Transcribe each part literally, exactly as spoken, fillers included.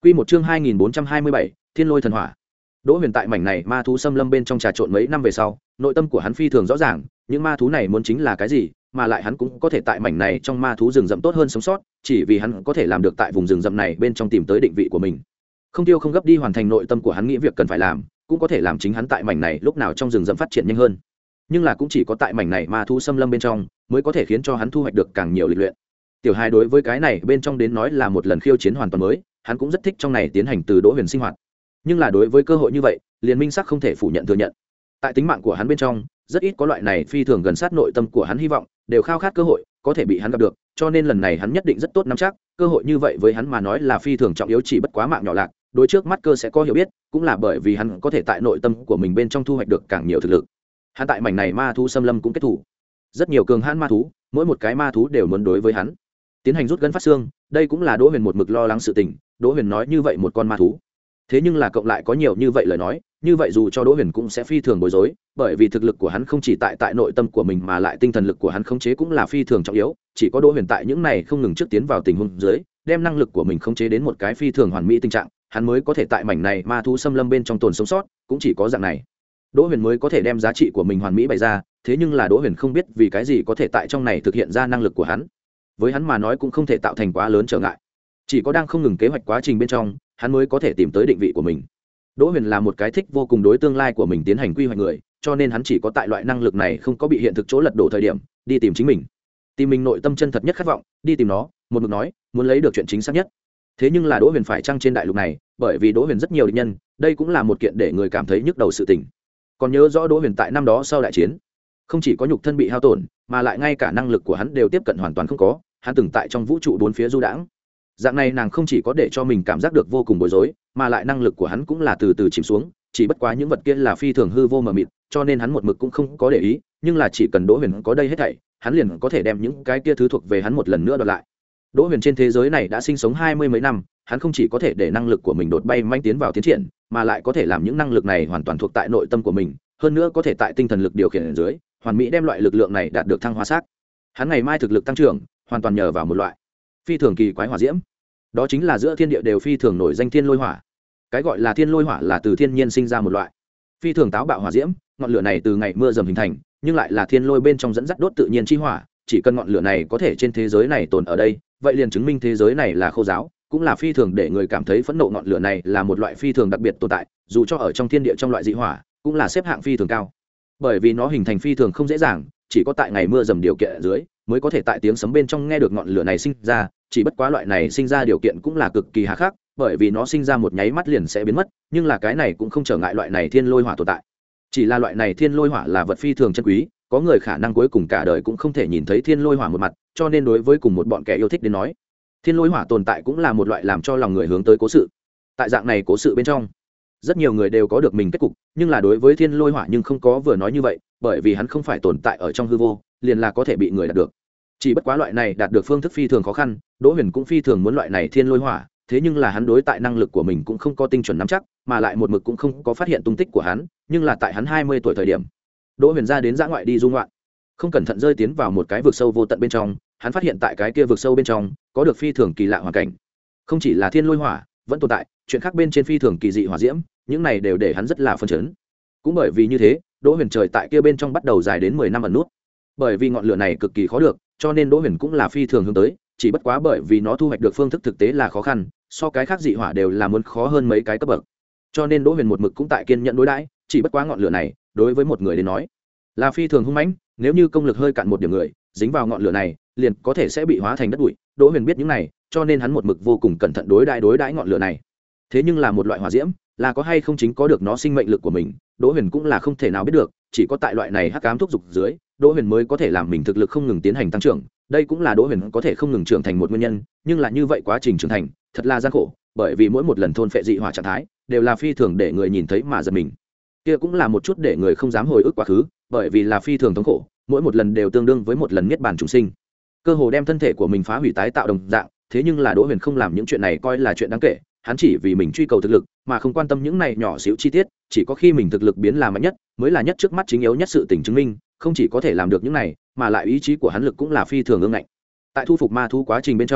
Quy một chương hai nghìn bốn trăm hai mươi bảy, Thiên Lôi Thần Hỏa. Đỗ Huyền tại mảnh này ma thú xâm lâm bên trong trà trộn mấy năm về sau, nội tâm của hắn phi thường rõ ràng, những ma thú này muốn chính là cái gì, mà lại hắn cũng có thể tại mảnh này trong ma thú rừng rậm tốt hơn sống sót, chỉ vì hắn có thể làm được tại vùng rừng rậm này bên trong tìm tới định vị của mình. Không tiêu không gấp đi hoàn thành nội tâm của hắn nghĩ việc cần phải làm, cũng có thể làm chính hắn tại mảnh này lúc nào trong rừng rậm phát triển nhanh hơn. Nhưng là cũng chỉ có tại mảnh này ma thú xâm lâm bên trong mới có thể khiến cho hắn thu hoạch được càng nhiều lịch luyện. Tiểu Hai đối với cái này bên trong đến nói là một lần khiêu chiến hoàn toàn mới, hắn cũng rất thích trong này tiến hành từ Đỗ Huyền sinh hoạt. Nhưng là đối với cơ hội như vậy, liền minh sắc không thể phủ nhận thừa nhận. Tại tính mạng của hắn bên trong, rất ít có loại này phi thường gần sát nội tâm của hắn hy vọng, đều khao khát cơ hội có thể bị hắn gặp được, cho nên lần này hắn nhất định rất tốt nắm chắc, cơ hội như vậy với hắn mà nói là phi thường trọng yếu, chỉ bất quá mạng nhỏ lạc, đối trước mắt cơ sẽ có hiểu biết, cũng là bởi vì hắn có thể tại nội tâm của mình bên trong thu hoạch được càng nhiều thực lực. Hắn tại mảnh này ma thú xâm lâm cũng kết thủ. Rất nhiều cường hãn ma thú, mỗi một cái ma thú đều muốn đối với hắn tiến hành rút gân phát xương, đây cũng là Đỗ Huyền một mực lo lắng sự tình. Đỗ Huyền nói như vậy một con ma thú, thế nhưng là cộng lại có nhiều như vậy lời nói, như vậy dù cho Đỗ Huyền cũng sẽ phi thường bối rối, bởi vì thực lực của hắn không chỉ tại tại nội tâm của mình mà lại tinh thần lực của hắn khống chế cũng là phi thường trọng yếu, chỉ có Đỗ Huyền tại những này không ngừng trước tiến vào tình huống dưới, đem năng lực của mình khống chế đến một cái phi thường hoàn mỹ tình trạng, hắn mới có thể tại mảnh này ma thú xâm lâm bên trong tồn sống sót, cũng chỉ có dạng này Đỗ Huyền mới có thể đem giá trị của mình hoàn mỹ bày ra, thế nhưng là Đỗ Huyền không biết vì cái gì có thể tại trong này thực hiện ra năng lực của hắn. Với hắn mà nói cũng không thể tạo thành quá lớn trở ngại. Chỉ có đang không ngừng kế hoạch quá trình bên trong, hắn mới có thể tìm tới định vị của mình. Đỗ Huyền là một cái thích vô cùng đối tương lai của mình tiến hành quy hoạch người, cho nên hắn chỉ có tại loại năng lực này không có bị hiện thực chỗ lật đổ thời điểm, đi tìm chính mình. Tìm mình nội tâm chân thật nhất khát vọng, đi tìm nó, một mực nói, muốn lấy được chuyện chính xác nhất. Thế nhưng là Đỗ Huyền phải chăng trên đại lục này, bởi vì Đỗ Huyền rất nhiều địch nhân, đây cũng là một kiện để người cảm thấy nhức đầu sự tình. Còn nhớ rõ Đỗ Huyền tại năm đó sau đại chiến, không chỉ có nhục thân bị hao tổn, mà lại ngay cả năng lực của hắn đều tiếp cận hoàn toàn không có, hắn từng tại trong vũ trụ bốn phía du đãng. Dạng này nàng không chỉ có để cho mình cảm giác được vô cùng bối rối, mà lại năng lực của hắn cũng là từ từ chìm xuống, chỉ bất quá những vật kia là phi thường hư vô mờ mịt, cho nên hắn một mực cũng không có để ý, nhưng là chỉ cần Đỗ Huyền có đây hết thảy, hắn liền có thể đem những cái kia thứ thuộc về hắn một lần nữa đoạt lại. Đỗ Huyền trên thế giới này đã sinh sống hai mươi mấy năm, hắn không chỉ có thể để năng lực của mình đột bay manh tiến vào tiến triển, mà lại có thể làm những năng lực này hoàn toàn thuộc tại nội tâm của mình, hơn nữa có thể tại tinh thần lực điều khiển ở dưới, hoàn mỹ đem loại lực lượng này đạt được thăng hoa sắc. Hắn ngày mai thực lực tăng trưởng, hoàn toàn nhờ vào một loại phi thường kỳ quái hỏa diễm. Đó chính là giữa thiên địa đều phi thường nổi danh thiên lôi hỏa. Cái gọi là thiên lôi hỏa là từ thiên nhiên sinh ra một loại phi thường táo bạo hỏa diễm, ngọn lửa này từ ngày mưa dầm hình thành, nhưng lại là thiên lôi bên trong dẫn dắt đốt tự nhiên chi hỏa, chỉ cần ngọn lửa này có thể trên thế giới này tồn ở đây, vậy liền chứng minh thế giới này là khô giáo, cũng là phi thường để người cảm thấy phẫn nộ. Ngọn lửa này là một loại phi thường đặc biệt tồn tại, dù cho ở trong thiên địa trong loại dị hỏa, cũng là xếp hạng phi thường cao, bởi vì nó hình thành phi thường không dễ dàng, chỉ có tại ngày mưa dầm điều kiện ở dưới mới có thể tại tiếng sấm bên trong nghe được ngọn lửa này sinh ra, chỉ bất quá loại này sinh ra điều kiện cũng là cực kỳ hà khắc, bởi vì nó sinh ra một nháy mắt liền sẽ biến mất, nhưng là cái này cũng không trở ngại loại này thiên lôi hỏa tồn tại, chỉ là loại này thiên lôi hỏa là vật phi thường chân quý, có người khả năng cuối cùng cả đời cũng không thể nhìn thấy thiên lôi hỏa một mặt, cho nên đối với cùng một bọn kẻ yêu thích đến nói, thiên lôi hỏa tồn tại cũng là một loại làm cho lòng người hướng tới cố sự. Tại dạng này cố sự bên trong, rất nhiều người đều có được mình kết cục, nhưng là đối với thiên lôi hỏa nhưng không có vừa nói như vậy, bởi vì hắn không phải tồn tại ở trong hư vô, liền là có thể bị người đạt được. Chỉ bất quá loại này đạt được phương thức phi thường khó khăn, Đỗ Huyền cũng phi thường muốn loại này thiên lôi hỏa, thế nhưng là hắn đối tại năng lực của mình cũng không có tinh chuẩn nắm chắc, mà lại một mực cũng không có phát hiện tung tích của hắn, nhưng là tại hắn hai mươi tuổi thời điểm, Đỗ Huyền ra đến dã ngoại đi du ngoạn, không cẩn thận rơi tiến vào một cái vực sâu vô tận bên trong, hắn phát hiện tại cái kia vực sâu bên trong có được phi thường kỳ lạ hoàn cảnh, không chỉ là thiên lôi hỏa, vẫn tồn tại chuyện khác bên trên phi thường kỳ dị hỏa diễm, những này đều để hắn rất là phấn chấn. Cũng bởi vì như thế, Đỗ Huyền trời tại kia bên trong bắt đầu dài đến mười năm ẩn nút. Bởi vì ngọn lửa này cực kỳ khó được, cho nên Đỗ Huyền cũng là phi thường hướng tới, chỉ bất quá bởi vì nó thu hoạch được phương thức thực tế là khó khăn, so cái khác dị hỏa đều là muốn khó hơn mấy cái cấp bậc. Cho nên Đỗ Huyền một mực cũng tại kiên nhẫn đối đãi, chỉ bất quá ngọn lửa này, đối với một người đến nói, là phi thường hung mãnh, nếu như công lực hơi cạn một điểm người, dính vào ngọn lửa này, liền có thể sẽ bị hóa thành đất bụi. Đỗ Huyền biết những này, cho nên hắn một mực vô cùng cẩn thận đối đãi đối đãi ngọn lửa này. Thế nhưng là một loại hỏa diễm, là có hay không chính có được nó sinh mệnh lực của mình, Đỗ Huyền cũng là không thể nào biết được, chỉ có tại loại này hắc ám thúc dục dưới, Đỗ Huyền mới có thể làm mình thực lực không ngừng tiến hành tăng trưởng, đây cũng là Đỗ Huyền có thể không ngừng trưởng thành một nguyên nhân, nhưng là như vậy quá trình trưởng thành, thật là gian khổ, bởi vì mỗi một lần thôn phệ dị hỏa trạng thái, đều là phi thường để người nhìn thấy mà giật mình. Kia cũng là một chút để người không dám hồi ức quá khứ, bởi vì là phi thường thống khổ, mỗi một lần đều tương đương với một lần niết bàn chúng sinh, cơ hồ đem thân thể của mình phá hủy tái tạo đồng dạng, thế nhưng là Đỗ Huyền không làm những chuyện này coi là chuyện đáng kể, hắn chỉ vì mình truy cầu thực lực, mà không quan tâm những này nhỏ xíu chi tiết, chỉ có khi mình thực lực biến là mạnh nhất, mới là nhất trước mắt chính yếu nhất sự tình chứng minh, không chỉ có thể làm được những này, mà lại ý chí của hắn lực cũng là phi thường ương ngạnh. Tại thu phục ma thú quá trình bên trong,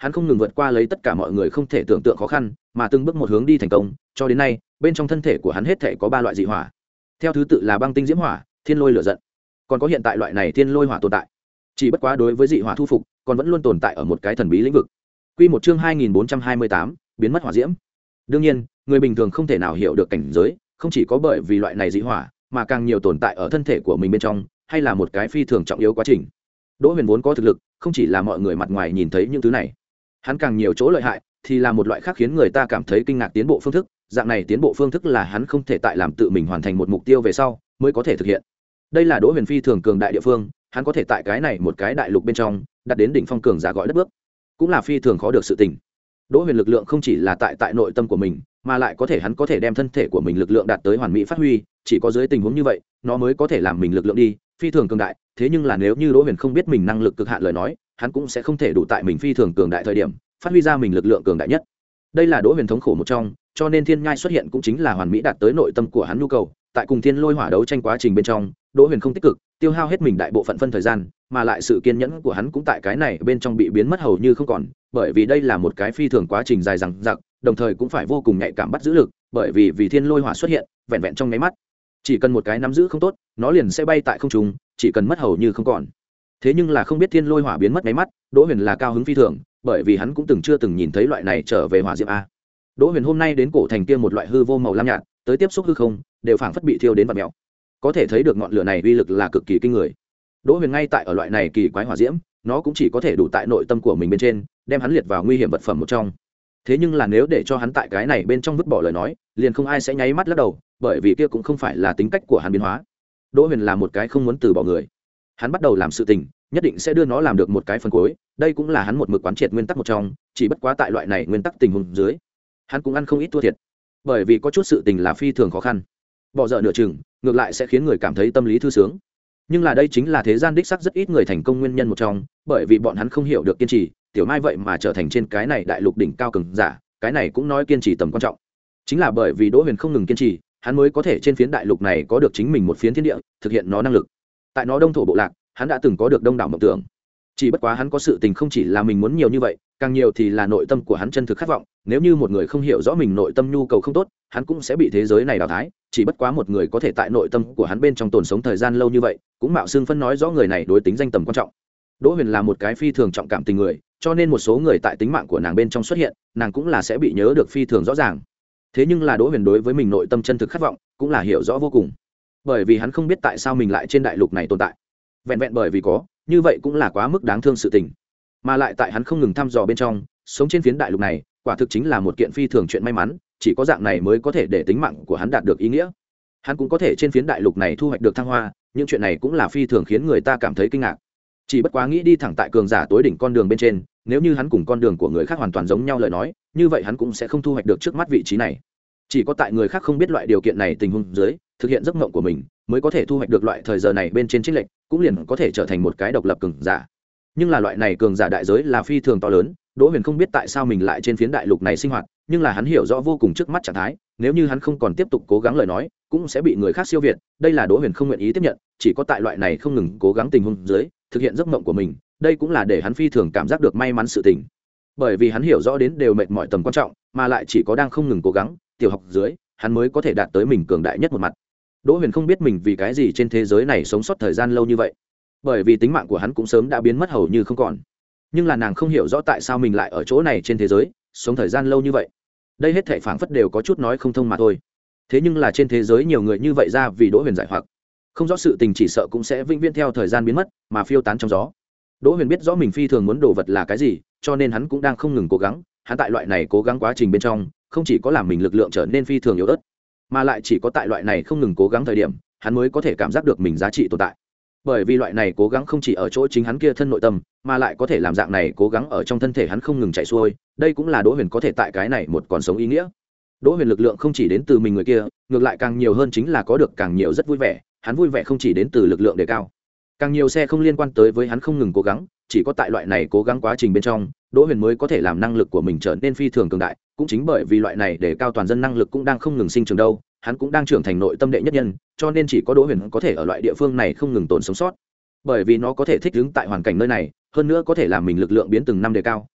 hắn không ngừng vượt qua lấy tất cả mọi người không thể tưởng tượng khó khăn mà từng bước một hướng đi thành công, cho đến nay bên trong thân thể của hắn hết thể có ba loại dị hỏa, theo thứ tự là băng tinh diễm hỏa, thiên lôi lửa giận, còn có hiện tại loại này thiên lôi hỏa tồn tại. Chỉ bất quá đối với dị hỏa thu phục còn vẫn luôn tồn tại ở một cái thần bí lĩnh vực. Quy một chương hai nghìn bốn trăm hai mươi tám, biến mất hỏa diễm. Đương nhiên người bình thường không thể nào hiểu được cảnh giới, không chỉ có bởi vì loại này dị hỏa mà càng nhiều tồn tại ở thân thể của mình bên trong, hay là một cái phi thường trọng yếu quá trình. Đỗ Huyền vốn có thực lực, không chỉ là mọi người mặt ngoài nhìn thấy những thứ này, hắn càng nhiều chỗ lợi hại thì là một loại khác khiến người ta cảm thấy kinh ngạc tiến bộ phương thức. Dạng này tiến bộ phương thức là hắn không thể tại làm tự mình hoàn thành một mục tiêu về sau mới có thể thực hiện. Đây là Đỗ Huyền phi thường cường đại địa phương, hắn có thể tại cái này một cái đại lục bên trong đạt đến đỉnh phong cường giả gọi đất bước, cũng là phi thường khó được sự tình. Đỗ Huyền lực lượng không chỉ là tại tại nội tâm của mình, mà lại có thể hắn có thể đem thân thể của mình lực lượng đạt tới hoàn mỹ phát huy, chỉ có dưới tình huống như vậy, nó mới có thể làm mình lực lượng đi, phi thường cường đại. Thế nhưng là nếu như Đỗ Huyền không biết mình năng lực cực hạn lời nói, hắn cũng sẽ không thể đủ tại mình phi thường cường đại thời điểm phát huy ra mình lực lượng cường đại nhất. Đây là Đỗ Huyền thống khổ một trong, cho nên thiên nhai xuất hiện cũng chính là hoàn mỹ đạt tới nội tâm của hắn nhu cầu. Tại cùng thiên lôi hỏa đấu tranh quá trình bên trong, Đỗ Huyền không tích cực, tiêu hao hết mình đại bộ phận phân thời gian, mà lại sự kiên nhẫn của hắn cũng tại cái này bên trong bị biến mất hầu như không còn, bởi vì đây là một cái phi thường quá trình dài dằng dặc, đồng thời cũng phải vô cùng nhạy cảm bắt giữ lực, bởi vì vì thiên lôi hỏa xuất hiện, vẹn vẹn trong nháy mắt, chỉ cần một cái nắm giữ không tốt, nó liền sẽ bay tại không trung, chỉ cần mất hầu như không còn. Thế nhưng là không biết thiên lôi hỏa biến mất nháy mắt, Đỗ Huyền là cao hứng phi thường, bởi vì hắn cũng từng chưa từng nhìn thấy loại này trở về hỏa diễm a. Đỗ Huyền hôm nay đến cổ thành kia một loại hư vô màu lam nhạt, tới tiếp xúc hư không, đều phảng phất bị thiêu đến vặn mèo. Có thể thấy được ngọn lửa này uy lực là cực kỳ kinh người. Đỗ Huyền ngay tại ở loại này kỳ quái hỏa diễm, nó cũng chỉ có thể đủ tại nội tâm của mình bên trên, đem hắn liệt vào nguy hiểm vật phẩm một trong. Thế nhưng là nếu để cho hắn tại cái này bên trong vứt bỏ lời nói, liền không ai sẽ nháy mắt lắc đầu, bởi vì kia cũng không phải là tính cách của hắn biến hóa. Đỗ Huyền là một cái không muốn từ bỏ người. Hắn bắt đầu làm sự tình, nhất định sẽ đưa nó làm được một cái phần cuối, đây cũng là hắn một mực quán triệt nguyên tắc một trong, chỉ bất quá tại loại này nguyên tắc tình huống dưới, hắn cũng ăn không ít thua thiệt. Bởi vì có chút sự tình là phi thường khó khăn, bỏ dở nửa chừng, ngược lại sẽ khiến người cảm thấy tâm lý thư sướng. Nhưng là đây chính là thế gian đích sắc rất ít người thành công nguyên nhân một trong, bởi vì bọn hắn không hiểu được kiên trì, tiểu mai vậy mà trở thành trên cái này đại lục đỉnh cao cường giả, cái này cũng nói kiên trì tầm quan trọng. Chính là bởi vì Đỗ Huyền không ngừng kiên trì, hắn mới có thể trên phiến đại lục này có được chính mình một phiến thiên địa, thực hiện nó năng lực. Tại nó đông thổ bộ lạc, hắn đã từng có được đông đảo mộng tưởng. Chỉ bất quá hắn có sự tình không chỉ là mình muốn nhiều như vậy, càng nhiều thì là nội tâm của hắn chân thực khát vọng. Nếu như một người không hiểu rõ mình nội tâm nhu cầu không tốt, hắn cũng sẽ bị thế giới này đào thái. Chỉ bất quá một người có thể tại nội tâm của hắn bên trong tồn sống thời gian lâu như vậy, cũng mạo xương phân nói rõ người này đối tính danh tầm quan trọng. Đỗ Huyền là một cái phi thường trọng cảm tình người, cho nên một số người tại tính mạng của nàng bên trong xuất hiện, nàng cũng là sẽ bị nhớ được phi thường rõ ràng. Thế nhưng là Đỗ Huyền đối với mình nội tâm chân thực khát vọng, cũng là hiểu rõ vô cùng. Bởi vì hắn không biết tại sao mình lại trên đại lục này tồn tại. Vẹn vẹn bởi vì có, như vậy cũng là quá mức đáng thương sự tình. Mà lại tại hắn không ngừng thăm dò bên trong, sống trên phiến đại lục này, quả thực chính là một kiện phi thường chuyện may mắn, chỉ có dạng này mới có thể để tính mạng của hắn đạt được ý nghĩa. Hắn cũng có thể trên phiến đại lục này thu hoạch được thăng hoa, những chuyện này cũng là phi thường khiến người ta cảm thấy kinh ngạc. Chỉ bất quá nghĩ đi thẳng tại cường giả tối đỉnh con đường bên trên, nếu như hắn cùng con đường của người khác hoàn toàn giống nhau lời nói, như vậy hắn cũng sẽ không thu hoạch được trước mắt vị trí này. Chỉ có tại người khác không biết loại điều kiện này tình huống dưới, thực hiện giấc mộng của mình, mới có thể thu hoạch được loại thời giờ này bên trên chênh lệch, cũng liền có thể trở thành một cái độc lập cường giả. Nhưng là loại này cường giả đại giới là phi thường to lớn, Đỗ Huyền không biết tại sao mình lại trên phiến đại lục này sinh hoạt, nhưng là hắn hiểu rõ vô cùng trước mắt trạng thái, nếu như hắn không còn tiếp tục cố gắng lời nói, cũng sẽ bị người khác siêu việt, đây là Đỗ Huyền không nguyện ý tiếp nhận, chỉ có tại loại này không ngừng cố gắng tình huống dưới, thực hiện giấc mộng của mình, đây cũng là để hắn phi thường cảm giác được may mắn sự tình. Bởi vì hắn hiểu rõ đến đều mệt mỏi tầm quan trọng, mà lại chỉ có đang không ngừng cố gắng, tiểu học dưới, hắn mới có thể đạt tới mình cường đại nhất một mặt. Đỗ Huyền không biết mình vì cái gì trên thế giới này sống sót thời gian lâu như vậy, bởi vì tính mạng của hắn cũng sớm đã biến mất hầu như không còn. Nhưng là nàng không hiểu rõ tại sao mình lại ở chỗ này trên thế giới sống thời gian lâu như vậy, đây hết thảy phảng phất đều có chút nói không thông mà thôi. Thế nhưng là trên thế giới nhiều người như vậy ra vì Đỗ Huyền giải hoặc không rõ sự tình, chỉ sợ cũng sẽ vĩnh viễn theo thời gian biến mất mà phiêu tán trong gió. Đỗ Huyền biết rõ mình phi thường muốn đồ vật là cái gì, cho nên hắn cũng đang không ngừng cố gắng. Hắn tại loại này cố gắng quá trình bên trong, không chỉ có làm mình lực lượng trở nên phi thường yếu ớt, mà lại chỉ có tại loại này không ngừng cố gắng thời điểm, hắn mới có thể cảm giác được mình giá trị tồn tại. Bởi vì loại này cố gắng không chỉ ở chỗ chính hắn kia thân nội tâm, mà lại có thể làm dạng này cố gắng ở trong thân thể hắn không ngừng chạy xuôi, đây cũng là Đỗ Huyền có thể tại cái này một còn sống ý nghĩa. Đỗ Huyền lực lượng không chỉ đến từ mình người kia, ngược lại càng nhiều hơn chính là có được càng nhiều rất vui vẻ, hắn vui vẻ không chỉ đến từ lực lượng đề cao, càng nhiều xe không liên quan tới với hắn không ngừng cố gắng, chỉ có tại loại này cố gắng quá trình bên trong, Đỗ Huyền mới có thể làm năng lực của mình trở nên phi thường cường đại, cũng chính bởi vì loại này đề cao toàn dân năng lực cũng đang không ngừng sinh trưởng đâu, hắn cũng đang trưởng thành nội tâm đệ nhất nhân, cho nên chỉ có Đỗ Huyền có thể ở loại địa phương này không ngừng tồn sống sót. Bởi vì nó có thể thích ứng tại hoàn cảnh nơi này, hơn nữa có thể làm mình lực lượng biến từng năm đề cao,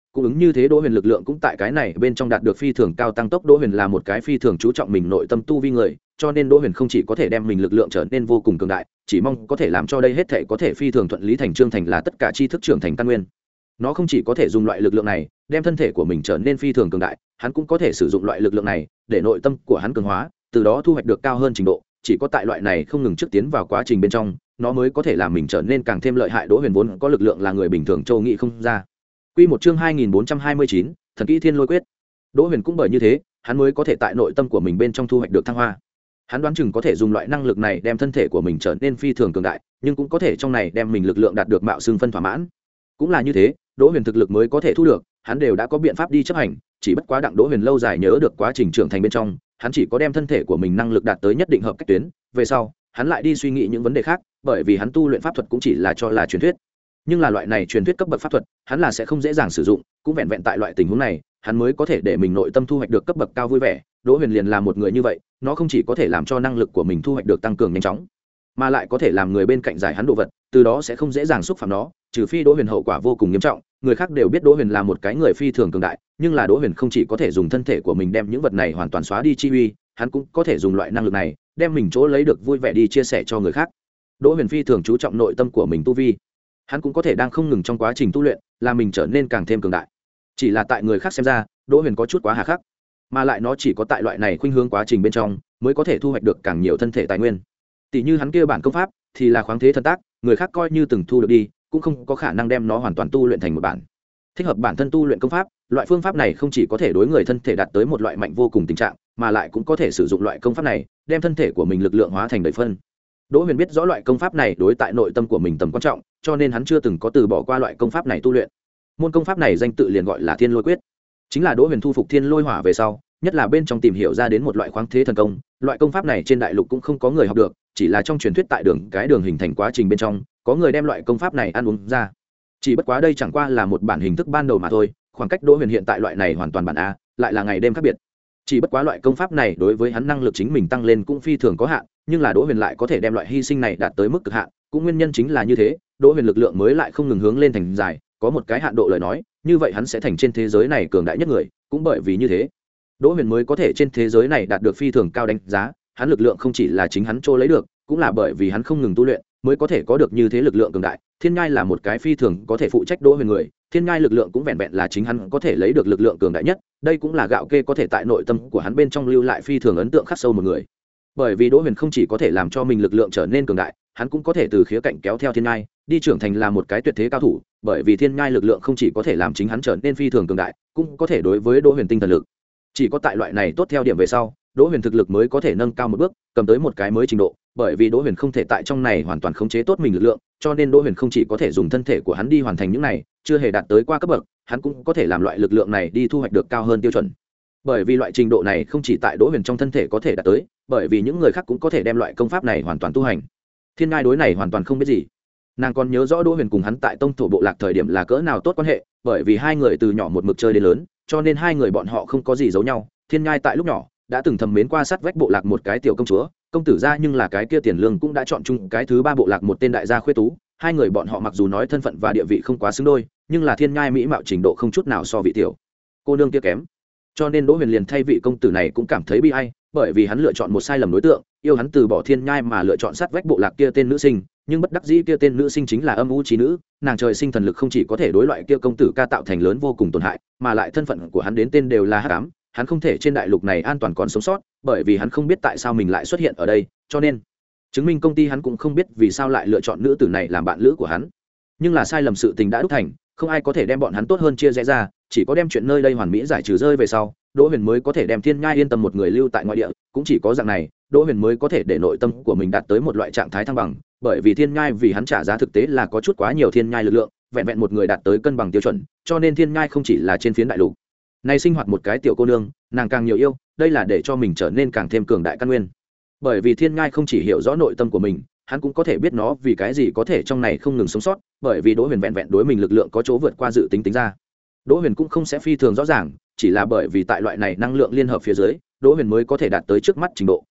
cũng ứng như thế Đỗ Huyền lực lượng cũng tại cái này bên trong đạt được phi thường cao tăng tốc. Đỗ Huyền là một cái phi thường chú trọng mình nội tâm tu vi người, cho nên Đỗ Huyền không chỉ có thể đem mình lực lượng trở nên vô cùng cường đại, chỉ mong có thể làm cho đây hết thể có thể phi thường thuận lý thành chương thành là tất cả tri thức trưởng thành căn nguyên. Nó không chỉ có thể dùng loại lực lượng này đem thân thể của mình trở nên phi thường cường đại, hắn cũng có thể sử dụng loại lực lượng này để nội tâm của hắn cường hóa, từ đó thu hoạch được cao hơn trình độ. Chỉ có tại loại này không ngừng trước tiến vào quá trình bên trong, nó mới có thể làm mình trở nên càng thêm lợi hại. Đỗ Huyền vốn có lực lượng là người bình thường châu nghị không ra. Quy một chương hai nghìn bốn trăm hai mươi chín, Thần kỹ Thiên Lôi Quyết. Đỗ Huyền cũng bởi như thế, hắn mới có thể tại nội tâm của mình bên trong thu hoạch được thăng hoa. Hắn đoán chừng có thể dùng loại năng lực này đem thân thể của mình trở nên phi thường cường đại, nhưng cũng có thể trong này đem mình lực lượng đạt được mạo xương phân thỏa mãn. Cũng là như thế, Đỗ Huyền thực lực mới có thể thu được, hắn đều đã có biện pháp đi chấp hành, chỉ bất quá đặng Đỗ Huyền lâu dài nhớ được quá trình trưởng thành bên trong, hắn chỉ có đem thân thể của mình năng lực đạt tới nhất định hợp cách tuyến, về sau, hắn lại đi suy nghĩ những vấn đề khác, bởi vì hắn tu luyện pháp thuật cũng chỉ là cho là truyền thuyết. Nhưng là loại này truyền thuyết cấp bậc pháp thuật, hắn là sẽ không dễ dàng sử dụng, cũng vẹn vẹn tại loại tình huống này, hắn mới có thể để mình nội tâm thu hoạch được cấp bậc cao vui vẻ. Đỗ Huyền liền là một người như vậy, nó không chỉ có thể làm cho năng lực của mình thu hoạch được tăng cường nhanh chóng, mà lại có thể làm người bên cạnh giải hắn đồ vật, từ đó sẽ không dễ dàng xúc phạm nó, trừ phi Đỗ Huyền hậu quả vô cùng nghiêm trọng. Người khác đều biết Đỗ Huyền là một cái người phi thường cường đại, nhưng là Đỗ Huyền không chỉ có thể dùng thân thể của mình đem những vật này hoàn toàn xóa đi chi uy, hắn cũng có thể dùng loại năng lực này đem mình chỗ lấy được vui vẻ đi chia sẻ cho người khác. Đỗ Huyền phi thường chú trọng nội tâm của mình tu vi, hắn cũng có thể đang không ngừng trong quá trình tu luyện làm mình trở nên càng thêm cường đại. Chỉ là tại người khác xem ra, Đỗ Huyền có chút quá hà khắc, mà lại nó chỉ có tại loại này khuynh hướng quá trình bên trong mới có thể thu hoạch được càng nhiều thân thể tài nguyên. Tỷ như hắn kia bản công pháp thì là khoáng thế thần tác, người khác coi như từng thu được đi, cũng không có khả năng đem nó hoàn toàn tu luyện thành một bản thích hợp bản thân tu luyện công pháp. Loại phương pháp này không chỉ có thể đối người thân thể đạt tới một loại mạnh vô cùng tình trạng, mà lại cũng có thể sử dụng loại công pháp này đem thân thể của mình lực lượng hóa thành đầy phân. Đỗ Huyền biết rõ loại công pháp này đối tại nội tâm của mình tầm quan trọng, cho nên hắn chưa từng có từ bỏ qua loại công pháp này tu luyện. Môn công pháp này danh tự liền gọi là Thiên Lôi Quyết, chính là Đỗ Huyền thu phục Thiên Lôi Hỏa về sau, nhất là bên trong tìm hiểu ra đến một loại khoáng thế thần công. Loại công pháp này trên đại lục cũng không có người học được, chỉ là trong truyền thuyết tại đường cái đường hình thành quá trình bên trong, có người đem loại công pháp này ăn uống ra. Chỉ bất quá đây chẳng qua là một bản hình thức ban đầu mà thôi, khoảng cách Đỗ Huyền hiện tại loại này hoàn toàn bản A, lại là ngày đêm khác biệt. Chỉ bất quá loại công pháp này đối với hắn năng lực chính mình tăng lên cũng phi thường có hạn, nhưng là Đỗ Huyền lại có thể đem loại hy sinh này đạt tới mức cực hạn, cũng nguyên nhân chính là như thế, Đỗ Huyền lực lượng mới lại không ngừng hướng lên thành dài, có một cái hạn độ lời nói, như vậy hắn sẽ thành trên thế giới này cường đại nhất người, cũng bởi vì như thế, Đỗ Huyền mới có thể trên thế giới này đạt được phi thường cao đánh giá. Hắn lực lượng không chỉ là chính hắn trô lấy được, cũng là bởi vì hắn không ngừng tu luyện mới có thể có được như thế lực lượng cường đại. Thiên Nhai là một cái phi thường có thể phụ trách Đỗ Huyền người, Thiên Nhai lực lượng cũng vẹn vẹn là chính hắn có thể lấy được lực lượng cường đại nhất, đây cũng là gạo kê có thể tại nội tâm của hắn bên trong lưu lại phi thường ấn tượng khắc sâu một người. Bởi vì Đỗ Huyền không chỉ có thể làm cho mình lực lượng trở nên cường đại, hắn cũng có thể từ khía cạnh kéo theo Thiên Nhai đi trưởng thành là một cái tuyệt thế cao thủ, bởi vì Thiên Nhai lực lượng không chỉ có thể làm chính hắn trở nên phi thường cường đại, cũng có thể đối với Đỗ Huyền tinh thần lực. Chỉ có tại loại này tốt theo điểm về sau, Đỗ Huyền thực lực mới có thể nâng cao một bước, cầm tới một cái mới trình độ, bởi vì Đỗ Huyền không thể tại trong này hoàn toàn khống chế tốt mình lực lượng, cho nên Đỗ Huyền không chỉ có thể dùng thân thể của hắn đi hoàn thành những này, chưa hề đạt tới qua cấp bậc, hắn cũng có thể làm loại lực lượng này đi thu hoạch được cao hơn tiêu chuẩn. Bởi vì loại trình độ này không chỉ tại Đỗ Huyền trong thân thể có thể đạt tới, bởi vì những người khác cũng có thể đem loại công pháp này hoàn toàn tu hành. Thiên Ngai đối này hoàn toàn không biết gì. Nàng còn nhớ rõ Đỗ Huyền cùng hắn tại Tông Thổ bộ lạc thời điểm là cỡ nào tốt quan hệ, bởi vì hai người từ nhỏ một mực chơi đến lớn, cho nên hai người bọn họ không có gì giấu nhau. Thiên Ngai tại lúc nhỏ đã từng thầm mến qua sát vách bộ lạc một cái tiểu công chúa, công tử gia, nhưng là cái kia tiền lương cũng đã chọn chung cái thứ ba bộ lạc một tên đại gia khuê tú. Hai người bọn họ mặc dù nói thân phận và địa vị không quá xứng đôi, nhưng là Thiên Ngai mỹ mạo trình độ không chút nào so vị tiểu cô nương kia kém, cho nên Đỗ Huyền liền thay vị công tử này cũng cảm thấy bi ai, bởi vì hắn lựa chọn một sai lầm đối tượng, yêu hắn từ bỏ Thiên Nhai mà lựa chọn sát vách bộ lạc kia tên nữ sinh, nhưng bất đắc dĩ kia tên nữ sinh chính là âm u trí nữ, nàng trời sinh thần lực không chỉ có thể đối loại kia công tử ca tạo thành lớn vô cùng tổn hại, mà lại thân phận của hắn đến tên đều là hắc ám, hắn không thể trên đại lục này an toàn còn sống sót, bởi vì hắn không biết tại sao mình lại xuất hiện ở đây, cho nên chứng minh công ty hắn cũng không biết vì sao lại lựa chọn nữ tử này làm bạn lữ của hắn. Nhưng là sai lầm sự tình đã đúc thành, không ai có thể đem bọn hắn tốt hơn chia rẽ ra, chỉ có đem chuyện nơi đây hoàn mỹ giải trừ rơi về sau, Đỗ Huyền mới có thể đem Thiên Nhai yên tâm một người lưu tại ngoại địa, cũng chỉ có dạng này, Đỗ Huyền mới có thể để nội tâm của mình đạt tới một loại trạng thái thăng bằng, bởi vì Thiên Nhai vì hắn trả giá thực tế là có chút quá nhiều Thiên Nhai lực lượng, vẹn vẹn một người đạt tới cân bằng tiêu chuẩn, cho nên Thiên Nhai không chỉ là trên phiến đại lục này sinh hoạt một cái tiểu cô nương, nàng càng nhiều yêu, đây là để cho mình trở nên càng thêm cường đại căn nguyên. Bởi vì Thiên Nhai không chỉ hiểu rõ nội tâm của mình, hắn cũng có thể biết nó vì cái gì có thể trong này không ngừng sống sót, bởi vì Đỗ Huyền vẹn vẹn đối mình lực lượng có chỗ vượt qua dự tính tính ra. Đỗ Huyền cũng không sẽ phi thường rõ ràng, chỉ là bởi vì tại loại này năng lượng liên hợp phía dưới, Đỗ Huyền mới có thể đạt tới trước mắt trình độ,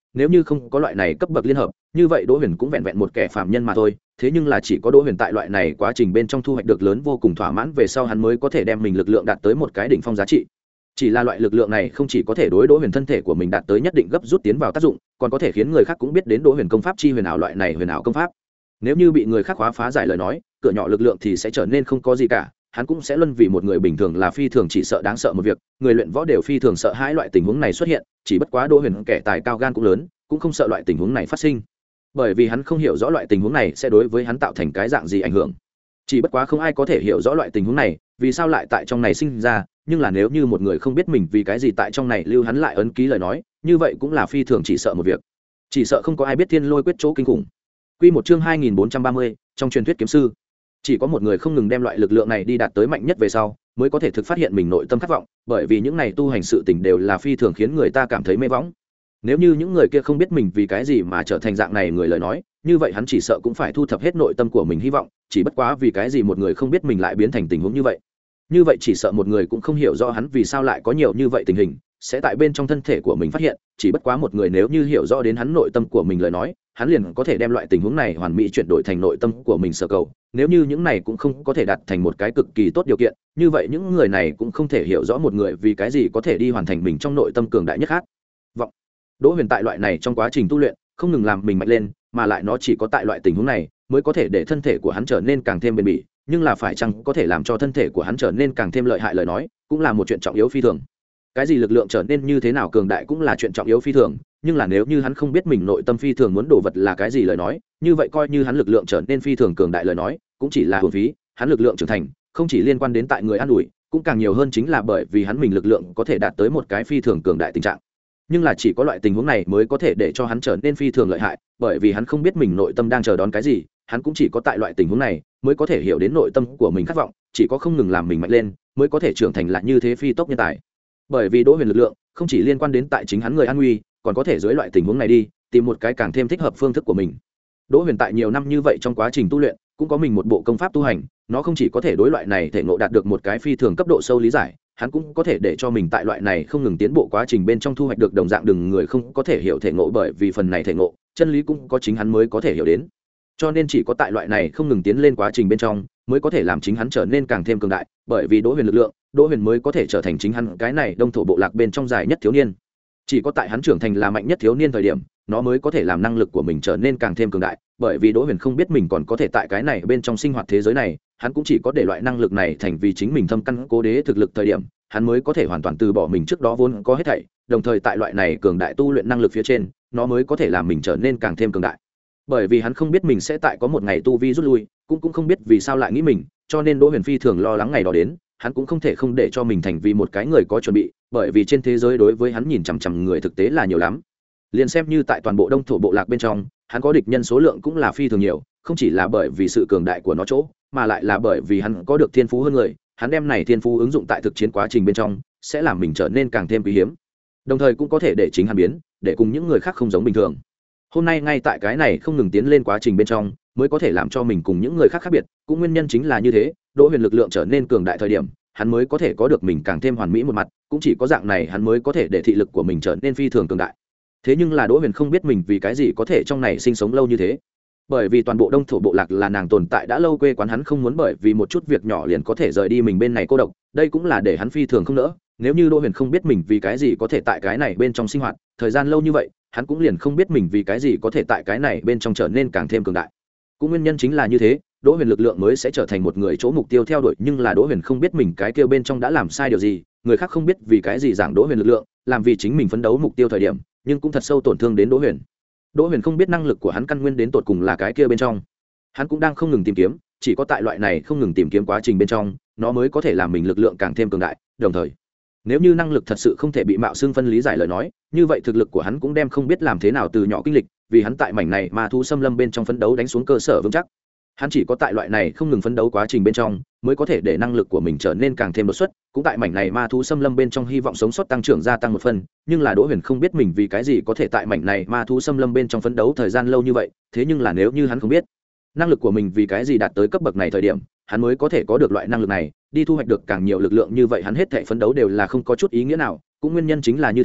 nếu như không có loại này cấp bậc liên hợp, như vậy Đỗ Huyền cũng vẹn vẹn một kẻ phàm nhân mà thôi. Thế nhưng là chỉ có Đỗ Huyền tại loại này quá trình bên trong thu hoạch được lớn vô cùng thỏa mãn về sau, hắn mới có thể đem mình lực lượng đạt tới một cái đỉnh phong giá trị. Chỉ là loại lực lượng này không chỉ có thể đối Đỗ Huyền thân thể của mình đạt tới nhất định gấp rút tiến vào tác dụng, còn có thể khiến người khác cũng biết đến Đỗ Huyền công pháp chi huyền ảo loại này huyền ảo công pháp. Nếu như bị người khác khóa phá giải lời nói, cửa nhỏ lực lượng thì sẽ trở nên không có gì cả, hắn cũng sẽ luân vì một người bình thường là phi thường chỉ sợ đáng sợ một việc, người luyện võ đều phi thường sợ hãi loại tình huống này xuất hiện, chỉ bất quá Đỗ Huyền kẻ tài cao gan cũng lớn, cũng không sợ loại tình huống này phát sinh. Bởi vì hắn không hiểu rõ loại tình huống này sẽ đối với hắn tạo thành cái dạng gì ảnh hưởng. Chỉ bất quá không ai có thể hiểu rõ loại tình huống này, vì sao lại tại trong này sinh ra, nhưng là nếu như một người không biết mình vì cái gì tại trong này lưu hắn lại ấn ký lời nói, như vậy cũng là phi thường chỉ sợ một việc. Chỉ sợ không có ai biết Thiên Lôi quyết chỗ kinh khủng. Quy một chương hai nghìn bốn trăm ba mươi, trong truyền thuyết kiếm sư. Chỉ có một người không ngừng đem loại lực lượng này đi đạt tới mạnh nhất về sau, mới có thể thực phát hiện mình nội tâm khát vọng, bởi vì những này tu hành sự tình đều là phi thường khiến người ta cảm thấy mê võng. Nếu như những người kia không biết mình vì cái gì mà trở thành dạng này người lời nói, như vậy hắn chỉ sợ cũng phải thu thập hết nội tâm của mình hy vọng, chỉ bất quá vì cái gì một người không biết mình lại biến thành tình huống như vậy. Như vậy chỉ sợ một người cũng không hiểu rõ hắn vì sao lại có nhiều như vậy tình hình, sẽ tại bên trong thân thể của mình phát hiện, chỉ bất quá một người nếu như hiểu rõ đến hắn nội tâm của mình lời nói, hắn liền có thể đem loại tình huống này hoàn mỹ chuyển đổi thành nội tâm của mình sở cầu. Nếu như những này cũng không có thể đạt thành một cái cực kỳ tốt điều kiện, như vậy những người này cũng không thể hiểu rõ một người vì cái gì có thể đi hoàn thành mình trong nội tâm cường đại nhất khác vọng. Đỗ Huyền tại loại này trong quá trình tu luyện không ngừng làm mình mạnh lên, mà lại nó chỉ có tại loại tình huống này mới có thể để thân thể của hắn trở nên càng thêm bền bỉ, nhưng là phải chăng có thể làm cho thân thể của hắn trở nên càng thêm lợi hại lời nói, cũng là một chuyện trọng yếu phi thường. Cái gì lực lượng trở nên như thế nào cường đại cũng là chuyện trọng yếu phi thường, nhưng là nếu như hắn không biết mình nội tâm phi thường muốn đồ vật là cái gì lời nói, như vậy coi như hắn lực lượng trở nên phi thường cường đại lời nói, cũng chỉ là hưởng phí. Hắn lực lượng trưởng thành không chỉ liên quan đến tại người an ủi, cũng càng nhiều hơn chính là bởi vì hắn mình lực lượng có thể đạt tới một cái phi thường cường đại tình trạng. Nhưng là chỉ có loại tình huống này mới có thể để cho hắn trở nên phi thường lợi hại, bởi vì hắn không biết mình nội tâm đang chờ đón cái gì, hắn cũng chỉ có tại loại tình huống này mới có thể hiểu đến nội tâm của mình khát vọng, chỉ có không ngừng làm mình mạnh lên mới có thể trưởng thành lại như thế phi tốc nhân tài. Bởi vì Đỗ Huyền lực lượng không chỉ liên quan đến tại chính hắn người an nguy, còn có thể dưới loại tình huống này đi tìm một cái càng thêm thích hợp phương thức của mình. Đỗ Huyền tại nhiều năm như vậy trong quá trình tu luyện cũng có mình một bộ công pháp tu hành, nó không chỉ có thể đối loại này thể ngộ đạt được một cái phi thường cấp độ sâu lý giải, hắn cũng có thể để cho mình tại loại này không ngừng tiến bộ quá trình bên trong thu hoạch được đồng dạng đừng người không có thể hiểu thể ngộ, bởi vì phần này thể ngộ chân lý cũng có chính hắn mới có thể hiểu đến. Cho nên chỉ có tại loại này không ngừng tiến lên quá trình bên trong mới có thể làm chính hắn trở nên càng thêm cường đại, bởi vì Đỗ Huyền lực lượng, Đỗ Huyền mới có thể trở thành chính hắn cái này đông thổ bộ lạc bên trong dài nhất thiếu niên. Chỉ có tại hắn trưởng thành là mạnh nhất thiếu niên thời điểm, nó mới có thể làm năng lực của mình trở nên càng thêm cường đại, bởi vì Đỗ Huyền không biết mình còn có thể tại cái này bên trong sinh hoạt thế giới này, hắn cũng chỉ có để loại năng lực này thành vì chính mình thâm căn cố đế thực lực thời điểm, hắn mới có thể hoàn toàn từ bỏ mình trước đó vốn có hết thảy, đồng thời tại loại này cường đại tu luyện năng lực phía trên, nó mới có thể làm mình trở nên càng thêm cường đại. Bởi vì hắn không biết mình sẽ tại có một ngày tu vi rút lui, cũng cũng không biết vì sao lại nghĩ mình, cho nên Đỗ Huyền phi thường lo lắng ngày đó đến, hắn cũng không thể không để cho mình thành vì một cái người có chuẩn bị, bởi vì trên thế giới đối với hắn nhìn chằm chằm người thực tế là nhiều lắm. Liền xem như tại toàn bộ đông thổ bộ lạc bên trong, hắn có địch nhân số lượng cũng là phi thường nhiều, không chỉ là bởi vì sự cường đại của nó chỗ, mà lại là bởi vì hắn có được thiên phú hơn người, hắn đem này thiên phú ứng dụng tại thực chiến quá trình bên trong, sẽ làm mình trở nên càng thêm quý hiếm, đồng thời cũng có thể để chính hắn biến, để cùng những người khác không giống bình thường. Hôm nay ngay tại cái này không ngừng tiến lên quá trình bên trong, mới có thể làm cho mình cùng những người khác khác biệt, cũng nguyên nhân chính là như thế, Đỗ Huyền lực lượng trở nên cường đại thời điểm, hắn mới có thể có được mình càng thêm hoàn mỹ một mặt, cũng chỉ có dạng này hắn mới có thể để thị lực của mình trở nên phi thường cường đại. Thế nhưng là Đỗ Huyền không biết mình vì cái gì có thể trong này sinh sống lâu như thế, bởi vì toàn bộ đông thổ bộ lạc là nàng tồn tại đã lâu, quê quán hắn không muốn bởi vì một chút việc nhỏ liền có thể rời đi mình bên này cô độc, đây cũng là để hắn phi thường không nỡ. Nếu như Đỗ Huyền không biết mình vì cái gì có thể tại cái này bên trong sinh hoạt thời gian lâu như vậy, hắn cũng liền không biết mình vì cái gì có thể tại cái này bên trong trở nên càng thêm cường đại. Cũng nguyên nhân chính là như thế, Đỗ Huyền lực lượng mới sẽ trở thành một người chỗ mục tiêu theo đuổi, nhưng là Đỗ Huyền không biết mình cái kia bên trong đã làm sai điều gì, người khác không biết vì cái gì giảng Đỗ Huyền lực lượng, làm vì chính mình phấn đấu mục tiêu thời điểm, nhưng cũng thật sâu tổn thương đến Đỗ Huyền. Đỗ Huyền không biết năng lực của hắn căn nguyên đến tột cùng là cái kia bên trong. Hắn cũng đang không ngừng tìm kiếm, chỉ có tại loại này không ngừng tìm kiếm quá trình bên trong, nó mới có thể làm mình lực lượng càng thêm cường đại, đồng thời nếu như năng lực thật sự không thể bị mạo xương phân lý giải lời nói, như vậy thực lực của hắn cũng đem không biết làm thế nào từ nhỏ kinh lịch, vì hắn tại mảnh này ma thú xâm lâm bên trong phấn đấu đánh xuống cơ sở vững chắc. Hắn chỉ có tại loại này không ngừng phấn đấu quá trình bên trong mới có thể để năng lực của mình trở nên càng thêm đột xuất, cũng tại mảnh này ma thú xâm lâm bên trong hy vọng sống sót tăng trưởng gia tăng một phần, nhưng là Đỗ Huyền không biết mình vì cái gì có thể tại mảnh này ma thú xâm lâm bên trong phấn đấu thời gian lâu như vậy, thế nhưng là nếu như hắn không biết năng lực của mình vì cái gì đạt tới cấp bậc này thời điểm, hắn mới có thể có được loại năng lực này, đi thu hoạch được càng nhiều lực lượng, như vậy hắn hết thảy phấn đấu đều là không có chút ý nghĩa nào, cũng nguyên nhân chính là như thế,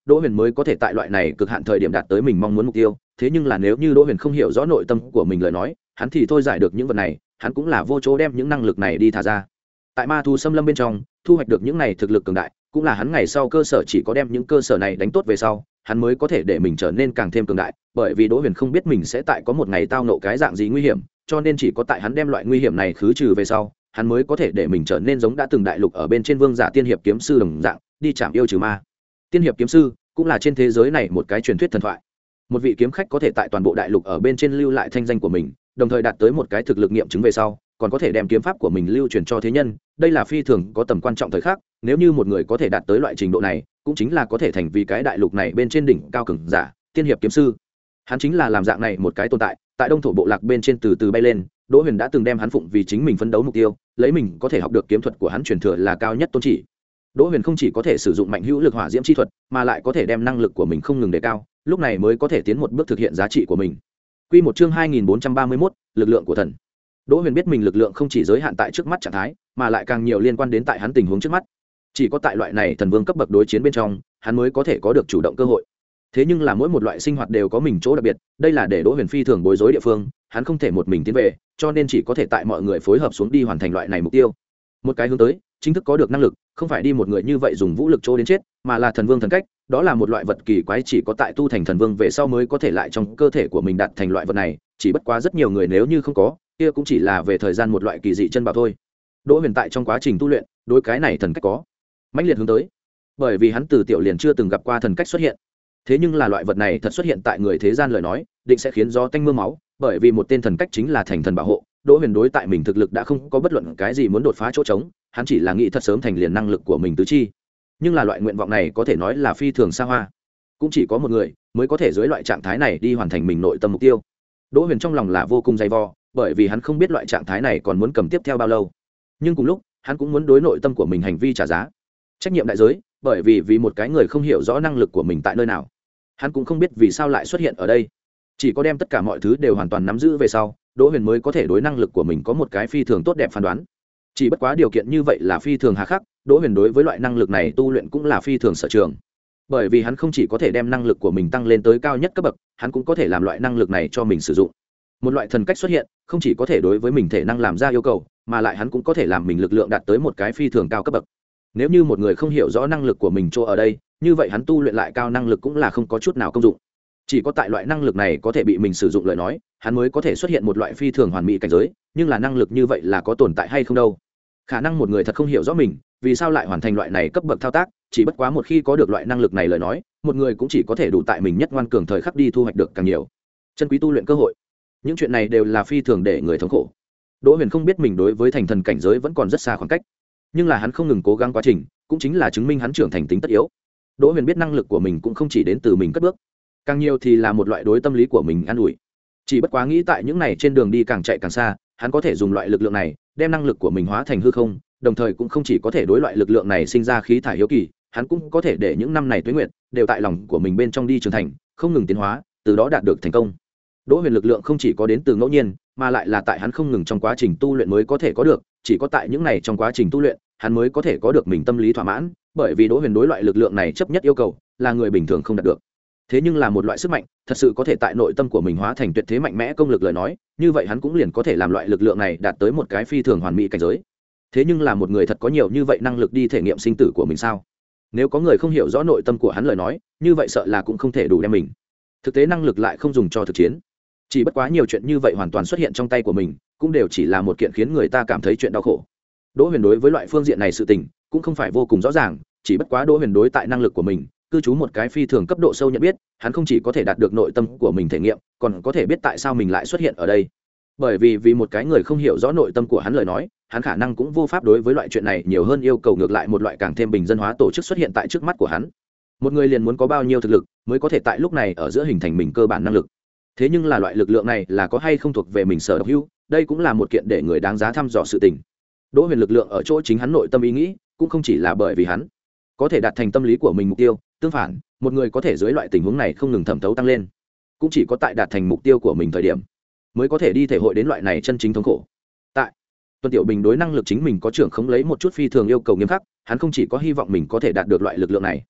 Đỗ Huyền mới có thể tại loại này cực hạn thời điểm đạt tới mình mong muốn mục tiêu. Thế nhưng là nếu như Đỗ Huyền không hiểu rõ nội tâm của mình lời nói, hắn thì thôi giải được những vật này, hắn cũng là vô chỗ đem những năng lực này đi thả ra. Tại ma thú xâm lâm bên trong, thu hoạch được những này thực lực cường đại, cũng là hắn ngày sau cơ sở, chỉ có đem những cơ sở này đánh tốt về sau, hắn mới có thể để mình trở nên càng thêm cường đại, bởi vì Đỗ Huyền không biết mình sẽ tại có một ngày tao nộ cái dạng gì nguy hiểm, cho nên chỉ có tại hắn đem loại nguy hiểm này khứ trừ về sau, hắn mới có thể để mình trở nên giống đã từng đại lục ở bên trên vương giả tiên hiệp kiếm sư đồng dạng, đi chạm yêu trừ ma. Tiên hiệp kiếm sư cũng là trên thế giới này một cái truyền thuyết thần thoại. Một vị kiếm khách có thể tại toàn bộ đại lục ở bên trên lưu lại thanh danh của mình, đồng thời đạt tới một cái thực lực nghiệm chứng về sau, còn có thể đem kiếm pháp của mình lưu truyền cho thế nhân, đây là phi thường có tầm quan trọng thời khắc. Nếu như một người có thể đạt tới loại trình độ này, cũng chính là có thể thành vì cái đại lục này bên trên đỉnh cao cường giả, tiên hiệp kiếm sư. Hắn chính là làm dạng này một cái tồn tại, tại đông thổ bộ lạc bên trên từ từ bay lên. Đỗ Huyền đã từng đem hắn phụng vì chính mình phấn đấu mục tiêu, lấy mình có thể học được kiếm thuật của hắn truyền thừa là cao nhất tôn chỉ. Đỗ Huyền không chỉ có thể sử dụng mạnh hữu lực hỏa diễm chi thuật, mà lại có thể đem năng lực của mình không ngừng đề cao, lúc này mới có thể tiến một bước thực hiện giá trị của mình. Quy một chương hai nghìn bốn trăm ba mươi mốt, lực lượng của thần. Đỗ Huyền biết mình lực lượng không chỉ giới hạn tại trước mắt trạng thái, mà lại càng nhiều liên quan đến tại hắn tình huống trước mắt. Chỉ có tại loại này thần vương cấp bậc đối chiến bên trong, hắn mới có thể có được chủ động cơ hội. Thế nhưng là mỗi một loại sinh hoạt đều có mình chỗ đặc biệt, đây là để Đỗ Huyền phi thường bối rối địa phương, hắn không thể một mình tiến về, cho nên chỉ có thể tại mọi người phối hợp xuống đi hoàn thành loại này mục tiêu. Một cái hướng tới, chính thức có được năng lực, không phải đi một người như vậy dùng vũ lực chỗ đến chết, mà là thần vương thần cách, đó là một loại vật kỳ quái chỉ có tại tu thành thần vương về sau mới có thể lại trong cơ thể của mình đạt thành loại vật này, chỉ bất quá rất nhiều người nếu như không có, kia cũng chỉ là về thời gian một loại kỳ dị chân bảo thôi. Đỗ Huyền tại trong quá trình tu luyện, đối cái này thần cách có mãnh liệt hướng tới, bởi vì hắn từ tiểu liền chưa từng gặp qua thần cách xuất hiện. Thế nhưng là loại vật này thật xuất hiện tại người thế gian lời nói, định sẽ khiến gió tanh mưa máu, bởi vì một tên thần cách chính là thành thần bảo hộ. Đỗ Huyền đối tại mình thực lực đã không có bất luận cái gì muốn đột phá chỗ trống, hắn chỉ là nghĩ thật sớm thành liền năng lực của mình tứ chi. Nhưng là loại nguyện vọng này có thể nói là phi thường xa hoa, cũng chỉ có một người mới có thể dưới loại trạng thái này đi hoàn thành mình nội tâm mục tiêu. Đỗ Huyền trong lòng là vô cùng dày vò, bởi vì hắn không biết loại trạng thái này còn muốn cầm tiếp theo bao lâu. Nhưng cùng lúc, hắn cũng muốn đối nội tâm của mình hành vi trả giá. Trách nhiệm đại giới, bởi vì vì một cái người không hiểu rõ năng lực của mình tại nơi nào, hắn cũng không biết vì sao lại xuất hiện ở đây. Chỉ có đem tất cả mọi thứ đều hoàn toàn nắm giữ về sau, Đỗ Huyền mới có thể đối năng lực của mình có một cái phi thường tốt đẹp phán đoán. Chỉ bất quá điều kiện như vậy là phi thường hà khắc, Đỗ Huyền đối với loại năng lực này tu luyện cũng là phi thường sở trường. Bởi vì hắn không chỉ có thể đem năng lực của mình tăng lên tới cao nhất cấp bậc, hắn cũng có thể làm loại năng lực này cho mình sử dụng. Một loại thần cách xuất hiện, không chỉ có thể đối với mình thể năng làm ra yêu cầu, mà lại hắn cũng có thể làm mình lực lượng đạt tới một cái phi thường cao cấp bậc. Nếu như một người không hiểu rõ năng lực của mình chỗ ở đây, như vậy hắn tu luyện lại cao năng lực cũng là không có chút nào công dụng. Chỉ có tại loại năng lực này có thể bị mình sử dụng lời nói, hắn mới có thể xuất hiện một loại phi thường hoàn mỹ cảnh giới, nhưng là năng lực như vậy là có tồn tại hay không đâu. Khả năng một người thật không hiểu rõ mình, vì sao lại hoàn thành loại này cấp bậc thao tác, chỉ bất quá một khi có được loại năng lực này lời nói, một người cũng chỉ có thể đủ tại mình nhất ngoan cường thời khắc đi thu hoạch được càng nhiều chân quý tu luyện cơ hội. Những chuyện này đều là phi thường để người thống khổ. Đỗ Huyền không biết mình đối với thành thần cảnh giới vẫn còn rất xa khoảng cách, nhưng là hắn không ngừng cố gắng quá trình, cũng chính là chứng minh hắn trưởng thành tính tất yếu. Đỗ Huyền biết năng lực của mình cũng không chỉ đến từ mình cất bước, càng nhiều thì là một loại đối tâm lý của mình an ủi. Chỉ bất quá nghĩ tại những này trên đường đi càng chạy càng xa, hắn có thể dùng loại lực lượng này đem năng lực của mình hóa thành hư không, đồng thời cũng không chỉ có thể đối loại lực lượng này sinh ra khí thải hiếu kỳ, hắn cũng có thể để những năm này tuế nguyện đều tại lòng của mình bên trong đi trưởng thành, không ngừng tiến hóa, từ đó đạt được thành công. Đỗ Huyền lực lượng không chỉ có đến từ ngẫu nhiên, mà lại là tại hắn không ngừng trong quá trình tu luyện mới có thể có được, chỉ có tại những này trong quá trình tu luyện, hắn mới có thể có được mình tâm lý thỏa mãn, bởi vì Đỗ Huyền đối loại lực lượng này chấp nhất yêu cầu, là người bình thường không đạt được. Thế nhưng là một loại sức mạnh, thật sự có thể tại nội tâm của mình hóa thành tuyệt thế mạnh mẽ công lực lời nói, như vậy hắn cũng liền có thể làm loại lực lượng này đạt tới một cái phi thường hoàn mỹ cảnh giới. Thế nhưng là một người thật có nhiều như vậy năng lực đi thể nghiệm sinh tử của mình sao? Nếu có người không hiểu rõ nội tâm của hắn lời nói, như vậy sợ là cũng không thể đủ đem mình thực tế năng lực lại không dùng cho thực chiến. Chỉ bất quá nhiều chuyện như vậy hoàn toàn xuất hiện trong tay của mình, cũng đều chỉ là một kiện khiến người ta cảm thấy chuyện đau khổ. Đỗ Huyền đối với loại phương diện này sự tình cũng không phải vô cùng rõ ràng, chỉ bất quá Đỗ Huyền đối tại năng lực của mình cư trú một cái phi thường cấp độ sâu nhận biết, hắn không chỉ có thể đạt được nội tâm của mình thể nghiệm, còn có thể biết tại sao mình lại xuất hiện ở đây. Bởi vì vì một cái người không hiểu rõ nội tâm của hắn lời nói, hắn khả năng cũng vô pháp đối với loại chuyện này nhiều hơn yêu cầu ngược lại một loại càng thêm bình dân hóa tổ chức xuất hiện tại trước mắt của hắn. Một người liền muốn có bao nhiêu thực lực mới có thể tại lúc này ở giữa hình thành mình cơ bản năng lực. Thế nhưng là loại lực lượng này là có hay không thuộc về mình sở độc hữu, đây cũng là một kiện để người đáng giá thăm dò sự tình. Đỗ Huyền lực lượng ở chỗ chính hắn nội tâm ý nghĩ, cũng không chỉ là bởi vì hắn có thể đạt thành tâm lý của mình mục tiêu, tương phản, một người có thể dưới loại tình huống này không ngừng thẩm thấu tăng lên, cũng chỉ có tại đạt thành mục tiêu của mình thời điểm mới có thể đi thể hội đến loại này chân chính thống khổ. Tại Tuân Tiểu Bình đối năng lực chính mình có trưởng không lấy một chút phi thường yêu cầu nghiêm khắc, hắn không chỉ có hy vọng mình có thể đạt được loại lực lượng này,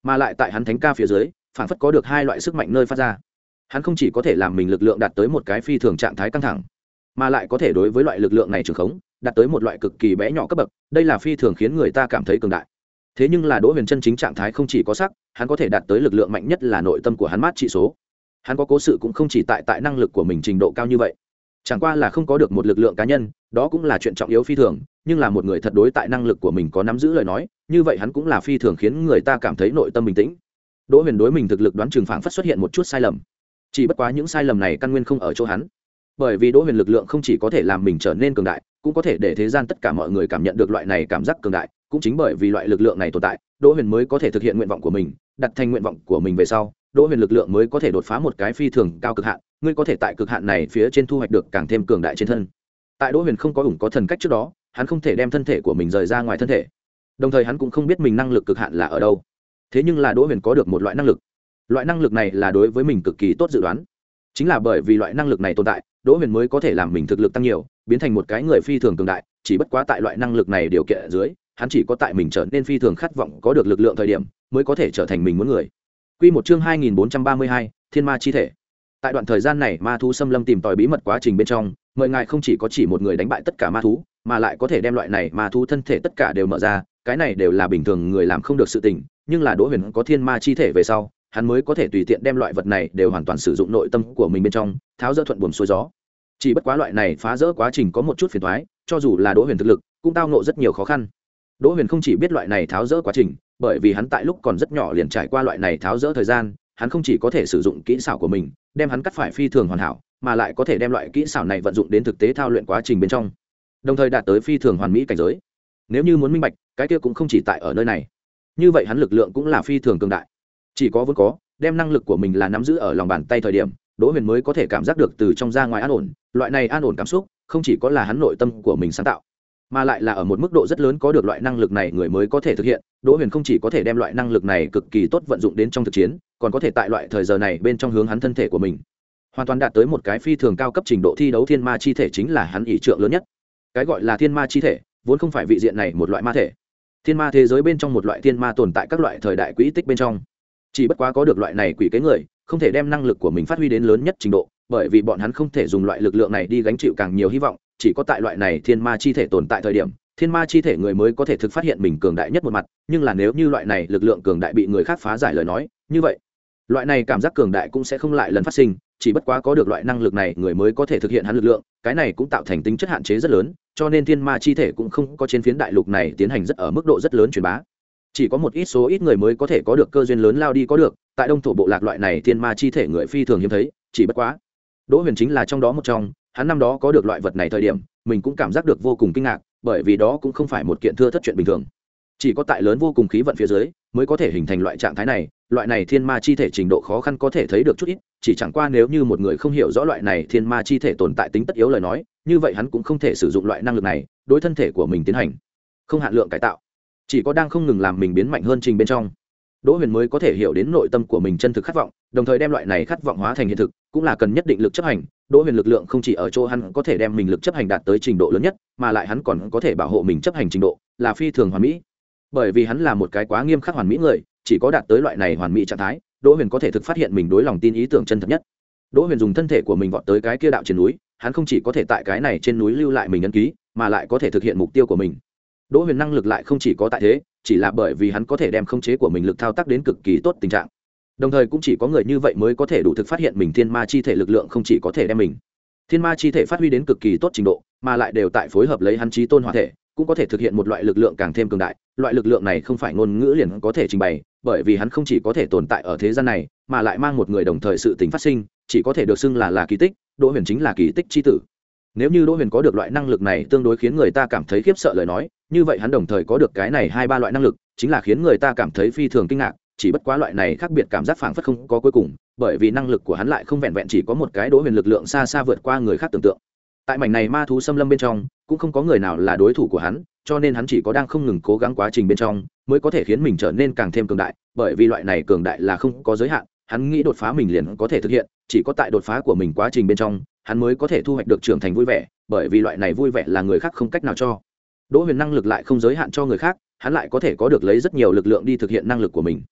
mà lại tại hắn thánh ca phía dưới phảng phất có được hai loại sức mạnh nơi phát ra. Hắn không chỉ có thể làm mình lực lượng đạt tới một cái phi thường trạng thái căng thẳng, mà lại có thể đối với loại lực lượng này trường khống đạt tới một loại cực kỳ bé nhỏ cấp bậc, đây là phi thường khiến người ta cảm thấy cường đại. Thế nhưng là Đỗ Huyền chân chính trạng thái không chỉ có sắc, hắn có thể đạt tới lực lượng mạnh nhất là nội tâm của hắn mát trị số. Hắn có cố sự cũng không chỉ tại tại năng lực của mình trình độ cao như vậy, chẳng qua là không có được một lực lượng cá nhân, đó cũng là chuyện trọng yếu phi thường, nhưng là một người thật đối tại năng lực của mình có nắm giữ lời nói, như vậy hắn cũng là phi thường khiến người ta cảm thấy nội tâm bình tĩnh. Đỗ Huyền đối mình thực lực đoán chừng phảng phất xuất hiện một chút sai lầm, chỉ bất quá những sai lầm này căn nguyên không ở chỗ hắn, bởi vì Đỗ Huyền lực lượng không chỉ có thể làm mình trở nên cường đại, cũng có thể để thế gian tất cả mọi người cảm nhận được loại này cảm giác cường đại, cũng chính bởi vì loại lực lượng này tồn tại, Đỗ Huyền mới có thể thực hiện nguyện vọng của mình, đặt thành nguyện vọng của mình về sau, Đỗ Huyền lực lượng mới có thể đột phá một cái phi thường cao cực hạn, ngươi có thể tại cực hạn này phía trên thu hoạch được càng thêm cường đại trên thân. Tại Đỗ Huyền không có ủng có thần cách trước đó, hắn không thể đem thân thể của mình rời ra ngoài thân thể, đồng thời hắn cũng không biết mình năng lực cực hạn là ở đâu. Thế nhưng là Đỗ Huyền có được một loại năng lực, loại năng lực này là đối với mình cực kỳ tốt dự đoán. Chính là bởi vì loại năng lực này tồn tại, Đỗ Huyền mới có thể làm mình thực lực tăng nhiều, biến thành một cái người phi thường cường đại, chỉ bất quá tại loại năng lực này điều kiện ở dưới, hắn chỉ có tại mình trở nên phi thường khát vọng có được lực lượng thời điểm, mới có thể trở thành mình muốn người. Quy một chương hai nghìn bốn trăm ba mươi hai, Thiên Ma chi thể. Tại đoạn thời gian này, ma thú xâm lâm tìm tòi bí mật quá trình bên trong, mời ngài không chỉ có chỉ một người đánh bại tất cả ma thú, mà lại có thể đem loại này ma thú thân thể tất cả đều mở ra, cái này đều là bình thường người làm không được sự tình, nhưng là Đỗ Huyền có Thiên Ma chi thể về sau, hắn mới có thể tùy tiện đem loại vật này đều hoàn toàn sử dụng nội tâm của mình bên trong, tháo dỡ thuận buồm xuôi gió. Chỉ bất quá loại này phá rỡ quá trình có một chút phiền toái, cho dù là Đỗ Huyền thực lực, cũng tao ngộ rất nhiều khó khăn. Đỗ Huyền không chỉ biết loại này tháo rỡ quá trình, bởi vì hắn tại lúc còn rất nhỏ liền trải qua loại này tháo rỡ thời gian, hắn không chỉ có thể sử dụng kỹ xảo của mình, đem hắn cắt phải phi thường hoàn hảo, mà lại có thể đem loại kỹ xảo này vận dụng đến thực tế thao luyện quá trình bên trong, đồng thời đạt tới phi thường hoàn mỹ cảnh giới. Nếu như muốn minh bạch, cái kia cũng không chỉ tại ở nơi này. Như vậy hắn lực lượng cũng là phi thường cường đại. Chỉ có vốn có, đem năng lực của mình là nắm giữ ở lòng bàn tay thời điểm, Đỗ Huyền mới có thể cảm giác được từ trong ra ngoài an ổn, loại này an ổn cảm xúc, không chỉ có là hắn nội tâm của mình sáng tạo, mà lại là ở một mức độ rất lớn có được loại năng lực này người mới có thể thực hiện. Đỗ Huyền không chỉ có thể đem loại năng lực này cực kỳ tốt vận dụng đến trong thực chiến, còn có thể tại loại thời giờ này bên trong hướng hắn thân thể của mình, hoàn toàn đạt tới một cái phi thường cao cấp trình độ thi đấu. Thiên Ma chi thể chính là hắn ỷ trượng lớn nhất. Cái gọi là Thiên Ma chi thể, vốn không phải vị diện này một loại ma thể. Thiên ma thế giới bên trong một loại thiên ma tồn tại các loại thời đại quỹ tích bên trong. Chỉ bất quá có được loại này quỷ kế người, không thể đem năng lực của mình phát huy đến lớn nhất trình độ, bởi vì bọn hắn không thể dùng loại lực lượng này đi gánh chịu càng nhiều hy vọng, chỉ có tại loại này thiên ma chi thể tồn tại thời điểm, thiên ma chi thể người mới có thể thực phát hiện mình cường đại nhất một mặt, nhưng là nếu như loại này lực lượng cường đại bị người khác phá giải lời nói, như vậy, loại này cảm giác cường đại cũng sẽ không lại lần phát sinh, chỉ bất quá có được loại năng lực này người mới có thể thực hiện hắn lực lượng, cái này cũng tạo thành tính chất hạn chế rất lớn, cho nên thiên ma chi thể cũng không có trên phiến đại lục này tiến hành rất ở mức độ rất lớn truyền bá. Chỉ có một ít số ít người mới có thể có được cơ duyên lớn lao đi có được, tại đông thổ bộ lạc loại này thiên ma chi thể người phi thường hiếm thấy, chỉ bất quá Đỗ Huyền chính là trong đó một trong, hắn năm đó có được loại vật này thời điểm, mình cũng cảm giác được vô cùng kinh ngạc, bởi vì đó cũng không phải một kiện thưa thất chuyện bình thường. Chỉ có tại lớn vô cùng khí vận phía dưới, mới có thể hình thành loại trạng thái này, loại này thiên ma chi thể trình độ khó khăn có thể thấy được chút ít, chỉ chẳng qua nếu như một người không hiểu rõ loại này thiên ma chi thể tồn tại tính tất yếu lời nói, như vậy hắn cũng không thể sử dụng loại năng lực này, đối thân thể của mình tiến hành không hạn lượng cải tạo. Chỉ có đang không ngừng làm mình biến mạnh hơn trình bên trong, Đỗ Huyền mới có thể hiểu đến nội tâm của mình chân thực khát vọng, đồng thời đem loại này khát vọng hóa thành hiện thực, cũng là cần nhất định lực chấp hành. Đỗ Huyền lực lượng không chỉ ở chỗ hắn có thể đem mình lực chấp hành đạt tới trình độ lớn nhất, mà lại hắn còn có thể bảo hộ mình chấp hành trình độ là phi thường hoàn mỹ. Bởi vì hắn là một cái quá nghiêm khắc hoàn mỹ người, chỉ có đạt tới loại này hoàn mỹ trạng thái, Đỗ Huyền có thể thực phát hiện mình đối lòng tin ý tưởng chân thật nhất. Đỗ Huyền dùng thân thể của mình vọt tới cái kia đạo trên núi, hắn không chỉ có thể tại cái này trên núi lưu lại mình ấn ký, mà lại có thể thực hiện mục tiêu của mình. Đỗ Huyền năng lực lại không chỉ có tại thế, chỉ là bởi vì hắn có thể đem khống chế của mình lực thao tác đến cực kỳ tốt tình trạng. Đồng thời cũng chỉ có người như vậy mới có thể đủ thực phát hiện mình thiên ma chi thể lực lượng không chỉ có thể đem mình thiên ma chi thể phát huy đến cực kỳ tốt trình độ, mà lại đều tại phối hợp lấy hắn chí tôn hỏa thể, cũng có thể thực hiện một loại lực lượng càng thêm cường đại. Loại lực lượng này không phải ngôn ngữ liền có thể trình bày, bởi vì hắn không chỉ có thể tồn tại ở thế gian này, mà lại mang một người đồng thời sự tình phát sinh, chỉ có thể được xưng là là kỳ tích. Đỗ Huyền chính là kỳ tích chi tử. Nếu như Đỗ Huyền có được loại năng lực này tương đối khiến người ta cảm thấy khiếp sợ lời nói, như vậy hắn đồng thời có được cái này hai ba loại năng lực, chính là khiến người ta cảm thấy phi thường kinh ngạc, chỉ bất quá loại này khác biệt cảm giác phảng phất không có cuối cùng, bởi vì năng lực của hắn lại không vẹn vẹn chỉ có một cái. Đỗ Huyền lực lượng xa xa vượt qua người khác tưởng tượng. Tại mảnh này ma thú xâm lâm bên trong, cũng không có người nào là đối thủ của hắn, cho nên hắn chỉ có đang không ngừng cố gắng quá trình bên trong, mới có thể khiến mình trở nên càng thêm cường đại, bởi vì loại này cường đại là không có giới hạn, hắn nghĩ đột phá mình liền có thể thực hiện, chỉ có tại đột phá của mình quá trình bên trong, hắn mới có thể thu hoạch được trưởng thành vui vẻ, bởi vì loại này vui vẻ là người khác không cách nào cho. Đỗ Huyền năng lực lại không giới hạn cho người khác, hắn lại có thể có được lấy rất nhiều lực lượng đi thực hiện năng lực của mình.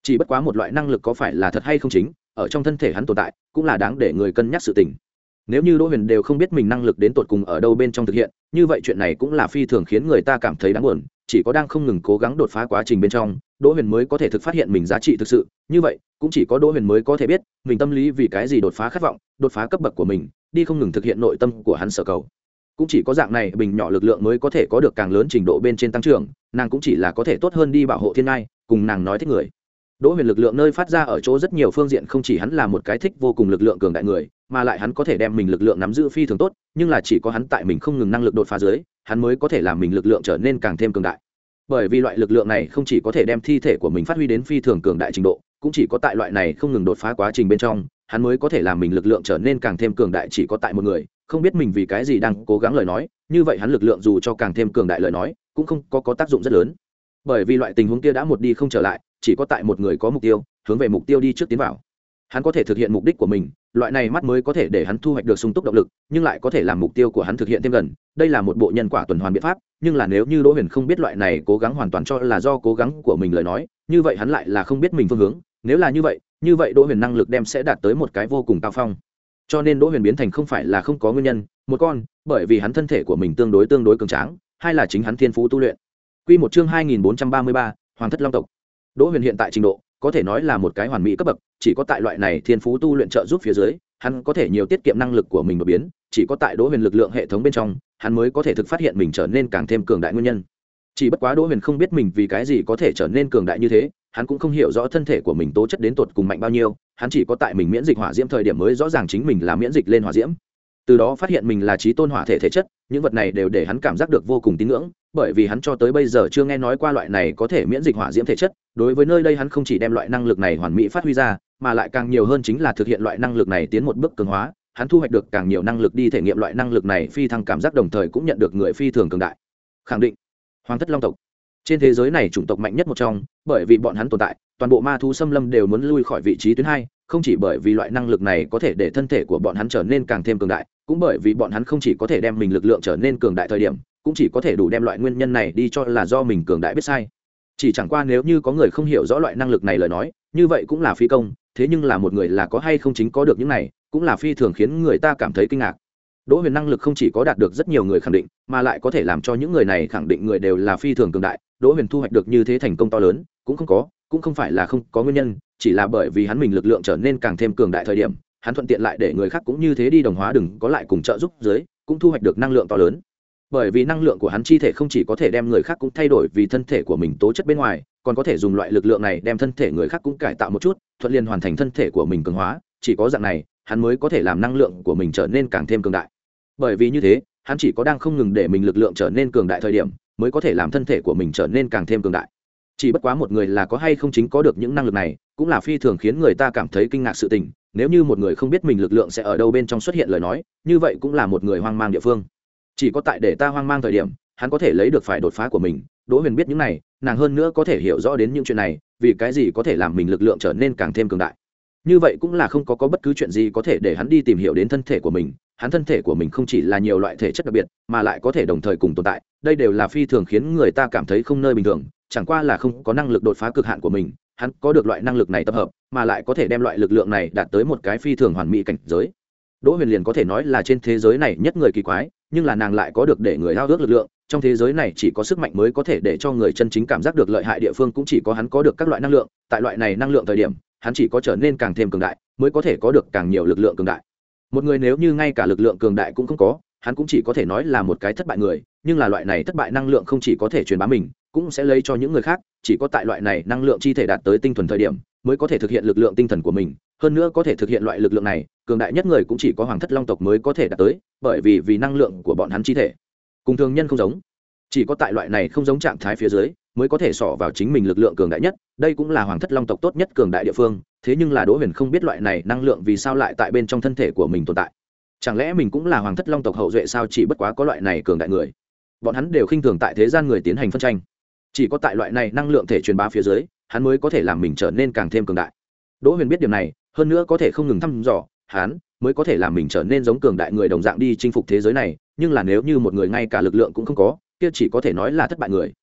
chỉ bất quá một loại năng lực có phải là thật hay không chính ở trong thân thể hắn tồn tại cũng là đáng để người cân nhắc sự tình. Nếu như Đỗ Huyền đều không biết mình năng lực đến tột cùng ở đâu bên trong thực hiện, như vậy chuyện này cũng là phi thường khiến người ta cảm thấy đáng buồn. Chỉ có đang không ngừng cố gắng đột phá quá trình bên trong, Đỗ Huyền mới có thể thực phát hiện mình giá trị thực sự. Như vậy, cũng chỉ có Đỗ Huyền mới có thể biết mình tâm lý vì cái gì đột phá khát vọng, đột phá cấp bậc của mình, đi không ngừng thực hiện nội tâm của hắn sở cầu. Cũng chỉ có dạng này bình nhỏ lực lượng mới có thể có được càng lớn trình độ bên trên tăng trưởng, nàng cũng chỉ là có thể tốt hơn đi bảo hộ thiên ngai, cùng nàng nói thích người. Đỗ Huyền lực lượng nơi phát ra ở chỗ rất nhiều phương diện, không chỉ hắn là một cái thích vô cùng lực lượng cường đại người, mà lại hắn có thể đem mình lực lượng nắm giữ phi thường tốt, nhưng là chỉ có hắn tại mình không ngừng năng lực đột phá dưới, hắn mới có thể làm mình lực lượng trở nên càng thêm cường đại. Bởi vì loại lực lượng này không chỉ có thể đem thi thể của mình phát huy đến phi thường cường đại trình độ, cũng chỉ có tại loại này không ngừng đột phá quá trình bên trong, hắn mới có thể làm mình lực lượng trở nên càng thêm cường đại. Chỉ có tại một người không biết mình vì cái gì đang cố gắng lời nói, như vậy hắn lực lượng dù cho càng thêm cường đại lời nói, cũng không có có tác dụng rất lớn. Bởi vì loại tình huống kia đã một đi không trở lại, chỉ có tại một người có mục tiêu, hướng về mục tiêu đi trước tiến vào, hắn có thể thực hiện mục đích của mình, loại này mắt mới có thể để hắn thu hoạch được sung túc động lực, nhưng lại có thể làm mục tiêu của hắn thực hiện thêm gần. Đây là một bộ nhân quả tuần hoàn biện pháp, nhưng là nếu như Đỗ Huyền không biết loại này cố gắng hoàn toàn cho là do cố gắng của mình lời nói, như vậy hắn lại là không biết mình phương hướng. Nếu là như vậy, như vậy Đỗ Huyền năng lực đem sẽ đạt tới một cái vô cùng cao phong. Cho nên Đỗ Huyền biến thành không phải là không có nguyên nhân, một con, bởi vì hắn thân thể của mình tương đối tương đối cường tráng, hai là chính hắn thiên phú tu luyện. Quy một chương hai nghìn bốn trăm ba mươi ba, Hoàng thất Long tộc. Đỗ Huyền hiện tại trình độ có thể nói là một cái hoàn mỹ cấp bậc, chỉ có tại loại này thiên phú tu luyện trợ giúp phía dưới, hắn có thể nhiều tiết kiệm năng lực của mình đột biến, chỉ có tại Đỗ Huyền lực lượng hệ thống bên trong, hắn mới có thể thực phát hiện mình trở nên càng thêm cường đại nguyên nhân. Chỉ bất quá Đỗ Huyền không biết mình vì cái gì có thể trở nên cường đại như thế, hắn cũng không hiểu rõ thân thể của mình tố chất đến tột cùng mạnh bao nhiêu, hắn chỉ có tại mình miễn dịch hỏa diễm thời điểm mới rõ ràng chính mình là miễn dịch lên hỏa diễm. Từ đó phát hiện mình là chí tôn hỏa thể thể chất, những vật này đều để hắn cảm giác được vô cùng tín ngưỡng, bởi vì hắn cho tới bây giờ chưa nghe nói qua loại này có thể miễn dịch hỏa diễm thể chất. Đối với nơi đây hắn không chỉ đem loại năng lực này hoàn mỹ phát huy ra, mà lại càng nhiều hơn chính là thực hiện loại năng lực này tiến một bước cường hóa, hắn thu hoạch được càng nhiều năng lực đi thể nghiệm loại năng lực này phi thăng cảm giác, đồng thời cũng nhận được người phi thường cường đại. Khẳng định, Hoàng thất Long tộc trên thế giới này chủng tộc mạnh nhất một trong, bởi vì bọn hắn tồn tại, toàn bộ ma thú xâm lâm đều muốn lui khỏi vị trí tuyến hai, không chỉ bởi vì loại năng lực này có thể để thân thể của bọn hắn trở nên càng thêm cường đại, cũng bởi vì bọn hắn không chỉ có thể đem mình lực lượng trở nên cường đại thời điểm, cũng chỉ có thể đủ đem loại nguyên nhân này đi cho là do mình cường đại biết sai. Chỉ chẳng qua nếu như có người không hiểu rõ loại năng lực này lời nói, như vậy cũng là phi công, thế nhưng là một người là có hay không chính có được những này, cũng là phi thường khiến người ta cảm thấy kinh ngạc. Đỗ Huyền năng lực không chỉ có đạt được rất nhiều người khẳng định, mà lại có thể làm cho những người này khẳng định người đều là phi thường cường đại. Đỗ Huyền thu hoạch được như thế thành công to lớn, cũng không có, cũng không phải là không có nguyên nhân, chỉ là bởi vì hắn mình lực lượng trở nên càng thêm cường đại thời điểm, hắn thuận tiện lại để người khác cũng như thế đi đồng hóa, đừng có lại cùng trợ giúp dưới, cũng thu hoạch được năng lượng to lớn. Bởi vì năng lượng của hắn chi thể không chỉ có thể đem người khác cũng thay đổi vì thân thể của mình tố chất bên ngoài, còn có thể dùng loại lực lượng này đem thân thể người khác cũng cải tạo một chút, thuận liền hoàn thành thân thể của mình cường hóa, chỉ có dạng này, hắn mới có thể làm năng lượng của mình trở nên càng thêm cường đại. Bởi vì như thế, hắn chỉ có đang không ngừng để mình lực lượng trở nên cường đại thời điểm, mới có thể làm thân thể của mình trở nên càng thêm cường đại. Chỉ bất quá một người là có hay không chính có được những năng lực này, cũng là phi thường khiến người ta cảm thấy kinh ngạc sự tình. Nếu như một người không biết mình lực lượng sẽ ở đâu bên trong xuất hiện lời nói, như vậy cũng là một người hoang mang địa phương. Chỉ có tại để ta hoang mang thời điểm, hắn có thể lấy được phải đột phá của mình. Đỗ Huyền biết những này, nàng hơn nữa có thể hiểu rõ đến những chuyện này, vì cái gì có thể làm mình lực lượng trở nên càng thêm cường đại. Như vậy cũng là không có có bất cứ chuyện gì có thể để hắn đi tìm hiểu đến thân thể của mình. Hắn thân thể của mình không chỉ là nhiều loại thể chất đặc biệt, mà lại có thể đồng thời cùng tồn tại, đây đều là phi thường khiến người ta cảm thấy không nơi bình thường, chẳng qua là không có năng lực đột phá cực hạn của mình, hắn có được loại năng lực này tập hợp, mà lại có thể đem loại lực lượng này đạt tới một cái phi thường hoàn mỹ cảnh giới. Đỗ Huyền liền có thể nói là trên thế giới này nhất người kỳ quái, nhưng là nàng lại có được để người ao ước lực lượng, trong thế giới này chỉ có sức mạnh mới có thể để cho người chân chính cảm giác được lợi hại địa phương, cũng chỉ có hắn có được các loại năng lượng, tại loại này năng lượng thời điểm, hắn chỉ có trở nên càng thêm cường đại, mới có thể có được càng nhiều lực lượng cường đại. Một người nếu như ngay cả lực lượng cường đại cũng không có, hắn cũng chỉ có thể nói là một cái thất bại người, nhưng là loại này thất bại năng lượng không chỉ có thể truyền bá mình, cũng sẽ lấy cho những người khác, chỉ có tại loại này năng lượng chi thể đạt tới tinh thuần thời điểm, mới có thể thực hiện lực lượng tinh thần của mình, hơn nữa có thể thực hiện loại lực lượng này, cường đại nhất người cũng chỉ có Hoàng thất Long tộc mới có thể đạt tới, bởi vì vì năng lượng của bọn hắn chi thể cùng thường nhân không giống, chỉ có tại loại này không giống trạng thái phía dưới, mới có thể xỏ vào chính mình lực lượng cường đại nhất, đây cũng là Hoàng thất Long tộc tốt nhất cường đại địa phương. Thế nhưng là Đỗ Huyền không biết loại này năng lượng vì sao lại tại bên trong thân thể của mình tồn tại. Chẳng lẽ mình cũng là Hoàng thất Long tộc hậu duệ sao? Chỉ bất quá có loại này cường đại người, bọn hắn đều khinh thường tại thế gian người tiến hành phân tranh, chỉ có tại loại này năng lượng thể truyền bá phía dưới, hắn mới có thể làm mình trở nên càng thêm cường đại. Đỗ Huyền biết điểm này, hơn nữa có thể không ngừng thăm dò, hắn mới có thể làm mình trở nên giống cường đại người đồng dạng đi chinh phục thế giới này. Nhưng là nếu như một người ngay cả lực lượng cũng không có, kia chỉ có thể nói là thất bại người.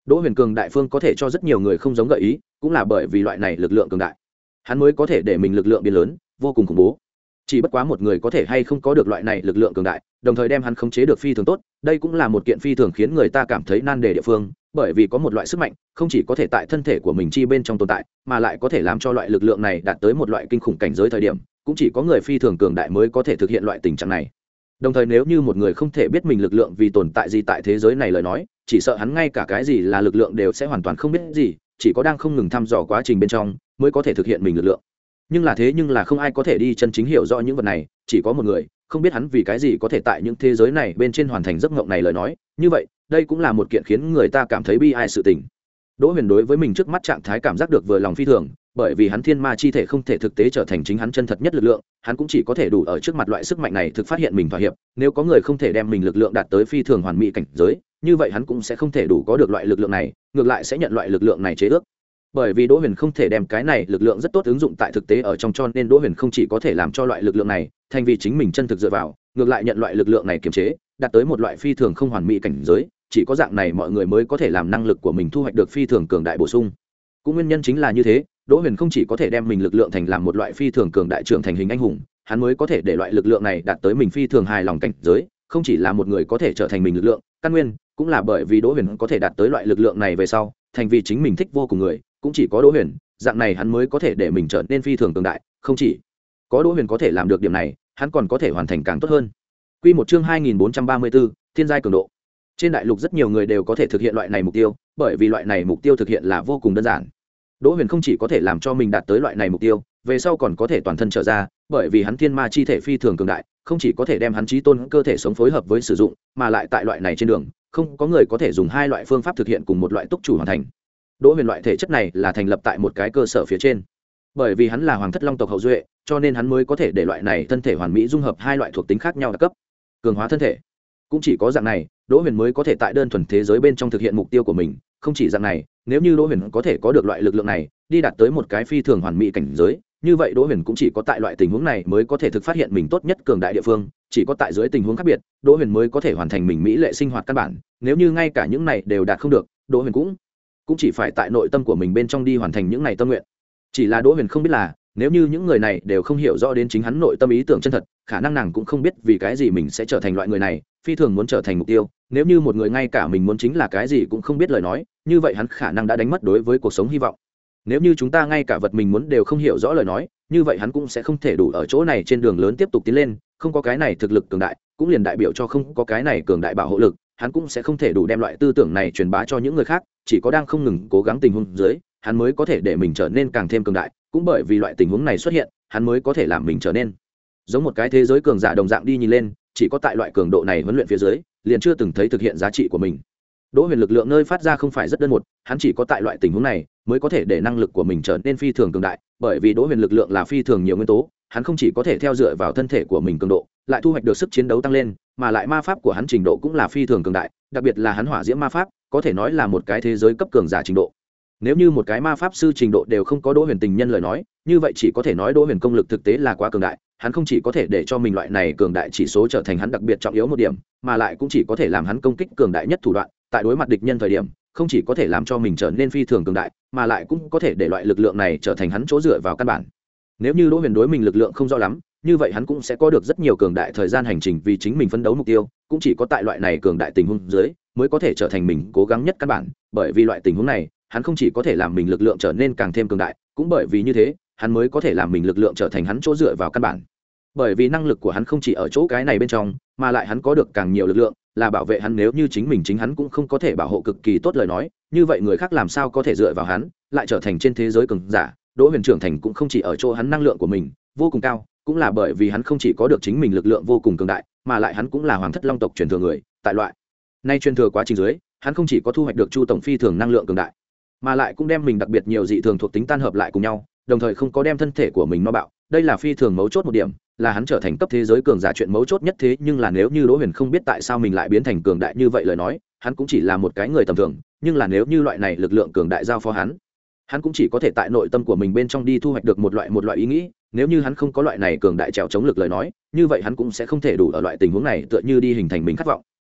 Đỗ Huyền cường đại phương có thể cho rất nhiều người không giống gợi ý, cũng là bởi vì loại này lực lượng cường đại, hắn mới có thể để mình lực lượng biến lớn, vô cùng khủng bố. Chỉ bất quá một người có thể hay không có được loại này lực lượng cường đại, đồng thời đem hắn khống chế được phi thường tốt, đây cũng là một kiện phi thường khiến người ta cảm thấy nan đề địa phương, bởi vì có một loại sức mạnh, không chỉ có thể tại thân thể của mình chi bên trong tồn tại, mà lại có thể làm cho loại lực lượng này đạt tới một loại kinh khủng cảnh giới thời điểm, cũng chỉ có người phi thường cường đại mới có thể thực hiện loại tình trạng này. Đồng thời nếu như một người không thể biết mình lực lượng vì tồn tại gì tại thế giới này lời nói, chỉ sợ hắn ngay cả cái gì là lực lượng đều sẽ hoàn toàn không biết gì, chỉ có đang không ngừng thăm dò quá trình bên trong mới có thể thực hiện mình lực lượng. Nhưng là thế nhưng là không ai có thể đi chân chính hiểu rõ những vật này, chỉ có một người không biết hắn vì cái gì có thể tại những thế giới này bên trên hoàn thành giấc mộng này lời nói, như vậy đây cũng là một kiện khiến người ta cảm thấy bi ai sự tình. Đỗ Huyền đối với mình trước mắt trạng thái cảm giác được vừa lòng phi thường, bởi vì hắn thiên ma chi thể không thể thực tế trở thành chính hắn chân thật nhất lực lượng, hắn cũng chỉ có thể đủ ở trước mặt loại sức mạnh này thực phát hiện mình thỏa hiệp, nếu có người không thể đem mình lực lượng đạt tới phi thường hoàn mỹ cảnh giới, như vậy hắn cũng sẽ không thể đủ có được loại lực lượng này, ngược lại sẽ nhận loại lực lượng này chế ước. Bởi vì Đỗ Huyền không thể đem cái này lực lượng rất tốt ứng dụng tại thực tế ở trong, cho nên Đỗ Huyền không chỉ có thể làm cho loại lực lượng này thành vì chính mình chân thực dựa vào, ngược lại nhận loại lực lượng này kiềm chế, đạt tới một loại phi thường không hoàn mỹ cảnh giới, chỉ có dạng này mọi người mới có thể làm năng lực của mình thu hoạch được phi thường cường đại bổ sung. Cũng nguyên nhân chính là như thế, Đỗ Huyền không chỉ có thể đem mình lực lượng thành làm một loại phi thường cường đại trưởng thành hình anh hùng, hắn mới có thể để loại lực lượng này đạt tới mình phi thường hài lòng cảnh giới, không chỉ là một người có thể trở thành mình lực lượng, căn nguyên cũng là bởi vì Đỗ Huyền có thể đạt tới loại lực lượng này về sau, thành vì chính mình thích vô cùng người, cũng chỉ có Đỗ Huyền, dạng này hắn mới có thể để mình trở nên phi thường cường đại, không chỉ có Đỗ Huyền có thể làm được điểm này, hắn còn có thể hoàn thành càng tốt hơn. Quy một chương hai nghìn bốn trăm ba mươi tư, thiên giai cường độ. Trên đại lục rất nhiều người đều có thể thực hiện loại này mục tiêu, bởi vì loại này mục tiêu thực hiện là vô cùng đơn giản. Đỗ Huyền không chỉ có thể làm cho mình đạt tới loại này mục tiêu, về sau còn có thể toàn thân trở ra, bởi vì hắn thiên ma chi thể phi thường cường đại, không chỉ có thể đem hắn chí tôn cơ thể sống phối hợp với sử dụng, mà lại tại loại này trên đường, không có người có thể dùng hai loại phương pháp thực hiện cùng một loại túc chủ hoàn thành. Đỗ Huyền loại thể chất này là thành lập tại một cái cơ sở phía trên, bởi vì hắn là hoàng thất long tộc hậu duệ, cho nên hắn mới có thể để loại này thân thể hoàn mỹ dung hợp hai loại thuộc tính khác nhau đặc cấp, cường hóa thân thể. Cũng chỉ có dạng này, Đỗ Huyền mới có thể tại đơn thuần thế giới bên trong thực hiện mục tiêu của mình, không chỉ dạng này, nếu như Đỗ Huyền có thể có được loại lực lượng này, đi đạt tới một cái phi thường hoàn mỹ cảnh giới, như vậy Đỗ Huyền cũng chỉ có tại loại tình huống này mới có thể thực phát hiện mình tốt nhất cường đại địa phương, chỉ có tại dưới tình huống khác biệt, Đỗ Huyền mới có thể hoàn thành mình mỹ lệ sinh hoạt căn bản, nếu như ngay cả những này đều đạt không được, Đỗ Huyền cũng cũng chỉ phải tại nội tâm của mình bên trong đi hoàn thành những này tâm nguyện. Chỉ là Đỗ Huyền không biết là, nếu như những người này đều không hiểu rõ đến chính hắn nội tâm ý tưởng chân thật, khả năng nàng cũng không biết vì cái gì mình sẽ trở thành loại người này, phi thường muốn trở thành mục tiêu. Nếu như một người ngay cả mình muốn chính là cái gì cũng không biết lời nói, như vậy hắn khả năng đã đánh mất đối với cuộc sống hy vọng. Nếu như chúng ta ngay cả vật mình muốn đều không hiểu rõ lời nói, như vậy hắn cũng sẽ không thể đủ ở chỗ này trên đường lớn tiếp tục tiến lên, không có cái này thực lực cường đại, cũng liền đại biểu cho không có cái này cường đại bảo hộ lực, hắn cũng sẽ không thể đủ đem loại tư tưởng này truyền bá cho những người khác, chỉ có đang không ngừng cố gắng tình huống dưới, hắn mới có thể để mình trở nên càng thêm cường đại, cũng bởi vì loại tình huống này xuất hiện, hắn mới có thể làm mình trở nên giống một cái thế giới cường giả đồng dạng đi nhìn lên, chỉ có tại loại cường độ này huấn luyện phía dưới, liền chưa từng thấy thực hiện giá trị của mình. Đỗ Huyền lực lượng nơi phát ra không phải rất đơn một, hắn chỉ có tại loại tình huống này mới có thể để năng lực của mình trở nên phi thường cường đại, bởi vì Đỗ Huyền lực lượng là phi thường nhiều nguyên tố, hắn không chỉ có thể theo dựa vào thân thể của mình cường độ, lại thu hoạch được sức chiến đấu tăng lên, mà lại ma pháp của hắn trình độ cũng là phi thường cường đại, đặc biệt là hắn hỏa diễm ma pháp, có thể nói là một cái thế giới cấp cường giả trình độ. Nếu như một cái ma pháp sư trình độ đều không có Đỗ Huyền tình nhân lời nói, như vậy chỉ có thể nói Đỗ Huyền công lực thực tế là quá cường đại, hắn không chỉ có thể để cho mình loại này cường đại chỉ số trở thành hắn đặc biệt trọng yếu một điểm, mà lại cũng chỉ có thể làm hắn công kích cường đại nhất thủ đoạn, tại đối mặt địch nhân thời điểm, không chỉ có thể làm cho mình trở nên phi thường cường đại, mà lại cũng có thể để loại lực lượng này trở thành hắn chỗ dựa vào căn bản. Nếu như Đỗ Huyền đối mình lực lượng không rõ lắm, như vậy hắn cũng sẽ có được rất nhiều cường đại thời gian hành trình vì chính mình phấn đấu mục tiêu, cũng chỉ có tại loại này cường đại tình huống dưới, mới có thể trở thành mình cố gắng nhất căn bản, bởi vì loại tình huống này, hắn không chỉ có thể làm mình lực lượng trở nên càng thêm cường đại, cũng bởi vì như thế, hắn mới có thể làm mình lực lượng trở thành hắn chỗ dựa vào căn bản. Bởi vì năng lực của hắn không chỉ ở chỗ cái này bên trong, mà lại hắn có được càng nhiều lực lượng, là bảo vệ hắn, nếu như chính mình chính hắn cũng không có thể bảo hộ cực kỳ tốt lời nói, như vậy người khác làm sao có thể dựa vào hắn, lại trở thành trên thế giới cường giả. Đỗ Huyền trưởng thành cũng không chỉ ở chỗ hắn năng lượng của mình vô cùng cao, cũng là bởi vì hắn không chỉ có được chính mình lực lượng vô cùng cường đại, mà lại hắn cũng là hoàng thất long tộc truyền thừa người, tại loại nay truyền thừa quá trình dưới, hắn không chỉ có thu hoạch được Chu tổng phi thường năng lượng cường đại, mà lại cũng đem mình đặc biệt nhiều dị thường thuộc tính tan hợp lại cùng nhau, đồng thời không có đem thân thể của mình no bạo, đây là phi thường mấu chốt một điểm, là hắn trở thành cấp thế giới cường giả chuyện mấu chốt nhất. Thế nhưng là nếu như Đỗ Huyền không biết tại sao mình lại biến thành cường đại như vậy lời nói, hắn cũng chỉ là một cái người tầm thường, nhưng là nếu như loại này lực lượng cường đại giao phó hắn, hắn cũng chỉ có thể tại nội tâm của mình bên trong đi thu hoạch được một loại một loại ý nghĩ, nếu như hắn không có loại này cường đại trèo chống lực lời nói, như vậy hắn cũng sẽ không thể đủ ở loại tình huống này tựa như đi hình thành mình khát vọng.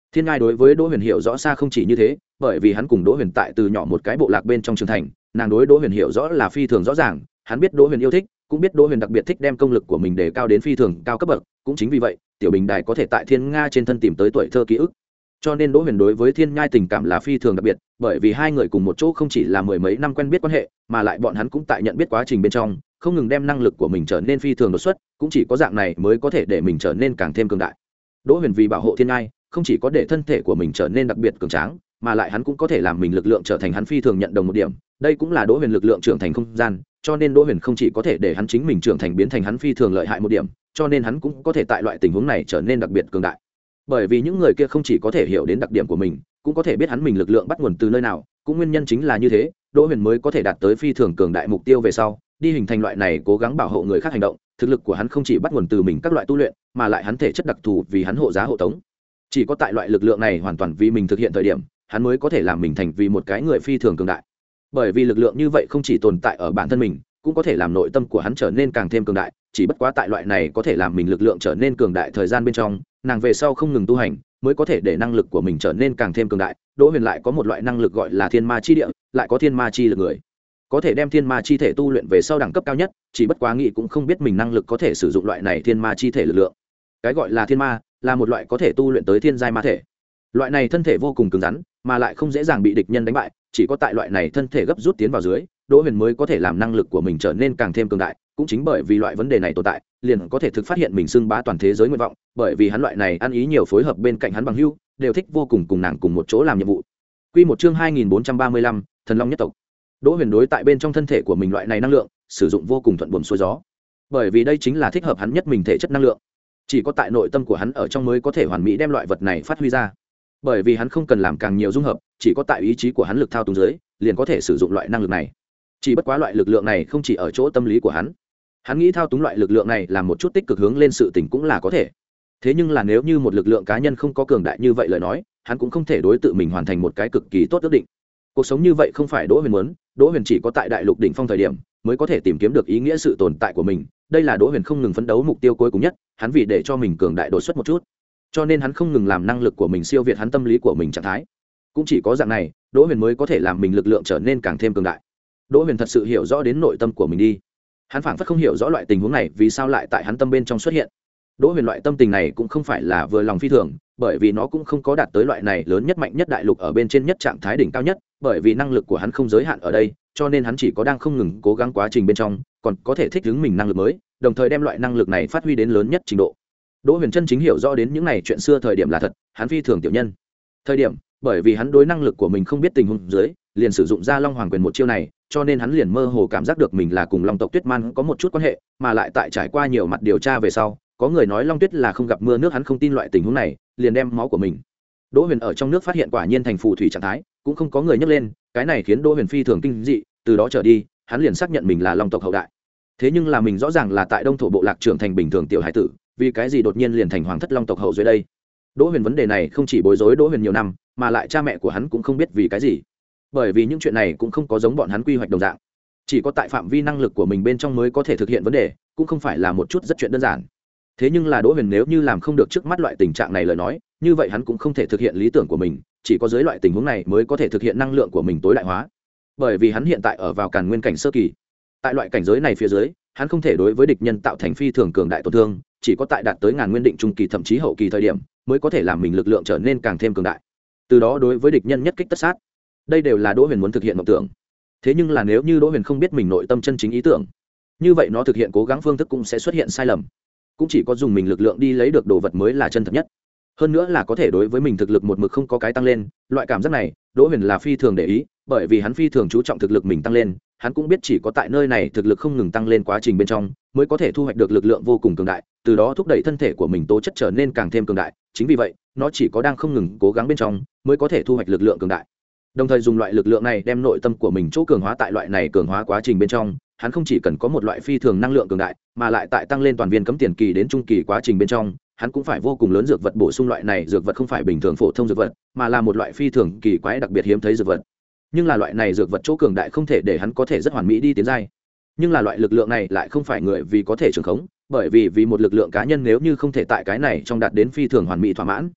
Thiên Ngai đối với Đỗ Huyền hiểu rõ xa không chỉ như thế, bởi vì hắn cùng Đỗ Huyền tại từ nhỏ một cái bộ lạc bên trong trưởng thành, nàng đối Đỗ Huyền hiểu rõ là phi thường rõ ràng, hắn biết Đỗ Huyền yêu thích, cũng biết Đỗ Huyền đặc biệt thích đem công lực của mình đề cao đến phi thường cao cấp bậc, cũng chính vì vậy, tiểu Bình Đài có thể tại Thiên Nga trên thân tìm tới tuổi thơ ký ức. Cho nên Đỗ Huyền đối với Thiên Nhai tình cảm là phi thường đặc biệt, bởi vì hai người cùng một chỗ không chỉ là mười mấy năm quen biết quan hệ, mà lại bọn hắn cũng tại nhận biết quá trình bên trong, không ngừng đem năng lực của mình trở nên phi thường đột xuất, cũng chỉ có dạng này mới có thể để mình trở nên càng thêm cường đại. Đỗ Huyền vì bảo hộ Thiên Nhai, không chỉ có để thân thể của mình trở nên đặc biệt cường tráng, mà lại hắn cũng có thể làm mình lực lượng trở thành hắn phi thường nhận đồng một điểm, đây cũng là Đỗ Huyền lực lượng trưởng thành không gian, cho nên Đỗ Huyền không chỉ có thể để hắn chính mình trưởng thành biến thành hắn phi thường lợi hại một điểm, cho nên hắn cũng có thể tại loại tình huống này trở nên đặc biệt cường đại. Bởi vì những người kia không chỉ có thể hiểu đến đặc điểm của mình, cũng có thể biết hắn mình lực lượng bắt nguồn từ nơi nào, cũng nguyên nhân chính là như thế, Đỗ Huyền mới có thể đạt tới phi thường cường đại mục tiêu về sau, đi hình thành loại này cố gắng bảo hộ người khác hành động, thực lực của hắn không chỉ bắt nguồn từ mình các loại tu luyện, mà lại hắn thể chất đặc thù vì hắn hộ giá hộ tống. Chỉ có tại loại lực lượng này hoàn toàn vì mình thực hiện thời điểm, hắn mới có thể làm mình thành vì một cái người phi thường cường đại. Bởi vì lực lượng như vậy không chỉ tồn tại ở bản thân mình, cũng có thể làm nội tâm của hắn trở nên càng thêm cường đại, chỉ bất quá tại loại này có thể làm mình lực lượng trở nên cường đại thời gian bên trong, nàng về sau không ngừng tu hành, mới có thể để năng lực của mình trở nên càng thêm cường đại. Đỗ Huyền lại có một loại năng lực gọi là thiên ma chi địa, lại có thiên ma chi lực người, có thể đem thiên ma chi thể tu luyện về sau đẳng cấp cao nhất, chỉ bất quá nghĩ cũng không biết mình năng lực có thể sử dụng loại này thiên ma chi thể lực lượng. Cái gọi là thiên ma là một loại có thể tu luyện tới thiên giai ma thể. Loại này thân thể vô cùng cứng rắn, mà lại không dễ dàng bị địch nhân đánh bại, chỉ có tại loại này thân thể gấp rút tiến vào dưới, Đỗ Huyền mới có thể làm năng lực của mình trở nên càng thêm cường đại, cũng chính bởi vì loại vấn đề này tồn tại, liền có thể thực phát hiện mình xưng bá toàn thế giới nguyện vọng, bởi vì hắn loại này ăn ý nhiều phối hợp bên cạnh hắn bằng hữu, đều thích vô cùng cùng nàng cùng một chỗ làm nhiệm vụ. Quy một chương hai nghìn bốn trăm ba mươi lăm, Thần Long nhất tộc. Đỗ Huyền đối tại bên trong thân thể của mình loại này năng lượng, sử dụng vô cùng thuận buồm xuôi gió, bởi vì đây chính là thích hợp hắn nhất mình thể chất năng lượng. Chỉ có tại nội tâm của hắn ở trong mới có thể hoàn mỹ đem loại vật này phát huy ra, bởi vì hắn không cần làm càng nhiều dung hợp, chỉ có tại ý chí của hắn lực thao túng dưới, liền có thể sử dụng loại năng lực này. Chỉ bất quá loại lực lượng này không chỉ ở chỗ tâm lý của hắn, hắn nghĩ thao túng loại lực lượng này làm một chút tích cực hướng lên sự tình cũng là có thể. Thế nhưng là nếu như một lực lượng cá nhân không có cường đại như vậy lời nói, hắn cũng không thể đối tự mình hoàn thành một cái cực kỳ tốt ước định. Cuộc sống như vậy không phải Đỗ Huyền muốn, Đỗ Huyền chỉ có tại đại lục đỉnh phong thời điểm mới có thể tìm kiếm được ý nghĩa sự tồn tại của mình, đây là Đỗ Huyền không ngừng phấn đấu mục tiêu cuối cùng nhất, hắn vì để cho mình cường đại đột xuất một chút, cho nên hắn không ngừng làm năng lực của mình siêu việt hắn tâm lý của mình trạng thái. Cũng chỉ có dạng này, Đỗ Huyền mới có thể làm mình lực lượng trở nên càng thêm cường đại. Đỗ Huyền thật sự hiểu rõ đến nội tâm của mình đi. Hắn phảng phất không hiểu rõ loại tình huống này vì sao lại tại hắn tâm bên trong xuất hiện. Đỗ Huyền loại tâm tình này cũng không phải là vừa lòng phi thường, bởi vì nó cũng không có đạt tới loại này lớn nhất mạnh nhất đại lục ở bên trên nhất trạng thái đỉnh cao nhất, bởi vì năng lực của hắn không giới hạn ở đây, cho nên hắn chỉ có đang không ngừng cố gắng quá trình bên trong, còn có thể thích ứng mình năng lực mới, đồng thời đem loại năng lực này phát huy đến lớn nhất trình độ. Đỗ Huyền chân chính hiểu rõ đến những này chuyện xưa thời điểm là thật, hắn phi thường tiểu nhân. Thời điểm, bởi vì hắn đối năng lực của mình không biết tình huống dưới, liền sử dụng ra Long Hoàng quyền một chiêu này, cho nên hắn liền mơ hồ cảm giác được mình là cùng Long tộc Tuyết Man có một chút quan hệ, mà lại tại trải qua nhiều mặt điều tra về sau, có người nói Long Tuyết là không gặp mưa nước, hắn không tin loại tình huống này, liền đem máu của mình. Đỗ Huyền ở trong nước phát hiện quả nhiên thành phù thủy trạng thái, cũng không có người nhắc lên, cái này khiến Đỗ Huyền phi thường kinh dị, từ đó trở đi, hắn liền xác nhận mình là Long tộc hậu đại. Thế nhưng là mình rõ ràng là tại Đông thổ bộ lạc trưởng thành bình thường tiểu hải tử, vì cái gì đột nhiên liền thành hoàng thất Long tộc hậu dưới đây? Đỗ Huyền vấn đề này không chỉ bối rối Đỗ Huyền nhiều năm, mà lại cha mẹ của hắn cũng không biết vì cái gì. Bởi vì những chuyện này cũng không có giống bọn hắn quy hoạch đồng dạng, chỉ có tại phạm vi năng lực của mình bên trong mới có thể thực hiện vấn đề, cũng không phải là một chút rất chuyện đơn giản. Thế nhưng là Đỗ Huyền nếu như làm không được trước mắt loại tình trạng này lời nói, như vậy hắn cũng không thể thực hiện lý tưởng của mình, chỉ có dưới loại tình huống này mới có thể thực hiện năng lượng của mình tối đại hóa. Bởi vì hắn hiện tại ở vào Càn Nguyên cảnh sơ kỳ, tại loại cảnh giới này phía dưới, hắn không thể đối với địch nhân tạo thành phi thường cường đại tổn thương, chỉ có tại đạt tới Ngàn Nguyên định trung kỳ thậm chí hậu kỳ thời điểm, mới có thể làm mình lực lượng trở nên càng thêm cường đại. Từ đó đối với địch nhân nhất kích tất sát. Đây đều là Đỗ Huyền muốn thực hiện mộng tưởng. Thế nhưng là nếu như Đỗ Huyền không biết mình nội tâm chân chính ý tưởng, như vậy nó thực hiện cố gắng phương thức cũng sẽ xuất hiện sai lầm. Cũng chỉ có dùng mình lực lượng đi lấy được đồ vật mới là chân thật nhất. Hơn nữa là có thể đối với mình thực lực một mực không có cái tăng lên, loại cảm giác này, Đỗ Huyền là phi thường để ý, bởi vì hắn phi thường chú trọng thực lực mình tăng lên, hắn cũng biết chỉ có tại nơi này thực lực không ngừng tăng lên quá trình bên trong, mới có thể thu hoạch được lực lượng vô cùng cường đại, từ đó thúc đẩy thân thể của mình tố chất trở nên càng thêm cường đại, chính vì vậy, nó chỉ có đang không ngừng cố gắng bên trong, mới có thể thu hoạch lực lượng cường đại. Đồng thời dùng loại lực lượng này đem nội tâm của mình chỗ cường hóa tại loại này cường hóa quá trình bên trong, hắn không chỉ cần có một loại phi thường năng lượng cường đại, mà lại tại tăng lên toàn viên cấm tiền kỳ đến trung kỳ quá trình bên trong, hắn cũng phải vô cùng lớn dược vật bổ sung. Loại này dược vật không phải bình thường phổ thông dược vật, mà là một loại phi thường kỳ quái đặc biệt hiếm thấy dược vật. Nhưng là loại này dược vật chỗ cường đại không thể để hắn có thể rất hoàn mỹ đi tiến giai. Nhưng là loại lực lượng này lại không phải người vì có thể trường khống, bởi vì vì một lực lượng cá nhân nếu như không thể tại cái này trong đạt đến phi thường hoàn mỹ thỏa mãn,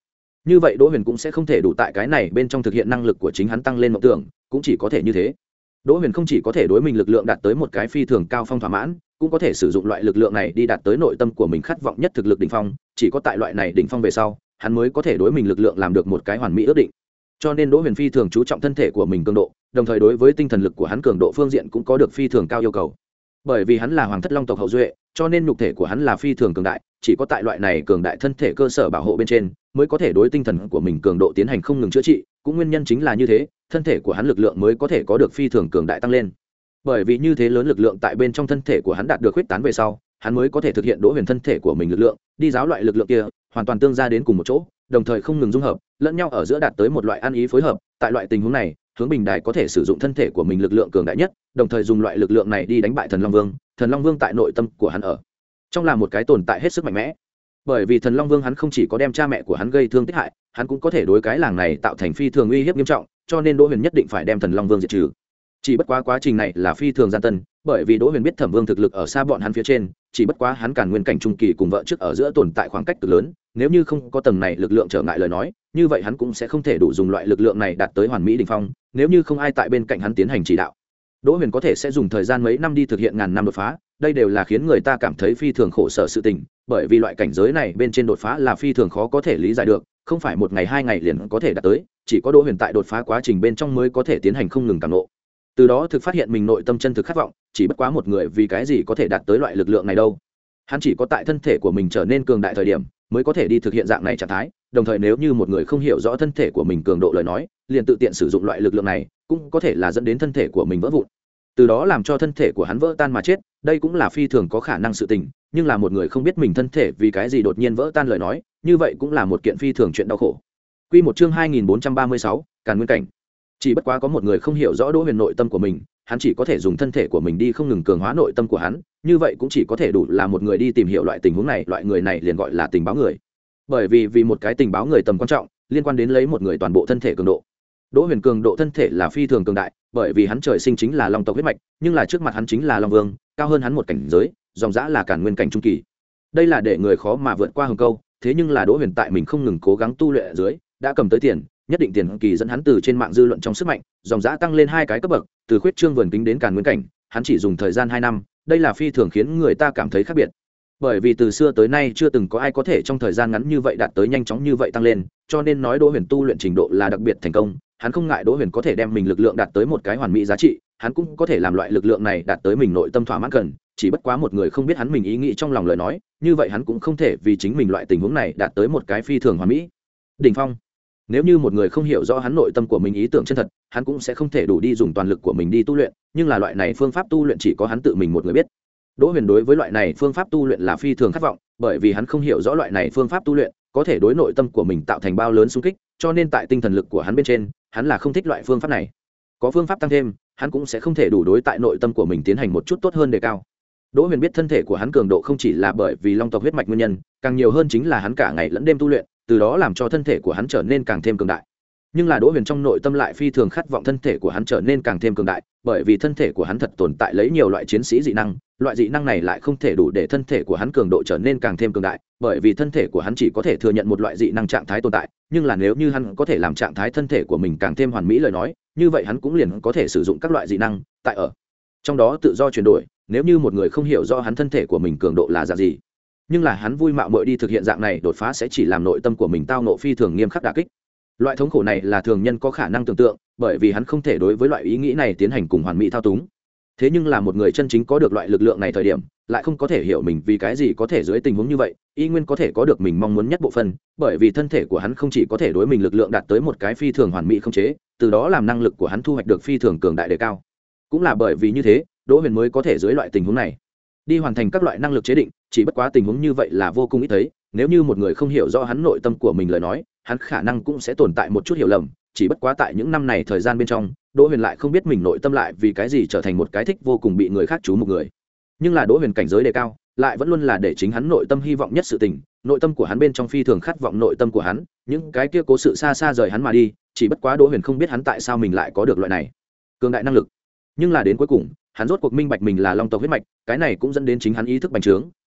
như vậy Đỗ Huyền cũng sẽ không thể đủ tại cái này bên trong thực hiện năng lực của chính hắn tăng lên mộng tưởng, cũng chỉ có thể như thế. Đỗ Huyền không chỉ có thể đối mình lực lượng đạt tới một cái phi thường cao phong thỏa mãn, cũng có thể sử dụng loại lực lượng này đi đạt tới nội tâm của mình khát vọng nhất thực lực đỉnh phong, chỉ có tại loại này đỉnh phong về sau, hắn mới có thể đối mình lực lượng làm được một cái hoàn mỹ ước định. Cho nên Đỗ Huyền phi thường chú trọng thân thể của mình cường độ, đồng thời đối với tinh thần lực của hắn cường độ phương diện cũng có được phi thường cao yêu cầu. Bởi vì hắn là hoàng thất long tộc hậu duệ, cho nên nhục thể của hắn là phi thường cường đại, chỉ có tại loại này cường đại thân thể cơ sở bảo hộ bên trên, mới có thể đối tinh thần của mình cường độ tiến hành không ngừng chữa trị, cũng nguyên nhân chính là như thế, thân thể của hắn lực lượng mới có thể có được phi thường cường đại tăng lên. Bởi vì như thế lớn lực lượng tại bên trong thân thể của hắn đạt được huyết tán về sau, hắn mới có thể thực hiện Đỗ Huyền thân thể của mình lực lượng, đi giáo loại lực lượng kia, hoàn toàn tương ra đến cùng một chỗ, đồng thời không ngừng dung hợp, lẫn nhau ở giữa đạt tới một loại ăn ý phối hợp. Tại loại tình huống này, Hướng Bình Đài có thể sử dụng thân thể của mình lực lượng cường đại nhất, đồng thời dùng loại lực lượng này đi đánh bại Thần Long Vương. Thần Long Vương tại nội tâm của hắn ở trong là một cái tồn tại hết sức mạnh mẽ. Bởi vì Thần Long Vương hắn không chỉ có đem cha mẹ của hắn gây thương tích hại, hắn cũng có thể đối cái làng này tạo thành phi thường uy hiếp nghiêm trọng, cho nên Đỗ Huyền nhất định phải đem Thần Long Vương diệt trừ. Chỉ bất quá quá trình này là phi thường gian tân, bởi vì Đỗ Huyền biết Thẩm Vương thực lực ở xa bọn hắn phía trên, chỉ bất quá hắn Càn Nguyên cảnh trung kỳ cùng vợ trước ở giữa tồn tại khoảng cách cực lớn, nếu như không có tầng này lực lượng trở ngại lời nói, như vậy hắn cũng sẽ không thể đủ dùng loại lực lượng này đạt tới hoàn mỹ đỉnh phong, nếu như không ai tại bên cạnh hắn tiến hành chỉ đạo. Đỗ Huyền có thể sẽ dùng thời gian mấy năm đi thực hiện ngàn năm đột phá, đây đều là khiến người ta cảm thấy phi thường khổ sở sự tình, bởi vì loại cảnh giới này bên trên đột phá là phi thường khó có thể lý giải được, không phải một ngày hai ngày liền có thể đạt tới, chỉ có Đỗ Huyền tại đột phá quá trình bên trong mới có thể tiến hành không ngừng cảm ngộ. Từ đó thực phát hiện mình nội tâm chân thực khát vọng, chỉ bất quá một người vì cái gì có thể đạt tới loại lực lượng này đâu. Hắn chỉ có tại thân thể của mình trở nên cường đại thời điểm, mới có thể đi thực hiện dạng này trạng thái, đồng thời nếu như một người không hiểu rõ thân thể của mình cường độ lời nói, liền tự tiện sử dụng loại lực lượng này, cũng có thể là dẫn đến thân thể của mình vỡ vụn, từ đó làm cho thân thể của hắn vỡ tan mà chết, đây cũng là phi thường có khả năng sự tình, nhưng là một người không biết mình thân thể vì cái gì đột nhiên vỡ tan lời nói, như vậy cũng là một kiện phi thường chuyện đau khổ. Quy một chương hai nghìn bốn trăm ba mươi sáu, Càn Nguyên cảnh. Chỉ bất quá có một người không hiểu rõ Đỗ Huyền nội tâm của mình, hắn chỉ có thể dùng thân thể của mình đi không ngừng cường hóa nội tâm của hắn, như vậy cũng chỉ có thể đủ là một người đi tìm hiểu loại tình huống này, loại người này liền gọi là tình báo người. Bởi vì vì một cái tình báo người tầm quan trọng, liên quan đến lấy một người toàn bộ thân thể cường độ. Đỗ Huyền cường độ thân thể là phi thường cường đại, bởi vì hắn trời sinh chính là long tộc huyết mạch, nhưng là trước mặt hắn chính là long vương, cao hơn hắn một cảnh giới, dòng dã là Càn Nguyên cảnh trung kỳ. Đây là để người khó mà vượt qua hừng câu, thế nhưng là Đỗ Huyền tại mình không ngừng cố gắng tu luyện ở dưới, đã cầm tới tiền, nhất định tiền kỳ dẫn hắn từ trên mạng dư luận trong sức mạnh, dòng dã tăng lên hai cái cấp bậc, từ khuyết trương vườn kính đến Càn Nguyên cảnh, hắn chỉ dùng thời gian hai năm, đây là phi thường khiến người ta cảm thấy khác biệt. Bởi vì từ xưa tới nay chưa từng có ai có thể trong thời gian ngắn như vậy đạt tới nhanh chóng như vậy tăng lên, cho nên nói Đỗ Huyền tu luyện trình độ là đặc biệt thành công, hắn không ngại Đỗ Huyền có thể đem mình lực lượng đạt tới một cái hoàn mỹ giá trị, hắn cũng có thể làm loại lực lượng này đạt tới mình nội tâm thỏa mãn cần, chỉ bất quá một người không biết hắn mình ý nghĩ trong lòng lời nói, như vậy hắn cũng không thể vì chính mình loại tình huống này đạt tới một cái phi thường hoàn mỹ đỉnh phong. Nếu như một người không hiểu rõ hắn nội tâm của mình ý tưởng chân thật, hắn cũng sẽ không thể đủ đi dùng toàn lực của mình đi tu luyện, nhưng là loại này phương pháp tu luyện chỉ có hắn tự mình một người biết. Đỗ Huyền đối với loại này phương pháp tu luyện là phi thường khát vọng, bởi vì hắn không hiểu rõ loại này phương pháp tu luyện có thể đối nội tâm của mình tạo thành bao lớn xung kích, cho nên tại tinh thần lực của hắn bên trên, hắn là không thích loại phương pháp này. Có phương pháp tăng thêm, hắn cũng sẽ không thể đủ đối tại nội tâm của mình tiến hành một chút tốt hơn đề cao. Đỗ Huyền biết thân thể của hắn cường độ không chỉ là bởi vì long tộc huyết mạch nguyên nhân, càng nhiều hơn chính là hắn cả ngày lẫn đêm tu luyện, từ đó làm cho thân thể của hắn trở nên càng thêm cường đại. Nhưng là Đỗ Huyền trong nội tâm lại phi thường khát vọng thân thể của hắn trở nên càng thêm cường đại, bởi vì thân thể của hắn thật tồn tại lấy nhiều loại chiến sĩ dị năng, loại dị năng này lại không thể đủ để thân thể của hắn cường độ trở nên càng thêm cường đại, bởi vì thân thể của hắn chỉ có thể thừa nhận một loại dị năng trạng thái tồn tại, nhưng là nếu như hắn có thể làm trạng thái thân thể của mình càng thêm hoàn mỹ lời nói, như vậy hắn cũng liền có thể sử dụng các loại dị năng, tại ở trong đó tự do chuyển đổi. Nếu như một người không hiểu rõ hắn thân thể của mình cường độ là dạng gì, nhưng là hắn vui mạo muội đi thực hiện dạng này đột phá, sẽ chỉ làm nội tâm của mình tao ngộ phi thường nghiêm khắc đả kích. Loại thống khổ này là thường nhân có khả năng tưởng tượng, bởi vì hắn không thể đối với loại ý nghĩ này tiến hành cùng hoàn mỹ thao túng. Thế nhưng là một người chân chính có được loại lực lượng này thời điểm, lại không có thể hiểu mình vì cái gì có thể dưới tình huống như vậy, y nguyên có thể có được mình mong muốn nhất bộ phận, bởi vì thân thể của hắn không chỉ có thể đối mình lực lượng đạt tới một cái phi thường hoàn mỹ không chế, từ đó làm năng lực của hắn thu hoạch được phi thường cường đại đề cao. Cũng là bởi vì như thế, Đỗ Huyền mới có thể dưới loại tình huống này đi hoàn thành các loại năng lực chế định, chỉ bất quá tình huống như vậy là vô cùng ít thấy, nếu như một người không hiểu rõ hắn nội tâm của mình lời nói, hắn khả năng cũng sẽ tồn tại một chút hiểu lầm, chỉ bất quá tại những năm này thời gian bên trong, Đỗ Huyền lại không biết mình nội tâm lại vì cái gì trở thành một cái thích vô cùng bị người khác chú mục người. Nhưng là Đỗ Huyền cảnh giới đề cao, lại vẫn luôn là để chính hắn nội tâm hy vọng nhất sự tình, nội tâm của hắn bên trong phi thường khát vọng nội tâm của hắn, những cái kia cố sự xa xa rời hắn mà đi, chỉ bất quá Đỗ Huyền không biết hắn tại sao mình lại có được loại này cường đại năng lực. Nhưng là đến cuối cùng, hắn rốt cuộc minh bạch mình là long tộc huyết mạch, cái này cũng dẫn đến chính hắn ý thức bành trướng,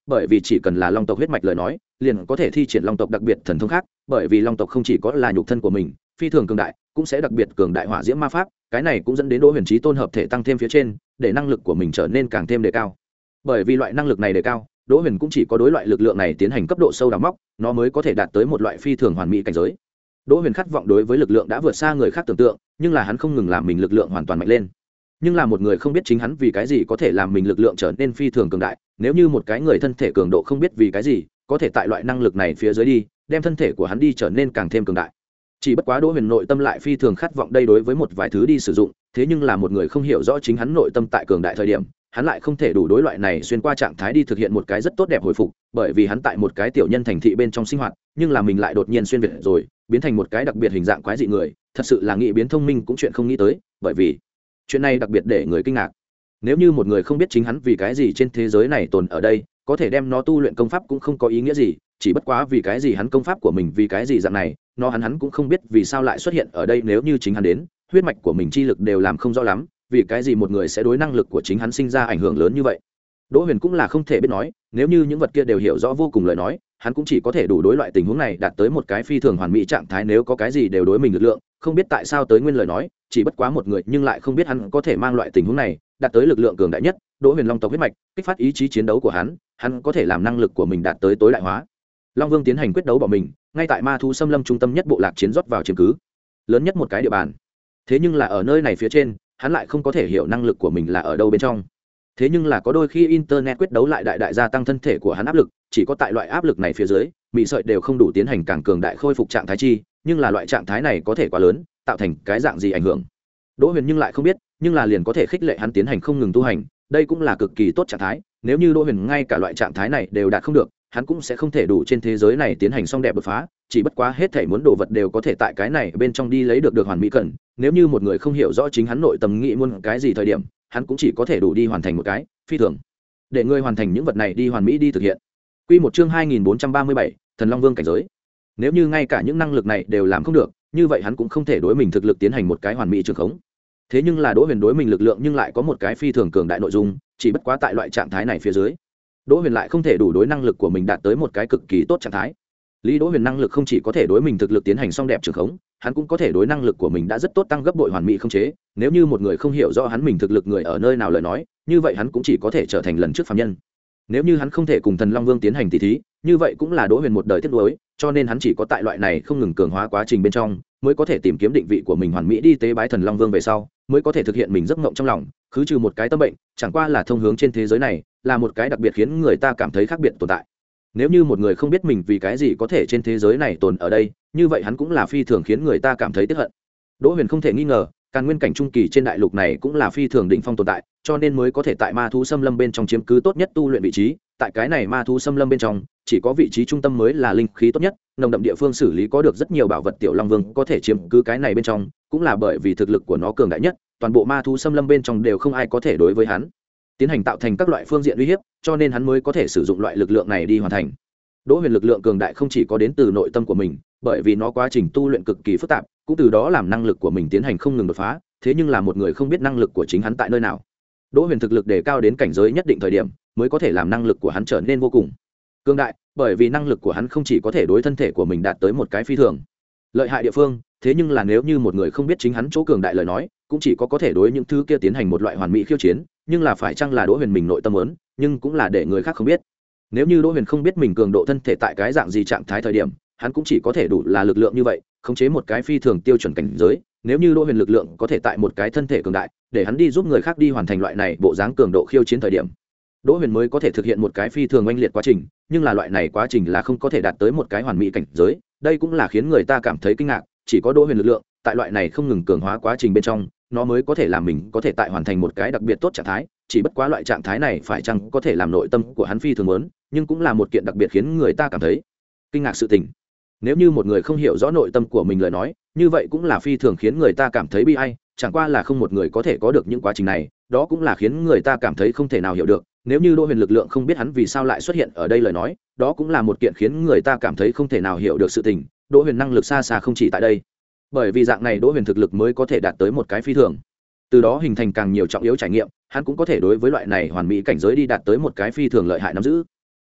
bởi vì chỉ cần là long tộc huyết mạch lời nói liền có thể thi triển long tộc đặc biệt thần thông khác, bởi vì long tộc không chỉ có là nhục thân của mình phi thường cường đại, cũng sẽ đặc biệt cường đại hỏa diễm ma pháp. Cái này cũng dẫn đến Đỗ Huyền Chí tôn hợp thể tăng thêm phía trên, để năng lực của mình trở nên càng thêm đề cao. Bởi vì loại năng lực này đề cao, Đỗ Huyền cũng chỉ có đối loại lực lượng này tiến hành cấp độ sâu đào móc, nó mới có thể đạt tới một loại phi thường hoàn mỹ cảnh giới. Đỗ Huyền khát vọng đối với lực lượng đã vượt xa người khác tưởng tượng, nhưng là hắn không ngừng làm mình lực lượng hoàn toàn mạnh lên. Nhưng là một người không biết chính hắn vì cái gì có thể làm mình lực lượng trở nên phi thường cường đại, nếu như một cái người thân thể cường độ không biết vì cái gì, có thể tại loại năng lực này phía dưới đi, đem thân thể của hắn đi trở nên càng thêm cường đại. Chỉ bất quá Đỗ Huyền nội tâm lại phi thường khát vọng đây đối với một vài thứ đi sử dụng, thế nhưng là một người không hiểu rõ chính hắn nội tâm tại cường đại thời điểm, hắn lại không thể đủ đối loại này xuyên qua trạng thái đi thực hiện một cái rất tốt đẹp hồi phục, bởi vì hắn tại một cái tiểu nhân thành thị bên trong sinh hoạt, nhưng là mình lại đột nhiên xuyên việt rồi, biến thành một cái đặc biệt hình dạng quái dị người, thật sự là nghĩ biến thông minh cũng chuyện không nghĩ tới, bởi vì chuyện này đặc biệt để người kinh ngạc. Nếu như một người không biết chính hắn vì cái gì trên thế giới này tồn ở đây, có thể đem nó tu luyện công pháp cũng không có ý nghĩa gì, chỉ bất quá vì cái gì hắn công pháp của mình vì cái gì dạng này, nó hắn hắn cũng không biết vì sao lại xuất hiện ở đây. Nếu như chính hắn đến, huyết mạch của mình chi lực đều làm không rõ lắm, vì cái gì một người sẽ đối năng lực của chính hắn sinh ra ảnh hưởng lớn như vậy. Đỗ Huyền cũng là không thể biết nói, nếu như những vật kia đều hiểu rõ vô cùng lời nói, hắn cũng chỉ có thể đủ đối loại tình huống này đạt tới một cái phi thường hoàn mỹ trạng thái. Nếu có cái gì đều đối mình lực lượng, không biết tại sao tới nguyên lời nói, chỉ bất quá một người nhưng lại không biết hắn có thể mang loại tình huống này đạt tới lực lượng cường đại nhất. Đỗ Huyền long tộc huyết mạch kích phát ý chí chiến đấu của hắn, hắn có thể làm năng lực của mình đạt tới tối đại hóa. Long Vương tiến hành quyết đấu bỏ mình, ngay tại ma thú xâm lâm trung tâm nhất bộ lạc chiến rót vào chiếm cứ lớn nhất một cái địa bàn. Thế nhưng là ở nơi này phía trên, hắn lại không có thể hiểu năng lực của mình là ở đâu bên trong. Thế nhưng là có đôi khi internet quyết đấu lại đại đại gia tăng thân thể của hắn áp lực, chỉ có tại loại áp lực này phía dưới, mị sợi đều không đủ tiến hành càng cường đại khôi phục trạng thái chi, nhưng là loại trạng thái này có thể quá lớn, tạo thành cái dạng gì ảnh hưởng. Đỗ Huyền nhưng lại không biết, nhưng là liền có thể khích lệ hắn tiến hành không ngừng tu hành, đây cũng là cực kỳ tốt trạng thái. Nếu như Đỗ Huyền ngay cả loại trạng thái này đều đạt không được, hắn cũng sẽ không thể đủ trên thế giới này tiến hành xong đẹp đột phá, chỉ bất quá hết thảy muốn đồ vật đều có thể tại cái này bên trong đi lấy được được hoàn mỹ cần. Nếu như một người không hiểu rõ chính hắn nội tâm nghĩ muốn cái gì thời điểm, hắn cũng chỉ có thể đủ đi hoàn thành một cái phi thường, để ngươi hoàn thành những vật này đi hoàn mỹ đi thực hiện. Quy một chương hai nghìn bốn trăm ba mươi bảy, Thần Long Vương cảnh giới. Nếu như ngay cả những năng lực này đều làm không được, như vậy hắn cũng không thể đối mình thực lực tiến hành một cái hoàn mỹ trường khống. Thế nhưng là Đỗ Huyền đối mình lực lượng nhưng lại có một cái phi thường cường đại nội dung, chỉ bất quá tại loại trạng thái này phía dưới, Đỗ Huyền lại không thể đủ đối năng lực của mình đạt tới một cái cực kỳ tốt trạng thái. Lý Đỗ Huyền năng lực không chỉ có thể đối mình thực lực tiến hành song đẹp trường khống, hắn cũng có thể đối năng lực của mình đã rất tốt tăng gấp bội hoàn mỹ không chế. Nếu như một người không hiểu rõ hắn mình thực lực người ở nơi nào lời nói, như vậy hắn cũng chỉ có thể trở thành lần trước phàm nhân. Nếu như hắn không thể cùng Thần Long Vương tiến hành tỷ thí, như vậy cũng là Đỗ Huyền một đời tiếc nuối, cho nên hắn chỉ có tại loại này không ngừng cường hóa quá trình bên trong, mới có thể tìm kiếm định vị của mình hoàn mỹ đi tế bái Thần Long Vương về sau, mới có thể thực hiện mình giấc mộng trong lòng, khứ trừ một cái tâm bệnh, chẳng qua là thông hướng trên thế giới này, là một cái đặc biệt khiến người ta cảm thấy khác biệt tồn tại. Nếu như một người không biết mình vì cái gì có thể trên thế giới này tồn ở đây, như vậy hắn cũng là phi thường khiến người ta cảm thấy tiếc hận. Đỗ Huyền không thể nghi ngờ, Càn Nguyên cảnh trung kỳ trên đại lục này cũng là phi thường đỉnh phong tồn tại, cho nên mới có thể tại ma thú xâm lâm bên trong chiếm cứ tốt nhất tu luyện vị trí. Tại cái này ma thú xâm lâm bên trong, chỉ có vị trí trung tâm mới là linh khí tốt nhất, nồng đậm địa phương xử lý có được rất nhiều bảo vật. Tiểu Long Vương có thể chiếm cứ cái này bên trong, cũng là bởi vì thực lực của nó cường đại nhất, toàn bộ ma thú xâm lâm bên trong đều không ai có thể đối với hắn tiến hành tạo thành các loại phương diện uy hiếp, cho nên hắn mới có thể sử dụng loại lực lượng này đi hoàn thành. Đỗ Huyền lực lượng cường đại không chỉ có đến từ nội tâm của mình, bởi vì nó quá trình tu luyện cực kỳ phức tạp, cũng từ đó làm năng lực của mình tiến hành không ngừng đột phá. Thế nhưng là một người không biết năng lực của chính hắn tại nơi nào, Đỗ Huyền thực lực đề cao đến cảnh giới nhất định thời điểm, mới có thể làm năng lực của hắn trở nên vô cùng cường đại, bởi vì năng lực của hắn không chỉ có thể đối thân thể của mình đạt tới một cái phi thường lợi hại địa phương, thế nhưng là nếu như một người không biết chính hắn chỗ cường đại lời nói, cũng chỉ có có thể đối những thứ kia tiến hành một loại hoàn mỹ khiêu chiến. Nhưng là phải chăng là Đỗ Huyền mình nội tâm muốn, nhưng cũng là để người khác không biết. Nếu như Đỗ Huyền không biết mình cường độ thân thể tại cái dạng gì trạng thái thời điểm, hắn cũng chỉ có thể đủ là lực lượng như vậy, khống chế một cái phi thường tiêu chuẩn cảnh giới. Nếu như Đỗ Huyền lực lượng có thể tại một cái thân thể cường đại, để hắn đi giúp người khác đi hoàn thành loại này bộ dáng cường độ khiêu chiến thời điểm, Đỗ Huyền mới có thể thực hiện một cái phi thường oanh liệt quá trình. Nhưng là loại này quá trình là không có thể đạt tới một cái hoàn mỹ cảnh giới, đây cũng là khiến người ta cảm thấy kinh ngạc. Chỉ có Đỗ Huyền lực lượng tại loại này không ngừng cường hóa quá trình bên trong, nó mới có thể làm mình có thể tại hoàn thành một cái đặc biệt tốt trạng thái. Chỉ bất quá loại trạng thái này phải chăng có thể làm nội tâm của hắn phi thường muốn, nhưng cũng là một kiện đặc biệt khiến người ta cảm thấy kinh ngạc sự tình. Nếu như một người không hiểu rõ nội tâm của mình lời nói, như vậy cũng là phi thường khiến người ta cảm thấy bi ai, chẳng qua là không một người có thể có được những quá trình này, đó cũng là khiến người ta cảm thấy không thể nào hiểu được. Nếu như Đỗ Huyền lực lượng không biết hắn vì sao lại xuất hiện ở đây lời nói, đó cũng là một kiện khiến người ta cảm thấy không thể nào hiểu được sự tình. Đỗ Huyền năng lực xa xa không chỉ tại đây, bởi vì dạng này Đỗ Huyền thực lực mới có thể đạt tới một cái phi thường, từ đó hình thành càng nhiều trọng yếu trải nghiệm, hắn cũng có thể đối với loại này hoàn mỹ cảnh giới đi đạt tới một cái phi thường lợi hại nắm giữ.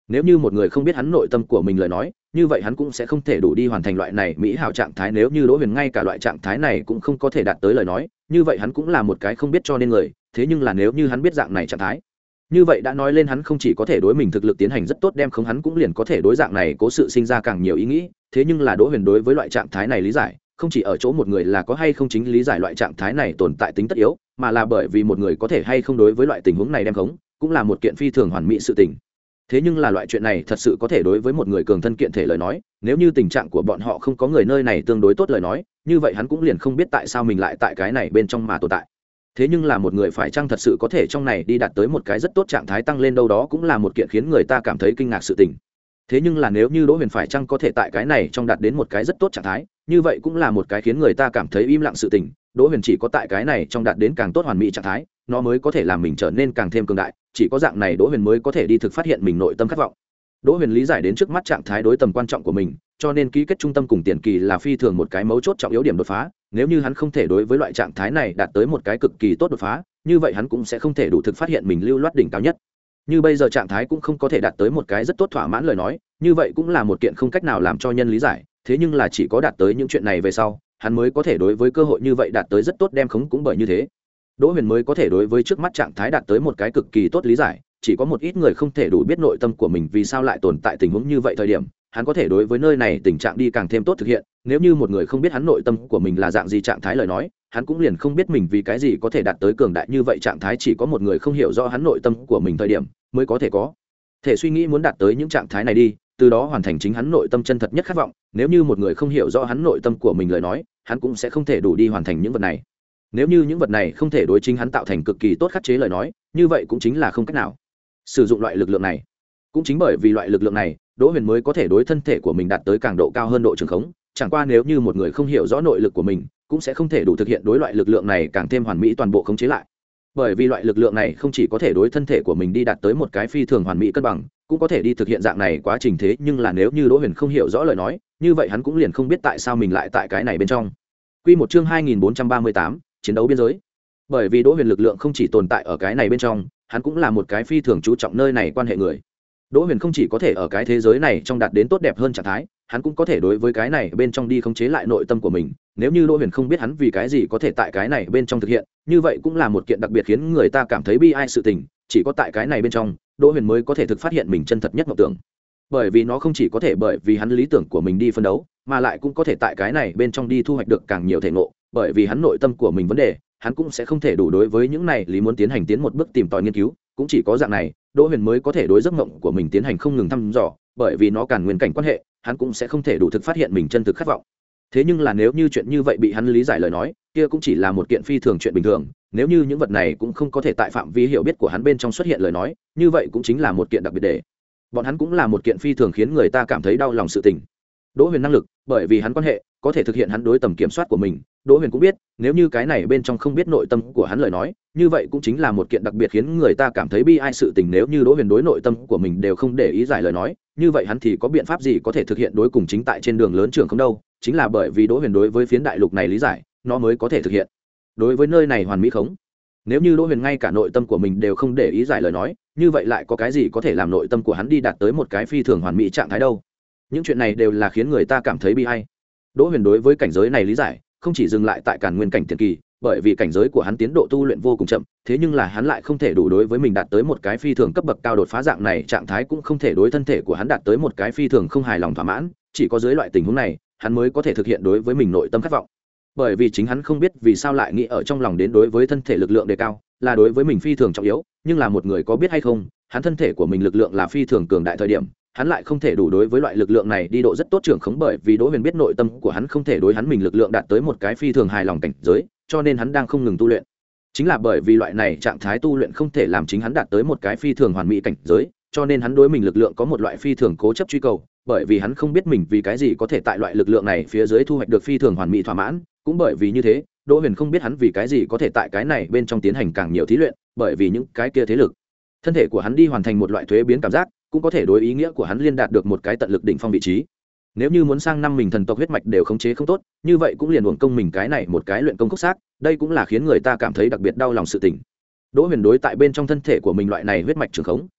nếu như một người không biết hắn nội tâm của mình lời nói, như vậy hắn cũng sẽ không thể đủ đi hoàn thành loại này mỹ hảo trạng thái. Nếu như Đỗ Huyền ngay cả loại trạng thái này cũng không có thể đạt tới lời nói, như vậy hắn cũng là một cái không biết cho nên người. Thế nhưng là nếu như hắn biết dạng này trạng thái, như vậy đã nói lên hắn không chỉ có thể đối mình thực lực tiến hành rất tốt đem không, hắn cũng liền có thể đối dạng này cố sự sinh ra càng nhiều ý nghĩ. Thế nhưng là Đỗ Huyền đối với loại trạng thái này lý giải không chỉ ở chỗ một người là có hay không chính lý giải loại trạng thái này tồn tại tính tất yếu, mà là bởi vì một người có thể hay không đối với loại tình huống này đem khống cũng là một kiện phi thường hoàn mỹ sự tình. Thế nhưng là loại chuyện này thật sự có thể đối với một người cường thân kiện thể lời nói, nếu như tình trạng của bọn họ không có người nơi này tương đối tốt lời nói, như vậy hắn cũng liền không biết tại sao mình lại tại cái này bên trong mà tồn tại. Thế nhưng là một người phải chăng thật sự có thể trong này đi đạt tới một cái rất tốt trạng thái tăng lên đâu, đó cũng là một kiện khiến người ta cảm thấy kinh ngạc sự tình. Thế nhưng là nếu như Đỗ Huyền phải chăng có thể tại cái này trong đạt đến một cái rất tốt trạng thái, như vậy cũng là một cái khiến người ta cảm thấy im lặng sự tình. Đỗ Huyền chỉ có tại cái này trong đạt đến càng tốt hoàn mỹ trạng thái, nó mới có thể làm mình trở nên càng thêm cường đại, chỉ có dạng này Đỗ Huyền mới có thể đi thực phát hiện mình nội tâm khát vọng. Đỗ Huyền lý giải đến trước mắt trạng thái đối tầm quan trọng của mình, cho nên ký kết trung tâm cùng tiền kỳ là phi thường một cái mấu chốt trọng yếu điểm đột phá. Nếu như hắn không thể đối với loại trạng thái này đạt tới một cái cực kỳ tốt đột phá, như vậy hắn cũng sẽ không thể đủ thực phát hiện mình lưu loát đỉnh cao nhất. Như bây giờ trạng thái cũng không có thể đạt tới một cái rất tốt thỏa mãn lời nói, như vậy cũng là một kiện không cách nào làm cho nhân lý giải. Thế nhưng là chỉ có đạt tới những chuyện này về sau, hắn mới có thể đối với cơ hội như vậy đạt tới rất tốt đem khống, cũng bởi như thế Đỗ Huyền mới có thể đối với trước mắt trạng thái đạt tới một cái cực kỳ tốt lý giải. Chỉ có một ít người không thể đủ biết nội tâm của mình vì sao lại tồn tại tình huống như vậy thời điểm, hắn có thể đối với nơi này tình trạng đi càng thêm tốt thực hiện. Nếu như một người không biết hắn nội tâm của mình là dạng gì trạng thái lời nói, hắn cũng liền không biết mình vì cái gì có thể đạt tới cường đại như vậy trạng thái. Chỉ có một người không hiểu rõ hắn nội tâm của mình thời điểm, mới có thể có thể suy nghĩ muốn đạt tới những trạng thái này đi, từ đó hoàn thành chính hắn nội tâm chân thật nhất khát vọng. Nếu như một người không hiểu rõ hắn nội tâm của mình lời nói, hắn cũng sẽ không thể đủ đi hoàn thành những vật này. Nếu như những vật này không thể đối chính hắn tạo thành cực kỳ tốt khắc chế lời nói, như vậy cũng chính là không cách nào sử dụng loại lực lượng này. Cũng chính bởi vì loại lực lượng này, Đỗ Huyền mới có thể đối thân thể của mình đạt tới càng độ cao hơn độ trường khống. Chẳng qua nếu như một người không hiểu rõ nội lực của mình, cũng sẽ không thể đủ thực hiện đối loại lực lượng này càng thêm hoàn mỹ toàn bộ khống chế lại. Bởi vì loại lực lượng này không chỉ có thể đối thân thể của mình đi đạt tới một cái phi thường hoàn mỹ cân bằng, cũng có thể đi thực hiện dạng này quá trình. Thế nhưng là nếu như Đỗ Huyền không hiểu rõ lời nói, như vậy hắn cũng liền không biết tại sao mình lại tại cái này bên trong. Quy một chương hai nghìn bốn trăm ba mươi tám, chiến đấu biên giới. Bởi vì Đỗ Huyền lực lượng không chỉ tồn tại ở cái này bên trong, hắn cũng là một cái phi thường chú trọng nơi này quan hệ người. Đỗ Huyền không chỉ có thể ở cái thế giới này trong đạt đến tốt đẹp hơn trạng thái, hắn cũng có thể đối với cái này bên trong đi khống chế lại nội tâm của mình. Nếu như Đỗ Huyền không biết hắn vì cái gì có thể tại cái này bên trong thực hiện, như vậy cũng là một kiện đặc biệt khiến người ta cảm thấy bi ai sự tình. Chỉ có tại cái này bên trong, Đỗ Huyền mới có thể thực phát hiện mình chân thật nhất mộng tưởng. Bởi vì nó không chỉ có thể bởi vì hắn lý tưởng của mình đi phân đấu, mà lại cũng có thể tại cái này bên trong đi thu hoạch được càng nhiều thể ngộ. Bởi vì hắn nội tâm của mình vấn đề, hắn cũng sẽ không thể đủ đối với những này lý muốn tiến hành tiến một bước tìm tòi nghiên cứu. Cũng chỉ có dạng này, Đỗ Huyền mới có thể đối giấc mộng của mình tiến hành không ngừng thăm dò. Bởi vì nó càn nguyên cảnh quan hệ, hắn cũng sẽ không thể đủ thực phát hiện mình chân thực khát vọng. Thế nhưng là nếu như chuyện như vậy bị hắn lý giải lời nói, kia cũng chỉ là một kiện phi thường chuyện bình thường. Nếu như những vật này cũng không có thể tại phạm vi hiểu biết của hắn bên trong xuất hiện lời nói, như vậy cũng chính là một kiện đặc biệt để bọn hắn cũng là một kiện phi thường khiến người ta cảm thấy đau lòng sự tình. Đỗ Huyền năng lực, bởi vì hắn quan hệ, có thể thực hiện hắn đối tầm kiểm soát của mình. Đỗ Huyền cũng biết, nếu như cái này bên trong không biết nội tâm của hắn lời nói, như vậy cũng chính là một kiện đặc biệt khiến người ta cảm thấy bi ai sự tình. Nếu như Đỗ Huyền đối nội tâm của mình đều không để ý giải lời nói, như vậy hắn thì có biện pháp gì có thể thực hiện đối cùng chính tại trên đường lớn trường không đâu. Chính là bởi vì Đỗ Huyền đối với phiến đại lục này lý giải, nó mới có thể thực hiện đối với nơi này hoàn mỹ khống. Nếu như Đỗ Huyền ngay cả nội tâm của mình đều không để ý giải lời nói, như vậy lại có cái gì có thể làm nội tâm của hắn đi đạt tới một cái phi thường hoàn mỹ trạng thái đâu. Những chuyện này đều là khiến người ta cảm thấy bi ai. Đỗ Huyền đối với cảnh giới này lý giải không chỉ dừng lại tại càn nguyên cảnh tiền kỳ, bởi vì cảnh giới của hắn tiến độ tu luyện vô cùng chậm, thế nhưng là hắn lại không thể đủ đối với mình đạt tới một cái phi thường cấp bậc cao đột phá dạng này trạng thái, cũng không thể đối thân thể của hắn đạt tới một cái phi thường không hài lòng thỏa mãn. Chỉ có dưới loại tình huống này, hắn mới có thể thực hiện đối với mình nội tâm khát vọng. Bởi vì chính hắn không biết vì sao lại nghĩ ở trong lòng đến đối với thân thể lực lượng đề cao là đối với mình phi thường trọng yếu, nhưng là một người có biết hay không, hắn thân thể của mình lực lượng là phi thường cường đại thời điểm, hắn lại không thể đủ đối với loại lực lượng này đi độ rất tốt trưởng khống. Bởi vì Đỗ Huyền biết nội tâm của hắn không thể đối hắn mình lực lượng đạt tới một cái phi thường hài lòng cảnh giới, cho nên hắn đang không ngừng tu luyện. Chính là bởi vì loại này trạng thái tu luyện không thể làm chính hắn đạt tới một cái phi thường hoàn mỹ cảnh giới, cho nên hắn đối mình lực lượng có một loại phi thường cố chấp truy cầu. Bởi vì hắn không biết mình vì cái gì có thể tại loại lực lượng này phía dưới thu hoạch được phi thường hoàn mỹ thỏa mãn. Cũng bởi vì như thế, Đỗ Huyền không biết hắn vì cái gì có thể tại cái này bên trong tiến hành càng nhiều thí luyện. Bởi vì những cái kia thế lực, thân thể của hắn đi hoàn thành một loại thuế biến cảm giác, cũng có thể đối ý nghĩa của hắn liên đạt được một cái tận lực đỉnh phong vị trí. Nếu như muốn sang năm mình thần tộc huyết mạch đều khống chế không tốt, như vậy cũng liền uổng công mình cái này một cái luyện công khúc xác. Đây cũng là khiến người ta cảm thấy đặc biệt đau lòng sự tình. Đỗ Huyền đối tại bên trong thân thể của mình loại này huyết mạch trường khống,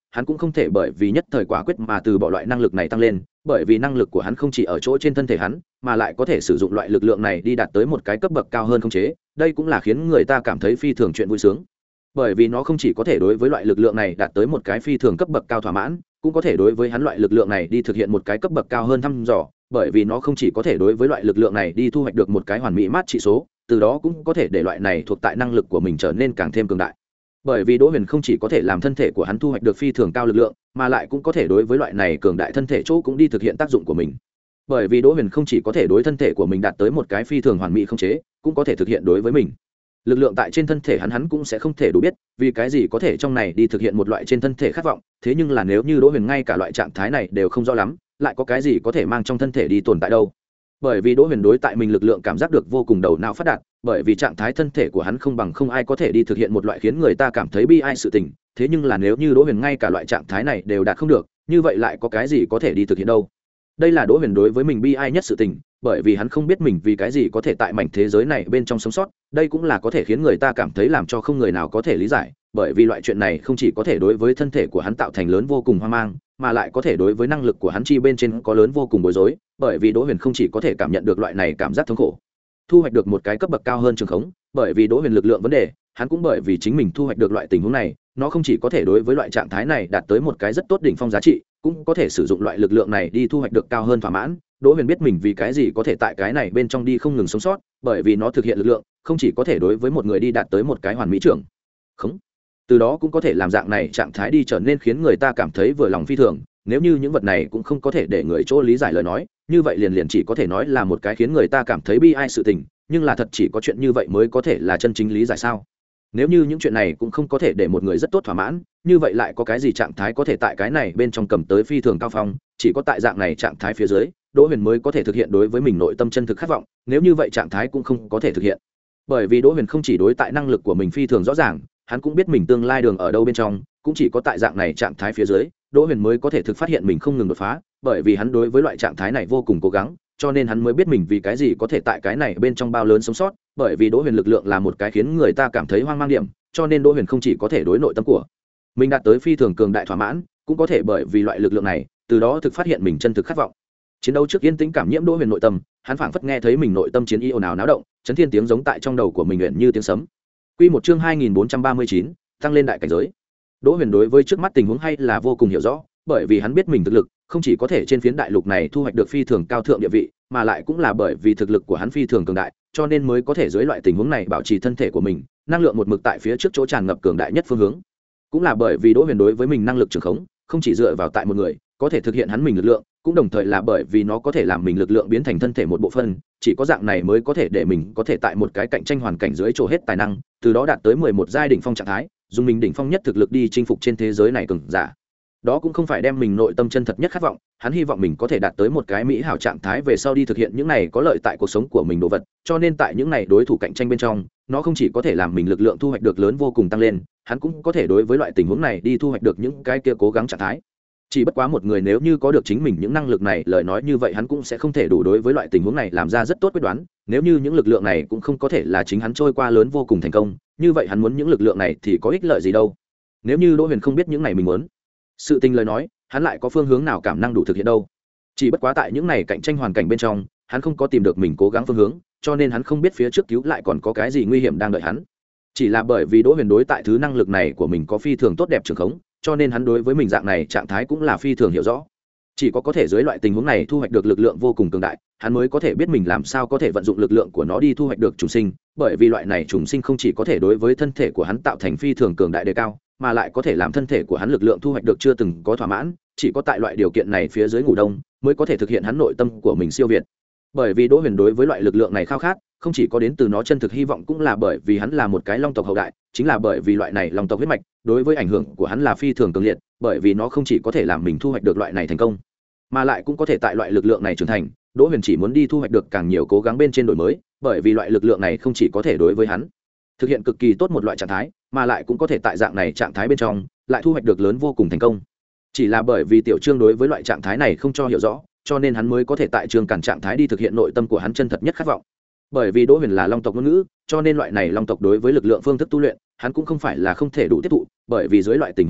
hắn cũng không thể bởi vì nhất thời quả quyết mà từ bỏ loại năng lực này tăng lên, bởi vì năng lực của hắn không chỉ ở chỗ trên thân thể hắn, mà lại có thể sử dụng loại lực lượng này đi đạt tới một cái cấp bậc cao hơn khống chế, đây cũng là khiến người ta cảm thấy phi thường chuyện vui sướng. Bởi vì nó không chỉ có thể đối với loại lực lượng này đạt tới một cái phi thường cấp bậc cao thỏa mãn, cũng có thể đối với hắn loại lực lượng này đi thực hiện một cái cấp bậc cao hơn thăm dò, bởi vì nó không chỉ có thể đối với loại lực lượng này đi thu hoạch được một cái hoàn mỹ mát trị số, từ đó cũng có thể để loại này thuộc tại năng lực của mình trở nên càng thêm cường đại. Bởi vì Đỗ Huyền không chỉ có thể làm thân thể của hắn thu hoạch được phi thường cao lực lượng, mà lại cũng có thể đối với loại này cường đại thân thể chỗ cũng đi thực hiện tác dụng của mình. Bởi vì Đỗ Huyền không chỉ có thể đối thân thể của mình đạt tới một cái phi thường hoàn mỹ không chế, cũng có thể thực hiện đối với mình. Lực lượng tại trên thân thể hắn hắn cũng sẽ không thể đủ biết, vì cái gì có thể trong này đi thực hiện một loại trên thân thể khát vọng, thế nhưng là nếu như Đỗ Huyền ngay cả loại trạng thái này đều không rõ lắm, lại có cái gì có thể mang trong thân thể đi tồn tại đâu. Bởi vì Đỗ Huyền đối tại mình lực lượng cảm giác được vô cùng đầu não phát đạt, bởi vì trạng thái thân thể của hắn không bằng không ai có thể đi thực hiện một loại khiến người ta cảm thấy bi ai sự tình, thế nhưng là nếu như Đỗ Huyền ngay cả loại trạng thái này đều đạt không được, như vậy lại có cái gì có thể đi thực hiện đâu. Đây là Đỗ Huyền đối với mình bi ai nhất sự tình, bởi vì hắn không biết mình vì cái gì có thể tại mảnh thế giới này bên trong sống sót, đây cũng là có thể khiến người ta cảm thấy làm cho không người nào có thể lý giải, bởi vì loại chuyện này không chỉ có thể đối với thân thể của hắn tạo thành lớn vô cùng hoang mang, mà lại có thể đối với năng lực của hắn chi bên trên có lớn vô cùng bối rối, bởi vì Đỗ Huyền không chỉ có thể cảm nhận được loại này cảm giác thống khổ, thu hoạch được một cái cấp bậc cao hơn trường khống, bởi vì Đỗ Huyền lực lượng vấn đề, hắn cũng bởi vì chính mình thu hoạch được loại tình huống này, nó không chỉ có thể đối với loại trạng thái này đạt tới một cái rất tốt đỉnh phong giá trị, cũng có thể sử dụng loại lực lượng này đi thu hoạch được cao hơn thỏa mãn. Đỗ Huyền biết mình vì cái gì có thể tại cái này bên trong đi không ngừng sống sót, bởi vì nó thực hiện lực lượng, không chỉ có thể đối với một người đi đạt tới một cái hoàn mỹ trưởng khống, từ đó cũng có thể làm dạng này trạng thái đi trở nên khiến người ta cảm thấy vừa lòng phi thường. Nếu như những vật này cũng không có thể để người chỗ lý giải lời nói, như vậy liền liền chỉ có thể nói là một cái khiến người ta cảm thấy bi ai sự tình, nhưng là thật chỉ có chuyện như vậy mới có thể là chân chính lý giải sao? Nếu như những chuyện này cũng không có thể để một người rất tốt thỏa mãn, như vậy lại có cái gì trạng thái có thể tại cái này bên trong cầm tới phi thường cao phong, chỉ có tại dạng này trạng thái phía dưới, Đỗ Huyền mới có thể thực hiện đối với mình nội tâm chân thực khát vọng, nếu như vậy trạng thái cũng không có thể thực hiện. Bởi vì Đỗ Huyền không chỉ đối tại năng lực của mình phi thường rõ ràng, hắn cũng biết mình tương lai đường ở đâu bên trong, cũng chỉ có tại dạng này trạng thái phía dưới, Đỗ Huyền mới có thể thực phát hiện mình không ngừng đột phá, bởi vì hắn đối với loại trạng thái này vô cùng cố gắng, cho nên hắn mới biết mình vì cái gì có thể tại cái này bên trong bao lớn sống sót, bởi vì Đỗ Huyền lực lượng là một cái khiến người ta cảm thấy hoang mang điểm, cho nên Đỗ Huyền không chỉ có thể đối nội tâm của mình đạt tới phi thường cường đại thỏa mãn, cũng có thể bởi vì loại lực lượng này, từ đó thực phát hiện mình chân thực khát vọng. Chiến đấu trước yên tĩnh cảm nhiễm Đỗ Huyền nội tâm, hắn phảng phất nghe thấy mình nội tâm chiến ý ồn ào náo động, chấn thiên tiếng giống tại trong đầu của mình luyện như tiếng sấm. Quy một chương hai nghìn bốn trăm ba mươi chín, tăng lên đại cảnh giới. Đỗ Huyền đối với trước mắt tình huống hay là vô cùng hiểu rõ, bởi vì hắn biết mình thực lực không chỉ có thể trên phiến đại lục này thu hoạch được phi thường cao thượng địa vị, mà lại cũng là bởi vì thực lực của hắn phi thường cường đại, cho nên mới có thể dưới loại tình huống này bảo trì thân thể của mình, năng lượng một mực tại phía trước chỗ tràn ngập cường đại nhất phương hướng. Cũng là bởi vì Đỗ Huyền đối với mình năng lực trường khống, không chỉ dựa vào tại một người, có thể thực hiện hắn mình lực lượng, cũng đồng thời là bởi vì nó có thể làm mình lực lượng biến thành thân thể một bộ phận, chỉ có dạng này mới có thể để mình có thể tại một cái cạnh tranh hoàn cảnh dưới trổ hết tài năng, từ đó đạt tới mười một giai đỉnh phong trạng thái, dùng mình đỉnh phong nhất thực lực đi chinh phục trên thế giới này cường giả. Đó cũng không phải đem mình nội tâm chân thật nhất khát vọng, hắn hy vọng mình có thể đạt tới một cái mỹ hảo trạng thái về sau đi thực hiện những này có lợi tại cuộc sống của mình đồ vật, cho nên tại những này đối thủ cạnh tranh bên trong, nó không chỉ có thể làm mình lực lượng thu hoạch được lớn vô cùng tăng lên, hắn cũng có thể đối với loại tình huống này đi thu hoạch được những cái kia cố gắng trạng thái. Chỉ bất quá một người nếu như có được chính mình những năng lực này, lời nói như vậy hắn cũng sẽ không thể đủ đối với loại tình huống này làm ra rất tốt quyết đoán, nếu như những lực lượng này cũng không có thể là chính hắn trôi qua lớn vô cùng thành công, như vậy hắn muốn những lực lượng này thì có ích lợi gì đâu. Nếu như Đỗ Huyền không biết những này mình muốn sự tình lời nói, hắn lại có phương hướng nào cảm năng đủ thực hiện đâu. Chỉ bất quá tại những này cạnh tranh hoàn cảnh bên trong, hắn không có tìm được mình cố gắng phương hướng, cho nên hắn không biết phía trước cứu lại còn có cái gì nguy hiểm đang đợi hắn. Chỉ là bởi vì Đỗ Huyền đối tại thứ năng lực này của mình có phi thường tốt đẹp trường khống, cho nên hắn đối với mình dạng này trạng thái cũng là phi thường hiểu rõ. Chỉ có có thể dưới loại tình huống này thu hoạch được lực lượng vô cùng cường đại, hắn mới có thể biết mình làm sao có thể vận dụng lực lượng của nó đi thu hoạch được trùng sinh, bởi vì loại này trùng sinh không chỉ có thể đối với thân thể của hắn tạo thành phi thường cường đại đề cao, mà lại có thể làm thân thể của hắn lực lượng thu hoạch được chưa từng có thỏa mãn, chỉ có tại loại điều kiện này phía dưới ngủ đông mới có thể thực hiện hắn nội tâm của mình siêu việt. Bởi vì Đỗ Huyền đối với loại lực lượng này khao khát, không chỉ có đến từ nó chân thực hy vọng, cũng là bởi vì hắn là một cái long tộc hậu đại, chính là bởi vì loại này long tộc huyết mạch đối với ảnh hưởng của hắn là phi thường cường liệt, bởi vì nó không chỉ có thể làm mình thu hoạch được loại này thành công, mà lại cũng có thể tại loại lực lượng này trưởng thành. Đỗ Huyền chỉ muốn đi thu hoạch được càng nhiều cố gắng bên trên đổi mới, bởi vì loại lực lượng này không chỉ có thể đối với hắn thực hiện cực kỳ tốt một loại trạng thái, mà lại cũng có thể tại dạng này trạng thái bên trong lại thu hoạch được lớn vô cùng thành công. Chỉ là bởi vì Tiểu Trương đối với loại trạng thái này không cho hiểu rõ, cho nên hắn mới có thể tại Trương cản trạng thái đi thực hiện nội tâm của hắn chân thật nhất khát vọng. Bởi vì Đỗ Huyền là long tộc ngôn ngữ, cho nên loại này long tộc đối với lực lượng phương thức tu luyện, hắn cũng không phải là không thể đủ tiếp thụ, bởi vì dưới loại tình huống này,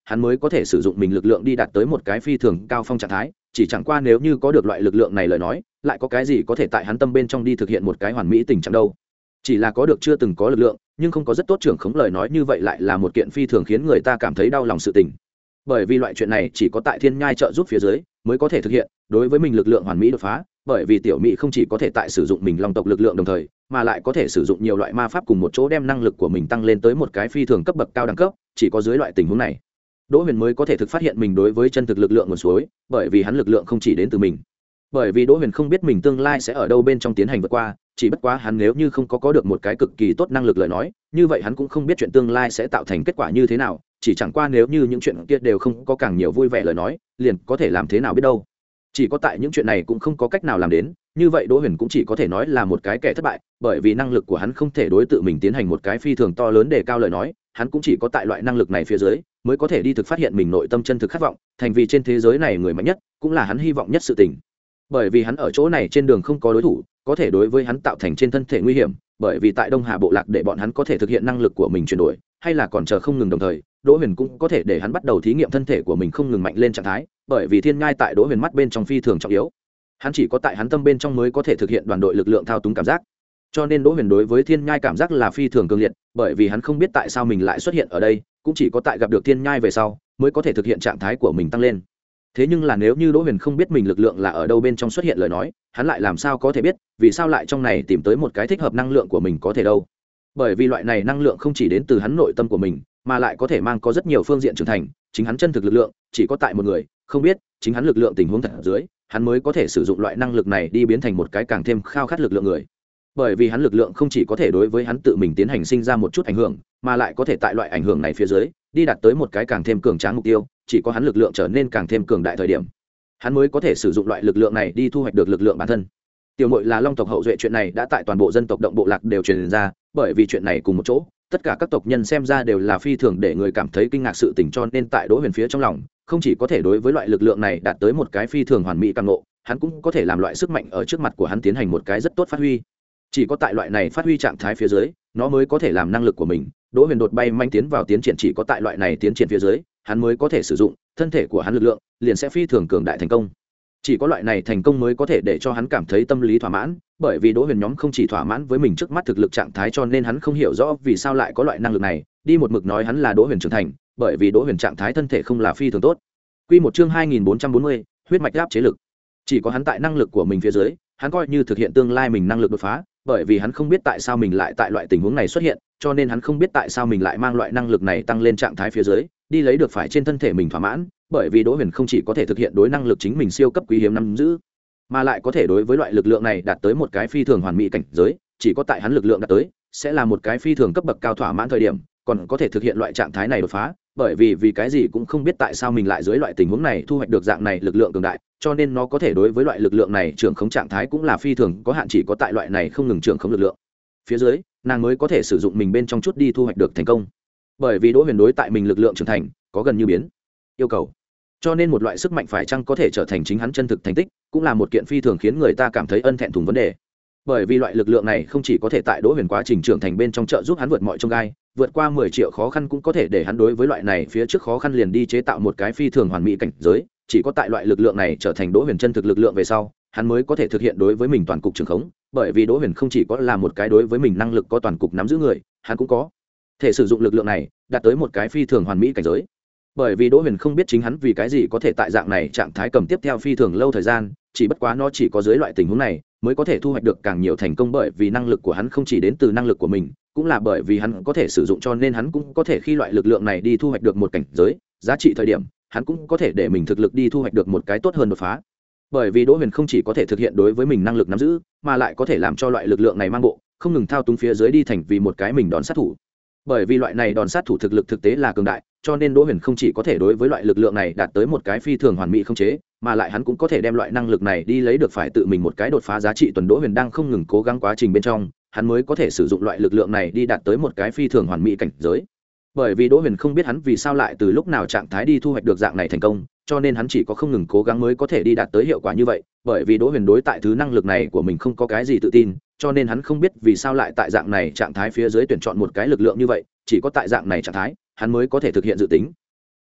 hắn mới có thể sử dụng mình lực lượng đi đạt tới một cái phi thường cao phong trạng thái. Chỉ chẳng qua nếu như có được loại lực lượng này lời nói, lại có cái gì có thể tại hắn tâm bên trong đi thực hiện một cái hoàn mỹ tình trạng đâu. Chỉ là có được chưa từng có lực lượng, nhưng không có rất tốt trưởng khống lời nói như vậy lại là một kiện phi thường khiến người ta cảm thấy đau lòng sự tình. Bởi vì loại chuyện này chỉ có tại thiên nhai trợ giúp phía dưới mới có thể thực hiện, đối với mình lực lượng hoàn mỹ đột phá, bởi vì tiểu mỹ không chỉ có thể tại sử dụng mình long tộc lực lượng đồng thời, mà lại có thể sử dụng nhiều loại ma pháp cùng một chỗ đem năng lực của mình tăng lên tới một cái phi thường cấp bậc cao đẳng cấp, chỉ có dưới loại tình huống này, Đỗ Huyền mới có thể thực phát hiện mình đối với chân thực lực lượng nguồn suối, bởi vì hắn lực lượng không chỉ đến từ mình. Bởi vì Đỗ Huyền không biết mình tương lai sẽ ở đâu bên trong tiến hành vượt qua, chỉ bất quá hắn nếu như không có có được một cái cực kỳ tốt năng lực lời nói, như vậy hắn cũng không biết chuyện tương lai sẽ tạo thành kết quả như thế nào, chỉ chẳng qua nếu như những chuyện kia đều không có càng nhiều vui vẻ lời nói, liền có thể làm thế nào biết đâu. Chỉ có tại những chuyện này cũng không có cách nào làm đến, như vậy Đỗ Huyền cũng chỉ có thể nói là một cái kẻ thất bại, bởi vì năng lực của hắn không thể đối tự mình tiến hành một cái phi thường to lớn để cao lời nói, hắn cũng chỉ có tại loại năng lực này phía dưới mới có thể đi thực phát hiện mình nội tâm chân thực khát vọng, thành vì trên thế giới này người mạnh nhất, cũng là hắn hy vọng nhất sự tình. Bởi vì hắn ở chỗ này trên đường không có đối thủ có thể đối với hắn tạo thành trên thân thể nguy hiểm, bởi vì tại Đông Hà bộ lạc để bọn hắn có thể thực hiện năng lực của mình chuyển đổi, hay là còn chờ không ngừng đồng thời, Đỗ Huyền cũng có thể để hắn bắt đầu thí nghiệm thân thể của mình không ngừng mạnh lên trạng thái, bởi vì thiên ngai tại Đỗ Huyền mắt bên trong phi thường trọng yếu. Hắn chỉ có tại hắn tâm bên trong mới có thể thực hiện đoàn đội lực lượng thao túng cảm giác. Cho nên Đỗ Huyền đối với thiên nhai cảm giác là phi thường cường liệt, bởi vì hắn không biết tại sao mình lại xuất hiện ở đây, cũng chỉ có tại gặp được thiên nhai về sau mới có thể thực hiện trạng thái của mình tăng lên. Thế nhưng là nếu như Đỗ Huyền không biết mình lực lượng là ở đâu bên trong xuất hiện lời nói, hắn lại làm sao có thể biết vì sao lại trong này tìm tới một cái thích hợp năng lượng của mình có thể đâu. Bởi vì loại này năng lượng không chỉ đến từ hắn nội tâm của mình, mà lại có thể mang có rất nhiều phương diện trưởng thành, chính hắn chân thực lực lượng chỉ có tại một người không biết chính hắn lực lượng tình huống thật ở dưới, hắn mới có thể sử dụng loại năng lực này đi biến thành một cái càng thêm khao khát lực lượng người. Bởi vì hắn lực lượng không chỉ có thể đối với hắn tự mình tiến hành sinh ra một chút ảnh hưởng, mà lại có thể tại loại ảnh hưởng này phía dưới đi đạt tới một cái càng thêm cường tráng mục tiêu, chỉ có hắn lực lượng trở nên càng thêm cường đại thời điểm, hắn mới có thể sử dụng loại lực lượng này đi thu hoạch được lực lượng bản thân. Tiểu muội là long tộc hậu duệ chuyện này đã tại toàn bộ dân tộc động bộ lạc đều truyền ra, bởi vì chuyện này cùng một chỗ, tất cả các tộc nhân xem ra đều là phi thường để người cảm thấy kinh ngạc sự tình, cho nên tại Đỗ Huyền phía trong lòng, không chỉ có thể đối với loại lực lượng này đạt tới một cái phi thường hoàn mỹ càng ngộ, hắn cũng có thể làm loại sức mạnh ở trước mặt của hắn tiến hành một cái rất tốt phát huy. Chỉ có tại loại này phát huy trạng thái phía dưới, nó mới có thể làm năng lực của mình Đỗ Huyền đột bay manh tiến vào tiến triển, chỉ có tại loại này tiến triển phía dưới, hắn mới có thể sử dụng thân thể của hắn lực lượng liền sẽ phi thường cường đại thành công. Chỉ có loại này thành công mới có thể để cho hắn cảm thấy tâm lý thỏa mãn, bởi vì Đỗ Huyền nhóm không chỉ thỏa mãn với mình trước mắt thực lực trạng thái, cho nên hắn không hiểu rõ vì sao lại có loại năng lực này, đi một mực nói hắn là Đỗ Huyền trưởng thành, bởi vì Đỗ Huyền trạng thái thân thể không là phi thường tốt. Quy một chương hai nghìn bốn trăm bốn mươi, huyết mạch áp chế lực. Chỉ có hắn tại năng lực của mình phía dưới, hắn coi như thực hiện tương lai mình năng lực đột phá, bởi vì hắn không biết tại sao mình lại tại loại tình huống này xuất hiện, cho nên hắn không biết tại sao mình lại mang loại năng lực này tăng lên trạng thái phía dưới, đi lấy được phải trên thân thể mình thỏa mãn, bởi vì Đỗ Huyền không chỉ có thể thực hiện đối năng lực chính mình siêu cấp quý hiếm nắm giữ, mà lại có thể đối với loại lực lượng này đạt tới một cái phi thường hoàn mỹ cảnh giới, chỉ có tại hắn lực lượng đạt tới, sẽ là một cái phi thường cấp bậc cao thỏa mãn thời điểm, còn có thể thực hiện loại trạng thái này đột phá, bởi vì vì cái gì cũng không biết tại sao mình lại dưới loại tình huống này thu hoạch được dạng này lực lượng cường đại, cho nên nó có thể đối với loại lực lượng này trưởng khống trạng thái cũng là phi thường có hạn, chỉ có tại loại này không ngừng trưởng khống lực lượng phía dưới, nàng mới có thể sử dụng mình bên trong chút đi thu hoạch được thành công. Bởi vì Đỗ Huyền đối tại mình lực lượng trưởng thành có gần như biến yêu cầu, cho nên một loại sức mạnh phải chăng có thể trở thành chính hắn chân thực thành tích, cũng là một kiện phi thường khiến người ta cảm thấy ân thẹn thùng vấn đề. Bởi vì loại lực lượng này không chỉ có thể tại Đỗ Huyền quá trình trưởng thành bên trong trợ giúp hắn vượt mọi chông gai, vượt qua mười triệu khó khăn, cũng có thể để hắn đối với loại này phía trước khó khăn liền đi chế tạo một cái phi thường hoàn mỹ cảnh giới, chỉ có tại loại lực lượng này trở thành Đỗ Huyền chân thực lực lượng về sau, hắn mới có thể thực hiện đối với mình toàn cục trường khống, bởi vì Đỗ Huyền không chỉ có là một cái đối với mình năng lực có toàn cục nắm giữ người, hắn cũng có thể sử dụng lực lượng này đạt tới một cái phi thường hoàn mỹ cảnh giới. Bởi vì Đỗ Huyền không biết chính hắn vì cái gì có thể tại dạng này trạng thái cầm tiếp theo phi thường lâu thời gian, chỉ bất quá nó chỉ có dưới loại tình huống này mới có thể thu hoạch được càng nhiều thành công, bởi vì năng lực của hắn không chỉ đến từ năng lực của mình, cũng là bởi vì hắn có thể sử dụng, cho nên hắn cũng có thể khi loại lực lượng này đi thu hoạch được một cảnh giới giá trị thời điểm, hắn cũng có thể để mình thực lực đi thu hoạch được một cái tốt hơn đột phá. Bởi vì Đỗ Huyền không chỉ có thể thực hiện đối với mình năng lực nắm giữ, mà lại có thể làm cho loại lực lượng này mang bộ không ngừng thao túng phía dưới đi thành vì một cái mình đòn sát thủ. Bởi vì loại này đòn sát thủ thực lực thực tế là cường đại, cho nên Đỗ Huyền không chỉ có thể đối với loại lực lượng này đạt tới một cái phi thường hoàn mỹ không chế, mà lại hắn cũng có thể đem loại năng lực này đi lấy được phải tự mình một cái đột phá giá trị. Tuần Đỗ Huyền đang không ngừng cố gắng quá trình bên trong, hắn mới có thể sử dụng loại lực lượng này đi đạt tới một cái phi thường hoàn mỹ cảnh giới. Bởi vì Đỗ Huyền không biết hắn vì sao lại từ lúc nào trạng thái đi thu hoạch được dạng này thành công, cho nên hắn chỉ có không ngừng cố gắng mới có thể đi đạt tới hiệu quả như vậy. Bởi vì Đỗ Huyền đối tại thứ năng lực này của mình không có cái gì tự tin, cho nên hắn không biết vì sao lại tại dạng này trạng thái phía dưới tuyển chọn một cái lực lượng như vậy, chỉ có tại dạng này trạng thái hắn mới có thể thực hiện dự tính.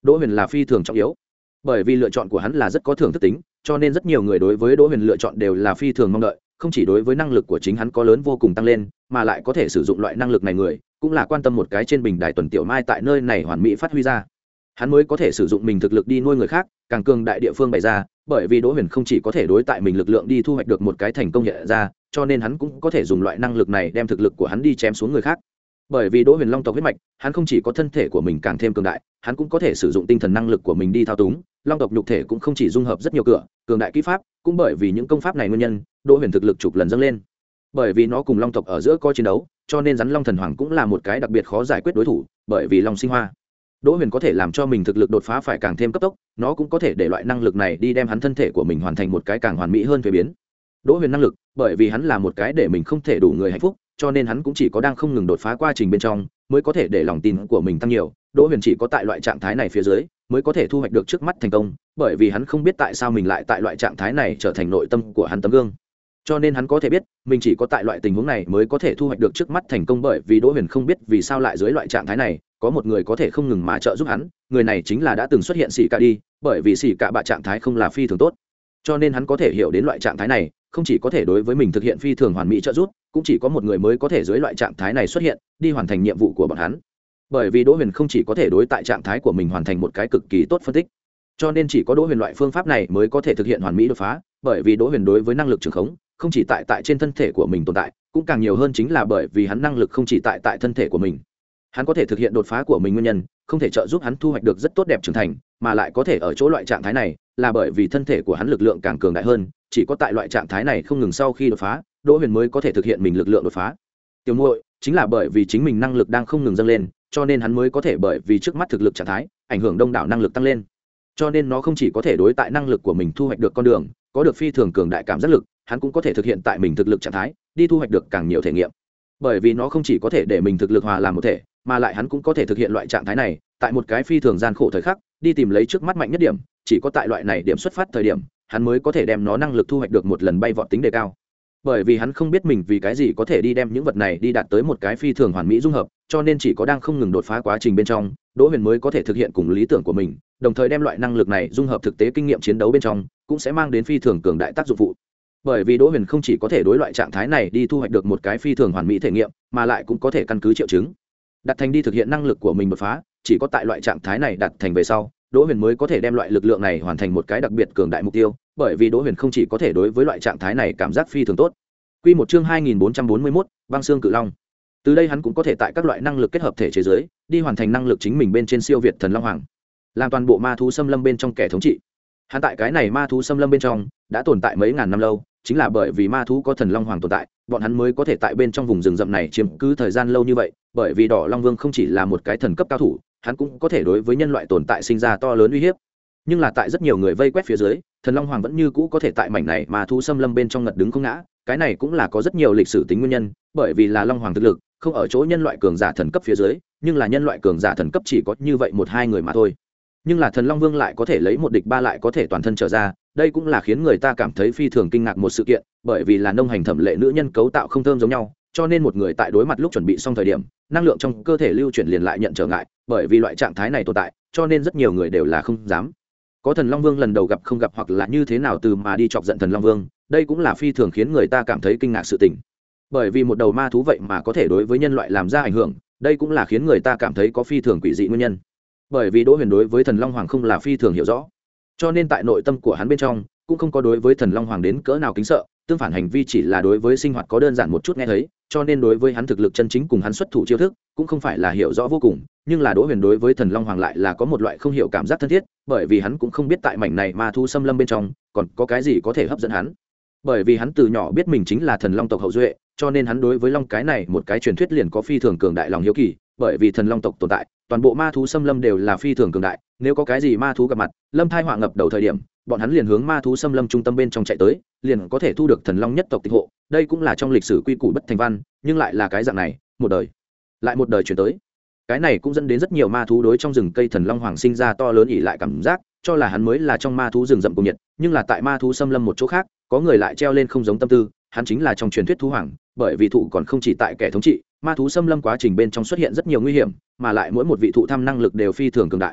Đỗ Huyền là phi thường trọng yếu, bởi vì lựa chọn của hắn là rất có thưởng thức tính, cho nên rất nhiều người đối với Đỗ Huyền lựa chọn đều là phi thường mong đợi, không chỉ đối với năng lực của chính hắn có lớn vô cùng tăng lên, mà lại có thể sử dụng loại năng lực này người, cũng là quan tâm một cái trên bình đài tuần tiểu mai tại nơi này hoàn mỹ phát huy ra. Hắn mới có thể sử dụng mình thực lực đi nuôi người khác, càng cường đại địa phương bày ra, bởi vì Đỗ Huyền không chỉ có thể đối tại mình lực lượng đi thu hoạch được một cái thành công hiện ra, cho nên hắn cũng có thể dùng loại năng lực này đem thực lực của hắn đi chém xuống người khác. Bởi vì Đỗ Huyền Long tộc huyết mạch, hắn không chỉ có thân thể của mình càng thêm cường đại, hắn cũng có thể sử dụng tinh thần năng lực của mình đi thao túng. Long tộc nhục thể cũng không chỉ dung hợp rất nhiều cửa, cường đại kỹ pháp, cũng bởi vì những công pháp này nguyên nhân, Đỗ Huyền thực lực chục lần dâng lên. Bởi vì nó cùng Long tộc ở giữa có chiến đấu, cho nên rắn Long thần hoàng cũng là một cái đặc biệt khó giải quyết đối thủ, bởi vì Long sinh hoa. Đỗ Huyền có thể làm cho mình thực lực đột phá phải càng thêm cấp tốc, nó cũng có thể để loại năng lực này đi đem hắn thân thể của mình hoàn thành một cái càng hoàn mỹ hơn thuế biến. Đỗ Huyền năng lực, bởi vì hắn là một cái để mình không thể đủ người hạnh phúc, cho nên hắn cũng chỉ có đang không ngừng đột phá quá trình bên trong, mới có thể để lòng tin của mình tăng nhiều. Đỗ Huyền chỉ có tại loại trạng thái này phía dưới, mới có thể thu hoạch được trước mắt thành công, bởi vì hắn không biết tại sao mình lại tại loại trạng thái này trở thành nội tâm của hắn tấm gương. Cho nên hắn có thể biết, mình chỉ có tại loại tình huống này mới có thể thu hoạch được trước mắt thành công, bởi vì Đỗ Huyền không biết vì sao lại dưới loại trạng thái này, có một người có thể không ngừng mà trợ giúp hắn, người này chính là đã từng xuất hiện xỉ cả đi, bởi vì xỉ cả bạ trạng thái không là phi thường tốt. Cho nên hắn có thể hiểu đến loại trạng thái này, không chỉ có thể đối với mình thực hiện phi thường hoàn mỹ trợ giúp, cũng chỉ có một người mới có thể dưới loại trạng thái này xuất hiện, đi hoàn thành nhiệm vụ của bọn hắn. Bởi vì Đỗ Huyền không chỉ có thể đối tại trạng thái của mình hoàn thành một cái cực kỳ tốt phân tích, cho nên chỉ có Đỗ Huyền loại phương pháp này mới có thể thực hiện hoàn mỹ đột phá, bởi vì Đỗ Huyền đối với năng lực trường khống, không chỉ tại tại trên thân thể của mình tồn tại, cũng càng nhiều hơn chính là bởi vì hắn năng lực không chỉ tại tại thân thể của mình. Hắn có thể thực hiện đột phá của mình nguyên nhân, không thể trợ giúp hắn thu hoạch được rất tốt đẹp trưởng thành, mà lại có thể ở chỗ loại trạng thái này, là bởi vì thân thể của hắn lực lượng càng cường đại hơn, chỉ có tại loại trạng thái này không ngừng sau khi đột phá, Đỗ Huyền mới có thể thực hiện mình lực lượng đột phá. Tiểu muội, chính là bởi vì chính mình năng lực đang không ngừng dâng lên, cho nên hắn mới có thể bởi vì trước mắt thực lực trạng thái, ảnh hưởng đông đảo năng lực tăng lên. Cho nên nó không chỉ có thể đối tại năng lực của mình thu hoạch được con đường, có được phi thường cường đại cảm giác lực, hắn cũng có thể thực hiện tại mình thực lực trạng thái, đi thu hoạch được càng nhiều thể nghiệm. Bởi vì nó không chỉ có thể để mình thực lực hòa làm một thể, mà lại hắn cũng có thể thực hiện loại trạng thái này, tại một cái phi thường gian khổ thời khắc, đi tìm lấy trước mắt mạnh nhất điểm, chỉ có tại loại này điểm xuất phát thời điểm, hắn mới có thể đem nó năng lực thu hoạch được một lần bay vọt tính đề cao. Bởi vì hắn không biết mình vì cái gì có thể đi đem những vật này đi đạt tới một cái phi thường hoàn mỹ dung hợp, cho nên chỉ có đang không ngừng đột phá quá trình bên trong, Đỗ Huyền mới có thể thực hiện cùng lý tưởng của mình, đồng thời đem loại năng lực này dung hợp thực tế kinh nghiệm chiến đấu bên trong, cũng sẽ mang đến phi thường cường đại tác dụng phụ. Bởi vì Đỗ Huyền không chỉ có thể đối loại trạng thái này đi thu hoạch được một cái phi thường hoàn mỹ thể nghiệm, mà lại cũng có thể căn cứ triệu chứng đặt thành đi thực hiện năng lực của mình đột phá, chỉ có tại loại trạng thái này đặt thành về sau, Đỗ Huyền mới có thể đem loại lực lượng này hoàn thành một cái đặc biệt cường đại mục tiêu, bởi vì Đỗ Huyền không chỉ có thể đối với loại trạng thái này cảm giác phi thường tốt. Quy một chương hai nghìn bốn trăm bốn mươi mốt, băng xương cự long. Từ đây hắn cũng có thể tại các loại năng lực kết hợp thể chế giới, đi hoàn thành năng lực chính mình bên trên siêu việt thần long hoàng, làm toàn bộ ma thú xâm lâm bên trong kẻ thống trị. Hắn tại cái này ma thú xâm lâm bên trong đã tồn tại mấy ngàn năm lâu, chính là bởi vì ma thú có thần long hoàng tồn tại, bọn hắn mới có thể tại bên trong vùng rừng rậm này chiếm cứ thời gian lâu như vậy, bởi vì Đỏ Long Vương không chỉ là một cái thần cấp cao thủ, hắn cũng có thể đối với nhân loại tồn tại sinh ra to lớn uy hiếp. Nhưng là tại rất nhiều người vây quét phía dưới, thần long hoàng vẫn như cũ có thể tại mảnh này ma thú xâm lâm bên trong ngật đứng không ngã, cái này cũng là có rất nhiều lịch sử tính nguyên nhân, bởi vì là long hoàng thực lực không ở chỗ nhân loại cường giả thần cấp phía dưới, nhưng là nhân loại cường giả thần cấp chỉ có như vậy một hai người mà thôi. Nhưng là thần long vương lại có thể lấy một địch ba, lại có thể toàn thân trở ra, đây cũng là khiến người ta cảm thấy phi thường kinh ngạc một sự kiện, bởi vì là nông hành thẩm lệ nữ nhân cấu tạo không thơm giống nhau, cho nên một người tại đối mặt lúc chuẩn bị xong thời điểm, năng lượng trong cơ thể lưu chuyển liền lại nhận trở ngại, bởi vì loại trạng thái này tồn tại, cho nên rất nhiều người đều là không dám có thần long vương lần đầu gặp không gặp, hoặc là như thế nào từ mà đi chọc giận thần long vương, đây cũng là phi thường khiến người ta cảm thấy kinh ngạc sự tình. Bởi vì một đầu ma thú vậy mà có thể đối với nhân loại làm ra ảnh hưởng, đây cũng là khiến người ta cảm thấy có phi thường quỷ dị nguyên nhân. Bởi vì Đỗ Huyền đối với thần long hoàng không là phi thường hiểu rõ, cho nên tại nội tâm của hắn bên trong cũng không có đối với thần long hoàng đến cỡ nào kính sợ, tương phản hành vi chỉ là đối với sinh hoạt có đơn giản một chút nghe thấy, cho nên đối với hắn thực lực chân chính cùng hắn xuất thủ chiêu thức cũng không phải là hiểu rõ vô cùng. Nhưng là Đỗ Huyền đối với thần long hoàng lại là có một loại không hiểu cảm giác thân thiết, bởi vì hắn cũng không biết tại mảnh này ma thu xâm lâm bên trong còn có cái gì có thể hấp dẫn hắn, bởi vì hắn từ nhỏ biết mình chính là thần long tộc hậu duệ, cho nên hắn đối với long cái này một cái truyền thuyết liền có phi thường cường đại lòng hiếu kỳ. Bởi vì thần long tộc tồn tại, toàn bộ ma thú xâm lâm đều là phi thường cường đại, nếu có cái gì ma thú gặp mặt, lâm thai họa ngập đầu thời điểm, bọn hắn liền hướng ma thú xâm lâm trung tâm bên trong chạy tới, liền có thể thu được thần long nhất tộc tịch hộ. Đây cũng là trong lịch sử quy củ bất thành văn, nhưng lại là cái dạng này, một đời lại một đời truyền tới. Cái này cũng dẫn đến rất nhiều ma thú đối trong rừng cây thần long hoàng sinh ra to lớn ỉ lại cảm giác, cho là hắn mới là trong ma thú rừng rậm cùng nhiệt. Nhưng là tại ma thú xâm lâm một chỗ khác, có người lại treo lên không giống tâm tư, hắn chính là trong truyền thuyết thú hoàng, bởi vì thụ còn không chỉ tại kẻ thống trị, ma thú xâm lâm quá trình bên trong xuất hiện rất nhiều nguy hiểm, mà lại mỗi một vị thụ thăm năng lực đều phi thường cường đại.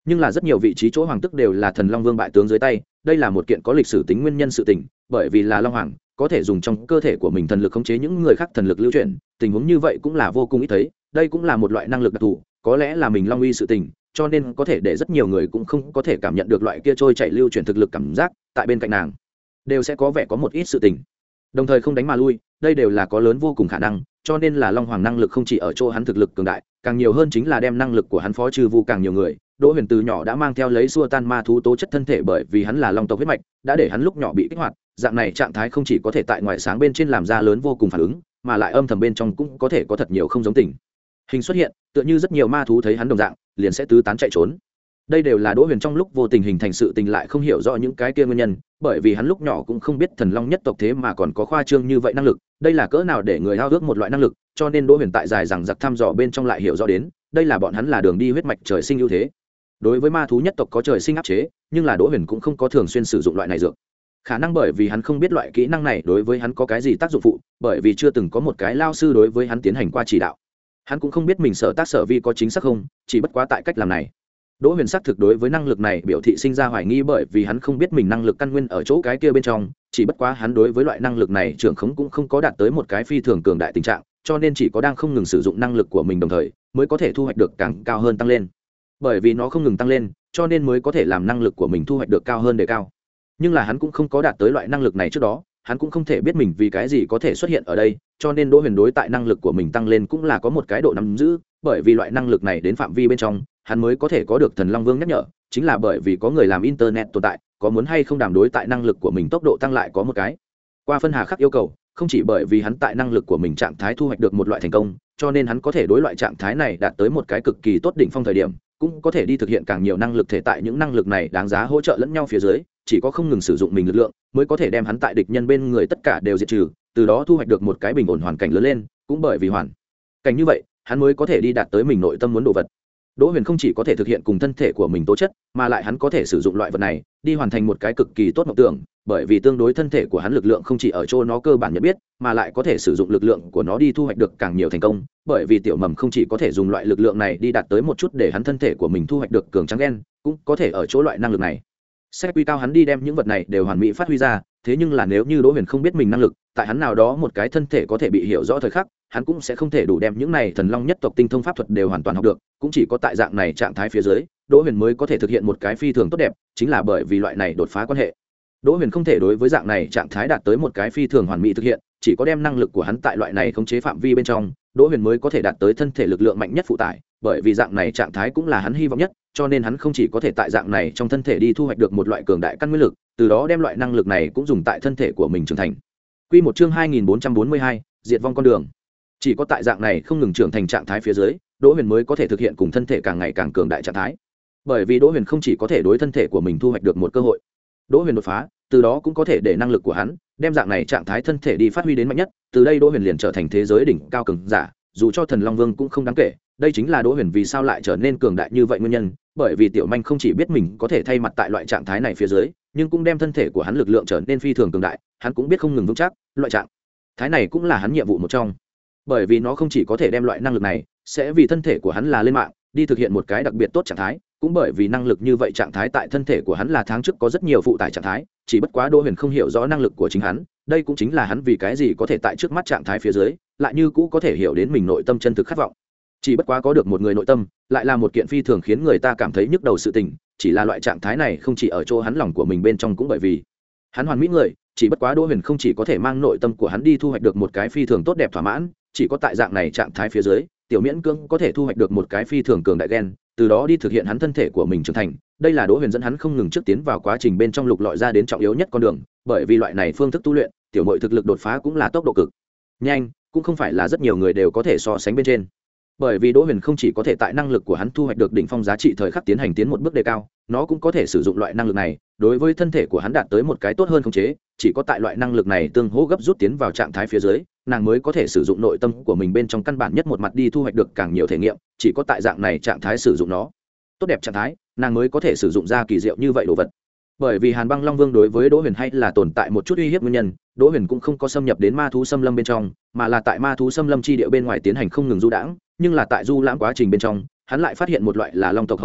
nhưng là rất nhiều vị trí chỗ hoàng tức đều là thần long vương bại tướng dưới tay, đây là một kiện có lịch sử tính nguyên nhân sự tình, bởi vì là long hoàng có thể dùng trong cơ thể của mình thần lực khống chế những người khác thần lực lưu chuyển, tình huống như vậy cũng là vô cùng ít thấy, đây cũng là một loại năng lực đặc thù, có lẽ là mình long uy sự tình, cho nên có thể để rất nhiều người cũng không có thể cảm nhận được loại kia trôi chảy lưu chuyển thực lực cảm giác, tại bên cạnh nàng đều sẽ có vẻ có một ít sự tình, đồng thời không đánh mà lui, đây đều là có lớn vô cùng khả năng, cho nên là long hoàng năng lực không chỉ ở chỗ hắn thực lực cường đại, càng nhiều hơn chính là đem năng lực của hắn phó trừ vu càng nhiều người. Đỗ Huyền từ nhỏ đã mang theo lấy xua tan ma thú tố chất thân thể, bởi vì hắn là long tộc huyết mạch, đã để hắn lúc nhỏ bị kích hoạt, dạng này trạng thái không chỉ có thể tại ngoại sáng bên trên làm ra lớn vô cùng phản ứng, mà lại âm thầm bên trong cũng có thể có thật nhiều không giống tình hình xuất hiện, tựa như rất nhiều ma thú thấy hắn đồng dạng, liền sẽ tứ tán chạy trốn. Đây đều là Đỗ Huyền trong lúc vô tình hình thành sự tình, lại không hiểu rõ những cái kia nguyên nhân, bởi vì hắn lúc nhỏ cũng không biết thần long nhất tộc thế mà còn có khoa trương như vậy năng lực, đây là cỡ nào để người hao ước một loại năng lực, cho nên Đỗ Huyền tại dài rằng giặc thăm dò bên trong lại hiểu rõ đến, đây là bọn hắn là đường đi huyết mạch trời sinh ưu thế. Đối với ma thú nhất tộc có trời sinh áp chế, nhưng là Đỗ Huyền cũng không có thường xuyên sử dụng loại này dược, khả năng bởi vì hắn không biết loại kỹ năng này đối với hắn có cái gì tác dụng phụ, bởi vì chưa từng có một cái lao sư đối với hắn tiến hành qua chỉ đạo, hắn cũng không biết mình sở tác sở vi có chính xác không, chỉ bất quá tại cách làm này Đỗ Huyền xác thực đối với năng lực này biểu thị sinh ra hoài nghi, bởi vì hắn không biết mình năng lực căn nguyên ở chỗ cái kia bên trong, chỉ bất quá hắn đối với loại năng lực này trưởng khống cũng không có đạt tới một cái phi thường cường đại tình trạng, cho nên chỉ có đang không ngừng sử dụng năng lực của mình đồng thời mới có thể thu hoạch được càng cao hơn tăng lên. Bởi vì nó không ngừng tăng lên, cho nên mới có thể làm năng lực của mình thu hoạch được cao hơn đề cao. Nhưng là hắn cũng không có đạt tới loại năng lực này trước đó, hắn cũng không thể biết mình vì cái gì có thể xuất hiện ở đây, cho nên Đỗ Huyền đối tại năng lực của mình tăng lên cũng là có một cái độ nắm giữ, bởi vì loại năng lực này đến phạm vi bên trong hắn mới có thể có được thần long vương nhắc nhở, chính là bởi vì có người làm internet tồn tại, có muốn hay không đảm đối tại năng lực của mình tốc độ tăng lại có một cái qua phân hà khắc yêu cầu, không chỉ bởi vì hắn tại năng lực của mình trạng thái thu hoạch được một loại thành công, cho nên hắn có thể đối loại trạng thái này đạt tới một cái cực kỳ tốt đỉnh phong thời điểm, cũng có thể đi thực hiện càng nhiều năng lực thể, tại những năng lực này đáng giá hỗ trợ lẫn nhau phía dưới, chỉ có không ngừng sử dụng mình lực lượng mới có thể đem hắn tại địch nhân bên người tất cả đều diệt trừ, từ đó thu hoạch được một cái bình ổn hoàn cảnh lớn lên, cũng bởi vì hoàn cảnh như vậy hắn mới có thể đi đạt tới mình nội tâm muốn đồ vật. Đỗ Huyền không chỉ có thể thực hiện cùng thân thể của mình tố chất, mà lại hắn có thể sử dụng loại vật này đi hoàn thành một cái cực kỳ tốt mộng tưởng, bởi vì tương đối thân thể của hắn lực lượng không chỉ ở chỗ nó cơ bản nhận biết, mà lại có thể sử dụng lực lượng của nó đi thu hoạch được càng nhiều thành công, bởi vì tiểu mầm không chỉ có thể dùng loại lực lượng này đi đạt tới một chút để hắn thân thể của mình thu hoạch được cường tráng gen, cũng có thể ở chỗ loại năng lực này sẽ quy cao hắn đi đem những vật này đều hoàn mỹ phát huy ra. Thế nhưng là nếu như Đỗ Huyền không biết mình năng lực, tại hắn nào đó một cái thân thể có thể bị hiểu rõ thời khắc, hắn cũng sẽ không thể đủ đem những này thần long nhất tộc tinh thông pháp thuật đều hoàn toàn học được, cũng chỉ có tại dạng này trạng thái phía dưới, Đỗ Huyền mới có thể thực hiện một cái phi thường tốt đẹp, chính là bởi vì loại này đột phá quan hệ. Đỗ Huyền không thể đối với dạng này trạng thái đạt tới một cái phi thường hoàn mỹ thực hiện, chỉ có đem năng lực của hắn tại loại này khống chế phạm vi bên trong, Đỗ Huyền mới có thể đạt tới thân thể lực lượng mạnh nhất phụ tải, bởi vì dạng này trạng thái cũng là hắn hy vọng nhất, cho nên hắn không chỉ có thể tại dạng này trong thân thể đi thu hoạch được một loại cường đại căn nguyên lực, từ đó đem loại năng lực này cũng dùng tại thân thể của mình trưởng thành. Quy một chương hai nghìn bốn trăm bốn mươi hai, diệt vong con đường. Chỉ có tại dạng này không ngừng trưởng thành trạng thái phía dưới, Đỗ Huyền mới có thể thực hiện cùng thân thể càng ngày càng cường đại trạng thái. Bởi vì Đỗ Huyền không chỉ có thể đối thân thể của mình thu hoạch được một cơ hội, Đỗ Huyền đột phá, từ đó cũng có thể để năng lực của hắn đem dạng này trạng thái thân thể đi phát huy đến mạnh nhất, từ đây Đỗ Huyền liền trở thành thế giới đỉnh cao cường giả, dù cho thần long vương cũng không đáng kể. Đây chính là Đỗ Huyền vì sao lại trở nên cường đại như vậy nguyên nhân, bởi vì tiểu manh không chỉ biết mình có thể thay mặt tại loại trạng thái này phía dưới, nhưng cũng đem thân thể của hắn lực lượng trở nên phi thường cường đại, hắn cũng biết không ngừng vững chắc, loại trạng thái này cũng là hắn nhiệm vụ một trong. Bởi vì nó không chỉ có thể đem loại năng lực này sẽ vì thân thể của hắn là lên mạng đi thực hiện một cái đặc biệt tốt trạng thái, cũng bởi vì năng lực như vậy trạng thái tại thân thể của hắn là tháng trước có rất nhiều phụ tải trạng thái, chỉ bất quá Đỗ Huyền không hiểu rõ năng lực của chính hắn, đây cũng chính là hắn vì cái gì có thể tại trước mắt trạng thái phía dưới lại như cũ có thể hiểu đến mình nội tâm chân thực khát vọng. Chỉ bất quá có được một người nội tâm lại là một kiện phi thường khiến người ta cảm thấy nhức đầu sự tình, chỉ là loại trạng thái này không chỉ ở chỗ hắn lòng của mình bên trong, cũng bởi vì hắn hoàn mỹ người, chỉ bất quá Đỗ Huyền không chỉ có thể mang nội tâm của hắn đi thu hoạch được một cái phi thường tốt đẹp thỏa mãn, chỉ có tại dạng này trạng thái phía dưới, tiểu miễn cưỡng có thể thu hoạch được một cái phi thường cường đại gen, từ đó đi thực hiện hắn thân thể của mình trưởng thành. Đây là Đỗ Huyền dẫn hắn không ngừng trước tiến vào quá trình bên trong lục lọi ra đến trọng yếu nhất con đường, bởi vì loại này phương thức tu luyện, tiểu muội thực lực đột phá cũng là tốc độ cực nhanh, cũng không phải là rất nhiều người đều có thể so sánh bên trên. Bởi vì Đỗ Huyền không chỉ có thể tại năng lực của hắn thu hoạch được đỉnh phong giá trị thời khắc tiến hành tiến một bước đề cao, nó cũng có thể sử dụng loại năng lực này đối với thân thể của hắn đạt tới một cái tốt hơn khống chế, chỉ có tại loại năng lực này tương hỗ gấp rút tiến vào trạng thái phía dưới, nàng mới có thể sử dụng nội tâm của mình bên trong căn bản nhất một mặt đi thu hoạch được càng nhiều thể nghiệm, chỉ có tại dạng này trạng thái sử dụng nó tốt đẹp trạng thái, nàng mới có thể sử dụng ra kỳ diệu như vậy đồ vật. Bởi vì Hàn Băng Long Vương đối với Đỗ Huyền hay là tồn tại một chút uy hiếp nguyên nhân, Đỗ Huyền cũng không có xâm nhập đến ma thú xâm lâm bên trong, mà là tại ma thú xâm lâm chi địa bên ngoài tiến hành không ngừng du đãng, nhưng là tại du lãng quá trình bên trong, hắn lại phát hiện một loại là long tộc hậu duệ,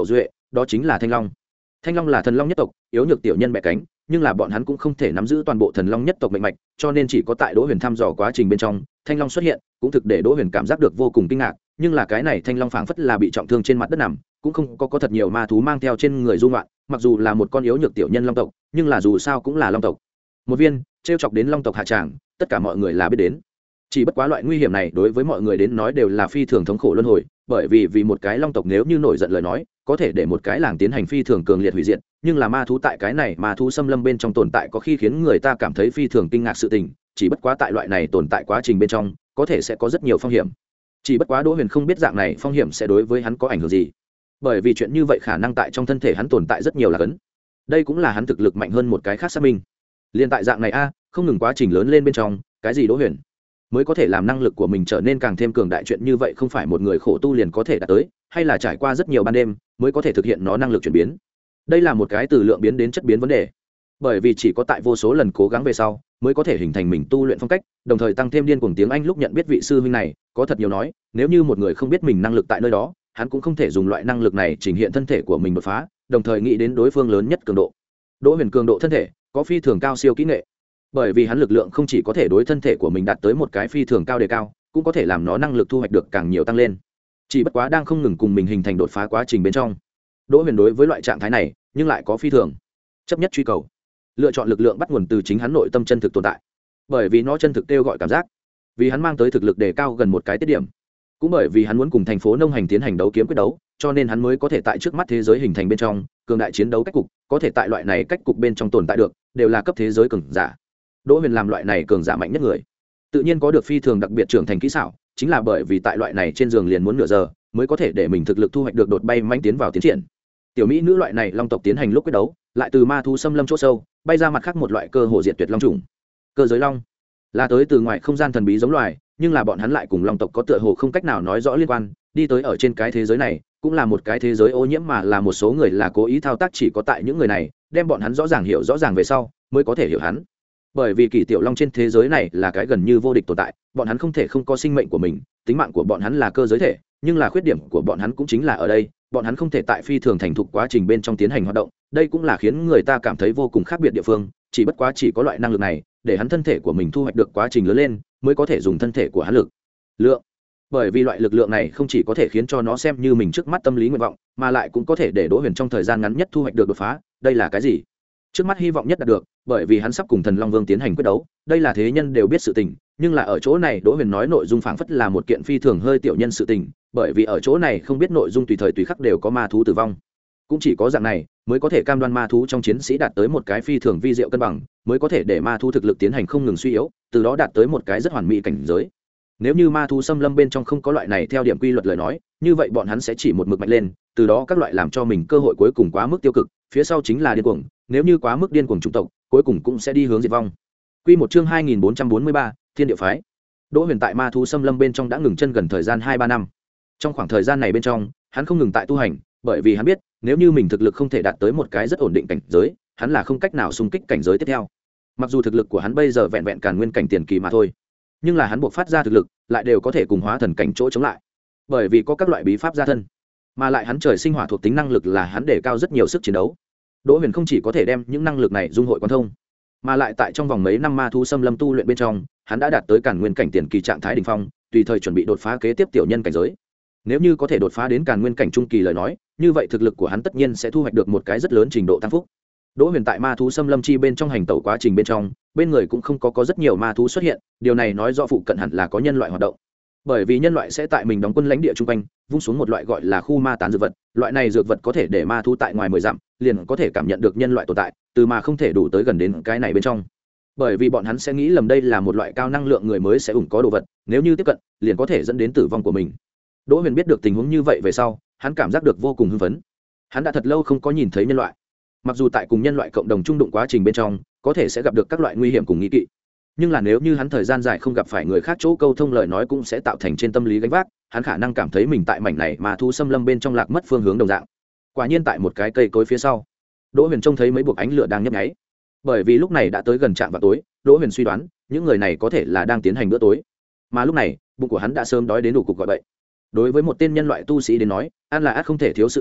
đó chính là thanh long. Thanh long là thần long nhất tộc, yếu nhược tiểu nhân bẻ cánh, nhưng là bọn hắn cũng không thể nắm giữ toàn bộ thần long nhất tộc mệnh mạch, cho nên chỉ có tại Đỗ Huyền thăm dò quá trình bên trong, thanh long xuất hiện, cũng thực để Đỗ Huyền cảm giác được vô cùng kinh ngạc, nhưng là cái này thanh long phảng phất là bị trọng thương trên mặt đất nằm, cũng không có có thật nhiều ma thú mang theo trên người du ngoạn, mặc dù là một con yếu nhược tiểu nhân long tộc, nhưng là dù sao cũng là long tộc. Một viên trêu chọc đến long tộc hạ tràng, tất cả mọi người là biết đến. Chỉ bất quá loại nguy hiểm này đối với mọi người đến nói đều là phi thường thống khổ luân hồi, bởi vì vì một cái long tộc nếu như nổi giận lời nói, có thể để một cái làng tiến hành phi thường cường liệt hủy diệt, nhưng là ma thú tại cái này ma thú xâm lâm bên trong tồn tại có khi khiến người ta cảm thấy phi thường kinh ngạc sự tình, chỉ bất quá tại loại này tồn tại quá trình bên trong, có thể sẽ có rất nhiều phong hiểm. Chỉ bất quá Đỗ Huyền không biết dạng này phong hiểm sẽ đối với hắn có ảnh hưởng gì, bởi vì chuyện như vậy khả năng tại trong thân thể hắn tồn tại rất nhiều là cấn. Đây cũng là hắn thực lực mạnh hơn một cái khác xác minh. Liên tại dạng này a, không ngừng quá trình lớn lên bên trong, cái gì Đỗ Huyền mới có thể làm năng lực của mình trở nên càng thêm cường đại, chuyện như vậy không phải một người khổ tu liền có thể đạt tới, hay là trải qua rất nhiều ban đêm mới có thể thực hiện nó năng lực chuyển biến. Đây là một cái từ lượng biến đến chất biến vấn đề, bởi vì chỉ có tại vô số lần cố gắng về sau mới có thể hình thành mình tu luyện phong cách, đồng thời tăng thêm điên cuồng tiếng Anh. Lúc nhận biết vị sư huynh này có thật nhiều nói, nếu như một người không biết mình năng lực tại nơi đó, hắn cũng không thể dùng loại năng lực này trình hiện thân thể của mình đột phá, đồng thời nghĩ đến đối phương lớn nhất cường độ. Đỗ Huyền cường độ thân thể có phi thường cao siêu kỹ nghệ, bởi vì hắn lực lượng không chỉ có thể đối thân thể của mình đạt tới một cái phi thường cao đề cao, cũng có thể làm nó năng lực thu hoạch được càng nhiều tăng lên. Chỉ bất quá đang không ngừng cùng mình hình thành đột phá quá trình bên trong, Đỗ Huyền đối với loại trạng thái này nhưng lại có phi thường chấp nhất truy cầu, lựa chọn lực lượng bắt nguồn từ chính hắn nội tâm chân thực tồn tại, bởi vì nó chân thực kêu gọi cảm giác, vì hắn mang tới thực lực đề cao gần một cái tiết điểm, cũng bởi vì hắn muốn cùng thành phố nông hành tiến hành đấu kiếm quyết đấu, cho nên hắn mới có thể tại trước mắt thế giới hình thành bên trong cường đại chiến đấu cách cục, có thể tại loại này cách cục bên trong tồn tại được đều là cấp thế giới cường giả. Đỗ Huyền làm loại này cường giả mạnh nhất người, tự nhiên có được phi thường đặc biệt trưởng thành kỹ xảo, chính là bởi vì tại loại này trên giường liền muốn nửa giờ mới có thể để mình thực lực thu hoạch được đột bay manh tiến vào tiến triển. Tiểu mỹ nữ loại này long tộc tiến hành lúc quyết đấu, lại từ ma thú xâm lâm chỗ sâu bay ra mặt khác một loại cơ hồ diệt tuyệt long trùng. Cơ giới long là tới từ ngoài không gian thần bí giống loài, nhưng là bọn hắn lại cùng long tộc có tựa hồ không cách nào nói rõ liên quan, đi tới ở trên cái thế giới này cũng là một cái thế giới ô nhiễm, mà là một số người là cố ý thao tác, chỉ có tại những người này đem bọn hắn rõ ràng hiểu rõ ràng về sau mới có thể hiểu hắn. Bởi vì kỳ tiểu long trên thế giới này là cái gần như vô địch tồn tại, bọn hắn không thể không có sinh mệnh của mình, tính mạng của bọn hắn là cơ giới thể, nhưng là khuyết điểm của bọn hắn cũng chính là ở đây, bọn hắn không thể tại phi thường thành thục quá trình bên trong tiến hành hoạt động, đây cũng là khiến người ta cảm thấy vô cùng khác biệt địa phương. Chỉ bất quá chỉ có loại năng lực này để hắn thân thể của mình thu hoạch được quá trình lớn lên mới có thể dùng thân thể của hắn lực lượng, bởi vì loại lực lượng này không chỉ có thể khiến cho nó xem như mình trước mắt tâm lý nguyện vọng, mà lại cũng có thể để Đỗ Huyền trong thời gian ngắn nhất thu hoạch được đột phá. Đây là cái gì? Trước mắt hy vọng nhất đạt được, bởi vì hắn sắp cùng Thần Long Vương tiến hành quyết đấu, đây là thế nhân đều biết sự tình, nhưng là ở chỗ này Đỗ Huyền nói nội dung phảng phất là một kiện phi thường hơi tiểu nhân sự tình, bởi vì ở chỗ này không biết nội dung tùy thời tùy khắc đều có ma thú tử vong. Cũng chỉ có dạng này mới có thể cam đoan ma thú trong chiến sĩ đạt tới một cái phi thường vi diệu cân bằng, mới có thể để ma thú thực lực tiến hành không ngừng suy yếu, từ đó đạt tới một cái rất hoàn mỹ cảnh giới. Nếu như ma thú xâm lâm bên trong không có loại này theo điểm quy luật lời nói, như vậy bọn hắn sẽ chỉ một mực mạnh lên, từ đó các loại làm cho mình cơ hội cuối cùng quá mức tiêu cực, phía sau chính là điên cuồng, nếu như quá mức điên cuồng chủng tộc, cuối cùng cũng sẽ đi hướng diệt vong. Quy một chương hai nghìn bốn trăm bốn mươi ba, Thiên địa phái. Đỗ Huyền tại ma thú xâm lâm bên trong đã ngừng chân gần thời gian hai ba năm. Trong khoảng thời gian này bên trong, hắn không ngừng tại tu hành, bởi vì hắn biết, nếu như mình thực lực không thể đạt tới một cái rất ổn định cảnh giới, hắn là không cách nào xung kích cảnh giới tiếp theo. Mặc dù thực lực của hắn bây giờ vẹn vẹn càn nguyên cảnh tiền kỳ mà thôi, nhưng là hắn buộc phát ra thực lực lại đều có thể cùng hóa thần cảnh chỗ chống lại, bởi vì có các loại bí pháp gia thân, mà lại hắn trời sinh hỏa thuộc tính năng lực là hắn để cao rất nhiều sức chiến đấu. Đỗ Huyền không chỉ có thể đem những năng lực này dung hội quan thông, mà lại tại trong vòng mấy năm ma thú xâm lâm tu luyện bên trong, hắn đã đạt tới càn nguyên cảnh tiền kỳ trạng thái đỉnh phong, tùy thời chuẩn bị đột phá kế tiếp tiểu nhân cảnh giới. Nếu như có thể đột phá đến càn nguyên cảnh trung kỳ lời nói, như vậy thực lực của hắn tất nhiên sẽ thu hoạch được một cái rất lớn trình độ tăng phúc. Đỗ Huyền tại ma thú xâm lâm chi bên trong hành tẩu quá trình bên trong, bên người cũng không có có rất nhiều ma thú xuất hiện, điều này nói rõ phụ cận hẳn là có nhân loại hoạt động. Bởi vì nhân loại sẽ tại mình đóng quân lãnh địa trung quanh, vung xuống một loại gọi là khu ma tán dược vật, loại này dược vật có thể để ma thú tại ngoài mười dặm, liền có thể cảm nhận được nhân loại tồn tại, từ mà không thể đủ tới gần đến cái này bên trong. Bởi vì bọn hắn sẽ nghĩ lầm đây là một loại cao năng lượng người mới sẽ ủng có đồ vật, nếu như tiếp cận, liền có thể dẫn đến tử vong của mình. Đỗ Huyền biết được tình huống như vậy về sau, hắn cảm giác được vô cùng hưng phấn. Hắn đã thật lâu không có nhìn thấy nhân loại. Mặc dù tại cùng nhân loại cộng đồng chung đụng quá trình bên trong, có thể sẽ gặp được các loại nguy hiểm cùng nghi kỵ, nhưng là nếu như hắn thời gian dài không gặp phải người khác chỗ câu thông lời nói, cũng sẽ tạo thành trên tâm lý gánh vác, hắn khả năng cảm thấy mình tại mảnh này mà thu xâm lâm bên trong lạc mất phương hướng đồng dạng. Quả nhiên tại một cái cây cối phía sau, Đỗ Huyền trông thấy mấy buộc ánh lửa đang nhấp nháy. Bởi vì lúc này đã tới gần trạm vào tối, Đỗ Huyền suy đoán những người này có thể là đang tiến hành bữa tối, mà lúc này bụng của hắn đã sớm đói đến đủ cục gọi bậy. Đối với một tên nhân loại tu sĩ đến nói, ăn là ắt không thể thiếu sự tình,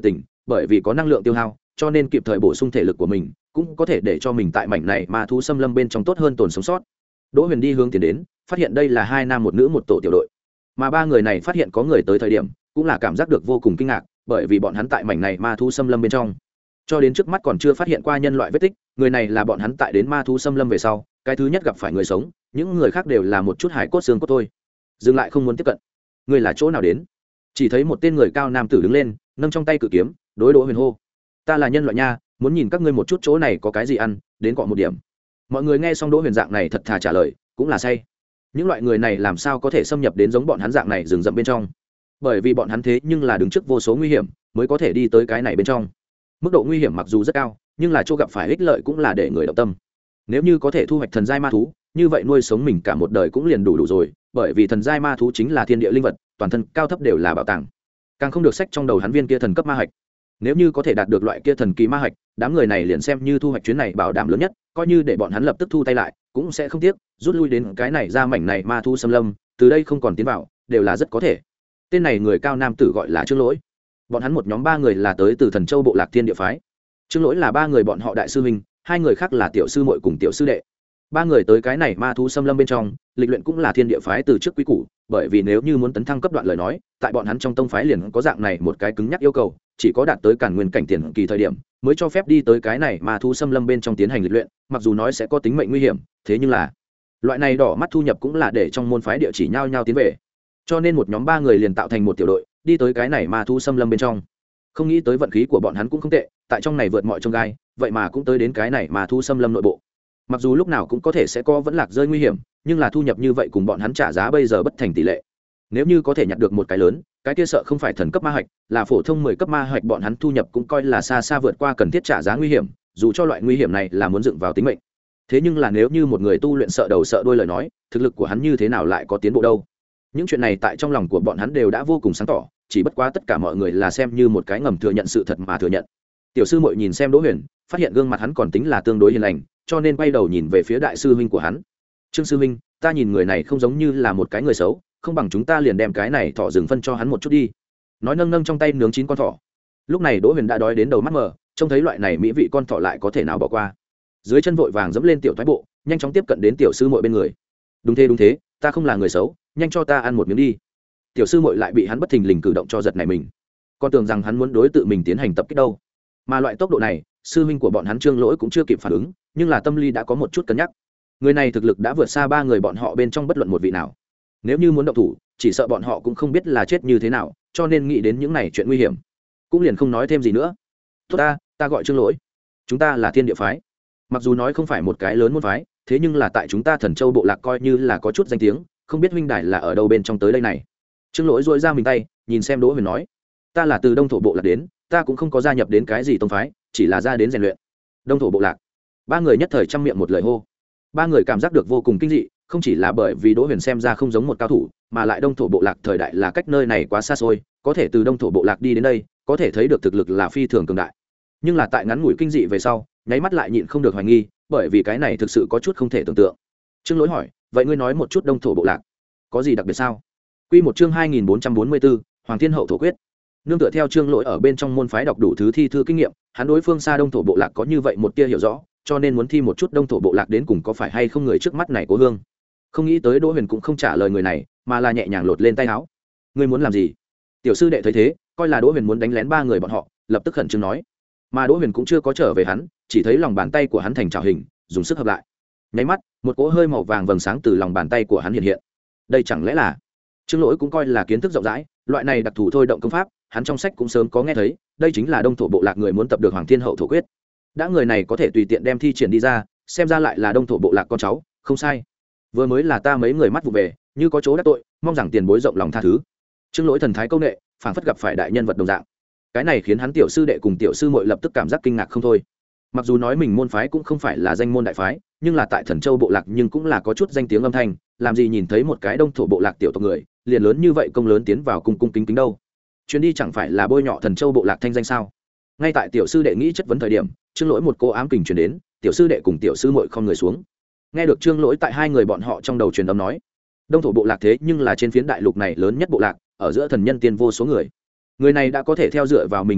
bởi vì có năng lượng tiêu hao cho nên kịp thời bổ sung thể lực của mình, cũng có thể để cho mình tại mảnh này ma thú xâm lâm bên trong tốt hơn tồn sống sót. Đỗ Huyền đi hướng tiến đến, phát hiện đây là hai nam một nữ một tổ tiểu đội, mà ba người này phát hiện có người tới thời điểm cũng là cảm giác được vô cùng kinh ngạc, bởi vì bọn hắn tại mảnh này ma thú xâm lâm bên trong cho đến trước mắt còn chưa phát hiện qua nhân loại vết tích. Người này là bọn hắn tại đến ma thú xâm lâm về sau cái thứ nhất gặp phải người sống, những người khác đều là một chút hải cốt xương cốt thôi. Dừng lại, không muốn tiếp cận. Người là chỗ nào đến? Chỉ thấy một tên người cao nam tử đứng lên, nâng trong tay cự kiếm, đối Đỗ Huyền hô: ta là nhân loại nha, muốn nhìn các ngươi một chút chỗ này có cái gì ăn, đến cọ một điểm. Mọi người nghe xong Đỗ Huyền dạng này thật thà trả lời, cũng là say. Những loại người này làm sao có thể xâm nhập đến giống bọn hắn dạng này rừng rậm bên trong, bởi vì bọn hắn thế nhưng là đứng trước vô số nguy hiểm mới có thể đi tới cái này bên trong. Mức độ nguy hiểm mặc dù rất cao, nhưng là chỗ gặp phải ích lợi cũng là để người động tâm. Nếu như có thể thu hoạch thần giai ma thú, như vậy nuôi sống mình cả một đời cũng liền đủ đủ rồi, bởi vì thần giai ma thú chính là thiên địa linh vật, toàn thân cao thấp đều là bảo tàng. Càng không được sách trong đầu hắn viên kia thần cấp ma hạch. Nếu như có thể đạt được loại kia thần kỳ ma hạch, đám người này liền xem như thu hoạch chuyến này bảo đảm lớn nhất, coi như để bọn hắn lập tức thu tay lại, cũng sẽ không tiếc rút lui đến cái này ra mảnh này ma thú xâm lâm, từ đây không còn tiến vào, đều là rất có thể. Tên này người cao nam tử gọi là Trương Lỗi. Bọn hắn một nhóm ba người là tới từ Thần Châu bộ lạc Thiên Địa phái. Trương Lỗi là ba người bọn họ đại sư huynh, hai người khác là tiểu sư muội cùng tiểu sư đệ. Ba người tới cái này ma thú xâm lâm bên trong, lịch luyện cũng là Thiên Địa phái từ trước quý củ, bởi vì nếu như muốn tấn thăng cấp đoạn lời nói, tại bọn hắn trong tông phái liền có dạng này một cái cứng nhắc yêu cầu, chỉ có đạt tới cản nguyên cảnh tiền kỳ thời điểm mới cho phép đi tới cái này ma thú xâm lâm bên trong tiến hành lịch luyện, mặc dù nói sẽ có tính mệnh nguy hiểm, thế nhưng là loại này đỏ mắt thu nhập cũng là để trong môn phái địa chỉ nhau nhau tiến về. Cho nên một nhóm ba người liền tạo thành một tiểu đội, đi tới cái này ma thú xâm lâm bên trong. Không nghĩ tới vận khí của bọn hắn cũng không tệ, tại trong này vượt mọi chông gai, vậy mà cũng tới đến cái này ma thú xâm lâm nội bộ. Mặc dù lúc nào cũng có thể sẽ có vẫn lạc rơi nguy hiểm, nhưng là thu nhập như vậy cùng bọn hắn trả giá bây giờ bất thành tỷ lệ. Nếu như có thể nhặt được một cái lớn, cái kia sợ không phải thần cấp ma hạch, là phổ thông mười cấp ma hạch, bọn hắn thu nhập cũng coi là xa xa vượt qua cần thiết trả giá nguy hiểm, dù cho loại nguy hiểm này là muốn dựng vào tính mệnh. Thế nhưng là nếu như một người tu luyện sợ đầu sợ đuôi lời nói, thực lực của hắn như thế nào lại có tiến bộ đâu? Những chuyện này tại trong lòng của bọn hắn đều đã vô cùng sáng tỏ, chỉ bất quá tất cả mọi người là xem như một cái ngầm thừa nhận sự thật mà thừa nhận. Tiểu sư muội nhìn xem Đỗ Huyền, phát hiện gương mặt hắn còn tính là tương đối hiền lành, cho nên quay đầu nhìn về phía đại sư huynh của hắn. Trương sư huynh, ta nhìn người này không giống như là một cái người xấu, không bằng chúng ta liền đem cái này thỏ rừng phân cho hắn một chút đi. Nói nâng nâng trong tay nướng chín con thỏ. Lúc này Đỗ Huyền đã đói đến đầu mắt mờ, trông thấy loại này mỹ vị con thỏ lại có thể nào bỏ qua. Dưới chân vội vàng dẫm lên tiểu thoái bộ, nhanh chóng tiếp cận đến tiểu sư muội bên người. Đúng thế đúng thế, ta không là người xấu, nhanh cho ta ăn một miếng đi. Tiểu sư muội lại bị hắn bất thình lình cử động cho giật này mình, con tưởng rằng hắn muốn đối tự mình tiến hành tập kích đâu. Mà loại tốc độ này, sư huynh của bọn hắn Trương Lỗi cũng chưa kịp phản ứng, nhưng là tâm lý đã có một chút cân nhắc. Người này thực lực đã vượt xa ba người bọn họ bên trong bất luận một vị nào. Nếu như muốn động thủ, chỉ sợ bọn họ cũng không biết là chết như thế nào, cho nên nghĩ đến những này chuyện nguy hiểm, cũng liền không nói thêm gì nữa. Tốt ta, ta gọi Trương Lỗi, chúng ta là Thiên Địa phái. Mặc dù nói không phải một cái lớn môn phái, thế nhưng là tại chúng ta Thần Châu bộ lạc coi như là có chút danh tiếng, không biết huynh đài là ở đâu bên trong tới đây này. Trương Lỗi duỗi ra mình tay, nhìn xem Đỗ Huyền nói: ta là từ Đông thổ bộ lạc đến, ta cũng không có gia nhập đến cái gì tông phái, chỉ là ra đến rèn luyện. Đông thổ bộ lạc. Ba người nhất thời trăm miệng một lời hô. Ba người cảm giác được vô cùng kinh dị, không chỉ là bởi vì Đỗ Huyền xem ra không giống một cao thủ, mà lại Đông thổ bộ lạc thời đại là cách nơi này quá xa xôi, có thể từ Đông thổ bộ lạc đi đến đây, có thể thấy được thực lực là phi thường cường đại. Nhưng là tại ngắn ngủi kinh dị về sau, nháy mắt lại nhịn không được hoài nghi, bởi vì cái này thực sự có chút không thể tưởng tượng. Trương Lỗi hỏi: vậy ngươi nói một chút Đông thổ bộ lạc có gì đặc biệt sao? Quy một chương hai nghìn bốn trăm bốn mươi bốn, Hoàng Thiên Hậu thổ quyết. Nương tựa theo Trương Lỗi ở bên trong môn phái đọc đủ thứ thi thư kinh nghiệm, hắn đối phương xa Đông thổ bộ lạc có như vậy một tia hiểu rõ, cho nên muốn thi một chút Đông thổ bộ lạc đến cùng có phải hay không người trước mắt này Cố Hương. Không nghĩ tới Đỗ Huyền cũng không trả lời người này, mà là nhẹ nhàng lột lên tay áo. Ngươi muốn làm gì? Tiểu sư đệ thấy thế, coi là Đỗ Huyền muốn đánh lén ba người bọn họ, lập tức khẩn trương nói. Mà Đỗ Huyền cũng chưa có trở về hắn, chỉ thấy lòng bàn tay của hắn thành trảo hình, dùng sức hợp lại. Nháy mắt, một cỗ hơi màu vàng vầng sáng từ lòng bàn tay của hắn hiện hiện. Đây chẳng lẽ là? Trương Lỗi cũng coi là kiến thức rộng rãi, loại này đặc thù thôi động công pháp, hắn trong sách cũng sớm có nghe thấy, đây chính là Đông thổ bộ lạc người muốn tập được Hoàng Thiên Hậu thổ quyết. Đã người này có thể tùy tiện đem thi triển đi ra, xem ra lại là Đông thổ bộ lạc con cháu, không sai. Vừa mới là ta mấy người mắt vụ về, như có chỗ đắc tội, mong rằng tiền bối rộng lòng tha thứ. Trương Lỗi thần thái câu nệ, phảng phất gặp phải đại nhân vật đồng dạng. Cái này khiến hắn tiểu sư đệ cùng tiểu sư muội lập tức cảm giác kinh ngạc không thôi. Mặc dù nói mình môn phái cũng không phải là danh môn đại phái, nhưng là tại Thần Châu bộ lạc nhưng cũng là có chút danh tiếng âm thanh, làm gì nhìn thấy một cái Đông thổ bộ lạc tiểu tộc người, liền lớn như vậy công lớn tiến vào cung cung kính kính đâu. Chuyến đi chẳng phải là bôi nhọ Thần Châu bộ lạc thanh danh sao? Ngay tại tiểu sư đệ nghĩ chất vấn thời điểm, Trương Lỗi một cô ám kình truyền đến, tiểu sư đệ cùng tiểu sư muội không người xuống. Nghe được Trương Lỗi tại hai người bọn họ trong đầu truyền âm nói, Đông thổ bộ lạc thế nhưng là trên phiến đại lục này lớn nhất bộ lạc, ở giữa thần nhân tiên vô số người. Người này đã có thể theo dựa vào mình lực lượng,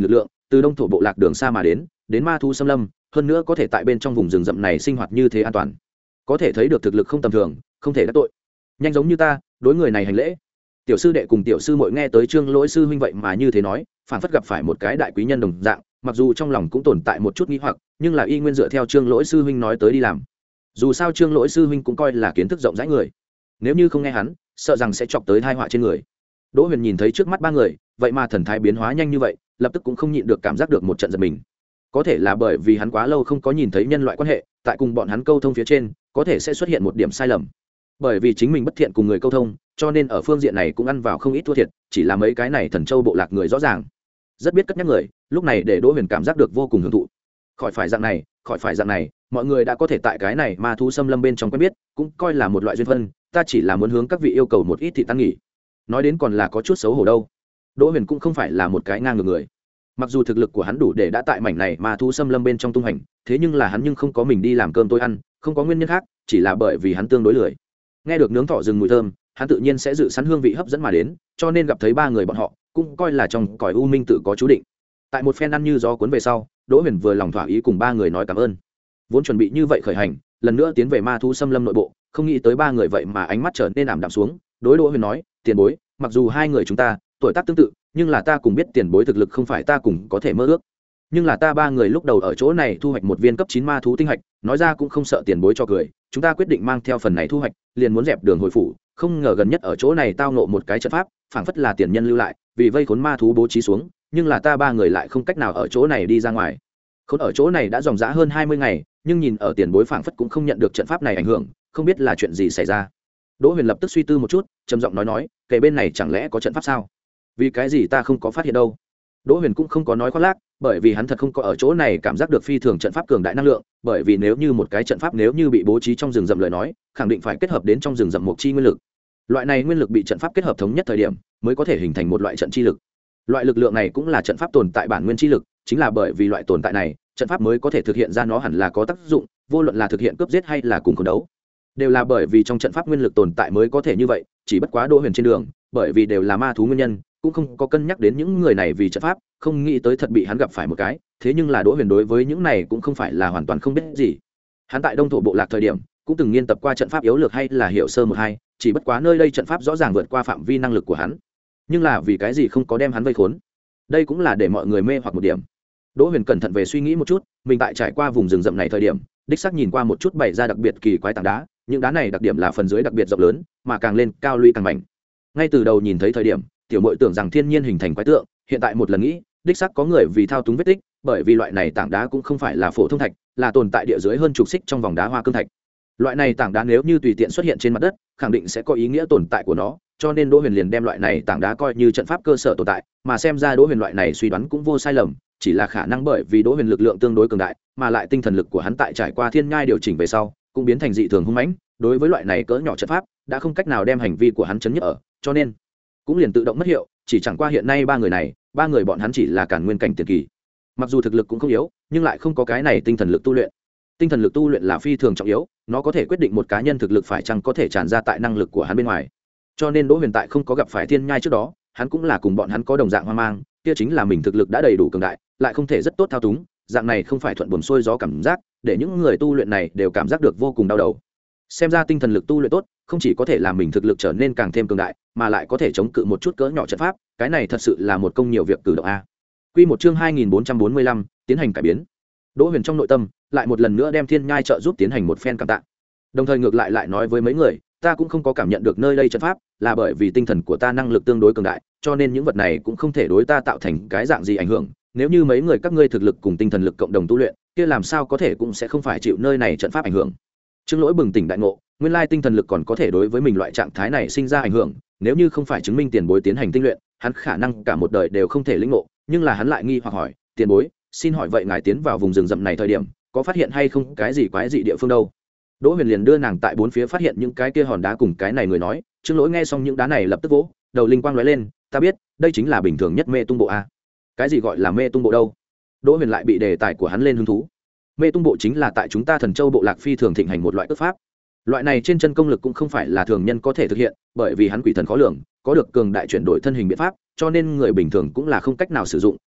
từ đông thổ bộ lạc đường xa mà đến đến ma thú xâm lâm, hơn nữa có thể tại bên trong vùng rừng rậm này sinh hoạt như thế an toàn, có thể thấy được thực lực không tầm thường, không thể đắc tội. Nhanh giống như ta đối người này hành lễ. Tiểu sư đệ cùng tiểu sư muội nghe tới Trương Lỗi sư huynh vậy mà như thế nói, phản phất gặp phải một cái đại quý nhân đồng dạng, mặc dù trong lòng cũng tồn tại một chút nghi hoặc, nhưng là y nguyên dựa theo Trương Lỗi sư huynh nói tới đi làm. Dù sao Trương Lỗi sư huynh cũng coi là kiến thức rộng rãi người, nếu như không nghe hắn, sợ rằng sẽ chọc tới tai họa trên người. Đỗ Huyền nhìn thấy trước mắt ba người, vậy mà thần thái biến hóa nhanh như vậy, lập tức cũng không nhịn được cảm giác được một trận giật mình. Có thể là bởi vì hắn quá lâu không có nhìn thấy nhân loại quan hệ, tại cùng bọn hắn câu thông phía trên, có thể sẽ xuất hiện một điểm sai lầm. Bởi vì chính mình bất thiện cùng người câu thông, cho nên ở phương diện này cũng ăn vào không ít thua thiệt, chỉ là mấy cái này thần châu bộ lạc người rõ ràng rất biết cất nhắc người, lúc này để Đỗ Huyền cảm giác được vô cùng hưởng thụ. Khỏi phải dạng này, khỏi phải dạng này, mọi người đã có thể tại cái này ma thú xâm lâm bên trong quen biết, cũng coi là một loại duyên phận, ta chỉ là muốn hướng các vị yêu cầu một ít thị tăng nghỉ. Nói đến còn là có chút xấu hổ đâu. Đỗ Huyền cũng không phải là một cái ngang ngược người. Mặc dù thực lực của hắn đủ để đã tại mảnh này ma thú xâm lâm bên trong tung hành, thế nhưng là hắn nhưng không có mình đi làm cơm tối ăn, không có nguyên nhân khác, chỉ là bởi vì hắn tương đối lười. Nghe được nướng thỏ rừng mùi thơm, hắn tự nhiên sẽ dự sẵn hương vị hấp dẫn mà đến, cho nên gặp thấy ba người bọn họ, cũng coi là trong cõi u minh tự có chú định. Tại một phen ăn như gió cuốn về sau, Đỗ Huyền vừa lòng thỏa ý cùng ba người nói cảm ơn. Vốn chuẩn bị như vậy khởi hành, lần nữa tiến về ma thú xâm lâm nội bộ, không nghĩ tới ba người vậy mà ánh mắt trở nên ảm đạm xuống. Đối Đỗ Huyền nói, tiền bối, mặc dù hai người chúng ta tuổi tác tương tự, nhưng là ta cùng biết tiền bối thực lực không phải ta cùng có thể mơ ước. Nhưng là ta ba người lúc đầu ở chỗ này thu hoạch một viên cấp chín ma thú tinh hạch, nói ra cũng không sợ tiền bối cho cười, chúng ta quyết định mang theo phần này thu hoạch, liền muốn dẹp đường hồi phủ, không ngờ gần nhất ở chỗ này tao ngộ một cái trận pháp, phảng phất là tiền nhân lưu lại, vì vây khốn ma thú bố trí xuống, nhưng là ta ba người lại không cách nào ở chỗ này đi ra ngoài. Khốn ở chỗ này đã dòng dã hơn hai mươi ngày, nhưng nhìn ở tiền bối phảng phất cũng không nhận được trận pháp này ảnh hưởng, không biết là chuyện gì xảy ra. Đỗ Huyền lập tức suy tư một chút, trầm giọng nói nói, kể bên này chẳng lẽ có trận pháp sao? Vì cái gì ta không có phát hiện đâu? Đỗ Huyền cũng không có nói khoác lác, bởi vì hắn thật không có ở chỗ này cảm giác được phi thường trận pháp cường đại năng lượng, bởi vì nếu như một cái trận pháp nếu như bị bố trí trong rừng rậm lời nói, khẳng định phải kết hợp đến trong rừng rậm một chi nguyên lực. Loại này nguyên lực bị trận pháp kết hợp thống nhất thời điểm, mới có thể hình thành một loại trận chi lực. Loại lực lượng này cũng là trận pháp tồn tại bản nguyên chi lực, chính là bởi vì loại tồn tại này, trận pháp mới có thể thực hiện ra nó hẳn là có tác dụng, vô luận là thực hiện cướp giết hay là cùng khống đấu, đều là bởi vì trong trận pháp nguyên lực tồn tại mới có thể như vậy, chỉ bất quá Đỗ Huyền trên đường, bởi vì đều là ma thú nguyên nhân, cũng không có cân nhắc đến những người này vì trận pháp, không nghĩ tới thật bị hắn gặp phải một cái, thế nhưng là Đỗ Huyền đối với những này cũng không phải là hoàn toàn không biết gì. Hắn tại Đông thổ bộ lạc thời điểm, cũng từng nghiên tập qua trận pháp yếu lược hay là hiểu sơ một hai, chỉ bất quá nơi đây trận pháp rõ ràng vượt qua phạm vi năng lực của hắn. Nhưng là vì cái gì không có đem hắn vây khốn? Đây cũng là để mọi người mê hoặc một điểm. Đỗ Huyền cẩn thận về suy nghĩ một chút, mình tại trải qua vùng rừng rậm này thời điểm, đích xác nhìn qua một chút bày ra đặc biệt kỳ quái tảng đá, những đá này đặc điểm là phần dưới đặc biệt rộng lớn, mà càng lên cao lũy càng mạnh. Ngay từ đầu nhìn thấy thời điểm, tiểu muội tưởng rằng thiên nhiên hình thành quái tượng, hiện tại một lần nghĩ, đích xác có người vì thao túng vết tích, bởi vì loại này tảng đá cũng không phải là phổ thông thạch, là tồn tại địa dưới hơn chục xích trong vòng đá hoa cương thạch. Loại này tảng đá nếu như tùy tiện xuất hiện trên mặt đất, khẳng định sẽ có ý nghĩa tồn tại của nó, cho nên Đỗ Huyền liền đem loại này tảng đá coi như trận pháp cơ sở tồn tại, mà xem ra Đỗ Huyền loại này suy đoán cũng vô sai lầm, chỉ là khả năng bởi vì Đỗ Huyền lực lượng tương đối cường đại, mà lại tinh thần lực của hắn tại trải qua thiên nhai điều chỉnh về sau, cũng biến thành dị thường hung mãnh, đối với loại này cỡ nhỏ trận pháp, đã không cách nào đem hành vi của hắn chấn nhức ở, cho nên cũng liền tự động mất hiệu, chỉ chẳng qua hiện nay ba người này, ba người bọn hắn chỉ là càn nguyên cảnh tiền kỳ. Mặc dù thực lực cũng không yếu, nhưng lại không có cái này tinh thần lực tu luyện. Tinh thần lực tu luyện là phi thường trọng yếu, nó có thể quyết định một cá nhân thực lực phải chăng có thể tràn ra tại năng lực của hắn bên ngoài. Cho nên Đỗ Huyền tại không có gặp phải thiên nhai trước đó, hắn cũng là cùng bọn hắn có đồng dạng hoang mang, kia chính là mình thực lực đã đầy đủ cường đại, lại không thể rất tốt thao túng, dạng này không phải thuận buồm xuôi gió cảm giác, để những người tu luyện này đều cảm giác được vô cùng đau đầu. Xem ra tinh thần lực tu luyện tốt, không chỉ có thể làm mình thực lực trở nên càng thêm cường đại, mà lại có thể chống cự một chút cỡ nhỏ trận pháp, cái này thật sự là một công nhiều việc cử động a. Quy một chương hai nghìn bốn trăm bốn mươi lăm, tiến hành cải biến. Đỗ Huyền trong nội tâm lại một lần nữa đem thiên nhai trợ giúp tiến hành một phen cảm tạ. Đồng thời ngược lại lại nói với mấy người, ta cũng không có cảm nhận được nơi đây trận pháp, là bởi vì tinh thần của ta năng lực tương đối cường đại, cho nên những vật này cũng không thể đối ta tạo thành cái dạng gì ảnh hưởng. Nếu như mấy người các ngươi thực lực cùng tinh thần lực cộng đồng tu luyện, kia làm sao có thể cũng sẽ không phải chịu nơi này trận pháp ảnh hưởng. Trương Lỗi bừng tỉnh đại ngộ, nguyên lai tinh thần lực còn có thể đối với mình loại trạng thái này sinh ra ảnh hưởng, nếu như không phải chứng minh tiền bối tiến hành tinh luyện, hắn khả năng cả một đời đều không thể lĩnh ngộ, nhưng là hắn lại nghi hoặc hỏi, tiền bối, xin hỏi vậy ngài tiến vào vùng rừng rậm này thời điểm, có phát hiện hay không cái gì quái dị địa phương đâu? Đỗ Huyền liền đưa nàng tại bốn phía phát hiện những cái kia hòn đá cùng cái này người nói, Trương Lỗi nghe xong những đá này lập tức vỗ, đầu linh quang lóe lên, ta biết, đây chính là bình thường nhất mê tung bộ a. Cái gì gọi là mê tung bộ đâu? Đỗ Huyền lại bị đề tài của hắn lên hứng thú. Mê tung bộ chính là tại chúng ta Thần Châu bộ lạc phi thường thịnh hành một loại cước pháp. Loại này trên chân công lực cũng không phải là thường nhân có thể thực hiện, bởi vì hắn quỷ thần khó lường, có được cường đại chuyển đổi thân hình biện pháp, cho nên người bình thường cũng là không cách nào sử dụng,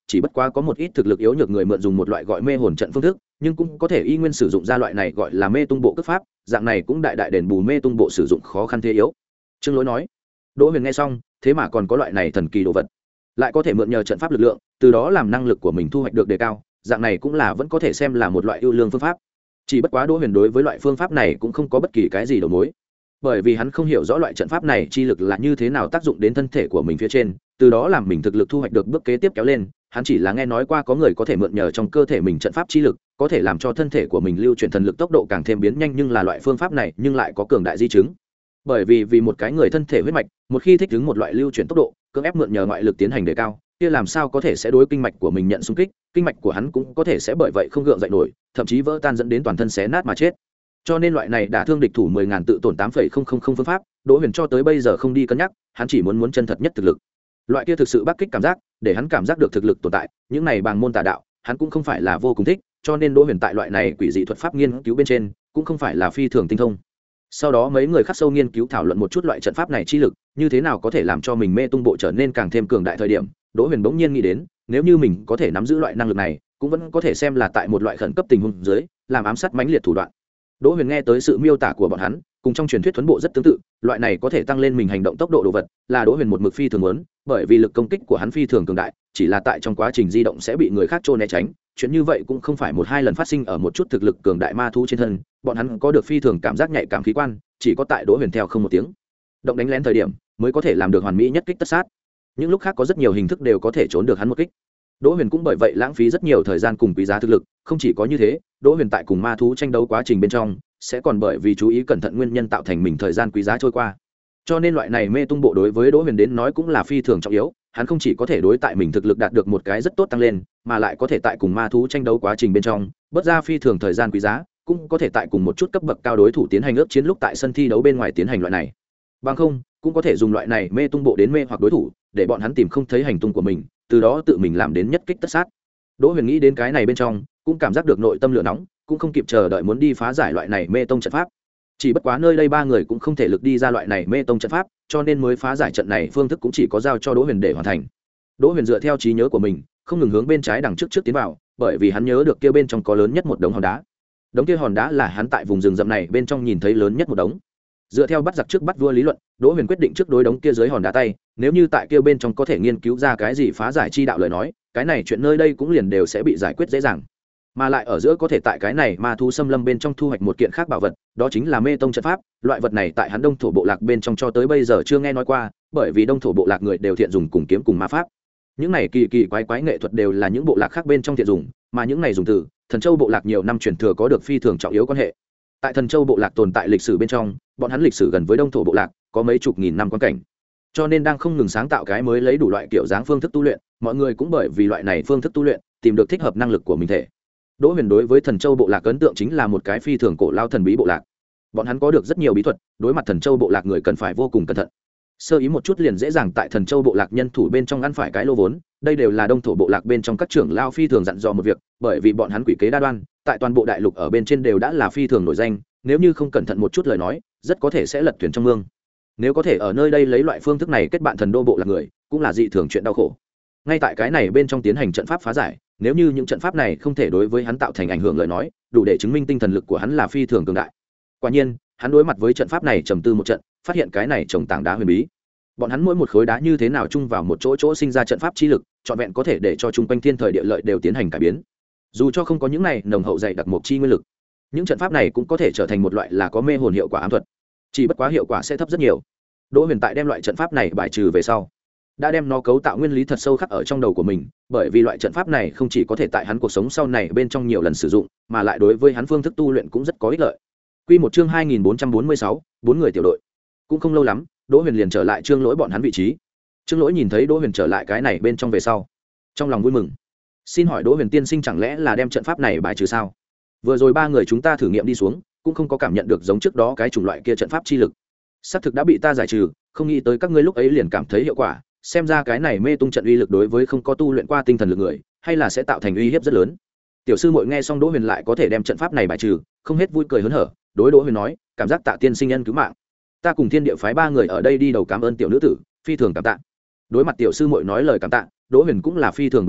chỉ bất quá có một ít thực lực yếu nhược người mượn dùng một loại gọi mê hồn trận phương thức, nhưng cũng có thể y nguyên sử dụng ra loại này gọi là mê tung bộ cước pháp, dạng này cũng đại đại đền bù mê tung bộ sử dụng khó khăn thế yếu. Trương Lỗi nói. Đỗ Huyền nghe xong, thế mà còn có loại này thần kỳ đồ vật, lại có thể mượn nhờ trận pháp lực lượng, từ đó làm năng lực của mình thu hoạch được đề cao, dạng này cũng là vẫn có thể xem là một loại ưu lương phương pháp. Chỉ bất quá Đỗ Huyền đối với loại phương pháp này cũng không có bất kỳ cái gì đầu mối, bởi vì hắn không hiểu rõ loại trận pháp này chi lực là như thế nào tác dụng đến thân thể của mình phía trên, từ đó làm mình thực lực thu hoạch được bước kế tiếp kéo lên. Hắn chỉ là nghe nói qua có người có thể mượn nhờ trong cơ thể mình trận pháp chi lực, có thể làm cho thân thể của mình lưu chuyển thần lực tốc độ càng thêm biến nhanh, nhưng là loại phương pháp này nhưng lại có cường đại di chứng. Bởi vì vì một cái người thân thể huyết mạch, một khi thích ứng một loại lưu chuyển tốc độ, cưỡng ép mượn nhờ ngoại lực tiến hành đề cao, kia làm sao có thể sẽ đối kinh mạch của mình nhận xung kích, kinh mạch của hắn cũng có thể sẽ bởi vậy không gượng dậy nổi, thậm chí vỡ tan dẫn đến toàn thân xé nát mà chết. Cho nên loại này đả thương địch thủ mười ngàn tự tổn tám phẩy không không không phương pháp, Đỗ Huyền cho tới bây giờ không đi cân nhắc, hắn chỉ muốn muốn chân thật nhất thực lực. Loại kia thực sự bắc kích cảm giác, để hắn cảm giác được thực lực tồn tại, những này bằng môn tà đạo, hắn cũng không phải là vô cùng thích, cho nên Đỗ Huyền tại loại này quỷ dị thuật pháp nghiên cứu bên trên, cũng không phải là phi thường tinh thông. Sau đó mấy người khắc sâu nghiên cứu thảo luận một chút loại trận pháp này chi lực, như thế nào có thể làm cho mình mê tung bộ trở nên càng thêm cường đại thời điểm, Đỗ Huyền bỗng nhiên nghĩ đến, nếu như mình có thể nắm giữ loại năng lực này, cũng vẫn có thể xem là tại một loại khẩn cấp tình huống dưới, làm ám sát mãnh liệt thủ đoạn. Đỗ Huyền nghe tới sự miêu tả của bọn hắn, cùng trong truyền thuyết thuấn bộ rất tương tự, loại này có thể tăng lên mình hành động tốc độ đồ vật, là Đỗ Huyền một mực phi thường muốn, bởi vì lực công kích của hắn phi thường cường đại, chỉ là tại trong quá trình di động sẽ bị người khác trôn né tránh, chuyện như vậy cũng không phải một hai lần phát sinh ở một chút thực lực cường đại ma thú trên thân, bọn hắn có được phi thường cảm giác nhạy cảm khí quan, chỉ có tại Đỗ Huyền theo không một tiếng động đánh lén thời điểm, mới có thể làm được hoàn mỹ nhất kích tất sát. Những lúc khác có rất nhiều hình thức đều có thể trốn được hắn một kích. Đỗ Huyền cũng bởi vậy lãng phí rất nhiều thời gian cùng quý giá thực lực, không chỉ có như thế, Đỗ Huyền tại cùng ma thú tranh đấu quá trình bên trong, sẽ còn bởi vì chú ý cẩn thận nguyên nhân tạo thành mình thời gian quý giá trôi qua. Cho nên loại này mê tung bộ đối với Đỗ Huyền đến nói cũng là phi thường trọng yếu, hắn không chỉ có thể đối tại mình thực lực đạt được một cái rất tốt tăng lên, mà lại có thể tại cùng ma thú tranh đấu quá trình bên trong, bớt ra phi thường thời gian quý giá, cũng có thể tại cùng một chút cấp bậc cao đối thủ tiến hành ước chiến lúc tại sân thi đấu bên ngoài tiến hành loại này. Bằng không, cũng có thể dùng loại này mê tung bộ đến mê hoặc đối thủ, để bọn hắn tìm không thấy hành tung của mình, từ đó tự mình làm đến nhất kích tất sát. Đỗ Huyền nghĩ đến cái này bên trong, cũng cảm giác được nội tâm lửa nóng, cũng không kịp chờ đợi muốn đi phá giải loại này mê tông trận pháp. Chỉ bất quá nơi đây ba người cũng không thể lực đi ra loại này mê tông trận pháp, cho nên mới phá giải trận này phương thức cũng chỉ có giao cho Đỗ Huyền để hoàn thành. Đỗ Huyền dựa theo trí nhớ của mình, không ngừng hướng bên trái đằng trước trước tiến vào, bởi vì hắn nhớ được kia bên trong có lớn nhất một đống hòn đá. Đống kia hòn đá là hắn tại vùng rừng rậm này bên trong nhìn thấy lớn nhất một đống. Dựa theo bắt giặc trước bắt vua lý luận, Đỗ Huyền quyết định trước đối đống kia dưới hòn đá tay, nếu như tại kia bên trong có thể nghiên cứu ra cái gì phá giải chi đạo lời nói, cái này chuyện nơi đây cũng liền đều sẽ bị giải quyết dễ dàng. Mà lại ở giữa có thể tại cái này ma thú xâm lâm bên trong thu hoạch một kiện khác bảo vật, đó chính là mê tông trận pháp. Loại vật này tại hắn Đông thổ bộ lạc bên trong cho tới bây giờ chưa nghe nói qua, bởi vì Đông thổ bộ lạc người đều thiện dùng cùng kiếm cùng ma pháp. Những này kỳ kỳ quái quái nghệ thuật đều là những bộ lạc khác bên trong thiện dùng, mà những này dùng từ Thần Châu bộ lạc nhiều năm truyền thừa có được phi thường trọng yếu quan hệ. Tại Thần Châu bộ lạc tồn tại lịch sử bên trong, bọn hắn lịch sử gần với Đông thổ bộ lạc, có mấy chục nghìn năm quan cảnh. Cho nên đang không ngừng sáng tạo cái mới lấy đủ loại kiểu dáng phương thức tu luyện, mọi người cũng bởi vì loại này phương thức tu luyện, tìm được thích hợp năng lực của mình thể. Đỗ Huyền đối với Thần Châu bộ lạc ấn tượng chính là một cái phi thường cổ lao thần bí bộ lạc. Bọn hắn có được rất nhiều bí thuật, đối mặt Thần Châu bộ lạc người cần phải vô cùng cẩn thận. Sơ ý một chút liền dễ dàng tại Thần Châu bộ lạc nhân thủ bên trong ăn phải cái lô vốn, đây đều là Đông thổ bộ lạc bên trong các trưởng lao phi thường dặn dò một việc, bởi vì bọn hắn quỷ kế đa đoan, tại toàn bộ đại lục ở bên trên đều đã là phi thường nổi danh, nếu như không cẩn thận một chút lời nói, rất có thể sẽ lật thuyền trong mương. Nếu có thể ở nơi đây lấy loại phương thức này kết bạn thần đô bộ lạc người, cũng là dị thường chuyện đau khổ. Ngay tại cái này bên trong tiến hành trận pháp phá giải, nếu như những trận pháp này không thể đối với hắn tạo thành ảnh hưởng lời nói, đủ để chứng minh tinh thần lực của hắn là phi thường cường đại. Quả nhiên, hắn đối mặt với trận pháp này trầm tư một trận, phát hiện cái này trồng tảng đá huyền bí. Bọn hắn mỗi một khối đá như thế nào chung vào một chỗ chỗ sinh ra trận pháp chi lực, trọn vẹn có thể để cho chung quanh thiên thời địa lợi đều tiến hành cải biến. Dù cho không có những này nồng hậu dày đặc mộc chi nguyên lực, những trận pháp này cũng có thể trở thành một loại là có mê hồn hiệu quả ám thuật, chỉ bất quá hiệu quả sẽ thấp rất nhiều. Đỗ Huyền tại đem loại trận pháp này bài trừ về sau, đã đem nó cấu tạo nguyên lý thật sâu khắc ở trong đầu của mình, bởi vì loại trận pháp này không chỉ có thể tại hắn cuộc sống sau này bên trong nhiều lần sử dụng, mà lại đối với hắn phương thức tu luyện cũng rất có ích lợi. Quy một chương hai nghìn bốn trăm bốn mươi sáu, bốn người tiểu đội. Cũng không lâu lắm, Đỗ Huyền liền trở lại Trương Lỗi bọn hắn vị trí. Trương Lỗi nhìn thấy Đỗ Huyền trở lại cái này bên trong về sau, trong lòng vui mừng. Xin hỏi Đỗ Huyền tiên sinh chẳng lẽ là đem trận pháp này bài trừ sao? Vừa rồi ba người chúng ta thử nghiệm đi xuống, cũng không có cảm nhận được giống trước đó cái chủng loại kia trận pháp chi lực. Xác thực đã bị ta giải trừ, không nghĩ tới các ngươi lúc ấy liền cảm thấy hiệu quả, xem ra cái này mê tung trận uy lực đối với không có tu luyện qua tinh thần lực người, hay là sẽ tạo thành uy hiếp rất lớn. Tiểu sư muội nghe xong Đỗ Huyền lại có thể đem trận pháp này bài trừ, không hết vui cười hớn hở, đối Đỗ Huyền nói, cảm giác tạ tiên sinh nhân cứu mạng. Ta cùng Thiên Địa phái ba người ở đây đi đầu cảm ơn tiểu nữ tử, phi thường cảm tạ. Đối mặt tiểu sư muội nói lời cảm tạ, Đỗ Huyền cũng là phi thường bình tĩnh,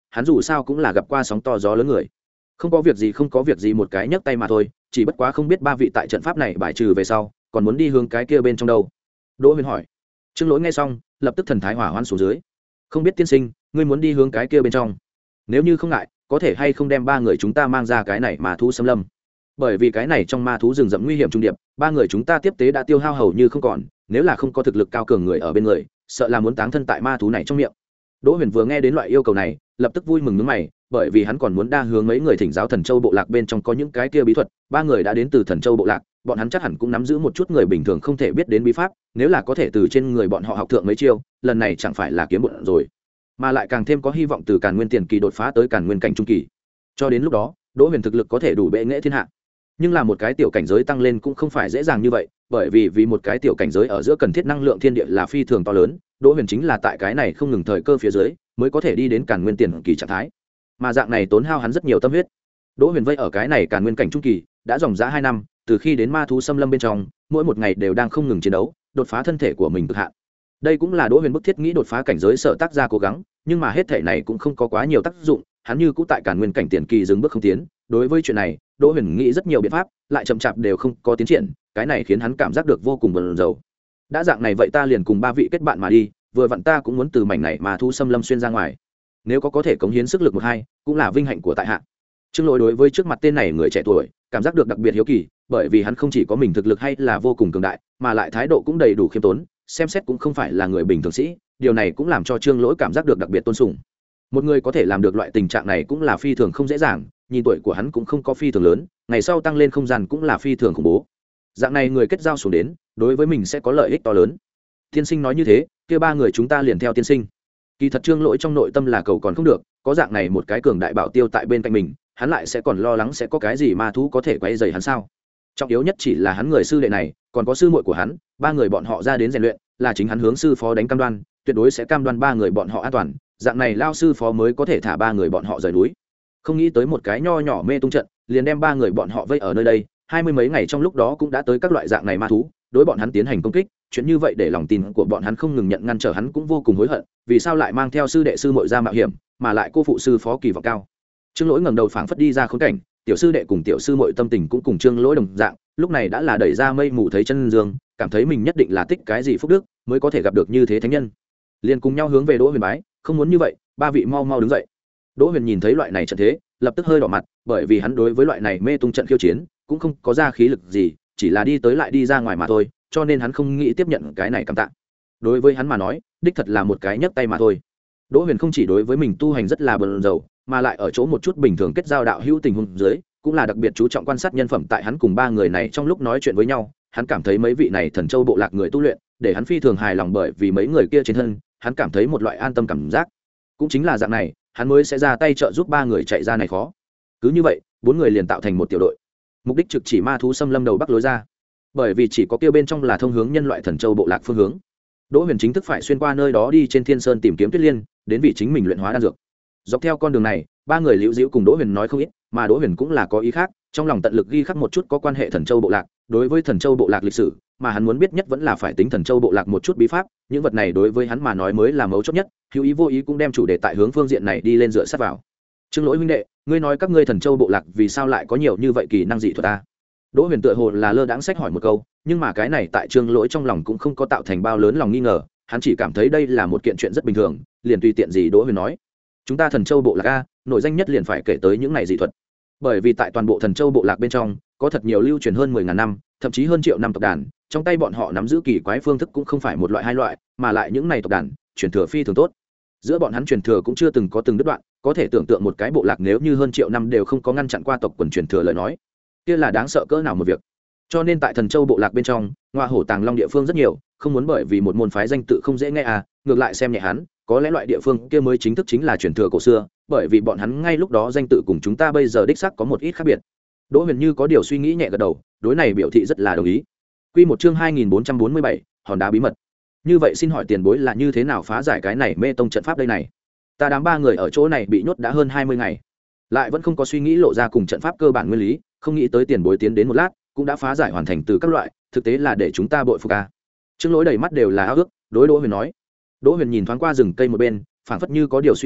hắn dù sao cũng là gặp qua sóng to gió lớn người. Không có việc gì không có việc gì một cái nhấc tay mà thôi, chỉ bất quá không biết ba vị tại trận pháp này bài trừ về sau còn muốn đi hướng cái kia bên trong đâu. Đỗ Huyền hỏi. Trương Lỗi nghe xong lập tức thần thái hỏa hoãn xuống dưới. Không biết tiên sinh, ngươi muốn đi hướng cái kia bên trong, nếu như không ngại có thể hay không đem ba người chúng ta mang ra cái này mà thú xâm lâm, bởi vì cái này trong ma thú rừng rậm nguy hiểm trung điệp, ba người chúng ta tiếp tế đã tiêu hao hầu như không còn, nếu là không có thực lực cao cường người ở bên người, sợ là muốn táng thân tại ma thú này trong miệng. Đỗ Huyền vừa nghe đến loại yêu cầu này lập tức vui mừng nhướng mày, bởi vì hắn còn muốn đa hướng mấy người thỉnh giáo Thần Châu bộ lạc bên trong có những cái kia bí thuật, ba người đã đến từ Thần Châu bộ lạc, bọn hắn chắc hẳn cũng nắm giữ một chút người bình thường không thể biết đến bí pháp, nếu là có thể từ trên người bọn họ học thượng mấy chiêu, lần này chẳng phải là kiếm bộn rồi, mà lại càng thêm có hy vọng từ Càn Nguyên tiền kỳ đột phá tới Càn Nguyên cảnh trung kỳ. Cho đến lúc đó, Đỗ Huyền thực lực có thể đủ bệ nghệ thiên hạ. Nhưng là một cái tiểu cảnh giới tăng lên cũng không phải dễ dàng như vậy, bởi vì vì một cái tiểu cảnh giới ở giữa cần thiết năng lượng thiên địa là phi thường to lớn, Đỗ Huyền chính là tại cái này không ngừng thời cơ phía dưới mới có thể đi đến Càn Nguyên tiền kỳ trạng thái, mà dạng này tốn hao hắn rất nhiều tâm huyết. Đỗ Huyền vây ở cái này Càn Nguyên cảnh trung kỳ đã dòng dã hai năm, từ khi đến ma thú xâm lâm bên trong, mỗi một ngày đều đang không ngừng chiến đấu, đột phá thân thể của mình cực hạn. Đây cũng là Đỗ Huyền bức thiết nghĩ đột phá cảnh giới sở tác ra cố gắng, nhưng mà hết thể này cũng không có quá nhiều tác dụng, hắn như cũ tại Càn Nguyên cảnh tiền kỳ dừng bước không tiến. Đối với chuyện này, Đỗ Huyền nghĩ rất nhiều biện pháp, lại chậm chạp đều không có tiến triển, cái này khiến hắn cảm giác được vô cùng buồn rầu. Đã dạng này vậy ta liền cùng ba vị kết bạn mà đi, vừa vặn ta cũng muốn từ mảnh này mà thu xâm lâm xuyên ra ngoài, nếu có có thể cống hiến sức lực một hai cũng là vinh hạnh của tại hạ. Trương Lỗi đối với trước mặt tên này người trẻ tuổi cảm giác được đặc biệt hiếu kỳ, bởi vì hắn không chỉ có mình thực lực hay là vô cùng cường đại, mà lại thái độ cũng đầy đủ khiêm tốn, xem xét cũng không phải là người bình thường sĩ, điều này cũng làm cho Trương Lỗi cảm giác được đặc biệt tôn sùng. Một người có thể làm được loại tình trạng này cũng là phi thường không dễ dàng, nhìn tuổi của hắn cũng không có phi thường lớn, ngày sau tăng lên không gian cũng là phi thường khủng bố. Dạng này người kết giao xuống đến, đối với mình sẽ có lợi ích to lớn. Tiên sinh nói như thế, kia ba người chúng ta liền theo tiên sinh. Kỳ thật Trương Lỗi trong nội tâm là cầu còn không được, có dạng này một cái cường đại bảo tiêu tại bên cạnh mình, hắn lại sẽ còn lo lắng sẽ có cái gì ma thú có thể quấy rầy hắn sao? Trọng yếu nhất chỉ là hắn người sư đệ này, còn có sư muội của hắn, ba người bọn họ ra đến rèn luyện, là chính hắn hướng sư phó đánh cam đoan, tuyệt đối sẽ cam đoan ba người bọn họ an toàn, dạng này lao sư phó mới có thể thả ba người bọn họ rời núi. Không nghĩ tới một cái nho nhỏ mê tung trận, liền đem ba người bọn họ vây ở nơi đây, hai mươi mấy ngày trong lúc đó cũng đã tới các loại dạng này ma thú, đối bọn hắn tiến hành công kích, chuyện như vậy để lòng tin của bọn hắn không ngừng nhận ngăn trở, hắn cũng vô cùng hối hận, vì sao lại mang theo sư đệ sư muội ra mạo hiểm, mà lại cô phụ sư phó kỳ vọng cao. Trương Lỗi ngẩng đầu phảng phất đi ra khốn cảnh, tiểu sư đệ cùng tiểu sư muội tâm tình cũng cùng Trương Lỗi đồng dạng, lúc này đã là đẩy ra mây mù thấy chân dương, cảm thấy mình nhất định là tích cái gì phúc đức mới có thể gặp được như thế thánh nhân, liền cùng nhau hướng về Đỗ Huyền bái, không muốn như vậy, ba vị mau mau đứng dậy. Đỗ Huyền nhìn thấy loại này trận thế, lập tức hơi đỏ mặt, bởi vì hắn đối với loại này mê tung trận khiêu chiến cũng không có ra khí lực gì, chỉ là đi tới lại đi ra ngoài mà thôi, cho nên hắn không nghĩ tiếp nhận cái này cảm tạ. Đối với hắn mà nói, đích thật là một cái nhấc tay mà thôi. Đỗ Huyền không chỉ đối với mình tu hành rất là bần dầu, mà lại ở chỗ một chút bình thường kết giao đạo hữu tình huống dưới, cũng là đặc biệt chú trọng quan sát nhân phẩm. Tại hắn cùng ba người này trong lúc nói chuyện với nhau, hắn cảm thấy mấy vị này Thần Châu bộ lạc người tu luyện, để hắn phi thường hài lòng, bởi vì mấy người kia trên thân, hắn cảm thấy một loại an tâm cảm giác. Cũng chính là dạng này, hắn mới sẽ ra tay trợ giúp ba người chạy ra này khó. Cứ như vậy, bốn người liền tạo thành một tiểu đội. Mục đích trực chỉ ma thú xâm lâm đầu bắc lối ra, bởi vì chỉ có kia bên trong là thông hướng nhân loại Thần Châu bộ lạc phương hướng. Đỗ Huyền chính thức phải xuyên qua nơi đó đi trên Thiên Sơn tìm kiếm Tuyết Liên, đến vì chính mình luyện hóa đan dược. Dọc theo con đường này, ba người liễu diễu cùng Đỗ Huyền nói không ít, mà Đỗ Huyền cũng là có ý khác, trong lòng tận lực ghi khắc một chút có quan hệ Thần Châu bộ lạc, đối với Thần Châu bộ lạc lịch sử, mà hắn muốn biết nhất vẫn là phải tính Thần Châu bộ lạc một chút bí pháp, những vật này đối với hắn mà nói mới là mấu chốt nhất, hữu ý vô ý cũng đem chủ đề tại hướng phương diện này đi lên dựa sát vào. Trương Lỗi huynh đệ, ngươi nói các ngươi Thần Châu bộ lạc vì sao lại có nhiều như vậy kỳ năng dị thuật ta? Đỗ Huyền tựa hồ là lơ đãng sách hỏi một câu, nhưng mà cái này tại Trương Lỗi trong lòng cũng không có tạo thành bao lớn lòng nghi ngờ, hắn chỉ cảm thấy đây là một kiện chuyện rất bình thường, liền tùy tiện gì Đỗ Huyền nói. Chúng ta Thần Châu bộ lạc a, nổi danh nhất liền phải kể tới những này dị thuật. Bởi vì tại toàn bộ Thần Châu bộ lạc bên trong, có thật nhiều lưu truyền hơn mười ngàn năm, thậm chí hơn triệu năm tộc đàn, trong tay bọn họ nắm giữ kỳ quái phương thức cũng không phải một loại hai loại, mà lại những này tộc đàn truyền thừa phi thường tốt. Giữa bọn hắn truyền thừa cũng chưa từng có từng đứt đoạn, có thể tưởng tượng một cái bộ lạc nếu như hơn triệu năm đều không có ngăn chặn qua tộc quần truyền thừa lời nói, kia là đáng sợ cỡ nào một việc. Cho nên tại Thần Châu bộ lạc bên trong, Ngoa Hổ Tàng Long địa phương rất nhiều, không muốn bởi vì một môn phái danh tự không dễ nghe à, ngược lại xem nhẹ hắn, có lẽ loại địa phương kia mới chính thức chính là truyền thừa cổ xưa, bởi vì bọn hắn ngay lúc đó danh tự cùng chúng ta bây giờ đích xác có một ít khác biệt. Đỗ Huyền như có điều suy nghĩ nhẹ gật đầu, đối này biểu thị rất là đồng ý. Quy một chương hai nghìn bốn trăm bốn mươi bảy, hòn đá bí mật. Như vậy xin hỏi tiền bối là như thế nào phá giải cái này mê tông trận pháp đây này? Ta đám ba người ở chỗ này bị nhốt đã hơn hai mươi ngày, lại vẫn không có suy nghĩ lộ ra cùng trận pháp cơ bản nguyên lý, không nghĩ tới tiền bối tiến đến một lát cũng đã phá giải hoàn thành từ các loại, thực tế là để chúng ta bội phục a. Trương Lỗi đầy mắt đều là ao ước, đối Đỗ Huyền nói. Đỗ Huyền nhìn thoáng qua rừng cây một bên, phảng phất như có điều suy nghĩ,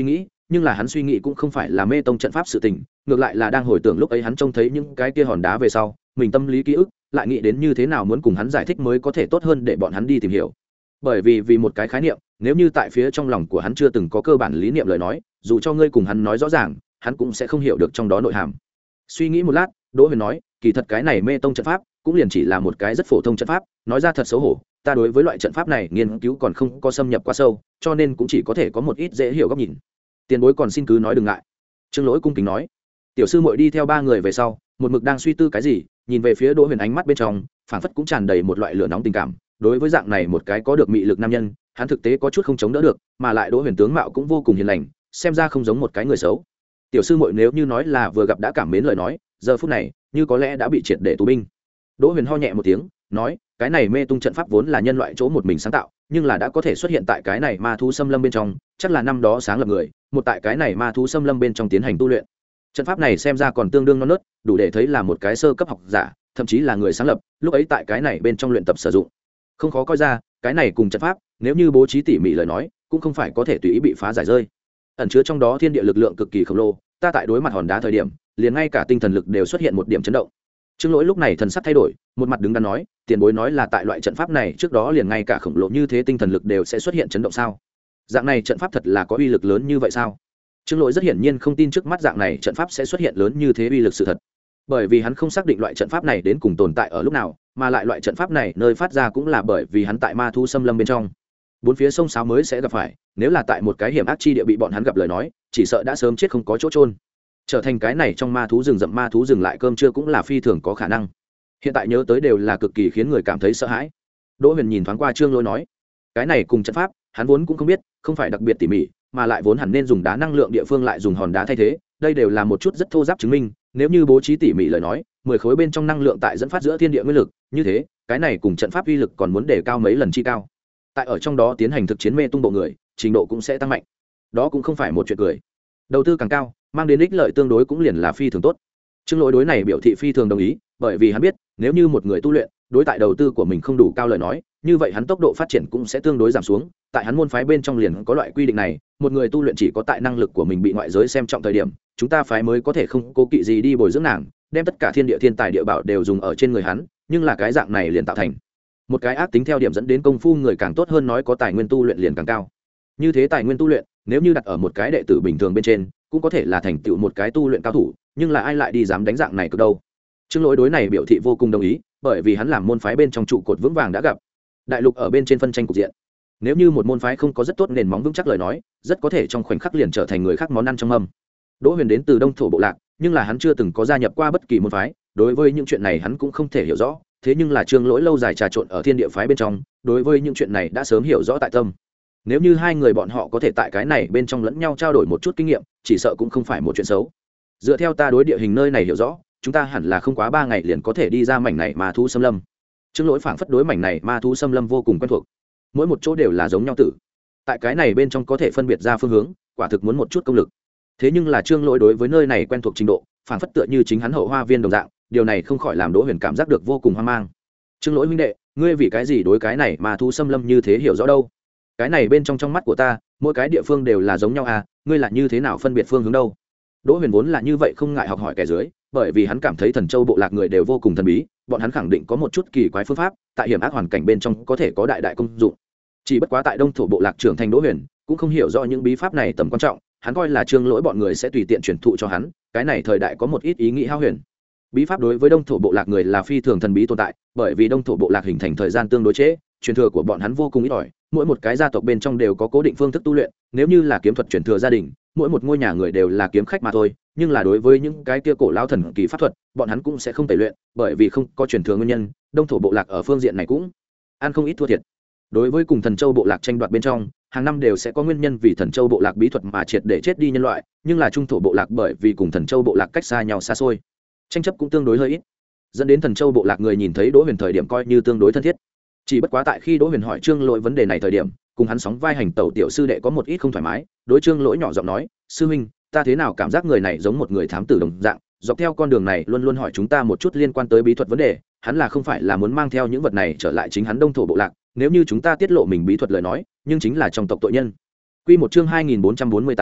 nhưng là hắn suy nghĩ cũng không phải là mê tông trận pháp sự tình, ngược lại là đang hồi tưởng lúc ấy hắn trông thấy những cái kia hòn đá về sau, mình tâm lý ký ức lại nghĩ đến như thế nào muốn cùng hắn giải thích mới có thể tốt hơn để bọn hắn đi tìm hiểu. Bởi vì vì một cái khái niệm, nếu như tại phía trong lòng của hắn chưa từng có cơ bản lý niệm lời nói, dù cho ngươi cùng hắn nói rõ ràng, hắn cũng sẽ không hiểu được trong đó nội hàm. Suy nghĩ một lát, Đỗ Huyền nói, kỳ thật cái này mê tông trận pháp cũng liền chỉ là một cái rất phổ thông trận pháp, nói ra thật xấu hổ, ta đối với loại trận pháp này nghiên cứu còn không có xâm nhập quá sâu, cho nên cũng chỉ có thể có một ít dễ hiểu góc nhìn. Tiền bối còn xin cứ nói đừng ngại. Trương Lỗi cung kính nói. Tiểu sư muội đi theo ba người về sau, một mực đang suy tư cái gì, nhìn về phía Đỗ Huyền ánh mắt bên trong, phảng phất cũng tràn đầy một loại lửa nóng tình cảm. Đối với dạng này một cái có được mị lực nam nhân, hắn thực tế có chút không chống đỡ được, mà lại Đỗ Huyền tướng mạo cũng vô cùng hiền lành, xem ra không giống một cái người xấu. Tiểu sư muội nếu như nói là vừa gặp đã cảm mến lời nói, giờ phút này như có lẽ đã bị triệt để tù binh. Đỗ Huyền ho nhẹ một tiếng, nói, cái này mê tung trận pháp vốn là nhân loại chỗ một mình sáng tạo, nhưng là đã có thể xuất hiện tại cái này ma thú xâm lâm bên trong, chắc là năm đó sáng lập người, một tại cái này ma thú xâm lâm bên trong tiến hành tu luyện. Trận pháp này xem ra còn tương đương non nớt, đủ để thấy là một cái sơ cấp học giả, thậm chí là người sáng lập, lúc ấy tại cái này bên trong luyện tập sử dụng. Không khó coi ra, cái này cùng trận pháp, nếu như bố trí tỉ mỉ lời nói, cũng không phải có thể tùy ý bị phá giải rơi. Ẩn chứa trong đó thiên địa lực lượng cực kỳ khổng lồ, ta tại đối mặt hòn đá thời điểm, liền ngay cả tinh thần lực đều xuất hiện một điểm chấn động. Trương Lỗi lúc này thần sắc thay đổi, một mặt đứng đắn nói, tiền bối nói là tại loại trận pháp này trước đó liền ngay cả khổng lồ như thế tinh thần lực đều sẽ xuất hiện chấn động sao? Dạng này trận pháp thật là có uy lực lớn như vậy sao? Trương Lỗi rất hiển nhiên không tin trước mắt dạng này trận pháp sẽ xuất hiện lớn như thế uy lực sự thật, bởi vì hắn không xác định loại trận pháp này đến cùng tồn tại ở lúc nào, mà lại loại trận pháp này nơi phát ra cũng là bởi vì hắn tại ma thu xâm lâm bên trong, bốn phía sông sáo mới sẽ gặp phải, nếu là tại một cái hiểm ác chi địa bị bọn hắn gặp lời nói, chỉ sợ đã sớm chết không có chỗ trôn. Trở thành cái này trong ma thú rừng rậm ma thú dừng lại cơm trưa cũng là phi thường có khả năng. Hiện tại nhớ tới đều là cực kỳ khiến người cảm thấy sợ hãi. Đỗ Huyền nhìn thoáng qua Trương Lỗi nói, cái này cùng trận pháp, hắn vốn cũng không biết, không phải đặc biệt tỉ mỉ, mà lại vốn hẳn nên dùng đá năng lượng địa phương lại dùng hòn đá thay thế, đây đều là một chút rất thô ráp chứng minh, nếu như bố trí tỉ mỉ lời nói, mười khối bên trong năng lượng tại dẫn phát giữa thiên địa nguyên lực, như thế, cái này cùng trận pháp uy lực còn muốn đề cao mấy lần chi cao. Tại ở trong đó tiến hành thực chiến mê tung bộ người, trình độ cũng sẽ tăng mạnh. Đó cũng không phải một chuyện cười. Đầu tư càng cao, mang đến ích lợi tương đối cũng liền là phi thường tốt. Trương Lỗi đối này biểu thị phi thường đồng ý, bởi vì hắn biết, nếu như một người tu luyện, đối tại đầu tư của mình không đủ cao lời nói, như vậy hắn tốc độ phát triển cũng sẽ tương đối giảm xuống. Tại hắn môn phái bên trong liền có loại quy định này, một người tu luyện chỉ có tại năng lực của mình bị ngoại giới xem trọng thời điểm, chúng ta phái mới có thể không cố kỵ gì đi bồi dưỡng nàng, đem tất cả thiên địa thiên tài địa bảo đều dùng ở trên người hắn, nhưng là cái dạng này liền tạo thành một cái ác tính theo điểm dẫn đến công phu người càng tốt hơn nói có tài nguyên tu luyện liền càng cao. Như thế tài nguyên tu luyện, nếu như đặt ở một cái đệ tử bình thường bên trên, cũng có thể là thành tựu một cái tu luyện cao thủ, nhưng là ai lại đi dám đánh dạng này cực đâu. Trương Lỗi đối này biểu thị vô cùng đồng ý, bởi vì hắn làm môn phái bên trong trụ cột vững vàng đã gặp đại lục ở bên trên phân tranh cục diện, nếu như một môn phái không có rất tốt nền móng vững chắc lời nói, rất có thể trong khoảnh khắc liền trở thành người khác món ăn trong mâm. Đỗ Huyền đến từ Đông thổ bộ lạc, nhưng là hắn chưa từng có gia nhập qua bất kỳ môn phái, đối với những chuyện này hắn cũng không thể hiểu rõ, thế nhưng là Trương Lỗi lâu dài trà trộn ở thiên địa phái bên trong, đối với những chuyện này đã sớm hiểu rõ tại tâm. Nếu như hai người bọn họ có thể tại cái này bên trong lẫn nhau trao đổi một chút kinh nghiệm, chỉ sợ cũng không phải một chuyện xấu. Dựa theo ta đối địa hình nơi này hiểu rõ, chúng ta hẳn là không quá ba ngày liền có thể đi ra mảnh này ma thú xâm lâm. Trương Lỗi phảng phất đối mảnh này ma thú xâm lâm vô cùng quen thuộc, mỗi một chỗ đều là giống nhau tử. Tại cái này bên trong có thể phân biệt ra phương hướng, quả thực muốn một chút công lực. Thế nhưng là Trương Lỗi đối với nơi này quen thuộc trình độ, phảng phất tựa như chính hắn hậu hoa viên đồng dạng, điều này không khỏi làm Đỗ Huyền cảm giác được vô cùng hoang mang. Trương Lỗi huynh đệ, ngươi vì cái gì đối cái này ma thú xâm lâm như thế hiểu rõ đâu? Cái này bên trong trong mắt của ta, mỗi cái địa phương đều là giống nhau à, ngươi là như thế nào phân biệt phương hướng đâu? Đỗ Huyền vốn là như vậy không ngại học hỏi kẻ dưới, bởi vì hắn cảm thấy Thần Châu bộ lạc người đều vô cùng thần bí, bọn hắn khẳng định có một chút kỳ quái phương pháp, tại hiểm ác hoàn cảnh bên trong có thể có đại đại công dụng. Chỉ bất quá tại Đông thổ bộ lạc trưởng thành Đỗ Huyền, cũng không hiểu rõ những bí pháp này tầm quan trọng, hắn coi là Trương Lỗi bọn người sẽ tùy tiện truyền thụ cho hắn, cái này thời đại có một ít ý nghĩ hao huyền. Bí pháp đối với Đông thổ bộ lạc người là phi thường thần bí tồn tại, bởi vì Đông thổ bộ lạc hình thành thời gian tương đối trễ, truyền thừa của bọn hắn vô cùng ít ỏi, mỗi một cái gia tộc bên trong đều có cố định phương thức tu luyện, nếu như là kiếm thuật truyền thừa gia đình, mỗi một ngôi nhà người đều là kiếm khách mà thôi, nhưng là đối với những cái kia cổ lao thần kỳ pháp thuật, bọn hắn cũng sẽ không tẩy luyện, bởi vì không có truyền thừa nguyên nhân, Đông thổ bộ lạc ở phương diện này cũng ăn không ít thua thiệt. Đối với cùng Thần Châu bộ lạc tranh đoạt bên trong, hàng năm đều sẽ có nguyên nhân vì Thần Châu bộ lạc bí thuật mà triệt để chết đi nhân loại, nhưng là Trung thổ bộ lạc bởi vì cùng Thần Châu bộ lạc cách xa nhau xa xôi, tranh chấp cũng tương đối hơi ít, dẫn đến Thần Châu bộ lạc người nhìn thấy Đỗ Huyền thời điểm coi như tương đối thân thiết. Chỉ bất quá tại khi Đỗ Huyền hỏi Trương Lỗi vấn đề này thời điểm, cùng hắn sóng vai hành tẩu tiểu sư đệ có một ít không thoải mái, đối Trương Lỗi nhỏ giọng nói, sư huynh, ta thế nào cảm giác người này giống một người thám tử đồng dạng, dọc theo con đường này luôn luôn hỏi chúng ta một chút liên quan tới bí thuật vấn đề, hắn là không phải là muốn mang theo những vật này trở lại chính hắn Đông thổ bộ lạc, nếu như chúng ta tiết lộ mình bí thuật lời nói, nhưng chính là trong tộc tội nhân. Quy một chương hai nghìn bốn trăm bốn mươi tám,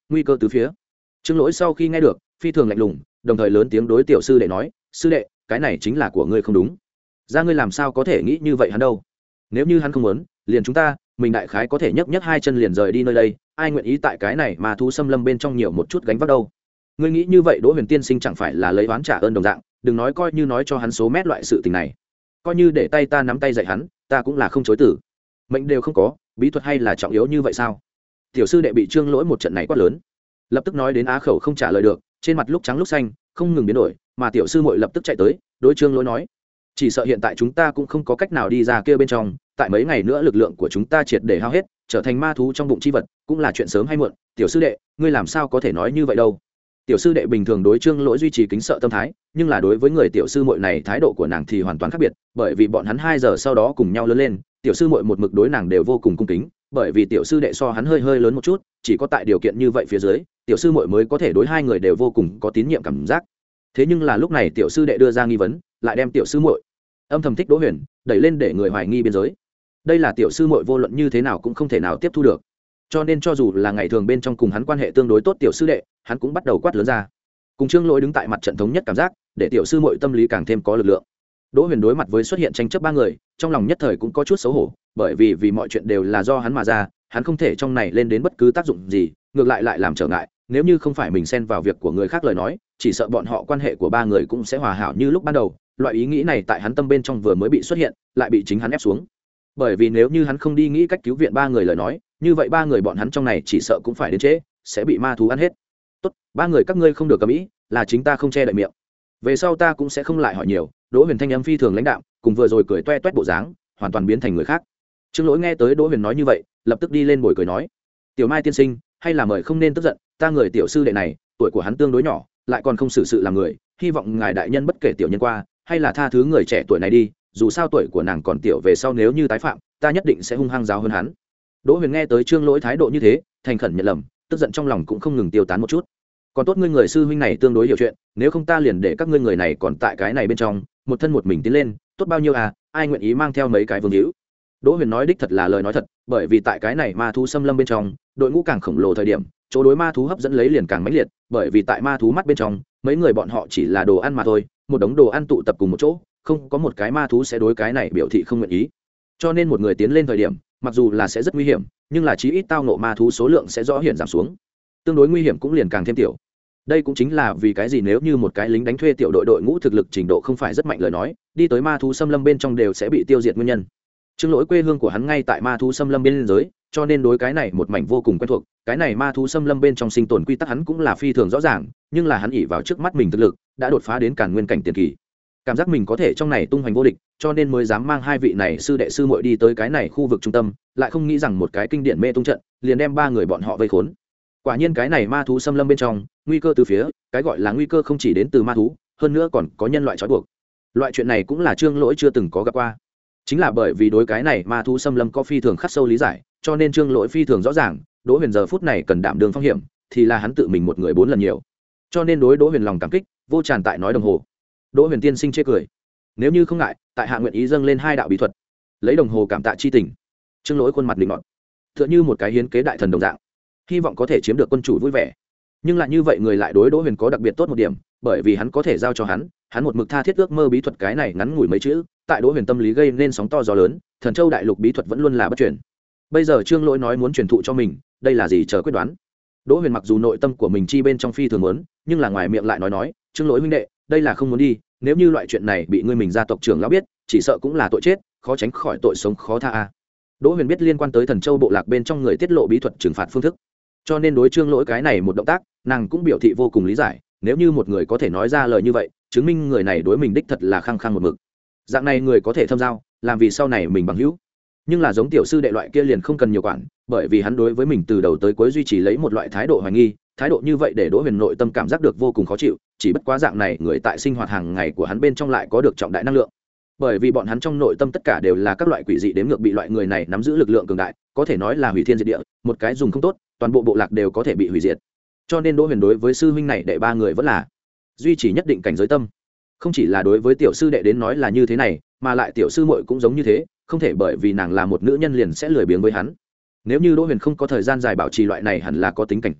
nguy cơ từ phía. Trương Lỗi sau khi nghe được phi thường lạnh lùng, đồng thời lớn tiếng đối tiểu sư đệ nói, sư đệ, cái này chính là của ngươi không đúng, ra ngươi làm sao có thể nghĩ như vậy hắn đâu, nếu như hắn không muốn liền chúng ta mình đại khái có thể nhấc nhấc hai chân liền rời đi nơi đây, ai nguyện ý tại cái này mà thú xâm lâm bên trong nhiều một chút gánh vác đâu. Ngươi nghĩ như vậy Đỗ Huyền tiên sinh chẳng phải là lấy oán trả ơn đồng dạng, đừng nói coi như nói cho hắn số mét loại sự tình này, coi như để tay ta nắm tay dạy hắn, ta cũng là không chối từ. Mệnh đều không có, bí thuật hay là trọng yếu như vậy sao? Tiểu sư đệ bị Trương Lỗi một trận này quát lớn, lập tức nói đến á khẩu không trả lời được, trên mặt lúc trắng lúc xanh không ngừng biến đổi, mà tiểu sư muội lập tức chạy tới đối Trương Lỗi nói, chỉ sợ hiện tại chúng ta cũng không có cách nào đi ra kia bên trong, tại mấy ngày nữa lực lượng của chúng ta triệt để hao hết, trở thành ma thú trong bụng chi vật cũng là chuyện sớm hay muộn. Tiểu sư đệ, ngươi làm sao có thể nói như vậy đâu? Tiểu sư đệ bình thường đối Trương Lỗi duy trì kính sợ tâm thái, nhưng là đối với người tiểu sư muội này thái độ của nàng thì hoàn toàn khác biệt, bởi vì bọn hắn hai giờ sau đó cùng nhau lớn lên, tiểu sư muội một mực đối nàng đều vô cùng cung kính, bởi vì tiểu sư đệ so hắn hơi hơi lớn một chút, chỉ có tại điều kiện như vậy phía dưới, tiểu sư muội mới có thể đối hai người đều vô cùng có tín nhiệm cảm giác. Thế nhưng là lúc này tiểu sư đệ đưa ra nghi vấn, lại đem tiểu sư muội âm thầm thích Đỗ Huyền đẩy lên để người hoài nghi biên giới. Đây là tiểu sư muội vô luận như thế nào cũng không thể nào tiếp thu được, cho nên cho dù là ngày thường bên trong cùng hắn quan hệ tương đối tốt tiểu sư đệ, hắn cũng bắt đầu quát lớn ra. Cùng Trương Lỗi đứng tại mặt trận thống nhất cảm giác, để tiểu sư muội tâm lý càng thêm có lực lượng. Đỗ Huyền đối mặt với xuất hiện tranh chấp ba người, trong lòng nhất thời cũng có chút xấu hổ, bởi vì vì mọi chuyện đều là do hắn mà ra, hắn không thể trong này lên đến bất cứ tác dụng gì, ngược lại lại làm trở ngại, nếu như không phải mình xen vào việc của người khác lời nói, chỉ sợ bọn họ quan hệ của ba người cũng sẽ hòa hảo như lúc ban đầu. Loại ý nghĩ này tại hắn tâm bên trong vừa mới bị xuất hiện, lại bị chính hắn ép xuống. Bởi vì nếu như hắn không đi nghĩ cách cứu viện ba người lời nói, như vậy ba người bọn hắn trong này chỉ sợ cũng phải đến trễ, sẽ bị ma thú ăn hết. Tốt, ba người các ngươi không được cầm ý, là chính ta không che đậy miệng. Về sau ta cũng sẽ không lại hỏi nhiều. Đỗ Huyền thanh âm phi thường lãnh đạm, cùng vừa rồi cười toe toét bộ dáng, hoàn toàn biến thành người khác. Trương Lỗi nghe tới Đỗ Huyền nói như vậy, lập tức đi lên bồi cười nói, tiểu Mai tiên sinh, hay là mời không nên tức giận, ta người tiểu sư đệ này, tuổi của hắn tương đối nhỏ, lại còn không xử sự làm người, hy vọng ngài đại nhân bất kể tiểu nhân qua, hay là tha thứ người trẻ tuổi này đi, dù sao tuổi của nàng còn tiểu, về sau nếu như tái phạm, ta nhất định sẽ hung hăng giáo hơn hắn. Đỗ Huyền nghe tới Trương Lỗi thái độ như thế, thành khẩn nhận lầm, tức giận trong lòng cũng không ngừng tiêu tán một chút. Còn tốt ngươi người sư huynh này tương đối hiểu chuyện, nếu không ta liền để các ngươi người này còn tại cái này bên trong, một thân một mình tiến lên, tốt bao nhiêu à, ai nguyện ý mang theo mấy cái vương hữu. Đỗ Huyền nói đích thật là lời nói thật, bởi vì tại cái này ma thú xâm lâm bên trong, đội ngũ càng khổng lồ thời điểm, chỗ đối ma thú hấp dẫn lấy liền càng mãnh liệt, bởi vì tại ma thú mắt bên trong, mấy người bọn họ chỉ là đồ ăn mà thôi, một đống đồ ăn tụ tập cùng một chỗ, không có một cái ma thú sẽ đối cái này biểu thị không nguyện ý. Cho nên một người tiến lên thời điểm, mặc dù là sẽ rất nguy hiểm, nhưng là chí ít tao ngộ ma thú số lượng sẽ rõ hiện giảm xuống, tương đối nguy hiểm cũng liền càng thêm tiểu. Đây cũng chính là vì cái gì nếu như một cái lính đánh thuê tiểu đội đội ngũ thực lực trình độ không phải rất mạnh lời nói, đi tới ma thú xâm lâm bên trong đều sẽ bị tiêu diệt nguyên nhân. Trương Lỗi quê hương của hắn ngay tại ma thú xâm lâm bên giới, cho nên đối cái này một mảnh vô cùng quen thuộc, cái này ma thú xâm lâm bên trong sinh tồn quy tắc hắn cũng là phi thường rõ ràng, nhưng là hắn ỷ vào trước mắt mình thực lực, đã đột phá đến càn nguyên cảnh tiền kỳ. Cảm giác mình có thể trong này tung hoành vô địch, cho nên mới dám mang hai vị này sư đệ sư muội đi tới cái này khu vực trung tâm, lại không nghĩ rằng một cái kinh điển mê tung trận, liền đem ba người bọn họ vây khốn. Quả nhiên cái này ma thú xâm lâm bên trong, nguy cơ từ phía, cái gọi là nguy cơ không chỉ đến từ ma thú, hơn nữa còn có nhân loại trói buộc. Loại chuyện này cũng là Trương Lỗi chưa từng có gặp qua. Chính là bởi vì đối cái này ma thú xâm lâm có phi thường khắc sâu lý giải, cho nên Trương Lỗi phi thường rõ ràng, Đỗ Huyền giờ phút này cần đảm đương phong hiểm, thì là hắn tự mình một người bốn lần nhiều. Cho nên đối Đỗ Huyền lòng cảm kích, vô tràn tại nói đồng hồ. Đỗ Huyền tiên sinh chê cười, nếu như không ngại, tại hạ nguyện ý dâng lên hai đạo bí thuật, lấy đồng hồ cảm tạ chi tình. Trương Lỗi khuôn mặt linh ngọt, tựa như một cái hiến kế đại thần đồng dạng, hy vọng có thể chiếm được quân chủ vui vẻ. Nhưng lại như vậy người lại đối Đỗ Huyền có đặc biệt tốt một điểm, bởi vì hắn có thể giao cho hắn, hắn một mực tha thiết ước mơ bí thuật, cái này ngắn ngủi mấy chữ, tại Đỗ Huyền tâm lý gây nên sóng to gió lớn, Thần Châu đại lục bí thuật vẫn luôn là bất truyền. Bây giờ Trương Lỗi nói muốn truyền thụ cho mình, đây là gì chờ quyết đoán. Đỗ Huyền mặc dù nội tâm của mình chi bên trong phi thường muốn, nhưng là ngoài miệng lại nói nói, Trương Lỗi huynh đệ, đây là không muốn đi, nếu như loại chuyện này bị ngươi mình gia tộc trưởng lão biết, chỉ sợ cũng là tội chết, khó tránh khỏi tội sống khó tha a. Đỗ Huyền biết liên quan tới Thần Châu bộ lạc bên trong người tiết lộ bí thuật trừng phạt phương thức, cho nên đối Trương Lỗi cái này một động tác, nàng cũng biểu thị vô cùng lý giải, nếu như một người có thể nói ra lời như vậy, chứng minh người này đối mình đích thật là khăng khăng một mực. Dạng này người có thể thâm giao, làm vì sau này mình bằng hữu. Nhưng là giống tiểu sư đệ loại kia liền không cần nhiều quản, bởi vì hắn đối với mình từ đầu tới cuối duy trì lấy một loại thái độ hoài nghi, thái độ như vậy để Đỗ Huyền nội tâm cảm giác được vô cùng khó chịu, chỉ bất quá dạng này người tại sinh hoạt hàng ngày của hắn bên trong lại có được trọng đại năng lượng. Bởi vì bọn hắn trong nội tâm tất cả đều là các loại quỷ dị đếm ngược bị loại người này nắm giữ lực lượng cường đại, có thể nói là hủy thiên diệt địa, một cái dùng không tốt, toàn bộ bộ lạc đều có thể bị hủy diệt. Cho nên Đỗ Huyền đối với sư huynh này đệ ba người vẫn là duy trì nhất định cảnh giới tâm. Không chỉ là đối với tiểu sư đệ đến nói là như thế này, mà lại tiểu sư muội cũng giống như thế, không thể bởi vì nàng là một nữ nhân liền sẽ lười biếng với hắn. Nếu như Đỗ Huyền không có thời gian dài bảo trì loại này hẳn là có tính cảnh giác,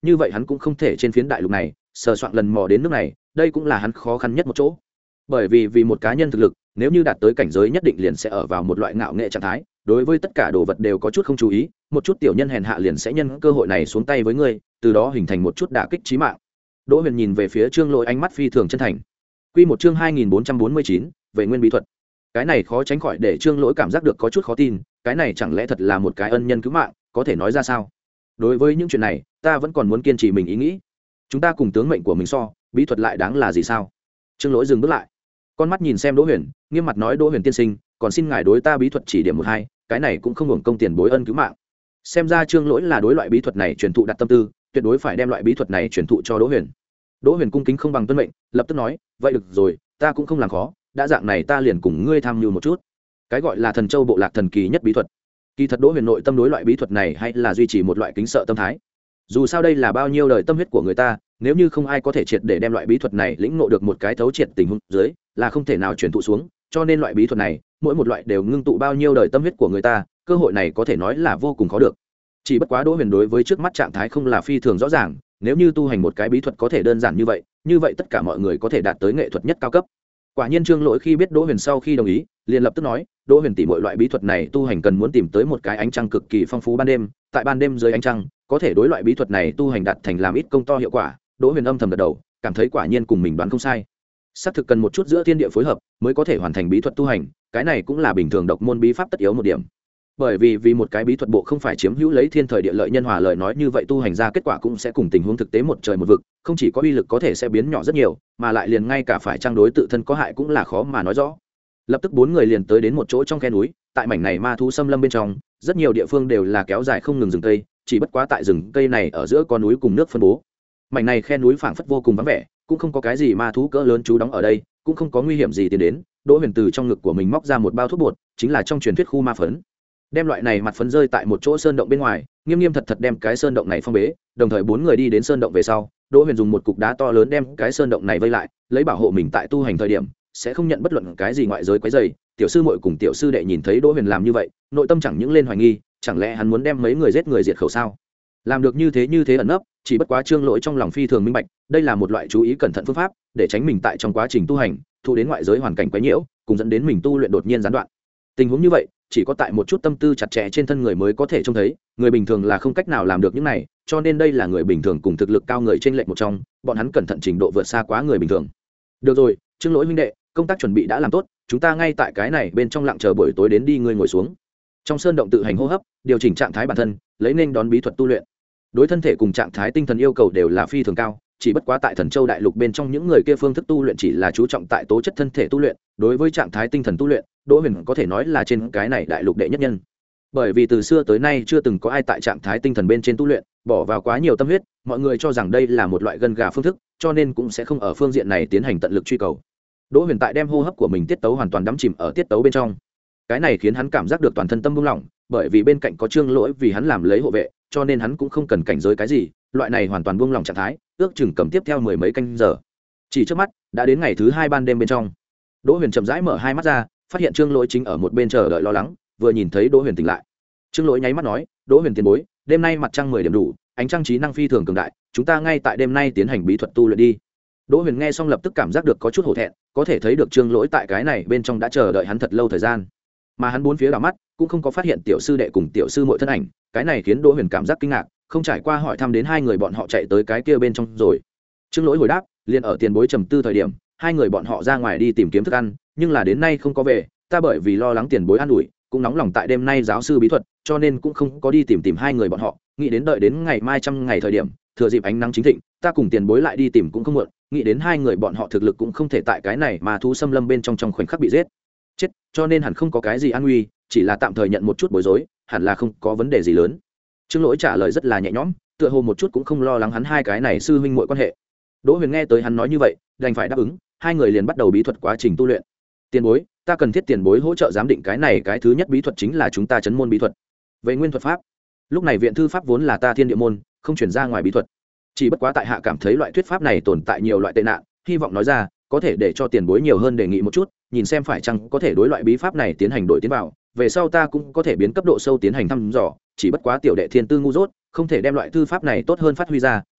như vậy hắn cũng không thể trên phiến đại lục này sờ soạn lần mò đến nước này, đây cũng là hắn khó khăn nhất một chỗ. Bởi vì vì một cá nhân thực lực, nếu như đạt tới cảnh giới nhất định liền sẽ ở vào một loại ngạo nghệ trạng thái, đối với tất cả đồ vật đều có chút không chú ý, một chút tiểu nhân hèn hạ liền sẽ nhân cơ hội này xuống tay với ngươi, từ đó hình thành một chút đả kích chí mạng. Đỗ Huyền nhìn về phía Trương Lỗi ánh mắt phi thường chân thành. Quy một chương hai nghìn bốn trăm bốn mươi chín, về nguyên bí thuật. Cái này khó tránh khỏi để Trương Lỗi cảm giác được có chút khó tin, cái này chẳng lẽ thật là một cái ân nhân cứu mạng, có thể nói ra sao? Đối với những chuyện này, ta vẫn còn muốn kiên trì mình ý nghĩ. Chúng ta cùng tướng mệnh của mình so, bí thuật lại đáng là gì sao? Trương Lỗi dừng bước lại, con mắt nhìn xem Đỗ Huyền, nghiêm mặt nói: Đỗ Huyền tiên sinh, còn xin ngài đối ta bí thuật chỉ điểm một hai, cái này cũng không hưởng công tiền bối ân cứu mạng. Xem ra Trương Lỗi là đối loại bí thuật này truyền thụ đặt tâm tư, tuyệt đối phải đem loại bí thuật này truyền thụ cho Đỗ Huyền. Đỗ Huyền cung kính không bằng tuân mệnh, lập tức nói: vậy được rồi, ta cũng không làm khó, đã dạng này ta liền cùng ngươi tham mưu một chút. Cái gọi là Thần Châu bộ lạc thần kỳ nhất bí thuật. Kỳ thật Đỗ Huyền nội tâm đối loại bí thuật này hay là duy trì một loại kính sợ tâm thái. Dù sao đây là bao nhiêu đời tâm huyết của người ta, nếu như không ai có thể triệt để đem loại bí thuật này lĩnh ngộ được một cái thấu triệt tình huống dưới, là không thể nào truyền thụ xuống, cho nên loại bí thuật này, mỗi một loại đều ngưng tụ bao nhiêu đời tâm huyết của người ta, cơ hội này có thể nói là vô cùng khó được. Chỉ bất quá Đỗ Huyền đối với trước mắt trạng thái không là phi thường rõ ràng, nếu như tu hành một cái bí thuật có thể đơn giản như vậy, như vậy tất cả mọi người có thể đạt tới nghệ thuật nhất cao cấp. Quả nhiên Trương Lỗi khi biết Đỗ Huyền sau khi đồng ý, liền lập tức nói: Đỗ Huyền tỷ, mọi loại bí thuật này tu hành cần muốn tìm tới một cái ánh trăng cực kỳ phong phú ban đêm, tại ban đêm dưới ánh trăng, có thể đối loại bí thuật này tu hành đạt thành làm ít công to hiệu quả. Đỗ Huyền âm thầm gật đầu, cảm thấy quả nhiên cùng mình đoán không sai. Xác thực cần một chút giữa thiên địa phối hợp mới có thể hoàn thành bí thuật tu hành, cái này cũng là bình thường độc môn bí pháp tất yếu một điểm. Bởi vì vì một cái bí thuật bộ không phải chiếm hữu lấy thiên thời địa lợi nhân hòa, lời nói như vậy tu hành ra kết quả cũng sẽ cùng tình huống thực tế một trời một vực, không chỉ có uy lực có thể sẽ biến nhỏ rất nhiều, mà lại liền ngay cả phải trang đối tự thân có hại cũng là khó mà nói rõ. Lập tức bốn người liền tới đến một chỗ trong khe núi, tại mảnh này ma thú xâm lâm bên trong, rất nhiều địa phương đều là kéo dài không ngừng rừng cây, chỉ bất quá tại rừng cây này ở giữa có núi cùng nước phân bố. Mảnh này khe núi phảng phất vô cùng vắng vẻ, cũng không có cái gì ma thú cỡ lớn trú đóng ở đây, cũng không có nguy hiểm gì tiến đến. Đỗ Huyền từ trong ngực của mình móc ra một bao thuốc bột, chính là trong truyền thuyết khu ma phấn. Đem loại này mặt phấn rơi tại một chỗ sơn động bên ngoài, nghiêm nghiêm thật thật đem cái sơn động này phong bế, đồng thời bốn người đi đến sơn động về sau, Đỗ Huyền dùng một cục đá to lớn đem cái sơn động này vây lại, lấy bảo hộ mình tại tu hành thời điểm sẽ không nhận bất luận cái gì ngoại giới quấy rầy. Tiểu sư muội cùng tiểu sư đệ nhìn thấy Đỗ Huyền làm như vậy, nội tâm chẳng những lên hoài nghi, chẳng lẽ hắn muốn đem mấy người giết người diệt khẩu sao? Làm được như thế như thế ẩn nấp, chỉ bất quá Trương Lỗi trong lòng phi thường minh bạch, đây là một loại chú ý cẩn thận phương pháp, để tránh mình tại trong quá trình tu hành thụ đến ngoại giới hoàn cảnh quấy nhiễu, cùng dẫn đến mình tu luyện đột nhiên gián đoạn. Tình huống như vậy, chỉ có tại một chút tâm tư chặt chẽ trên thân người mới có thể trông thấy, người bình thường là không cách nào làm được những này, cho nên đây là người bình thường cùng thực lực cao người trên lệch một trong, bọn hắn cẩn thận trình độ vượt xa quá người bình thường. Được rồi, Trương Lỗi huynh đệ, công tác chuẩn bị đã làm tốt, chúng ta ngay tại cái này bên trong lặng chờ buổi tối đến đi, ngươi ngồi xuống. Trong sơn động tự hành hô hấp, điều chỉnh trạng thái bản thân, lấy nên đón bí thuật tu luyện. Đối thân thể cùng trạng thái tinh thần yêu cầu đều là phi thường cao, chỉ bất quá tại Thần Châu đại lục bên trong những người kia phương thức tu luyện chỉ là chú trọng tại tố chất thân thể tu luyện, đối với trạng thái tinh thần tu luyện, Đỗ Huyền có thể nói là trên cái này đại lục đệ nhất nhân. Bởi vì từ xưa tới nay chưa từng có ai tại trạng thái tinh thần bên trên tu luyện bỏ vào quá nhiều tâm huyết, mọi người cho rằng đây là một loại gân gà phương thức, cho nên cũng sẽ không ở phương diện này tiến hành tận lực truy cầu. Đỗ Huyền tại đem hô hấp của mình tiết tấu hoàn toàn đắm chìm ở tiết tấu bên trong, cái này khiến hắn cảm giác được toàn thân tâm buông lỏng, bởi vì bên cạnh có Trương Lỗi vì hắn làm lấy hộ vệ, cho nên hắn cũng không cần cảnh giới cái gì, loại này hoàn toàn buông lỏng trạng thái, ước chừng cầm tiếp theo mười mấy canh giờ. Chỉ trước mắt đã đến ngày thứ hai ban đêm bên trong. Đỗ Huyền chậm rãi mở hai mắt ra, phát hiện Trương Lỗi chính ở một bên chờ đợi lo lắng, vừa nhìn thấy Đỗ Huyền tỉnh lại, Trương Lỗi nháy mắt nói: Đỗ Huyền tiền bối, đêm nay mặt trăng mười điểm đủ, ánh trăng trí năng phi thường cường đại, chúng ta ngay tại đêm nay tiến hành bí thuật tu luyện đi. Đỗ Huyền nghe xong lập tức cảm giác được có chút hổ thẹn, có thể thấy được Trương Lỗi tại cái này bên trong đã chờ đợi hắn thật lâu thời gian, mà hắn bốn phía đảo mắt cũng không có phát hiện tiểu sư đệ cùng tiểu sư muội thân ảnh, cái này khiến Đỗ Huyền cảm giác kinh ngạc, không trải qua hỏi thăm đến hai người bọn họ chạy tới cái kia bên trong rồi. Trương Lỗi hồi đáp: liền ở tiền bối trầm tư thời điểm, hai người bọn họ ra ngoài đi tìm kiếm thức ăn, nhưng là đến nay không có về, ta bởi vì lo lắng tiền bối an ủi, cũng nóng lòng tại đêm nay giáo sư bí thuật, cho nên cũng không có đi tìm tìm hai người bọn họ, nghĩ đến đợi đến ngày mai trăm ngày thời điểm, thừa dịp ánh nắng chính thịnh, ta cùng tiền bối lại đi tìm cũng không muộn, nghĩ đến hai người bọn họ thực lực cũng không thể tại cái này mà thú xâm lâm bên trong trong khoảnh khắc bị giết chết, cho nên hẳn không có cái gì an nguy, chỉ là tạm thời nhận một chút bối rối, hẳn là không có vấn đề gì lớn. Trương Lỗi trả lời rất là nhẹ nhõm, tựa hồ một chút cũng không lo lắng hắn hai cái này sư huynh muội quan hệ. Đỗ Huyền nghe tới hắn nói như vậy, đành phải đáp ứng, hai người liền bắt đầu bí thuật quá trình tu luyện. Tiền bối, ta cần thiết tiền bối hỗ trợ giám định cái này, cái thứ nhất bí thuật chính là chúng ta chấn môn bí thuật. Về nguyên thuật pháp, lúc này viện thư pháp vốn là ta thiên địa môn, không chuyển ra ngoài bí thuật. Chỉ bất quá tại hạ cảm thấy loại thuyết pháp này tồn tại nhiều loại tệ nạn, hy vọng nói ra, có thể để cho tiền bối nhiều hơn đề nghị một chút, nhìn xem phải chăng có thể đối loại bí pháp này tiến hành đổi tiến vào, về sau ta cũng có thể biến cấp độ sâu tiến hành thăm dò, chỉ bất quá tiểu đệ thiên tư ngu dốt, không thể đem loại thư pháp này tốt hơn phát huy ra,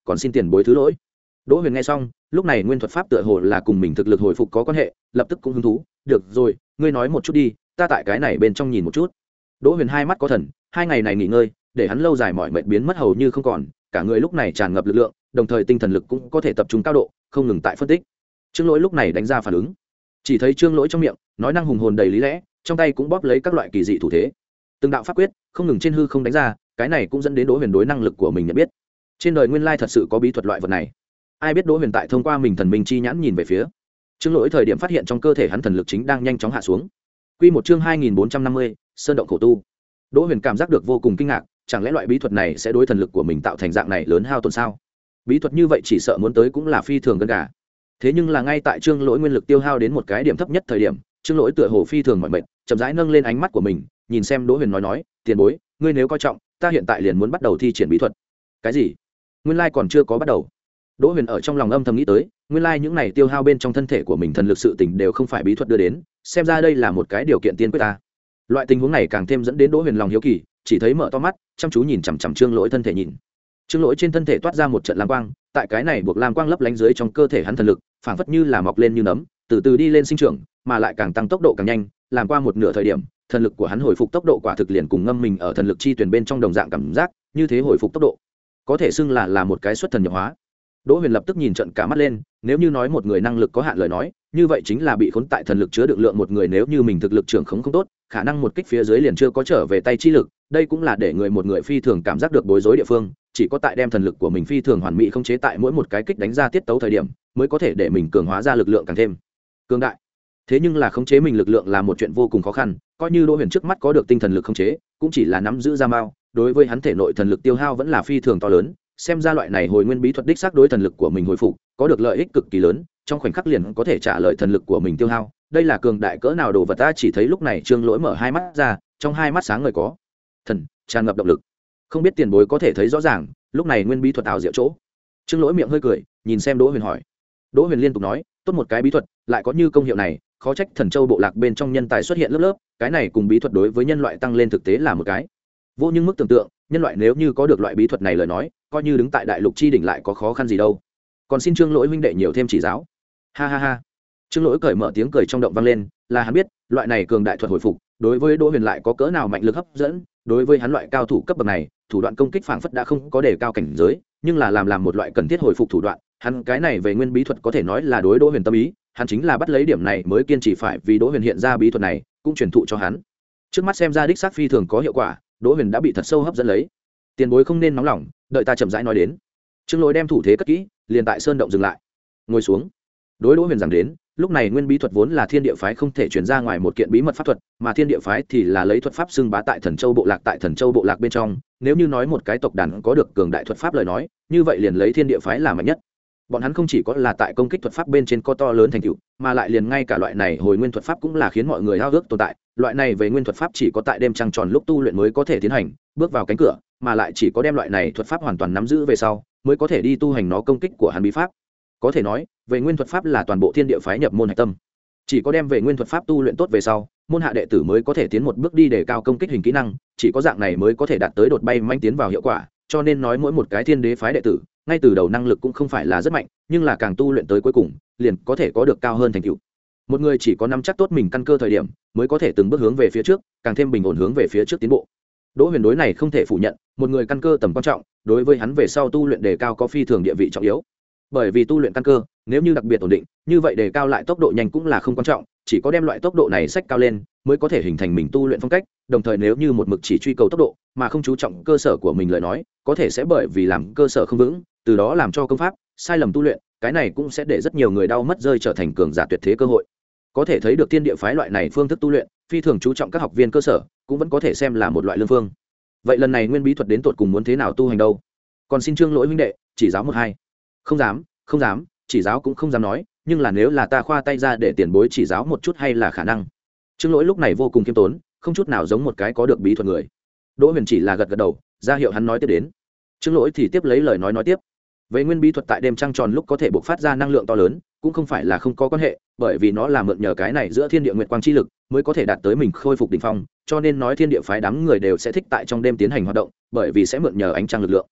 còn xin tiền bối thứ lỗi. Đỗ Huyền nghe xong, lúc này nguyên thuật pháp tựa hồ là cùng mình thực lực hồi phục có quan hệ, lập tức cũng hứng thú. Được rồi, ngươi nói một chút đi, ta tại cái này bên trong nhìn một chút. Đỗ Huyền hai mắt có thần, hai ngày này nghỉ ngơi, để hắn lâu dài mỏi mệt biến mất hầu như không còn, cả người lúc này tràn ngập lực lượng, đồng thời tinh thần lực cũng có thể tập trung cao độ, không ngừng tại phân tích. Trương Lỗi lúc này đánh ra phản ứng, chỉ thấy Trương Lỗi trong miệng nói năng hùng hồn đầy lý lẽ, trong tay cũng bóp lấy các loại kỳ dị thủ thế, từng đạo pháp quyết không ngừng trên hư không đánh ra, cái này cũng dẫn đến Đỗ Huyền đối năng lực của mình nhận biết. Trên đời nguyên lai thật sự có bí thuật loại vật này. Ai biết Đỗ Huyền tại thông qua mình thần minh chi nhãn nhìn về phía Trương Lỗi, thời điểm phát hiện trong cơ thể hắn thần lực chính đang nhanh chóng hạ xuống. Quy một chương hai nghìn bốn trăm năm mươi, sơn động khổ tu. Đỗ Huyền cảm giác được vô cùng kinh ngạc, chẳng lẽ loại bí thuật này sẽ đối thần lực của mình tạo thành dạng này lớn hao tổn sao? Bí thuật như vậy chỉ sợ muốn tới cũng là phi thường gần cả. Thế nhưng là ngay tại Trương Lỗi nguyên lực tiêu hao đến một cái điểm thấp nhất thời điểm, Trương Lỗi tựa hồ phi thường mỏi mệt, chậm rãi nâng lên ánh mắt của mình, nhìn xem Đỗ Huyền nói nói, "Tiền bối, ngươi nếu coi trọng, ta hiện tại liền muốn bắt đầu thi triển bí thuật." Cái gì? Nguyên lai còn chưa có bắt đầu. Đỗ Huyền ở trong lòng âm thầm nghĩ tới, nguyên lai những này tiêu hao bên trong thân thể của mình thần lực sự tình đều không phải bí thuật đưa đến, xem ra đây là một cái điều kiện tiên quyết ta. Loại tình huống này càng thêm dẫn đến Đỗ Huyền lòng hiếu kỳ, chỉ thấy mở to mắt, chăm chú nhìn chằm chằm Trương Lỗi thân thể nhìn. Trương Lỗi trên thân thể toát ra một trận lam quang, tại cái này buộc lam quang lấp lánh dưới trong cơ thể hắn thần lực, phảng phất như là mọc lên như nấm, từ từ đi lên sinh trưởng, mà lại càng tăng tốc độ càng nhanh, làm qua một nửa thời điểm, thần lực của hắn hồi phục tốc độ quả thực liền cùng ngâm mình ở thần lực chi tuyển bên trong đồng dạng cảm giác, như thế hồi phục tốc độ, có thể xưng là là một cái xuất thần nhập hóa. Đỗ Huyền lập tức nhìn trận cả mắt lên, nếu như nói một người năng lực có hạn lời nói, như vậy chính là bị khốn tại thần lực chứa đựng lượng một người, nếu như mình thực lực trưởng khống không tốt, khả năng một kích phía dưới liền chưa có trở về tay chi lực, đây cũng là để người một người phi thường cảm giác được bối rối địa phương, chỉ có tại đem thần lực của mình phi thường hoàn mỹ khống chế tại mỗi một cái kích đánh ra tiết tấu thời điểm, mới có thể để mình cường hóa ra lực lượng càng thêm cường đại. Thế nhưng là khống chế mình lực lượng là một chuyện vô cùng khó khăn, coi như Đỗ Huyền trước mắt có được tinh thần lực khống chế, cũng chỉ là nắm giữ ra mao, đối với hắn thể nội thần lực tiêu hao vẫn là phi thường to lớn. Xem ra loại này hồi nguyên bí thuật đích xác đối thần lực của mình hồi phục có được lợi ích cực kỳ lớn, trong khoảnh khắc liền có thể trả lời thần lực của mình tiêu hao, đây là cường đại cỡ nào đồ vật ta. Chỉ thấy lúc này Trương Lỗi mở hai mắt ra, trong hai mắt sáng ngời có thần tràn ngập động lực, không biết tiền bối có thể thấy rõ ràng lúc này nguyên bí thuật ảo diệu chỗ. Trương Lỗi miệng hơi cười, nhìn xem Đỗ Huyền hỏi. Đỗ Huyền liên tục nói, tốt một cái bí thuật lại có như công hiệu này, khó trách Thần Châu bộ lạc bên trong nhân tài xuất hiện lớp lớp, cái này cùng bí thuật đối với nhân loại tăng lên thực tế là một cái vô nhưng mức tưởng tượng, nhân loại nếu như có được loại bí thuật này lời nói, coi như đứng tại đại lục chi đỉnh lại có khó khăn gì đâu. Còn xin Trương Lỗi huynh đệ nhiều thêm chỉ giáo. Ha ha ha. Trương Lỗi cởi mở tiếng cười trong động vang lên, là hắn biết, loại này cường đại thuật hồi phục, đối với Đỗ Huyền lại có cỡ nào mạnh lực hấp dẫn, đối với hắn loại cao thủ cấp bậc này, thủ đoạn công kích phảng phất đã không có đề cao cảnh giới, nhưng là làm làm một loại cần thiết hồi phục thủ đoạn, hắn cái này về nguyên bí thuật có thể nói là đối Đỗ Huyền tâm ý, hắn chính là bắt lấy điểm này mới kiên trì phải vì Đỗ Huyền hiện ra bí thuật này, cũng truyền thụ cho hắn. Trước mắt xem ra đích xác phi thường có hiệu quả, Đỗ Huyền đã bị thật sâu hấp dẫn lấy. Tiền bối không nên nóng lòng, đợi ta chậm rãi nói đến. Trương Lỗi đem thủ thế cất kỹ, liền tại sơn động dừng lại, ngồi xuống. Đối Đỗ Huyền giảng đến, lúc này nguyên bí thuật vốn là thiên địa phái không thể truyền ra ngoài một kiện bí mật pháp thuật, mà thiên địa phái thì là lấy thuật pháp xưng bá tại Thần Châu bộ lạc, tại Thần Châu bộ lạc bên trong, nếu như nói một cái tộc đàn có được cường đại thuật pháp lời nói, như vậy liền lấy thiên địa phái là mạnh nhất. Bọn hắn không chỉ có là tại công kích thuật pháp bên trên có to lớn thành tựu, mà lại liền ngay cả loại này hồi nguyên thuật pháp cũng là khiến mọi người hao ước tồn tại. Loại này về nguyên thuật pháp chỉ có tại đêm trăng tròn lúc tu luyện mới có thể tiến hành, bước vào cánh cửa, mà lại chỉ có đem loại này thuật pháp hoàn toàn nắm giữ về sau, mới có thể đi tu hành nó công kích của hắn bí pháp. Có thể nói, về nguyên thuật pháp là toàn bộ thiên địa phái nhập môn hạch tâm. Chỉ có đem về nguyên thuật pháp tu luyện tốt về sau, môn hạ đệ tử mới có thể tiến một bước đi để cao công kích hình kỹ năng, chỉ có dạng này mới có thể đạt tới đột bay manh tiến vào hiệu quả. Cho nên nói mỗi một cái thiên đế phái đệ tử, ngay từ đầu năng lực cũng không phải là rất mạnh, nhưng là càng tu luyện tới cuối cùng, liền có thể có được cao hơn thành tựu. Một người chỉ có nắm chắc tốt mình căn cơ thời điểm, mới có thể từng bước hướng về phía trước, càng thêm bình ổn hướng về phía trước tiến bộ. Đỗ Huyền đối này không thể phủ nhận, một người căn cơ tầm quan trọng, đối với hắn về sau tu luyện đề cao có phi thường địa vị trọng yếu. Bởi vì tu luyện căn cơ, nếu như đặc biệt ổn định, như vậy đề cao lại tốc độ nhanh cũng là không quan trọng, chỉ có đem loại tốc độ này sách cao lên, mới có thể hình thành mình tu luyện phong cách, đồng thời nếu như một mực chỉ truy cầu tốc độ, mà không chú trọng cơ sở của mình lời nói, có thể sẽ bởi vì làm cơ sở không vững, từ đó làm cho công pháp sai lầm tu luyện, cái này cũng sẽ để rất nhiều người đau mất rơi trở thành cường giả tuyệt thế cơ hội. Có thể thấy được thiên địa phái loại này phương thức tu luyện, phi thường chú trọng các học viên cơ sở, cũng vẫn có thể xem là một loại lương phương. Vậy lần này nguyên bí thuật đến tột cùng muốn thế nào tu hành đâu? Còn xin Trương Lỗi huynh đệ chỉ giáo một hai. Không dám, không dám, chỉ giáo cũng không dám nói, nhưng là nếu là ta khoa tay ra để tiền bối chỉ giáo một chút hay là khả năng. Trương Lỗi lúc này vô cùng khiêm tốn, không chút nào giống một cái có được bí thuật người. Đỗ Huyền chỉ là gật gật đầu, ra hiệu hắn nói tiếp đến. Trương Lỗi thì tiếp lấy lời nói nói tiếp. Về nguyên bí thuật tại đêm trăng tròn lúc có thể bộc phát ra năng lượng to lớn, cũng không phải là không có quan hệ, bởi vì nó là mượn nhờ cái này giữa thiên địa nguyệt quang chi lực, mới có thể đạt tới mình khôi phục đỉnh phong, cho nên nói thiên địa phái đám người đều sẽ thích tại trong đêm tiến hành hoạt động, bởi vì sẽ mượn nhờ ánh trăng lực lượng.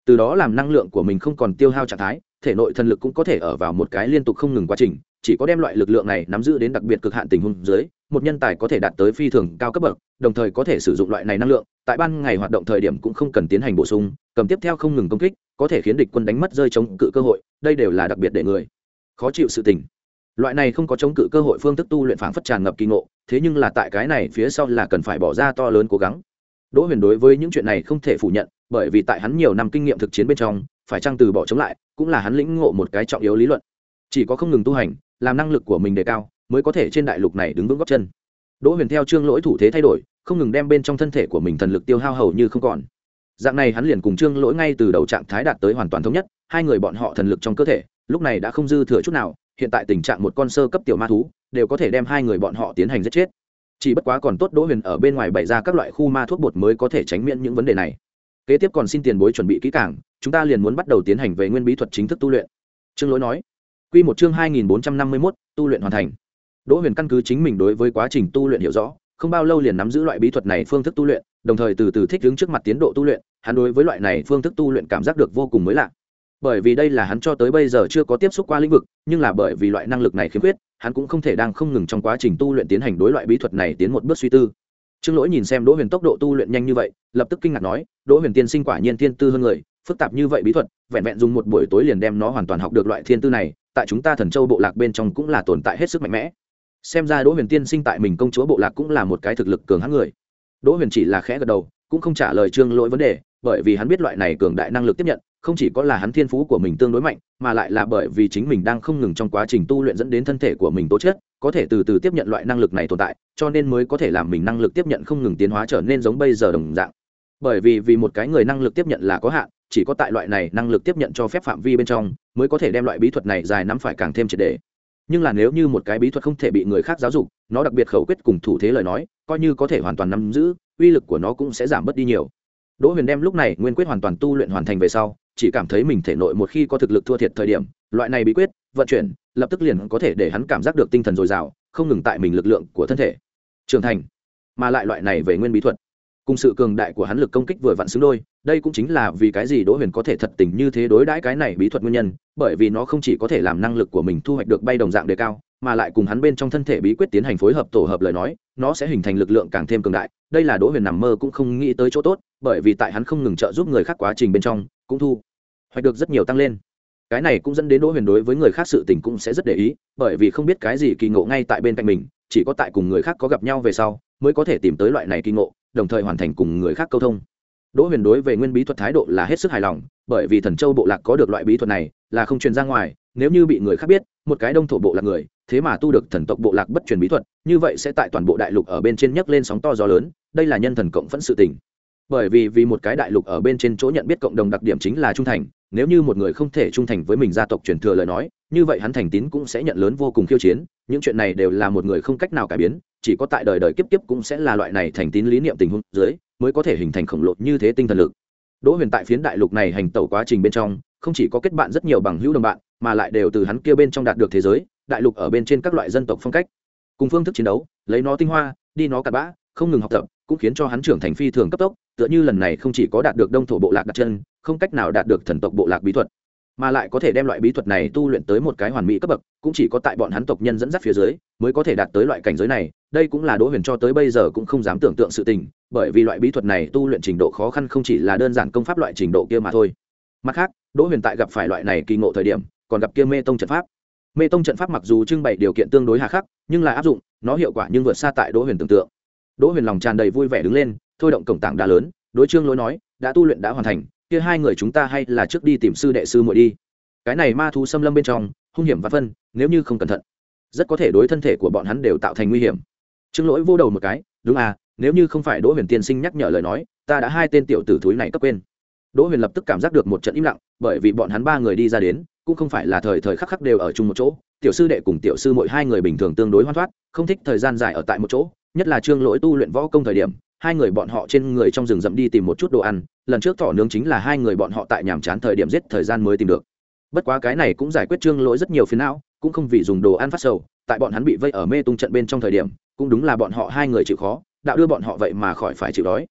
từ đó làm năng lượng của mình không còn tiêu hao trạng thái, thể nội thần lực cũng có thể ở vào một cái liên tục không ngừng quá trình. Chỉ có đem loại lực lượng này nắm giữ đến đặc biệt cực hạn tình huống dưới, một nhân tài có thể đạt tới phi thường cao cấp bậc, đồng thời có thể sử dụng loại này năng lượng tại ban ngày hoạt động thời điểm cũng không cần tiến hành bổ sung, cầm tiếp theo không ngừng công kích, có thể khiến địch quân đánh mất rơi chống cự cơ hội. Đây đều là đặc biệt để người khó chịu sự tình. Loại này không có chống cự cơ hội phương thức tu luyện phảng phất tràn ngập kỳ ngộ, thế nhưng là tại cái này phía sau là cần phải bỏ ra to lớn cố gắng. Đỗ Huyền đối với những chuyện này không thể phủ nhận, bởi vì tại hắn nhiều năm kinh nghiệm thực chiến bên trong, phải chăng từ bỏ chống lại, cũng là hắn lĩnh ngộ một cái trọng yếu lý luận. Chỉ có không ngừng tu hành, làm năng lực của mình đề cao, mới có thể trên đại lục này đứng vững gót chân. Đỗ Huyền theo Trương Lỗi thủ thế thay đổi, không ngừng đem bên trong thân thể của mình thần lực tiêu hao hầu như không còn. Dạng này hắn liền cùng Trương Lỗi ngay từ đầu trạng thái đạt tới hoàn toàn thống nhất, hai người bọn họ thần lực trong cơ thể, lúc này đã không dư thừa chút nào, hiện tại tình trạng một con sơ cấp tiểu ma thú, đều có thể đem hai người bọn họ tiến hành giết chết. Chỉ bất quá còn tốt Đỗ Huyền ở bên ngoài bày ra các loại khu ma thuốc bột mới có thể tránh miễn những vấn đề này. Kế tiếp còn xin tiền bối chuẩn bị kỹ càng, chúng ta liền muốn bắt đầu tiến hành về nguyên bí thuật chính thức tu luyện. Trương Lỗi nói. Quy một chương hai nghìn bốn trăm năm mươi mốt, tu luyện hoàn thành. Đỗ Huyền căn cứ chính mình đối với quá trình tu luyện hiểu rõ, không bao lâu liền nắm giữ loại bí thuật này phương thức tu luyện, đồng thời từ từ thích ứng trước mặt tiến độ tu luyện, hắn đối với loại này phương thức tu luyện cảm giác được vô cùng mới lạ. Bởi vì đây là hắn cho tới bây giờ chưa có tiếp xúc qua lĩnh vực, nhưng là bởi vì loại năng lực này khiếm khuyết, hắn cũng không thể đang không ngừng trong quá trình tu luyện tiến hành đối loại bí thuật này tiến một bước suy tư. Trương Lỗi nhìn xem Đỗ Huyền tốc độ tu luyện nhanh như vậy, lập tức kinh ngạc nói, Đỗ Huyền tiên sinh quả nhiên thiên tư hơn người, phức tạp như vậy bí thuật, vẹn vẹn dùng một buổi tối liền đem nó hoàn toàn học được loại thiên tư này, tại chúng ta Thần Châu bộ lạc bên trong cũng là tồn tại hết sức mạnh mẽ. Xem ra Đỗ Huyền tiên sinh tại mình công chúa bộ lạc cũng là một cái thực lực cường hãn người. Đỗ Huyền chỉ là khẽ gật đầu, cũng không trả lời Trương Lỗi vấn đề, bởi vì hắn biết loại này cường đại năng lực tiếp nhận, không chỉ có là hắn thiên phú của mình tương đối mạnh, mà lại là bởi vì chính mình đang không ngừng trong quá trình tu luyện dẫn đến thân thể của mình tố chất, có thể từ từ tiếp nhận loại năng lực này tồn tại, cho nên mới có thể làm mình năng lực tiếp nhận không ngừng tiến hóa trở nên giống bây giờ đồng dạng. Bởi vì vì một cái người năng lực tiếp nhận là có hạn, chỉ có tại loại này năng lực tiếp nhận cho phép phạm vi bên trong, mới có thể đem loại bí thuật này dài nắm phải càng thêm triệt để. Nhưng là nếu như một cái bí thuật không thể bị người khác giáo dục, nó đặc biệt khẩu quyết cùng thủ thế lời nói, coi như có thể hoàn toàn nắm giữ, uy lực của nó cũng sẽ giảm bớt đi nhiều. Đỗ Huyền đem lúc này nguyên quyết hoàn toàn tu luyện hoàn thành về sau, chỉ cảm thấy mình thể nội một khi có thực lực thua thiệt thời điểm, loại này bí quyết vận chuyển, lập tức liền có thể để hắn cảm giác được tinh thần dồi dào, không ngừng tại mình lực lượng của thân thể trưởng thành. Mà lại loại này về nguyên bí thuật, cùng sự cường đại của hắn lực công kích vừa vặn xứng đôi, đây cũng chính là vì cái gì Đỗ Huyền có thể thật tình như thế đối đãi cái này bí thuật nguyên nhân, bởi vì nó không chỉ có thể làm năng lực của mình thu hoạch được bay đồng dạng đề cao, mà lại cùng hắn bên trong thân thể bí quyết tiến hành phối hợp tổ hợp lời nói, nó sẽ hình thành lực lượng càng thêm cường đại. Đây là Đỗ Huyền nằm mơ cũng không nghĩ tới chỗ tốt, bởi vì tại hắn không ngừng trợ giúp người khác quá trình bên trong, cũng thu hoạch được rất nhiều tăng lên. Cái này cũng dẫn đến Đỗ Huyền đối với người khác sự tình cũng sẽ rất để ý, bởi vì không biết cái gì kỳ ngộ ngay tại bên cạnh mình, chỉ có tại cùng người khác có gặp nhau về sau, mới có thể tìm tới loại này kỳ ngộ, đồng thời hoàn thành cùng người khác câu thông. Đỗ Huyền đối về nguyên bí thuật thái độ là hết sức hài lòng, bởi vì Thần Châu bộ lạc có được loại bí thuật này, là không truyền ra ngoài, nếu như bị người khác biết, một cái đông thổ bộ lạc người, thế mà tu được thần tộc bộ lạc bất truyền bí thuật, như vậy sẽ tại toàn bộ đại lục ở bên trên nhấc lên sóng to gió lớn, đây là nhân thần cộng phẫn sự tình. Bởi vì vì một cái đại lục ở bên trên chỗ nhận biết cộng đồng đặc điểm chính là trung thành, nếu như một người không thể trung thành với mình gia tộc truyền thừa lời nói, như vậy hắn thành tín cũng sẽ nhận lớn vô cùng khiêu chiến, những chuyện này đều là một người không cách nào cải biến, chỉ có tại đời đời kiếp kiếp cũng sẽ là loại này thành tín lý niệm tình huống dưới, mới có thể hình thành khổng lồ như thế tinh thần lực. Đỗ Huyền tại phiến đại lục này hành tẩu quá trình bên trong, không chỉ có kết bạn rất nhiều bằng hữu đồng bạn, mà lại đều từ hắn kia bên trong đạt được thế giới, đại lục ở bên trên các loại dân tộc phong cách, cùng phương thức chiến đấu, lấy nó tinh hoa, đi nó cặn bã, không ngừng học tập, cũng khiến cho hắn trưởng thành phi thường cấp tốc, tựa như lần này không chỉ có đạt được đông thổ bộ lạc đặt chân, không cách nào đạt được thần tộc bộ lạc bí thuật, mà lại có thể đem loại bí thuật này tu luyện tới một cái hoàn mỹ cấp bậc, cũng chỉ có tại bọn hắn tộc nhân dẫn dắt phía dưới, mới có thể đạt tới loại cảnh giới này. Đây cũng là Đỗ Huyền cho tới bây giờ cũng không dám tưởng tượng sự tình, bởi vì loại bí thuật này tu luyện trình độ khó khăn không chỉ là đơn giản công pháp loại trình độ kia mà thôi. Mặt khác, Đỗ Huyền tại gặp phải loại này kỳ ngộ thời điểm, còn gặp kia mê tông trận pháp. Mê tông trận pháp mặc dù trưng bày điều kiện tương đối hà khắc, nhưng là áp dụng, nó hiệu quả nhưng vượt xa tại Đỗ Huyền tưởng tượng. Đỗ Huyền lòng tràn đầy vui vẻ đứng lên, thôi động cổng tảng đá lớn, đối Trương Lỗi nói, đã tu luyện đã hoàn thành, kia hai người chúng ta hay là trước đi tìm sư đệ sư muội đi. Cái này ma thú xâm lâm bên trong, hung hiểm và phân, nếu như không cẩn thận, rất có thể đối thân thể của bọn hắn đều tạo thành nguy hiểm. Trương Lỗi vô đầu một cái, đúng à, nếu như không phải Đỗ Huyền tiên sinh nhắc nhở lời nói, ta đã hai tên tiểu tử thúi này cấp quên. Đỗ Huyền lập tức cảm giác được một trận im lặng, bởi vì bọn hắn ba người đi ra đến, cũng không phải là thời thời khắc khắc đều ở chung một chỗ, tiểu sư đệ cùng tiểu sư muội hai người bình thường tương đối hoan thoát, không thích thời gian dài ở tại một chỗ, nhất là Trương Lỗi tu luyện võ công thời điểm, hai người bọn họ trên người trong rừng rậm đi tìm một chút đồ ăn, lần trước thỏ nướng chính là hai người bọn họ tại nhàm chán thời điểm giết thời gian mới tìm được. Bất quá cái này cũng giải quyết Trương Lỗi rất nhiều phiền não, cũng không vì dùng đồ ăn phát sầu, tại bọn hắn bị vây ở mê tung trận bên trong thời điểm, cũng đúng là bọn họ hai người chịu khó, đạo đưa bọn họ vậy mà khỏi phải chịu đói.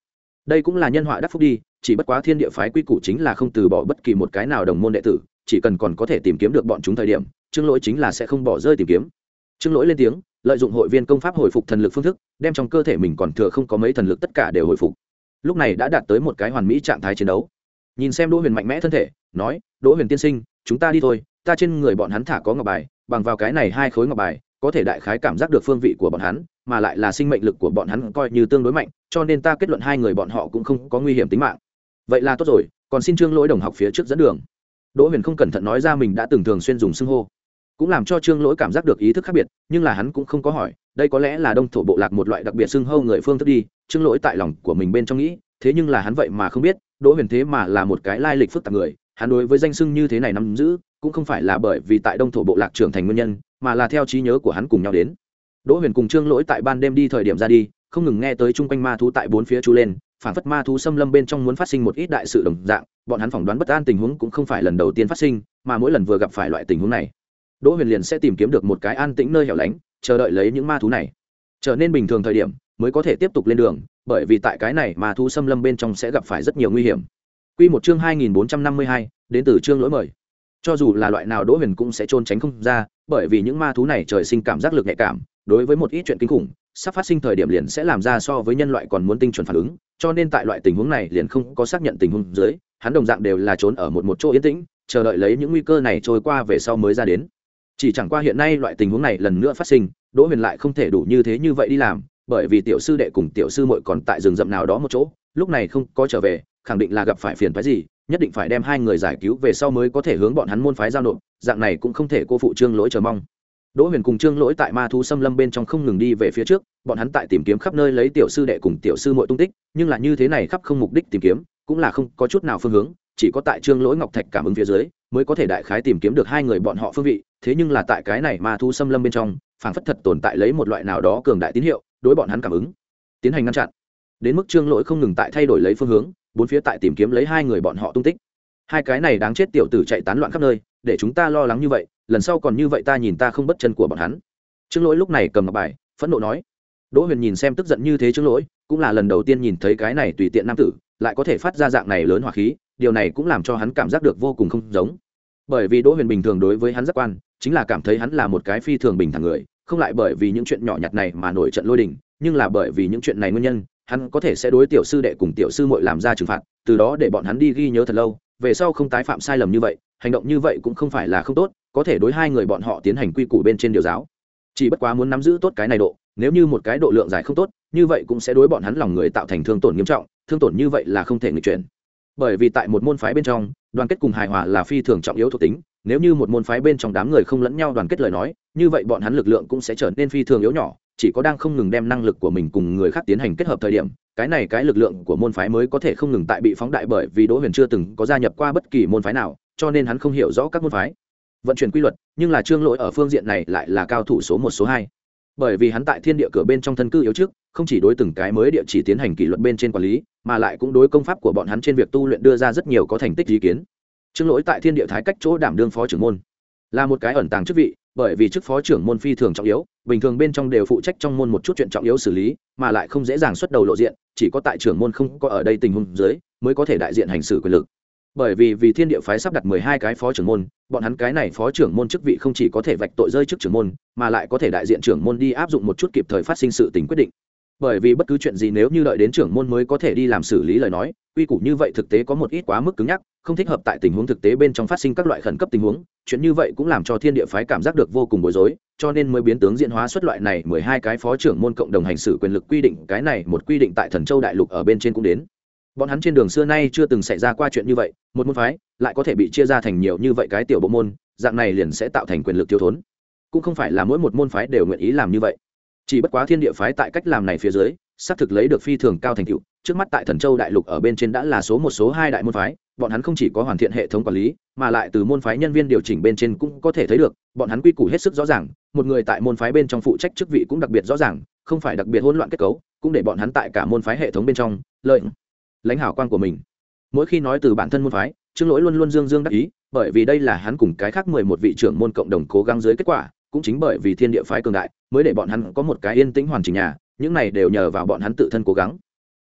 đây cũng là nhân họa đắc phúc đi, chỉ bất quá thiên địa phái quy củ chính là không từ bỏ bất kỳ một cái nào đồng môn đệ tử, chỉ cần còn có thể tìm kiếm được bọn chúng thời điểm, Trương Lỗi chính là sẽ không bỏ rơi tìm kiếm. Trương Lỗi lên tiếng, lợi dụng hội viên công pháp hồi phục thần lực phương thức, đem trong cơ thể mình còn thừa không có mấy thần lực tất cả đều hồi phục. Lúc này đã đạt tới một cái hoàn mỹ trạng thái chiến đấu. Nhìn xem Đỗ Huyền mạnh mẽ thân thể, nói: "Đỗ Huyền tiên sinh, chúng ta đi thôi, ta trên người bọn hắn thả có ngọc bài, bằng vào cái này hai khối ngọc bài, có thể đại khái cảm giác được phương vị của bọn hắn, mà lại là sinh mệnh lực của bọn hắn coi như tương đối mạnh, cho nên ta kết luận hai người bọn họ cũng không có nguy hiểm tính mạng." Vậy là tốt rồi, còn xin Trương Lỗi đồng học phía trước dẫn đường. Đỗ Huyền không cẩn thận nói ra mình đã từng thường xuyên dùng xưng hô, cũng làm cho Trương Lỗi cảm giác được ý thức khác biệt, nhưng là hắn cũng không có hỏi, đây có lẽ là đông thổ bộ lạc một loại đặc biệt xưng hô người phương thức đi. Trương Lỗi tại lòng của mình bên trong nghĩ, thế nhưng là hắn vậy mà không biết, Đỗ Huyền thế mà là một cái lai lịch phức tạp người, hắn đối với danh xưng như thế này nắm giữ, cũng không phải là bởi vì tại đông thổ bộ lạc trưởng thành nguyên nhân, mà là theo trí nhớ của hắn cùng nhau đến. Đỗ Huyền cùng Trương Lỗi tại ban đêm đi thời điểm ra đi, không ngừng nghe tới chung quanh ma thú tại bốn phía chú lên, phản phất ma thú xâm lâm bên trong muốn phát sinh một ít đại sự đồng dạng, bọn hắn phỏng đoán bất an tình huống cũng không phải lần đầu tiên phát sinh, mà mỗi lần vừa gặp phải loại tình huống này, Đỗ Huyền liền sẽ tìm kiếm được một cái an tĩnh nơi hẻo lánh, chờ đợi lấy những ma thú này trở nên bình thường thời điểm mới có thể tiếp tục lên đường, bởi vì tại cái này ma thú xâm lâm bên trong sẽ gặp phải rất nhiều nguy hiểm. Quy một chương hai nghìn bốn trăm năm mươi hai, đến từ Trương Lỗi mời. Cho dù là loại nào Đỗ Huyền cũng sẽ trốn tránh không ra, bởi vì những ma thú này trời sinh cảm giác lực nhạy cảm, đối với một ít chuyện kinh khủng sắp phát sinh thời điểm liền sẽ làm ra so với nhân loại còn muốn tinh chuẩn phản ứng, cho nên tại loại tình huống này liền không có xác nhận tình huống dưới, hắn đồng dạng đều là trốn ở một một chỗ yên tĩnh, chờ đợi lấy những nguy cơ này trôi qua về sau mới ra đến. Chỉ chẳng qua hiện nay loại tình huống này lần nữa phát sinh, Đỗ Huyền lại không thể đủ như thế như vậy đi làm, bởi vì tiểu sư đệ cùng tiểu sư muội còn tại rừng rậm nào đó một chỗ, lúc này không có trở về, khẳng định là gặp phải phiền toái gì, nhất định phải đem hai người giải cứu về sau mới có thể hướng bọn hắn môn phái giao nộp, dạng này cũng không thể cô phụ Trương Lỗi chờ mong. Đỗ Huyền cùng Trương Lỗi tại ma thú xâm lâm bên trong không ngừng đi về phía trước, bọn hắn tại tìm kiếm khắp nơi lấy tiểu sư đệ cùng tiểu sư muội tung tích, nhưng là như thế này khắp không mục đích tìm kiếm, cũng là không có chút nào phương hướng, chỉ có tại Trương Lỗi ngọc thạch cảm ứng phía dưới, mới có thể đại khái tìm kiếm được hai người bọn họ phương vị, thế nhưng là tại cái này ma thú xâm lâm bên trong, phảng phất thật tồn tại lấy một loại nào đó cường đại tín hiệu, đối bọn hắn cảm ứng, tiến hành ngăn chặn. Đến mức Trương Lỗi không ngừng tại thay đổi lấy phương hướng, bốn phía tại tìm kiếm lấy hai người bọn họ tung tích. Hai cái này đáng chết tiểu tử chạy tán loạn khắp nơi, để chúng ta lo lắng như vậy, lần sau còn như vậy ta nhìn ta không bất chân của bọn hắn. Trương Lỗi lúc này cầm ngọc bài, phẫn nộ nói. Đỗ Huyền nhìn xem tức giận như thế Trương Lỗi, cũng là lần đầu tiên nhìn thấy cái này tùy tiện nam tử lại có thể phát ra dạng này lớn hỏa khí, điều này cũng làm cho hắn cảm giác được vô cùng không giống. Bởi vì Đỗ Huyền bình thường đối với hắn giác quan chính là cảm thấy hắn là một cái phi thường bình thản người, không lại bởi vì những chuyện nhỏ nhặt này mà nổi trận lôi đình, nhưng là bởi vì những chuyện này nguyên nhân, hắn có thể sẽ đối tiểu sư đệ cùng tiểu sư muội làm ra trừng phạt, từ đó để bọn hắn đi ghi nhớ thật lâu, về sau không tái phạm sai lầm như vậy. Hành động như vậy cũng không phải là không tốt, có thể đối hai người bọn họ tiến hành quy củ bên trên điều giáo. Chỉ bất quá muốn nắm giữ tốt cái này độ, nếu như một cái độ lượng dài không tốt, như vậy cũng sẽ đối bọn hắn lòng người tạo thành thương tổn nghiêm trọng, thương tổn như vậy là không thể nghịch chuyển. Bởi vì tại một môn phái bên trong, đoàn kết cùng hài hòa là phi thường trọng yếu thuộc tính, nếu như một môn phái bên trong đám người không lẫn nhau đoàn kết lời nói, như vậy bọn hắn lực lượng cũng sẽ trở nên phi thường yếu nhỏ, chỉ có đang không ngừng đem năng lực của mình cùng người khác tiến hành kết hợp thời điểm, cái này cái lực lượng của môn phái mới có thể không ngừng tại bị phóng đại. Bởi vì Đỗ Huyền chưa từng có gia nhập qua bất kỳ môn phái nào, cho nên hắn không hiểu rõ các môn phái vận chuyển quy luật, nhưng là Trương Lỗi ở phương diện này lại là cao thủ số một số hai. Bởi vì hắn tại thiên địa cửa bên trong thân cư yếu trước, không chỉ đối từng cái mới địa chỉ tiến hành kỷ luật bên trên quản lý, mà lại cũng đối công pháp của bọn hắn trên việc tu luyện đưa ra rất nhiều có thành tích ý kiến. Trương Lỗi tại thiên địa thái cách chỗ đảm đương phó trưởng môn, là một cái ẩn tàng chức vị, bởi vì chức phó trưởng môn phi thường trọng yếu, bình thường bên trong đều phụ trách trong môn một chút chuyện trọng yếu xử lý, mà lại không dễ dàng xuất đầu lộ diện, chỉ có tại trưởng môn không có ở đây tình huống dưới mới có thể đại diện hành xử quyền lực. Bởi vì vì thiên địa phái sắp đặt mười hai cái phó trưởng môn, bọn hắn cái này phó trưởng môn chức vị không chỉ có thể vạch tội rơi chức trưởng môn, mà lại có thể đại diện trưởng môn đi áp dụng một chút kịp thời phát sinh sự tình quyết định. Bởi vì bất cứ chuyện gì nếu như đợi đến trưởng môn mới có thể đi làm xử lý lời nói, quy củ như vậy thực tế có một ít quá mức cứng nhắc, không thích hợp tại tình huống thực tế bên trong phát sinh các loại khẩn cấp tình huống. Chuyện như vậy cũng làm cho thiên địa phái cảm giác được vô cùng bối rối, cho nên mới biến tướng diễn hóa xuất loại này mười hai cái phó trưởng môn cộng đồng hành xử quyền lực quy định. Cái này một quy định tại Thần Châu đại lục ở bên trên cũng đến. Bọn hắn trên đường xưa nay chưa từng xảy ra qua chuyện như vậy, một môn phái lại có thể bị chia ra thành nhiều như vậy cái tiểu bộ môn, dạng này liền sẽ tạo thành quyền lực thiếu thốn. Cũng không phải là mỗi một môn phái đều nguyện ý làm như vậy. Chỉ bất quá thiên địa phái tại cách làm này phía dưới, xác thực lấy được phi thường cao thành tựu, trước mắt tại Thần Châu đại lục ở bên trên đã là số một số hai đại môn phái, bọn hắn không chỉ có hoàn thiện hệ thống quản lý, mà lại từ môn phái nhân viên điều chỉnh bên trên cũng có thể thấy được, bọn hắn quy củ hết sức rõ ràng, một người tại môn phái bên trong phụ trách chức vị cũng đặc biệt rõ ràng, không phải đặc biệt hỗn loạn kết cấu, cũng để bọn hắn tại cả môn phái hệ thống bên trong lợi lãnh hảo quan của mình. Mỗi khi nói từ bản thân môn phái, Trương Lỗi luôn luôn dương dương đắc ý, bởi vì đây là hắn cùng cái khác mười một vị trưởng môn cộng đồng cố gắng dưới kết quả, cũng chính bởi vì thiên địa phái cường đại, mới để bọn hắn có một cái yên tĩnh hoàn chỉnh nhà, những này đều nhờ vào bọn hắn tự thân cố gắng.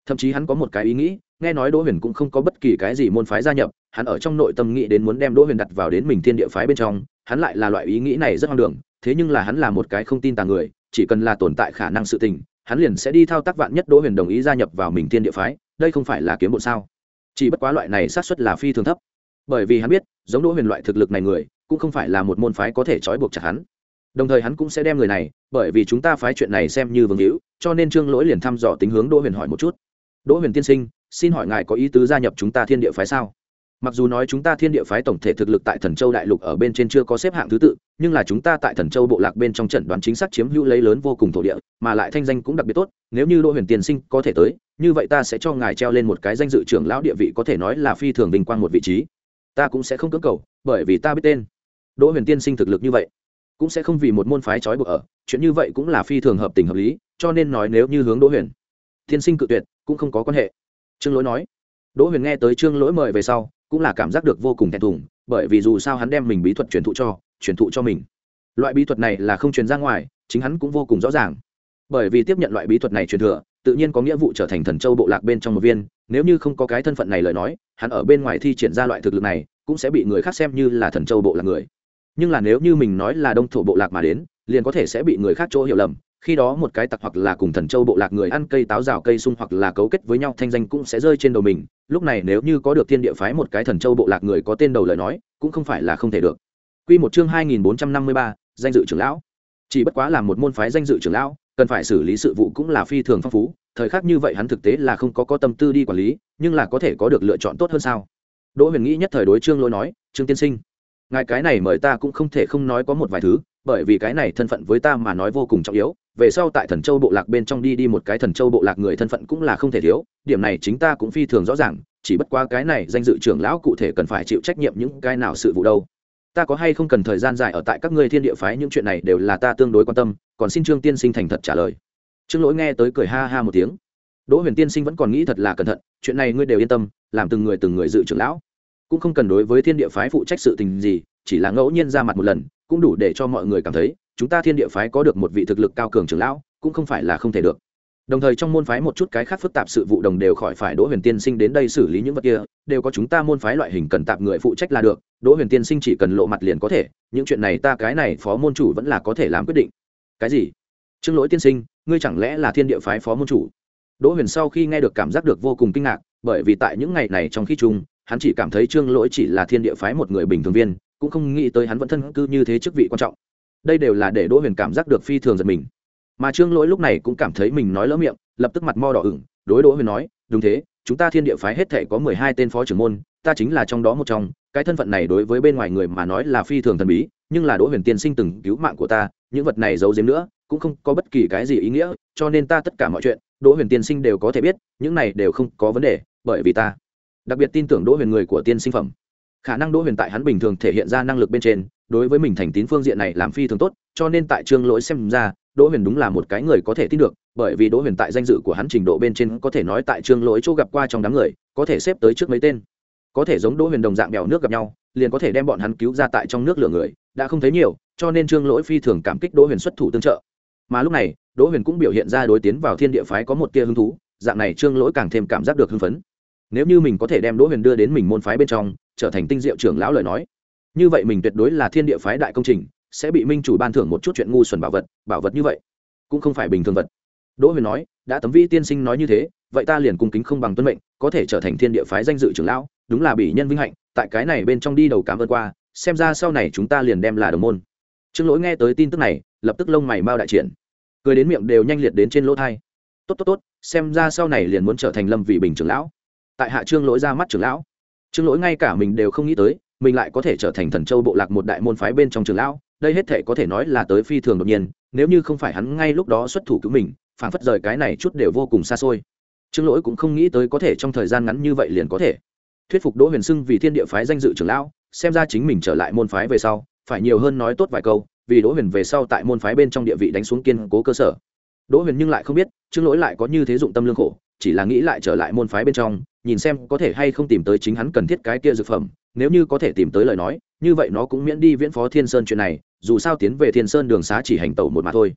Thậm chí hắn có một cái ý nghĩ, nghe nói Đỗ Huyền cũng không có bất kỳ cái gì môn phái gia nhập, hắn ở trong nội tâm nghĩ đến muốn đem Đỗ Huyền đặt vào đến mình thiên địa phái bên trong, hắn lại là loại ý nghĩ này rất hoang đường, thế nhưng là hắn là một cái không tin tà người, chỉ cần là tồn tại khả năng sự tình, hắn liền sẽ đi thao tác vạn nhất Đỗ Huyền đồng ý gia nhập vào mình thiên địa phái, đây không phải là kiếm bộn sao? Chỉ bất quá loại này xác suất là phi thường thấp, bởi vì hắn biết, giống Đỗ Huyền loại thực lực này người, cũng không phải là một môn phái có thể trói buộc chặt hắn. Đồng thời hắn cũng sẽ đem người này, bởi vì chúng ta phái chuyện này xem như vương hữu, cho nên Trương Lỗi liền thăm dò tính hướng Đỗ Huyền hỏi một chút. Đỗ Huyền tiên sinh, xin hỏi ngài có ý tứ gia nhập chúng ta thiên địa phái sao? Mặc dù nói chúng ta thiên địa phái tổng thể thực lực tại Thần Châu đại lục ở bên trên chưa có xếp hạng thứ tự, nhưng là chúng ta tại Thần Châu bộ lạc bên trong trận đoán chính xác chiếm hữu lấy lớn vô cùng thổ địa, mà lại thanh danh cũng đặc biệt tốt, nếu như Đỗ Huyền tiên sinh có thể tới, như vậy ta sẽ cho ngài treo lên một cái danh dự trưởng lão địa vị, có thể nói là phi thường vinh quang một vị trí. Ta cũng sẽ không cưỡng cầu, bởi vì ta biết tên. Đỗ Huyền tiên sinh thực lực như vậy, cũng sẽ không vì một môn phái trói buộc ở, chuyện như vậy cũng là phi thường hợp tình hợp lý, cho nên nói nếu như hướng Đỗ Huyền tiên sinh cự tuyệt, cũng không có quan hệ. Trương Lỗi nói. Đỗ Huyền nghe tới Trương Lỗi mời về sau, cũng là cảm giác được vô cùng thẹn thùng, bởi vì dù sao hắn đem mình bí thuật truyền thụ cho, truyền thụ cho mình. Loại bí thuật này là không truyền ra ngoài, chính hắn cũng vô cùng rõ ràng. Bởi vì tiếp nhận loại bí thuật này truyền thừa, tự nhiên có nghĩa vụ trở thành Thần Châu bộ lạc bên trong một viên, nếu như không có cái thân phận này lời nói, hắn ở bên ngoài thi triển ra loại thực lực này, cũng sẽ bị người khác xem như là Thần Châu bộ lạc người. Nhưng là nếu như mình nói là Đông thổ bộ lạc mà đến, liền có thể sẽ bị người khác chỗ hiểu lầm, khi đó một cái tặc hoặc là cùng Thần Châu bộ lạc người ăn cây táo rào cây sung hoặc là cấu kết với nhau, thanh danh cũng sẽ rơi trên đầu mình. Lúc này nếu như có được thiên địa phái một cái Thần Châu bộ lạc người có tên đầu lời nói, cũng không phải là không thể được. Quy một chương hai nghìn bốn trăm năm mươi ba, danh dự trưởng lão. Chỉ bất quá là một môn phái danh dự trưởng lão, cần phải xử lý sự vụ cũng là phi thường phong phú, thời khắc như vậy hắn thực tế là không có có tâm tư đi quản lý, nhưng là có thể có được lựa chọn tốt hơn sao? Đỗ Huyền nghĩ nhất thời đối Trương Lỗi nói, "Trương tiên sinh, ngài cái này mời ta cũng không thể không nói có một vài thứ, bởi vì cái này thân phận với ta mà nói vô cùng trọng yếu, về sau tại Thần Châu bộ lạc bên trong đi đi một cái Thần Châu bộ lạc người thân phận cũng là không thể thiếu, điểm này chính ta cũng phi thường rõ ràng, chỉ bất quá cái này danh dự trưởng lão cụ thể cần phải chịu trách nhiệm những cái nào sự vụ đâu. Ta có hay không cần thời gian dài ở tại các ngươi thiên địa phái những chuyện này đều là ta tương đối quan tâm, còn xin Trương tiên sinh thành thật trả lời." Trương Lỗi nghe tới cười ha ha một tiếng. Đỗ Huyền tiên sinh vẫn còn nghĩ thật là cẩn thận, chuyện này ngươi đều yên tâm, làm từng người từng người dự trưởng lão, cũng không cần đối với thiên địa phái phụ trách sự tình gì, chỉ là ngẫu nhiên ra mặt một lần, cũng đủ để cho mọi người cảm thấy chúng ta thiên địa phái có được một vị thực lực cao cường trưởng lão, cũng không phải là không thể được. Đồng thời trong môn phái một chút cái khác phức tạp sự vụ đồng đều khỏi phải Đỗ Huyền tiên sinh đến đây xử lý những vật kia, đều có chúng ta môn phái loại hình cần tạp người phụ trách là được, Đỗ Huyền tiên sinh chỉ cần lộ mặt liền có thể, những chuyện này ta cái này phó môn chủ vẫn là có thể làm quyết định. Cái gì? Trương Lỗi tiên sinh, ngươi chẳng lẽ là thiên địa phái phó môn chủ? Đỗ Huyền sau khi nghe được cảm giác được vô cùng kinh ngạc, bởi vì tại những ngày này trong khi chung, hắn chỉ cảm thấy Trương Lỗi chỉ là thiên địa phái một người bình thường viên, cũng không nghĩ tới hắn vẫn thân cư như thế chức vị quan trọng. Đây đều là để Đỗ Huyền cảm giác được phi thường giật mình. Mà Trương Lỗi lúc này cũng cảm thấy mình nói lỡ miệng, lập tức mặt mo đỏ ửng, đối Đỗ Huyền nói, "Đúng thế, chúng ta thiên địa phái hết thảy có mười hai tên phó trưởng môn, ta chính là trong đó một trong, cái thân phận này đối với bên ngoài người mà nói là phi thường thần bí, nhưng là Đỗ Huyền tiên sinh từng cứu mạng của ta, những vật này giấu giếm nữa, cũng không có bất kỳ cái gì ý nghĩa, cho nên ta tất cả mọi chuyện, Đỗ Huyền tiên sinh đều có thể biết, những này đều không có vấn đề, bởi vì ta đặc biệt tin tưởng Đỗ Huyền người của tiên sinh phẩm. Khả năng Đỗ Huyền tại hắn bình thường thể hiện ra năng lực bên trên, đối với mình thành tín phương diện này làm phi thường tốt, cho nên tại Trương Lỗi xem ra, Đỗ Huyền đúng là một cái người có thể tin được, bởi vì Đỗ Huyền tại danh dự của hắn trình độ bên trên có thể nói tại Trương Lỗi chỗ gặp qua trong đám người, có thể xếp tới trước mấy tên. Có thể giống Đỗ Huyền đồng dạng bèo nước gặp nhau, liền có thể đem bọn hắn cứu ra tại trong nước lửa người, đã không thấy nhiều, cho nên Trương Lỗi phi thường cảm kích Đỗ Huyền xuất thủ tương trợ. Mà lúc này, Đỗ Huyền cũng biểu hiện ra đối tiến vào thiên địa phái có một tia hứng thú, dạng này Trương Lỗi càng thêm cảm giác được hưng phấn. Nếu như mình có thể đem Đỗ Huyền đưa đến mình môn phái bên trong, trở thành tinh diệu trưởng lão lời nói, như vậy mình tuyệt đối là thiên địa phái đại công trình, sẽ bị minh chủ ban thưởng một chút chuyện ngu xuẩn bảo vật, bảo vật như vậy cũng không phải bình thường vật. Đỗ Huyền nói, đã Tấm Vĩ tiên sinh nói như thế, vậy ta liền cung kính không bằng tuân mệnh, có thể trở thành thiên địa phái danh dự trưởng lão, đúng là bỉ nhân vinh hạnh, tại cái này bên trong đi đầu cảm ơn qua, xem ra sau này chúng ta liền đem là đồng môn. Trương Lỗi nghe tới tin tức này, lập tức lông mày mau đại triển, cười đến miệng đều nhanh liệt đến trên lỗ tai. Tốt tốt tốt, xem ra sau này liền muốn trở thành Lâm Vị Bình trưởng lão. Tại hạ Trương Lỗi ra mắt trưởng lão. Trương Lỗi ngay cả mình đều không nghĩ tới, mình lại có thể trở thành Thần Châu bộ lạc một đại môn phái bên trong trưởng lão, đây hết thảy có thể nói là tới phi thường đột nhiên, nếu như không phải hắn ngay lúc đó xuất thủ cứu mình, phảng phất rời cái này chút đều vô cùng xa xôi. Trương Lỗi cũng không nghĩ tới có thể trong thời gian ngắn như vậy liền có thể thuyết phục Đỗ Huyền xưng vì thiên địa phái danh dự trưởng lão, xem ra chính mình trở lại môn phái về sau, phải nhiều hơn nói tốt vài câu, vì Đỗ Huyền về sau tại môn phái bên trong địa vị đánh xuống kiên cố cơ sở. Đỗ Huyền nhưng lại không biết, Trương Lỗi lại có như thế dụng tâm lương khổ, chỉ là nghĩ lại trở lại môn phái bên trong, nhìn xem có thể hay không tìm tới chính hắn cần thiết cái kia dược phẩm, nếu như có thể tìm tới lời nói, như vậy nó cũng miễn đi viễn phó Thiên Sơn chuyện này, dù sao tiến về Thiên Sơn đường xá chỉ hành tẩu một mà thôi.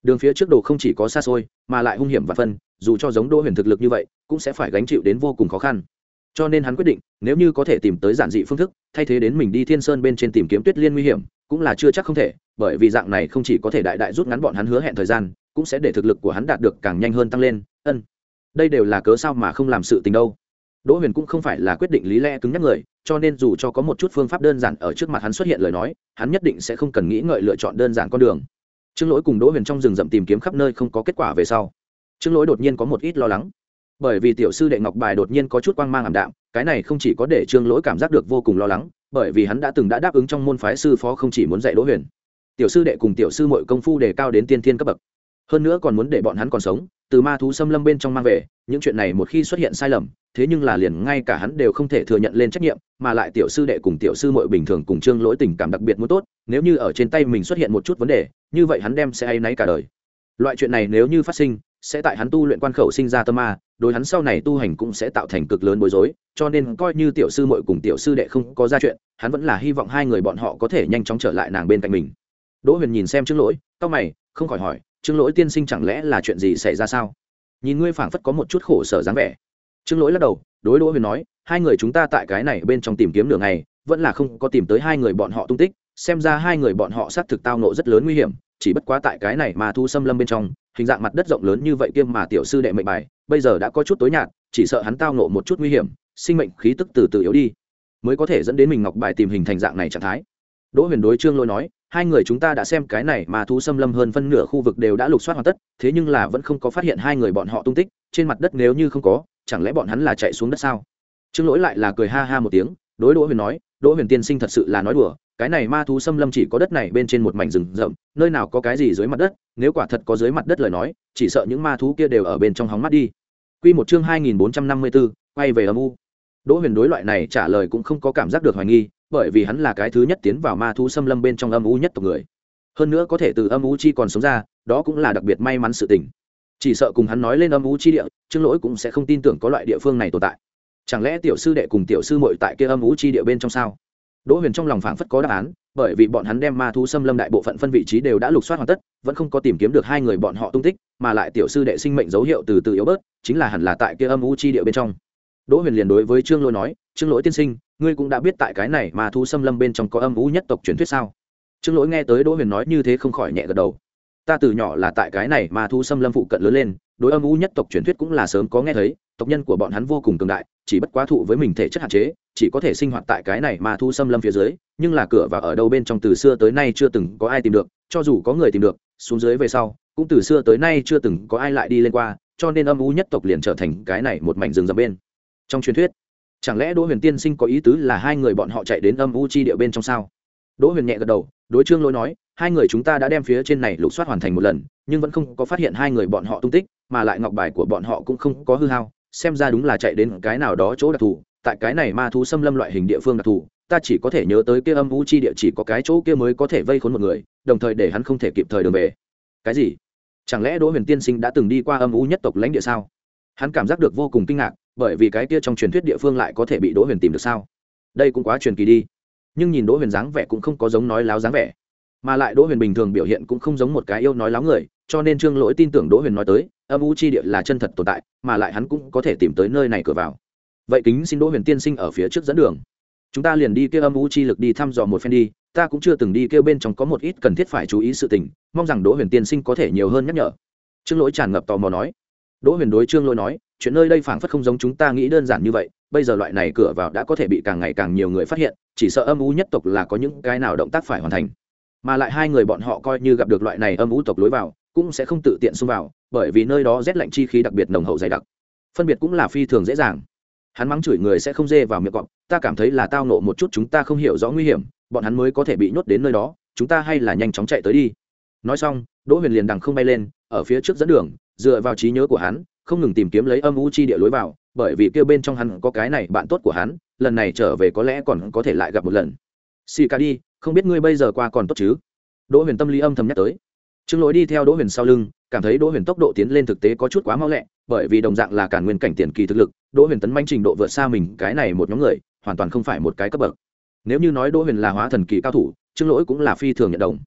đường phía trước đồ không chỉ có xa xôi mà lại hung hiểm và phân, dù cho giống Đỗ Huyền thực lực như vậy cũng sẽ phải gánh chịu đến vô cùng khó khăn. Cho nên hắn quyết định, nếu như có thể tìm tới giản dị phương thức thay thế đến mình đi Thiên Sơn bên trên tìm kiếm Tuyết Liên nguy hiểm, cũng là chưa chắc không thể, bởi vì dạng này không chỉ có thể đại đại rút ngắn bọn hắn hứa hẹn thời gian, cũng sẽ để thực lực của hắn đạt được càng nhanh hơn tăng lên. Ân, đây đều là cớ sao mà không làm sự tình đâu. Đỗ Huyền cũng không phải là quyết định lý lẽ cứng nhắc người, cho nên dù cho có một chút phương pháp đơn giản ở trước mặt hắn xuất hiện lời nói, hắn nhất định sẽ không cần nghĩ ngợi lựa chọn đơn giản con đường. Trương Lỗi cùng Đỗ Huyền trong rừng rậm tìm kiếm khắp nơi không có kết quả về sau, Trương Lỗi đột nhiên có một ít lo lắng, bởi vì tiểu sư đệ ngọc bài đột nhiên có chút quang mang ảm đạm, cái này không chỉ có để Trương Lỗi cảm giác được vô cùng lo lắng, bởi vì hắn đã từng đã đáp ứng trong môn phái sư phó không chỉ muốn dạy Đỗ Huyền, tiểu sư đệ cùng tiểu sư muội công phu đề cao đến tiên thiên cấp bậc, hơn nữa còn muốn để bọn hắn còn sống từ ma thú xâm lâm bên trong mang về. Những chuyện này một khi xuất hiện sai lầm, thế nhưng là liền ngay cả hắn đều không thể thừa nhận lên trách nhiệm, mà lại tiểu sư đệ cùng tiểu sư muội bình thường cùng Trương Lỗi tình cảm đặc biệt muốn tốt, nếu như ở trên tay mình xuất hiện một chút vấn đề, như vậy hắn đem sẽ áy náy cả đời. Loại chuyện này nếu như phát sinh, sẽ tại hắn tu luyện quan khẩu sinh ra tâm ma, đối hắn sau này tu hành cũng sẽ tạo thành cực lớn bối rối, cho nên coi như tiểu sư muội cùng tiểu sư đệ không có ra chuyện, hắn vẫn là hy vọng hai người bọn họ có thể nhanh chóng trở lại nàng bên cạnh mình. Đỗ Huyền nhìn xem Trương Lỗi, cau mày, không khỏi hỏi, Trương Lỗi tiên sinh chẳng lẽ là chuyện gì xảy ra sao? Nhìn ngươi phảng phất có một chút khổ sở dáng vẻ. Trương Lỗi lắc đầu, đối Đỗ Huyền nói, hai người chúng ta tại cái này bên trong tìm kiếm nửa ngày, vẫn là không có tìm tới hai người bọn họ tung tích, xem ra hai người bọn họ xác thực tao ngộ rất lớn nguy hiểm, chỉ bất quá tại cái này mà thu xâm lâm bên trong, hình dạng mặt đất rộng lớn như vậy kiêm mà tiểu sư đệ mệnh bài, bây giờ đã có chút tối nhạt, chỉ sợ hắn tao ngộ một chút nguy hiểm, sinh mệnh khí tức từ từ yếu đi, mới có thể dẫn đến mình ngọc bài tìm hình thành dạng này trạng thái. Đỗ Huyền đối Trương Lỗi nói, hai người chúng ta đã xem cái này mà thú xâm lâm hơn phân nửa khu vực đều đã lục soát hoàn tất, thế nhưng là vẫn không có phát hiện hai người bọn họ tung tích, trên mặt đất nếu như không có, chẳng lẽ bọn hắn là chạy xuống đất sao? Trương Lỗi lại là cười ha ha một tiếng, đối Đỗ Huyền nói, Đỗ Huyền tiên sinh thật sự là nói đùa, cái này ma thú xâm lâm chỉ có đất này bên trên một mảnh rừng rậm, nơi nào có cái gì dưới mặt đất, nếu quả thật có dưới mặt đất lời nói, chỉ sợ những ma thú kia đều ở bên trong hóng mắt đi. Quy một chương hai nghìn bốn trăm năm mươi tư, quay về âm u. Đỗ Huyền đối loại này trả lời cũng không có cảm giác được hoài nghi, bởi vì hắn là cái thứ nhất tiến vào ma thú xâm lâm bên trong âm u nhất tộc người, hơn nữa có thể từ âm u chi còn sống ra, đó cũng là đặc biệt may mắn sự tình. Chỉ sợ cùng hắn nói lên âm u chi địa, Trương Lỗi cũng sẽ không tin tưởng có loại địa phương này tồn tại. Chẳng lẽ tiểu sư đệ cùng tiểu sư muội tại kia âm u chi địa bên trong sao? Đỗ Huyền trong lòng phảng phất có đáp án, bởi vì bọn hắn đem ma thú xâm lâm đại bộ phận phân vị trí đều đã lục soát hoàn tất, vẫn không có tìm kiếm được hai người bọn họ tung tích, mà lại tiểu sư đệ sinh mệnh dấu hiệu từ từ yếu bớt, chính là hẳn là tại kia âm u chi địa bên trong. Đỗ Huyền liền đối với Trương Lỗi nói, Trương Lỗi tiên sinh, ngươi cũng đã biết tại cái này ma thú xâm lâm bên trong có âm u nhất tộc truyền thuyết sao? Trương Lỗi nghe tới Đỗ Huyền nói như thế không khỏi nhẹ gật đầu. Ta từ nhỏ là tại cái này ma thú xâm lâm phụ cận lớn lên, đối âm u nhất tộc truyền thuyết cũng là sớm có nghe thấy, tộc nhân của bọn hắn vô cùng cường đại, chỉ bất quá thụ với mình thể chất hạn chế, chỉ có thể sinh hoạt tại cái này ma thú xâm lâm phía dưới, nhưng là cửa vào ở đâu bên trong từ xưa tới nay chưa từng có ai tìm được, cho dù có người tìm được, xuống dưới về sau, cũng từ xưa tới nay chưa từng có ai lại đi lên qua, cho nên âm u nhất tộc liền trở thành cái này một mảnh rừng rậm bên trong truyền thuyết. Chẳng lẽ Đỗ Huyền tiên sinh có ý tứ là hai người bọn họ chạy đến âm u chi địa bên trong sao? Đỗ Huyền nhẹ gật đầu, đối Trương Lỗi nói, hai người chúng ta đã đem phía trên này lục soát hoàn thành một lần, nhưng vẫn không có phát hiện hai người bọn họ tung tích, mà lại ngọc bài của bọn họ cũng không có hư hao, xem ra đúng là chạy đến cái nào đó chỗ đặc thù, tại cái này ma thú xâm lâm loại hình địa phương đặc thù, ta chỉ có thể nhớ tới kia âm u chi địa chỉ có cái chỗ kia mới có thể vây khốn một người, đồng thời để hắn không thể kịp thời đường về. Cái gì? Chẳng lẽ Đỗ Huyền tiên sinh đã từng đi qua âm u nhất tộc lãnh địa sao? Hắn cảm giác được vô cùng kinh ngạc, bởi vì cái kia trong truyền thuyết địa phương lại có thể bị Đỗ Huyền tìm được sao? Đây cũng quá truyền kỳ đi. Nhưng nhìn Đỗ Huyền dáng vẻ cũng không có giống nói láo dáng vẻ, mà lại Đỗ Huyền bình thường biểu hiện cũng không giống một cái yêu nói láo người, cho nên Trương Lỗi tin tưởng Đỗ Huyền nói tới âm u chi địa là chân thật tồn tại, mà lại hắn cũng có thể tìm tới nơi này cửa vào. Vậy kính xin Đỗ Huyền tiên sinh ở phía trước dẫn đường, chúng ta liền đi kia âm u chi lực đi thăm dò một phen đi, ta cũng chưa từng đi kia bên trong có một ít cần thiết phải chú ý sự tình, mong rằng Đỗ Huyền tiên sinh có thể nhiều hơn nhắc nhở. Trương Lỗi tràn ngập tò mò nói. Đỗ Huyền đối Trương Lỗi nói, chuyện nơi đây phảng phất không giống chúng ta nghĩ đơn giản như vậy, bây giờ loại này cửa vào đã có thể bị càng ngày càng nhiều người phát hiện, chỉ sợ âm u nhất tộc là có những cái nào động tác phải hoàn thành, mà lại hai người bọn họ coi như gặp được loại này âm u tộc lối vào cũng sẽ không tự tiện xông vào, bởi vì nơi đó rét lạnh chi khí đặc biệt nồng hậu dày đặc, phân biệt cũng là phi thường dễ dàng. Hắn mắng chửi người sẽ không dê vào miệng cọp, ta cảm thấy là tao nộ một chút chúng ta không hiểu rõ nguy hiểm, bọn hắn mới có thể bị nhốt đến nơi đó, chúng ta hay là nhanh chóng chạy tới đi. Nói xong, Đỗ Huyền liền đằng không bay lên, ở phía trước dẫn đường, dựa vào trí nhớ của hắn, không ngừng tìm kiếm lấy âm u chi địa lối vào, bởi vì kia bên trong hắn có cái này bạn tốt của hắn, lần này trở về có lẽ còn có thể lại gặp một lần. Xì ca đi, không biết ngươi bây giờ qua còn tốt chứ? Đỗ Huyền tâm lý âm thầm nhắc tới. Trương Lỗi đi theo Đỗ Huyền sau lưng, cảm thấy Đỗ Huyền tốc độ tiến lên thực tế có chút quá mau lẹ, bởi vì đồng dạng là Càn Nguyên cảnh tiền kỳ thực lực, Đỗ Huyền tấn manh trình độ vượt xa mình cái này một nhóm người, hoàn toàn không phải một cái cấp bậc. Nếu như nói Đỗ Huyền là hóa thần kỳ cao thủ, Trương Lỗi cũng là phi thường nhận đồng.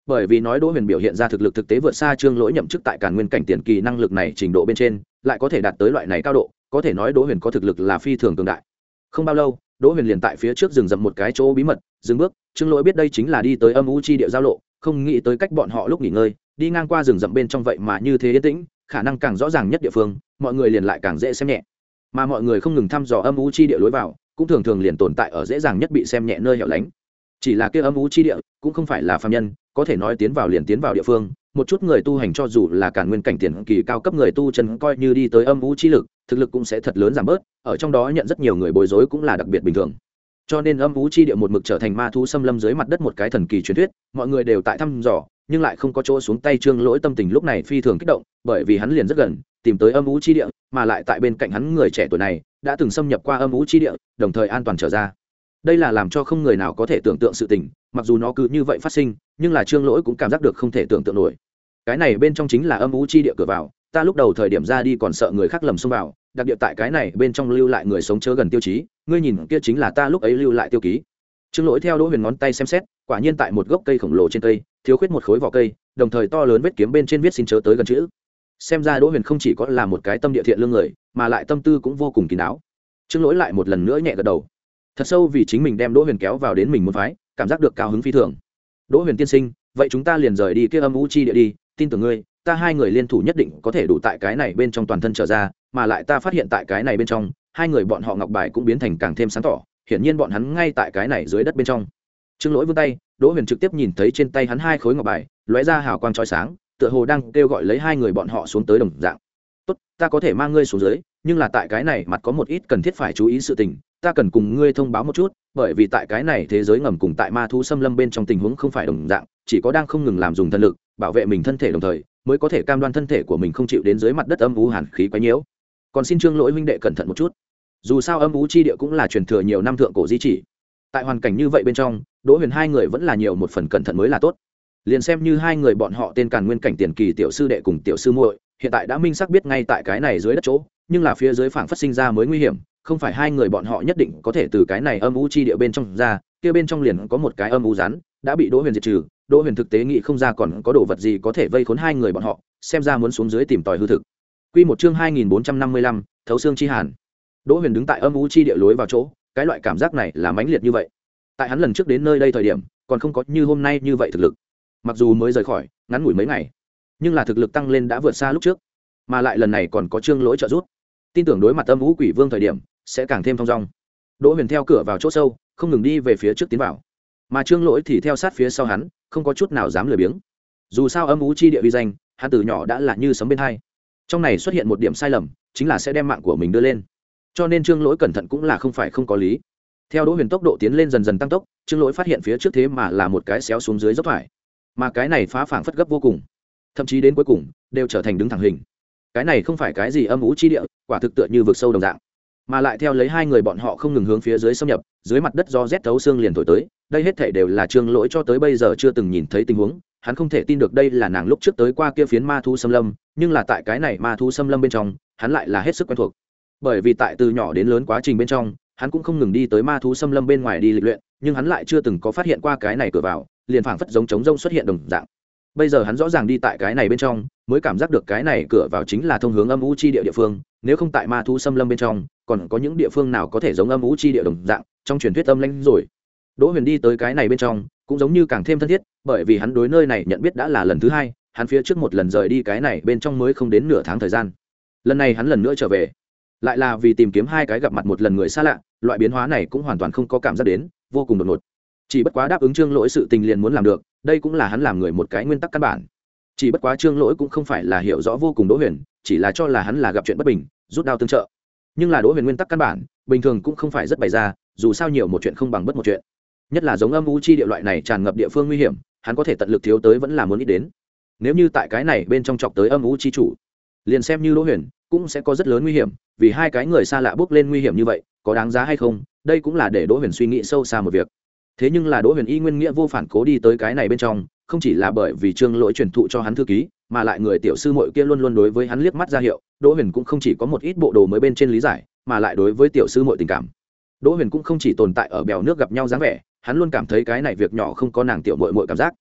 bởi vì nói Đỗ Huyền biểu hiện ra thực lực thực tế vượt xa Trương Lỗi nhậm chức tại Càn Nguyên cảnh tiền kỳ năng lực này trình độ bên trên, lại có thể đạt tới loại này cao độ, có thể nói Đỗ Huyền có thực lực là phi thường cường đại. Không bao lâu, Đỗ Huyền liền tại phía trước rừng rậm một cái chỗ bí mật, dừng bước, Trương Lỗi biết đây chính là đi tới âm u chi địa giao lộ, không nghĩ tới cách bọn họ lúc nghỉ ngơi, đi ngang qua rừng rậm bên trong vậy mà như thế yên tĩnh, khả năng càng rõ ràng nhất địa phương, mọi người liền lại càng dễ xem nhẹ. Mà mọi người không ngừng thăm dò âm u chi địa lối vào, cũng thường thường liền tồn tại ở dễ dàng nhất bị xem nhẹ nơi hẻo lánh. Chỉ là kia âm u chi địa, cũng không phải là phàm nhân, có thể nói tiến vào liền tiến vào địa phương, một chút người tu hành cho dù là Càn Nguyên cảnh tiền kỳ cao cấp người tu chân coi như đi tới âm u chi lực, thực lực cũng sẽ thật lớn giảm bớt, ở trong đó nhận rất nhiều người bối rối cũng là đặc biệt bình thường. Cho nên âm u chi địa một mực trở thành ma thú xâm lâm dưới mặt đất một cái thần kỳ truyền thuyết, mọi người đều tại thăm dò, nhưng lại không có chỗ xuống tay. Trương Lỗi tâm tình lúc này phi thường kích động, bởi vì hắn liền rất gần tìm tới âm u chi địa, mà lại tại bên cạnh hắn người trẻ tuổi này đã từng xâm nhập qua âm u chi địa, đồng thời an toàn trở ra. Đây là làm cho không người nào có thể tưởng tượng sự tình, mặc dù nó cứ như vậy phát sinh, nhưng là Trương Lỗi cũng cảm giác được không thể tưởng tượng nổi. Cái này bên trong chính là âm u chi địa cửa vào, ta lúc đầu thời điểm ra đi còn sợ người khác lầm xông vào, đặc địa tại cái này bên trong lưu lại người sống chớ gần tiêu chí, ngươi nhìn kia chính là ta lúc ấy lưu lại tiêu ký. Trương Lỗi theo Đỗ Huyền ngón tay xem xét, quả nhiên tại một gốc cây khổng lồ trên cây, thiếu khuyết một khối vỏ cây, đồng thời to lớn vết kiếm bên trên viết xin chớ tới gần chữ. Xem ra Đỗ Huyền không chỉ có là một cái tâm địa thiện lương người, mà lại tâm tư cũng vô cùng kín đáo. Trương Lỗi lại một lần nữa nhẹ gật đầu, thật sâu vì chính mình đem Đỗ Huyền kéo vào đến mình muốn phái, cảm giác được cao hứng phi thường. Đỗ Huyền tiên sinh, vậy chúng ta liền rời đi kia âm u chi địa đi, tin tưởng ngươi, ta hai người liên thủ nhất định có thể đủ tại cái này bên trong toàn thân trở ra, mà lại ta phát hiện tại cái này bên trong, hai người bọn họ ngọc bài cũng biến thành càng thêm sáng tỏ, hiển nhiên bọn hắn ngay tại cái này dưới đất bên trong. Trương Lỗi vươn tay, Đỗ Huyền trực tiếp nhìn thấy trên tay hắn hai khối ngọc bài, lóe ra hào quang chói sáng, tựa hồ đang kêu gọi lấy hai người bọn họ xuống tới đồng dạng. "Tốt, ta có thể mang ngươi xuống dưới, nhưng là tại cái này mặt có một ít cần thiết phải chú ý sự tình, ta cần cùng ngươi thông báo một chút, bởi vì tại cái này thế giới ngầm cùng tại ma thú xâm lâm bên trong tình huống không phải đồng dạng, chỉ có đang không ngừng làm dùng thân lực, bảo vệ mình thân thể đồng thời, mới có thể cam đoan thân thể của mình không chịu đến dưới mặt đất âm u hàn khí quấy nhiễu. Còn xin Trương Lỗi huynh đệ cẩn thận một chút. Dù sao âm u chi địa cũng là truyền thừa nhiều năm thượng cổ di chỉ. Tại hoàn cảnh như vậy bên trong, Đỗ Huyền hai người vẫn là nhiều một phần cẩn thận mới là tốt. Liền xem như hai người bọn họ tên Càn Nguyên cảnh tiền kỳ tiểu sư đệ cùng tiểu sư muội, hiện tại đã minh xác biết ngay tại cái này dưới đất chỗ, nhưng là phía dưới phảng phát sinh ra mới nguy hiểm, không phải hai người bọn họ nhất định có thể từ cái này âm u chi địa bên trong ra, kia bên trong liền có một cái âm u rắn, đã bị Đỗ Huyền diệt trừ. Đỗ Huyền thực tế nghĩ không ra còn có đồ vật gì có thể vây khốn hai người bọn họ, xem ra muốn xuống dưới tìm tòi hư thực. Quy một chương hai nghìn bốn trăm năm mươi lăm, thấu xương chi hàn. Đỗ Huyền đứng tại âm u chi địa lối vào chỗ, cái loại cảm giác này là mãnh liệt như vậy. Tại hắn lần trước đến nơi đây thời điểm, còn không có như hôm nay như vậy thực lực. Mặc dù mới rời khỏi, ngắn ngủi mấy ngày, nhưng là thực lực tăng lên đã vượt xa lúc trước, mà lại lần này còn có Trương Lỗi trợ giúp. Tin tưởng đối mặt âm u quỷ vương thời điểm, sẽ càng thêm thông dong. Đỗ Huyền theo cửa vào chỗ sâu, không ngừng đi về phía trước tiến vào, mà Trương Lỗi thì theo sát phía sau hắn, không có chút nào dám lười biếng. Dù sao âm u chi địa uy danh, hắn từ nhỏ đã là như sấm bên hai. Trong này xuất hiện một điểm sai lầm, chính là sẽ đem mạng của mình đưa lên. Cho nên Trương Lỗi cẩn thận cũng là không phải không có lý. Theo Đỗ Huyền tốc độ tiến lên dần dần tăng tốc, Trương Lỗi phát hiện phía trước thế mà là một cái xéo xuống dưới dốc thoải, mà cái này phá phảng phất gấp vô cùng, thậm chí đến cuối cùng đều trở thành đứng thẳng hình. Cái này không phải cái gì âm u chi địa, quả thực tựa như vực sâu đồng dạng, mà lại theo lấy hai người bọn họ không ngừng hướng phía dưới xâm nhập, dưới mặt đất do rét thấu xương liền thổi tới. Đây hết thảy đều là Trương Lỗi cho tới bây giờ chưa từng nhìn thấy tình huống, hắn không thể tin được đây là nàng lúc trước tới qua kia phiến ma thú xâm lâm, nhưng là tại cái này ma thú xâm lâm bên trong, hắn lại là hết sức quen thuộc. Bởi vì tại từ nhỏ đến lớn quá trình bên trong, hắn cũng không ngừng đi tới ma thú xâm lâm bên ngoài đi lịch luyện, nhưng hắn lại chưa từng có phát hiện qua cái này cửa vào, liền phảng phất giống trống rông xuất hiện đồng dạng. Bây giờ hắn rõ ràng đi tại cái này bên trong, mới cảm giác được cái này cửa vào chính là thông hướng âm u chi địa địa phương, nếu không tại ma thú xâm lâm bên trong, còn có những địa phương nào có thể giống âm u chi địa đồng dạng, trong truyền thuyết âm lãnh rồi. Đỗ Huyền đi tới cái này bên trong, cũng giống như càng thêm thân thiết, bởi vì hắn đối nơi này nhận biết đã là lần thứ hai, hắn phía trước một lần rời đi cái này bên trong mới không đến nửa tháng thời gian. Lần này hắn lần nữa trở về, lại là vì tìm kiếm hai cái gặp mặt một lần người xa lạ, loại biến hóa này cũng hoàn toàn không có cảm giác đến, vô cùng đột ngột. Chỉ bất quá đáp ứng Trương Lỗi sự tình liền muốn làm được, đây cũng là hắn làm người một cái nguyên tắc căn bản. Chỉ bất quá Trương Lỗi cũng không phải là hiểu rõ vô cùng Đỗ Huyền, chỉ là cho là hắn là gặp chuyện bất bình, rút đao tương trợ. Nhưng là Đỗ Huyền nguyên tắc căn bản, bình thường cũng không phải rất bày ra, dù sao nhiều một chuyện không bằng bất một chuyện. Nhất là giống âm u chi địa loại này tràn ngập địa phương nguy hiểm, hắn có thể tận lực thiếu tới vẫn là muốn ít đến. Nếu như tại cái này bên trong chọc tới âm u chi chủ, liền xem như Đỗ Huyền, cũng sẽ có rất lớn nguy hiểm, vì hai cái người xa lạ bước lên nguy hiểm như vậy, có đáng giá hay không, đây cũng là để Đỗ Huyền suy nghĩ sâu xa một việc. Thế nhưng là Đỗ Huyền y nguyên nghĩa vô phản cố đi tới cái này bên trong, không chỉ là bởi vì Trương Lỗi truyền thụ cho hắn thư ký, mà lại người tiểu sư muội kia luôn luôn đối với hắn liếc mắt ra hiệu, Đỗ Huyền cũng không chỉ có một ít bộ đồ mới bên trên lý giải, mà lại đối với tiểu sư muội tình cảm. Đỗ Huyền cũng không chỉ tồn tại ở bèo nước gặp nhau dáng vẻ, hắn luôn cảm thấy cái này việc nhỏ không có nàng tiểu muội muội cảm giác.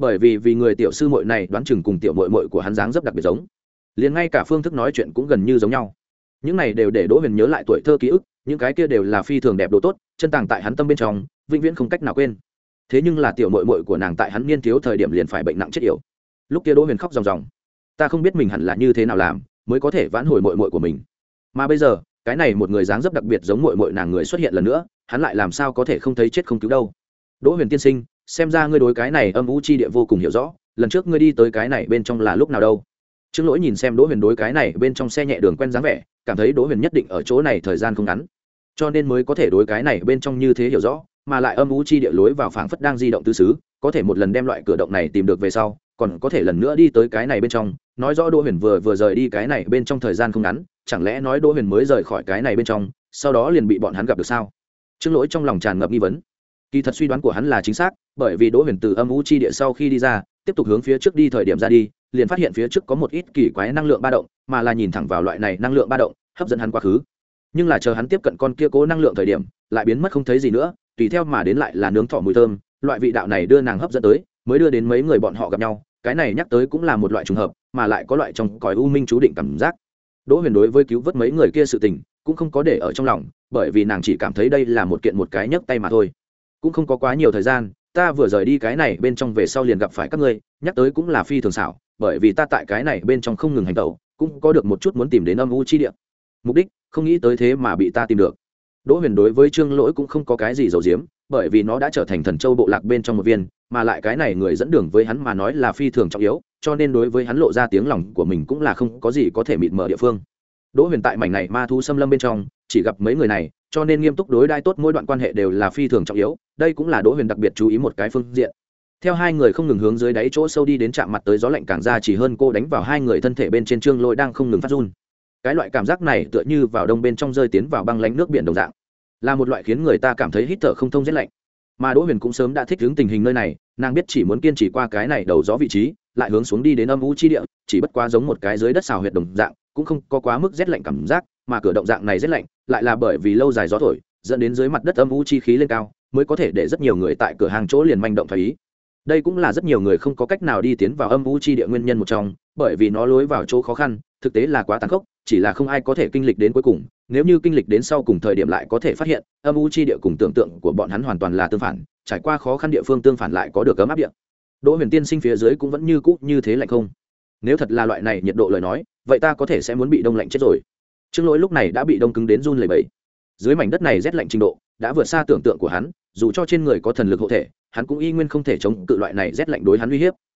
bởi vì vì người tiểu sư muội này đoán chừng cùng tiểu muội muội của hắn dáng dấp đặc biệt giống, liền ngay cả phương thức nói chuyện cũng gần như giống nhau. Những này đều để Đỗ Huyền nhớ lại tuổi thơ ký ức, những cái kia đều là phi thường đẹp đồ tốt, chân tàng tại hắn tâm bên trong, vĩnh viễn không cách nào quên. Thế nhưng là tiểu muội muội của nàng tại hắn niên thiếu thời điểm liền phải bệnh nặng chết yểu. Lúc kia Đỗ Huyền khóc ròng ròng. Ta không biết mình hẳn là như thế nào làm mới có thể vãn hồi muội muội của mình. Mà bây giờ, cái này một người dáng dấp đặc biệt giống muội muội nàng người xuất hiện lần nữa, hắn lại làm sao có thể không thấy chết không cứu đâu. Đỗ Huyền tiên sinh, xem ra ngươi đối cái này âm u chi địa vô cùng hiểu rõ, lần trước ngươi đi tới cái này bên trong là lúc nào đâu? Trương Lỗi nhìn xem Đỗ Huyền đối cái này bên trong xe nhẹ đường quen dáng vẻ, cảm thấy Đỗ Huyền nhất định ở chỗ này thời gian không ngắn, cho nên mới có thể đối cái này bên trong như thế hiểu rõ, mà lại âm u chi địa lối vào phảng phất đang di động tứ xứ, có thể một lần đem loại cửa động này tìm được về sau, còn có thể lần nữa đi tới cái này bên trong, nói rõ Đỗ Huyền vừa vừa rời đi cái này bên trong thời gian không ngắn, chẳng lẽ nói Đỗ Huyền mới rời khỏi cái này bên trong, sau đó liền bị bọn hắn gặp được sao? Trương Lỗi trong lòng tràn ngập nghi vấn. Kỳ thật suy đoán của hắn là chính xác, bởi vì Đỗ Huyền từ âm u chi địa sau khi đi ra, tiếp tục hướng phía trước đi thời điểm ra đi, liền phát hiện phía trước có một ít kỳ quái năng lượng ba động, mà là nhìn thẳng vào loại này năng lượng ba động, hấp dẫn hắn quá khứ. Nhưng là chờ hắn tiếp cận con kia cố năng lượng thời điểm, lại biến mất không thấy gì nữa, tùy theo mà đến lại là nướng thỏ mùi thơm, loại vị đạo này đưa nàng hấp dẫn tới, mới đưa đến mấy người bọn họ gặp nhau, cái này nhắc tới cũng là một loại trùng hợp, mà lại có loại trong cõi u minh chú định cảm giác. Đỗ Huyền đối với cứu vớt mấy người kia sự tình, cũng không có để ở trong lòng, bởi vì nàng chỉ cảm thấy đây là một kiện một cái nhấc tay mà thôi. Cũng không có quá nhiều thời gian, ta vừa rời đi cái này bên trong về sau liền gặp phải các ngươi, nhắc tới cũng là phi thường xảo, bởi vì ta tại cái này bên trong không ngừng hành động, cũng có được một chút muốn tìm đến âm u chi địa. Mục đích, không nghĩ tới thế mà bị ta tìm được. Đỗ Huyền đối với Trương Lỗi cũng không có cái gì giấu giếm, bởi vì nó đã trở thành Thần Châu bộ lạc bên trong một viên, mà lại cái này người dẫn đường với hắn mà nói là phi thường trọng yếu, cho nên đối với hắn lộ ra tiếng lòng của mình cũng là không có gì có thể mịt mờ địa phương. Đỗ Huyền tại mảnh này ma thú xâm lâm bên trong, chỉ gặp mấy người này, cho nên nghiêm túc đối đãi tốt mỗi đoạn quan hệ đều là phi thường trọng yếu, đây cũng là Đỗ Huyền đặc biệt chú ý một cái phương diện. Theo hai người không ngừng hướng dưới đáy chỗ sâu đi đến chạm mặt tới gió lạnh càng ra chỉ hơn cô đánh vào hai người thân thể bên trên, Trương Lỗi đang không ngừng phát run. Cái loại cảm giác này tựa như vào đông bên trong rơi tiến vào băng lánh nước biển đồng dạng, là một loại khiến người ta cảm thấy hít thở không thông rét lạnh. Mà Đỗ Huyền cũng sớm đã thích ứng tình hình nơi này, nàng biết chỉ muốn kiên trì qua cái này đầu gió vị trí, lại hướng xuống đi đến âm u chi địa, chỉ bất quá giống một cái dưới đất xào huyệt đồng dạng, cũng không có quá mức rét lạnh cảm giác, mà cửa động dạng này rét lạnh, lại là bởi vì lâu dài gió thổi, dẫn đến dưới mặt đất âm u chi khí lên cao, mới có thể để rất nhiều người tại cửa hàng chỗ liền manh động thoái ý. Đây cũng là rất nhiều người không có cách nào đi tiến vào âm u chi địa nguyên nhân một trong, bởi vì nó lối vào chỗ khó khăn, thực tế là quá tàn khốc, chỉ là không ai có thể kinh lịch đến cuối cùng, nếu như kinh lịch đến sau cùng thời điểm lại có thể phát hiện, âm u chi địa cùng tưởng tượng của bọn hắn hoàn toàn là tương phản, trải qua khó khăn địa phương tương phản lại có được ấm áp địa. Đỗ Huyền tiên sinh phía dưới cũng vẫn như cũ như thế lạnh không? Nếu thật là loại này nhiệt độ lời nói, vậy ta có thể sẽ muốn bị đông lạnh chết rồi. Trương Lỗi lúc này đã bị đông cứng đến run lẩy bẩy. Dưới mảnh đất này rét lạnh trình độ đã vượt xa tưởng tượng của hắn, dù cho trên người có thần lực hộ thể, hắn cũng y nguyên không thể chống cự loại này rét lạnh đối hắn uy hiếp.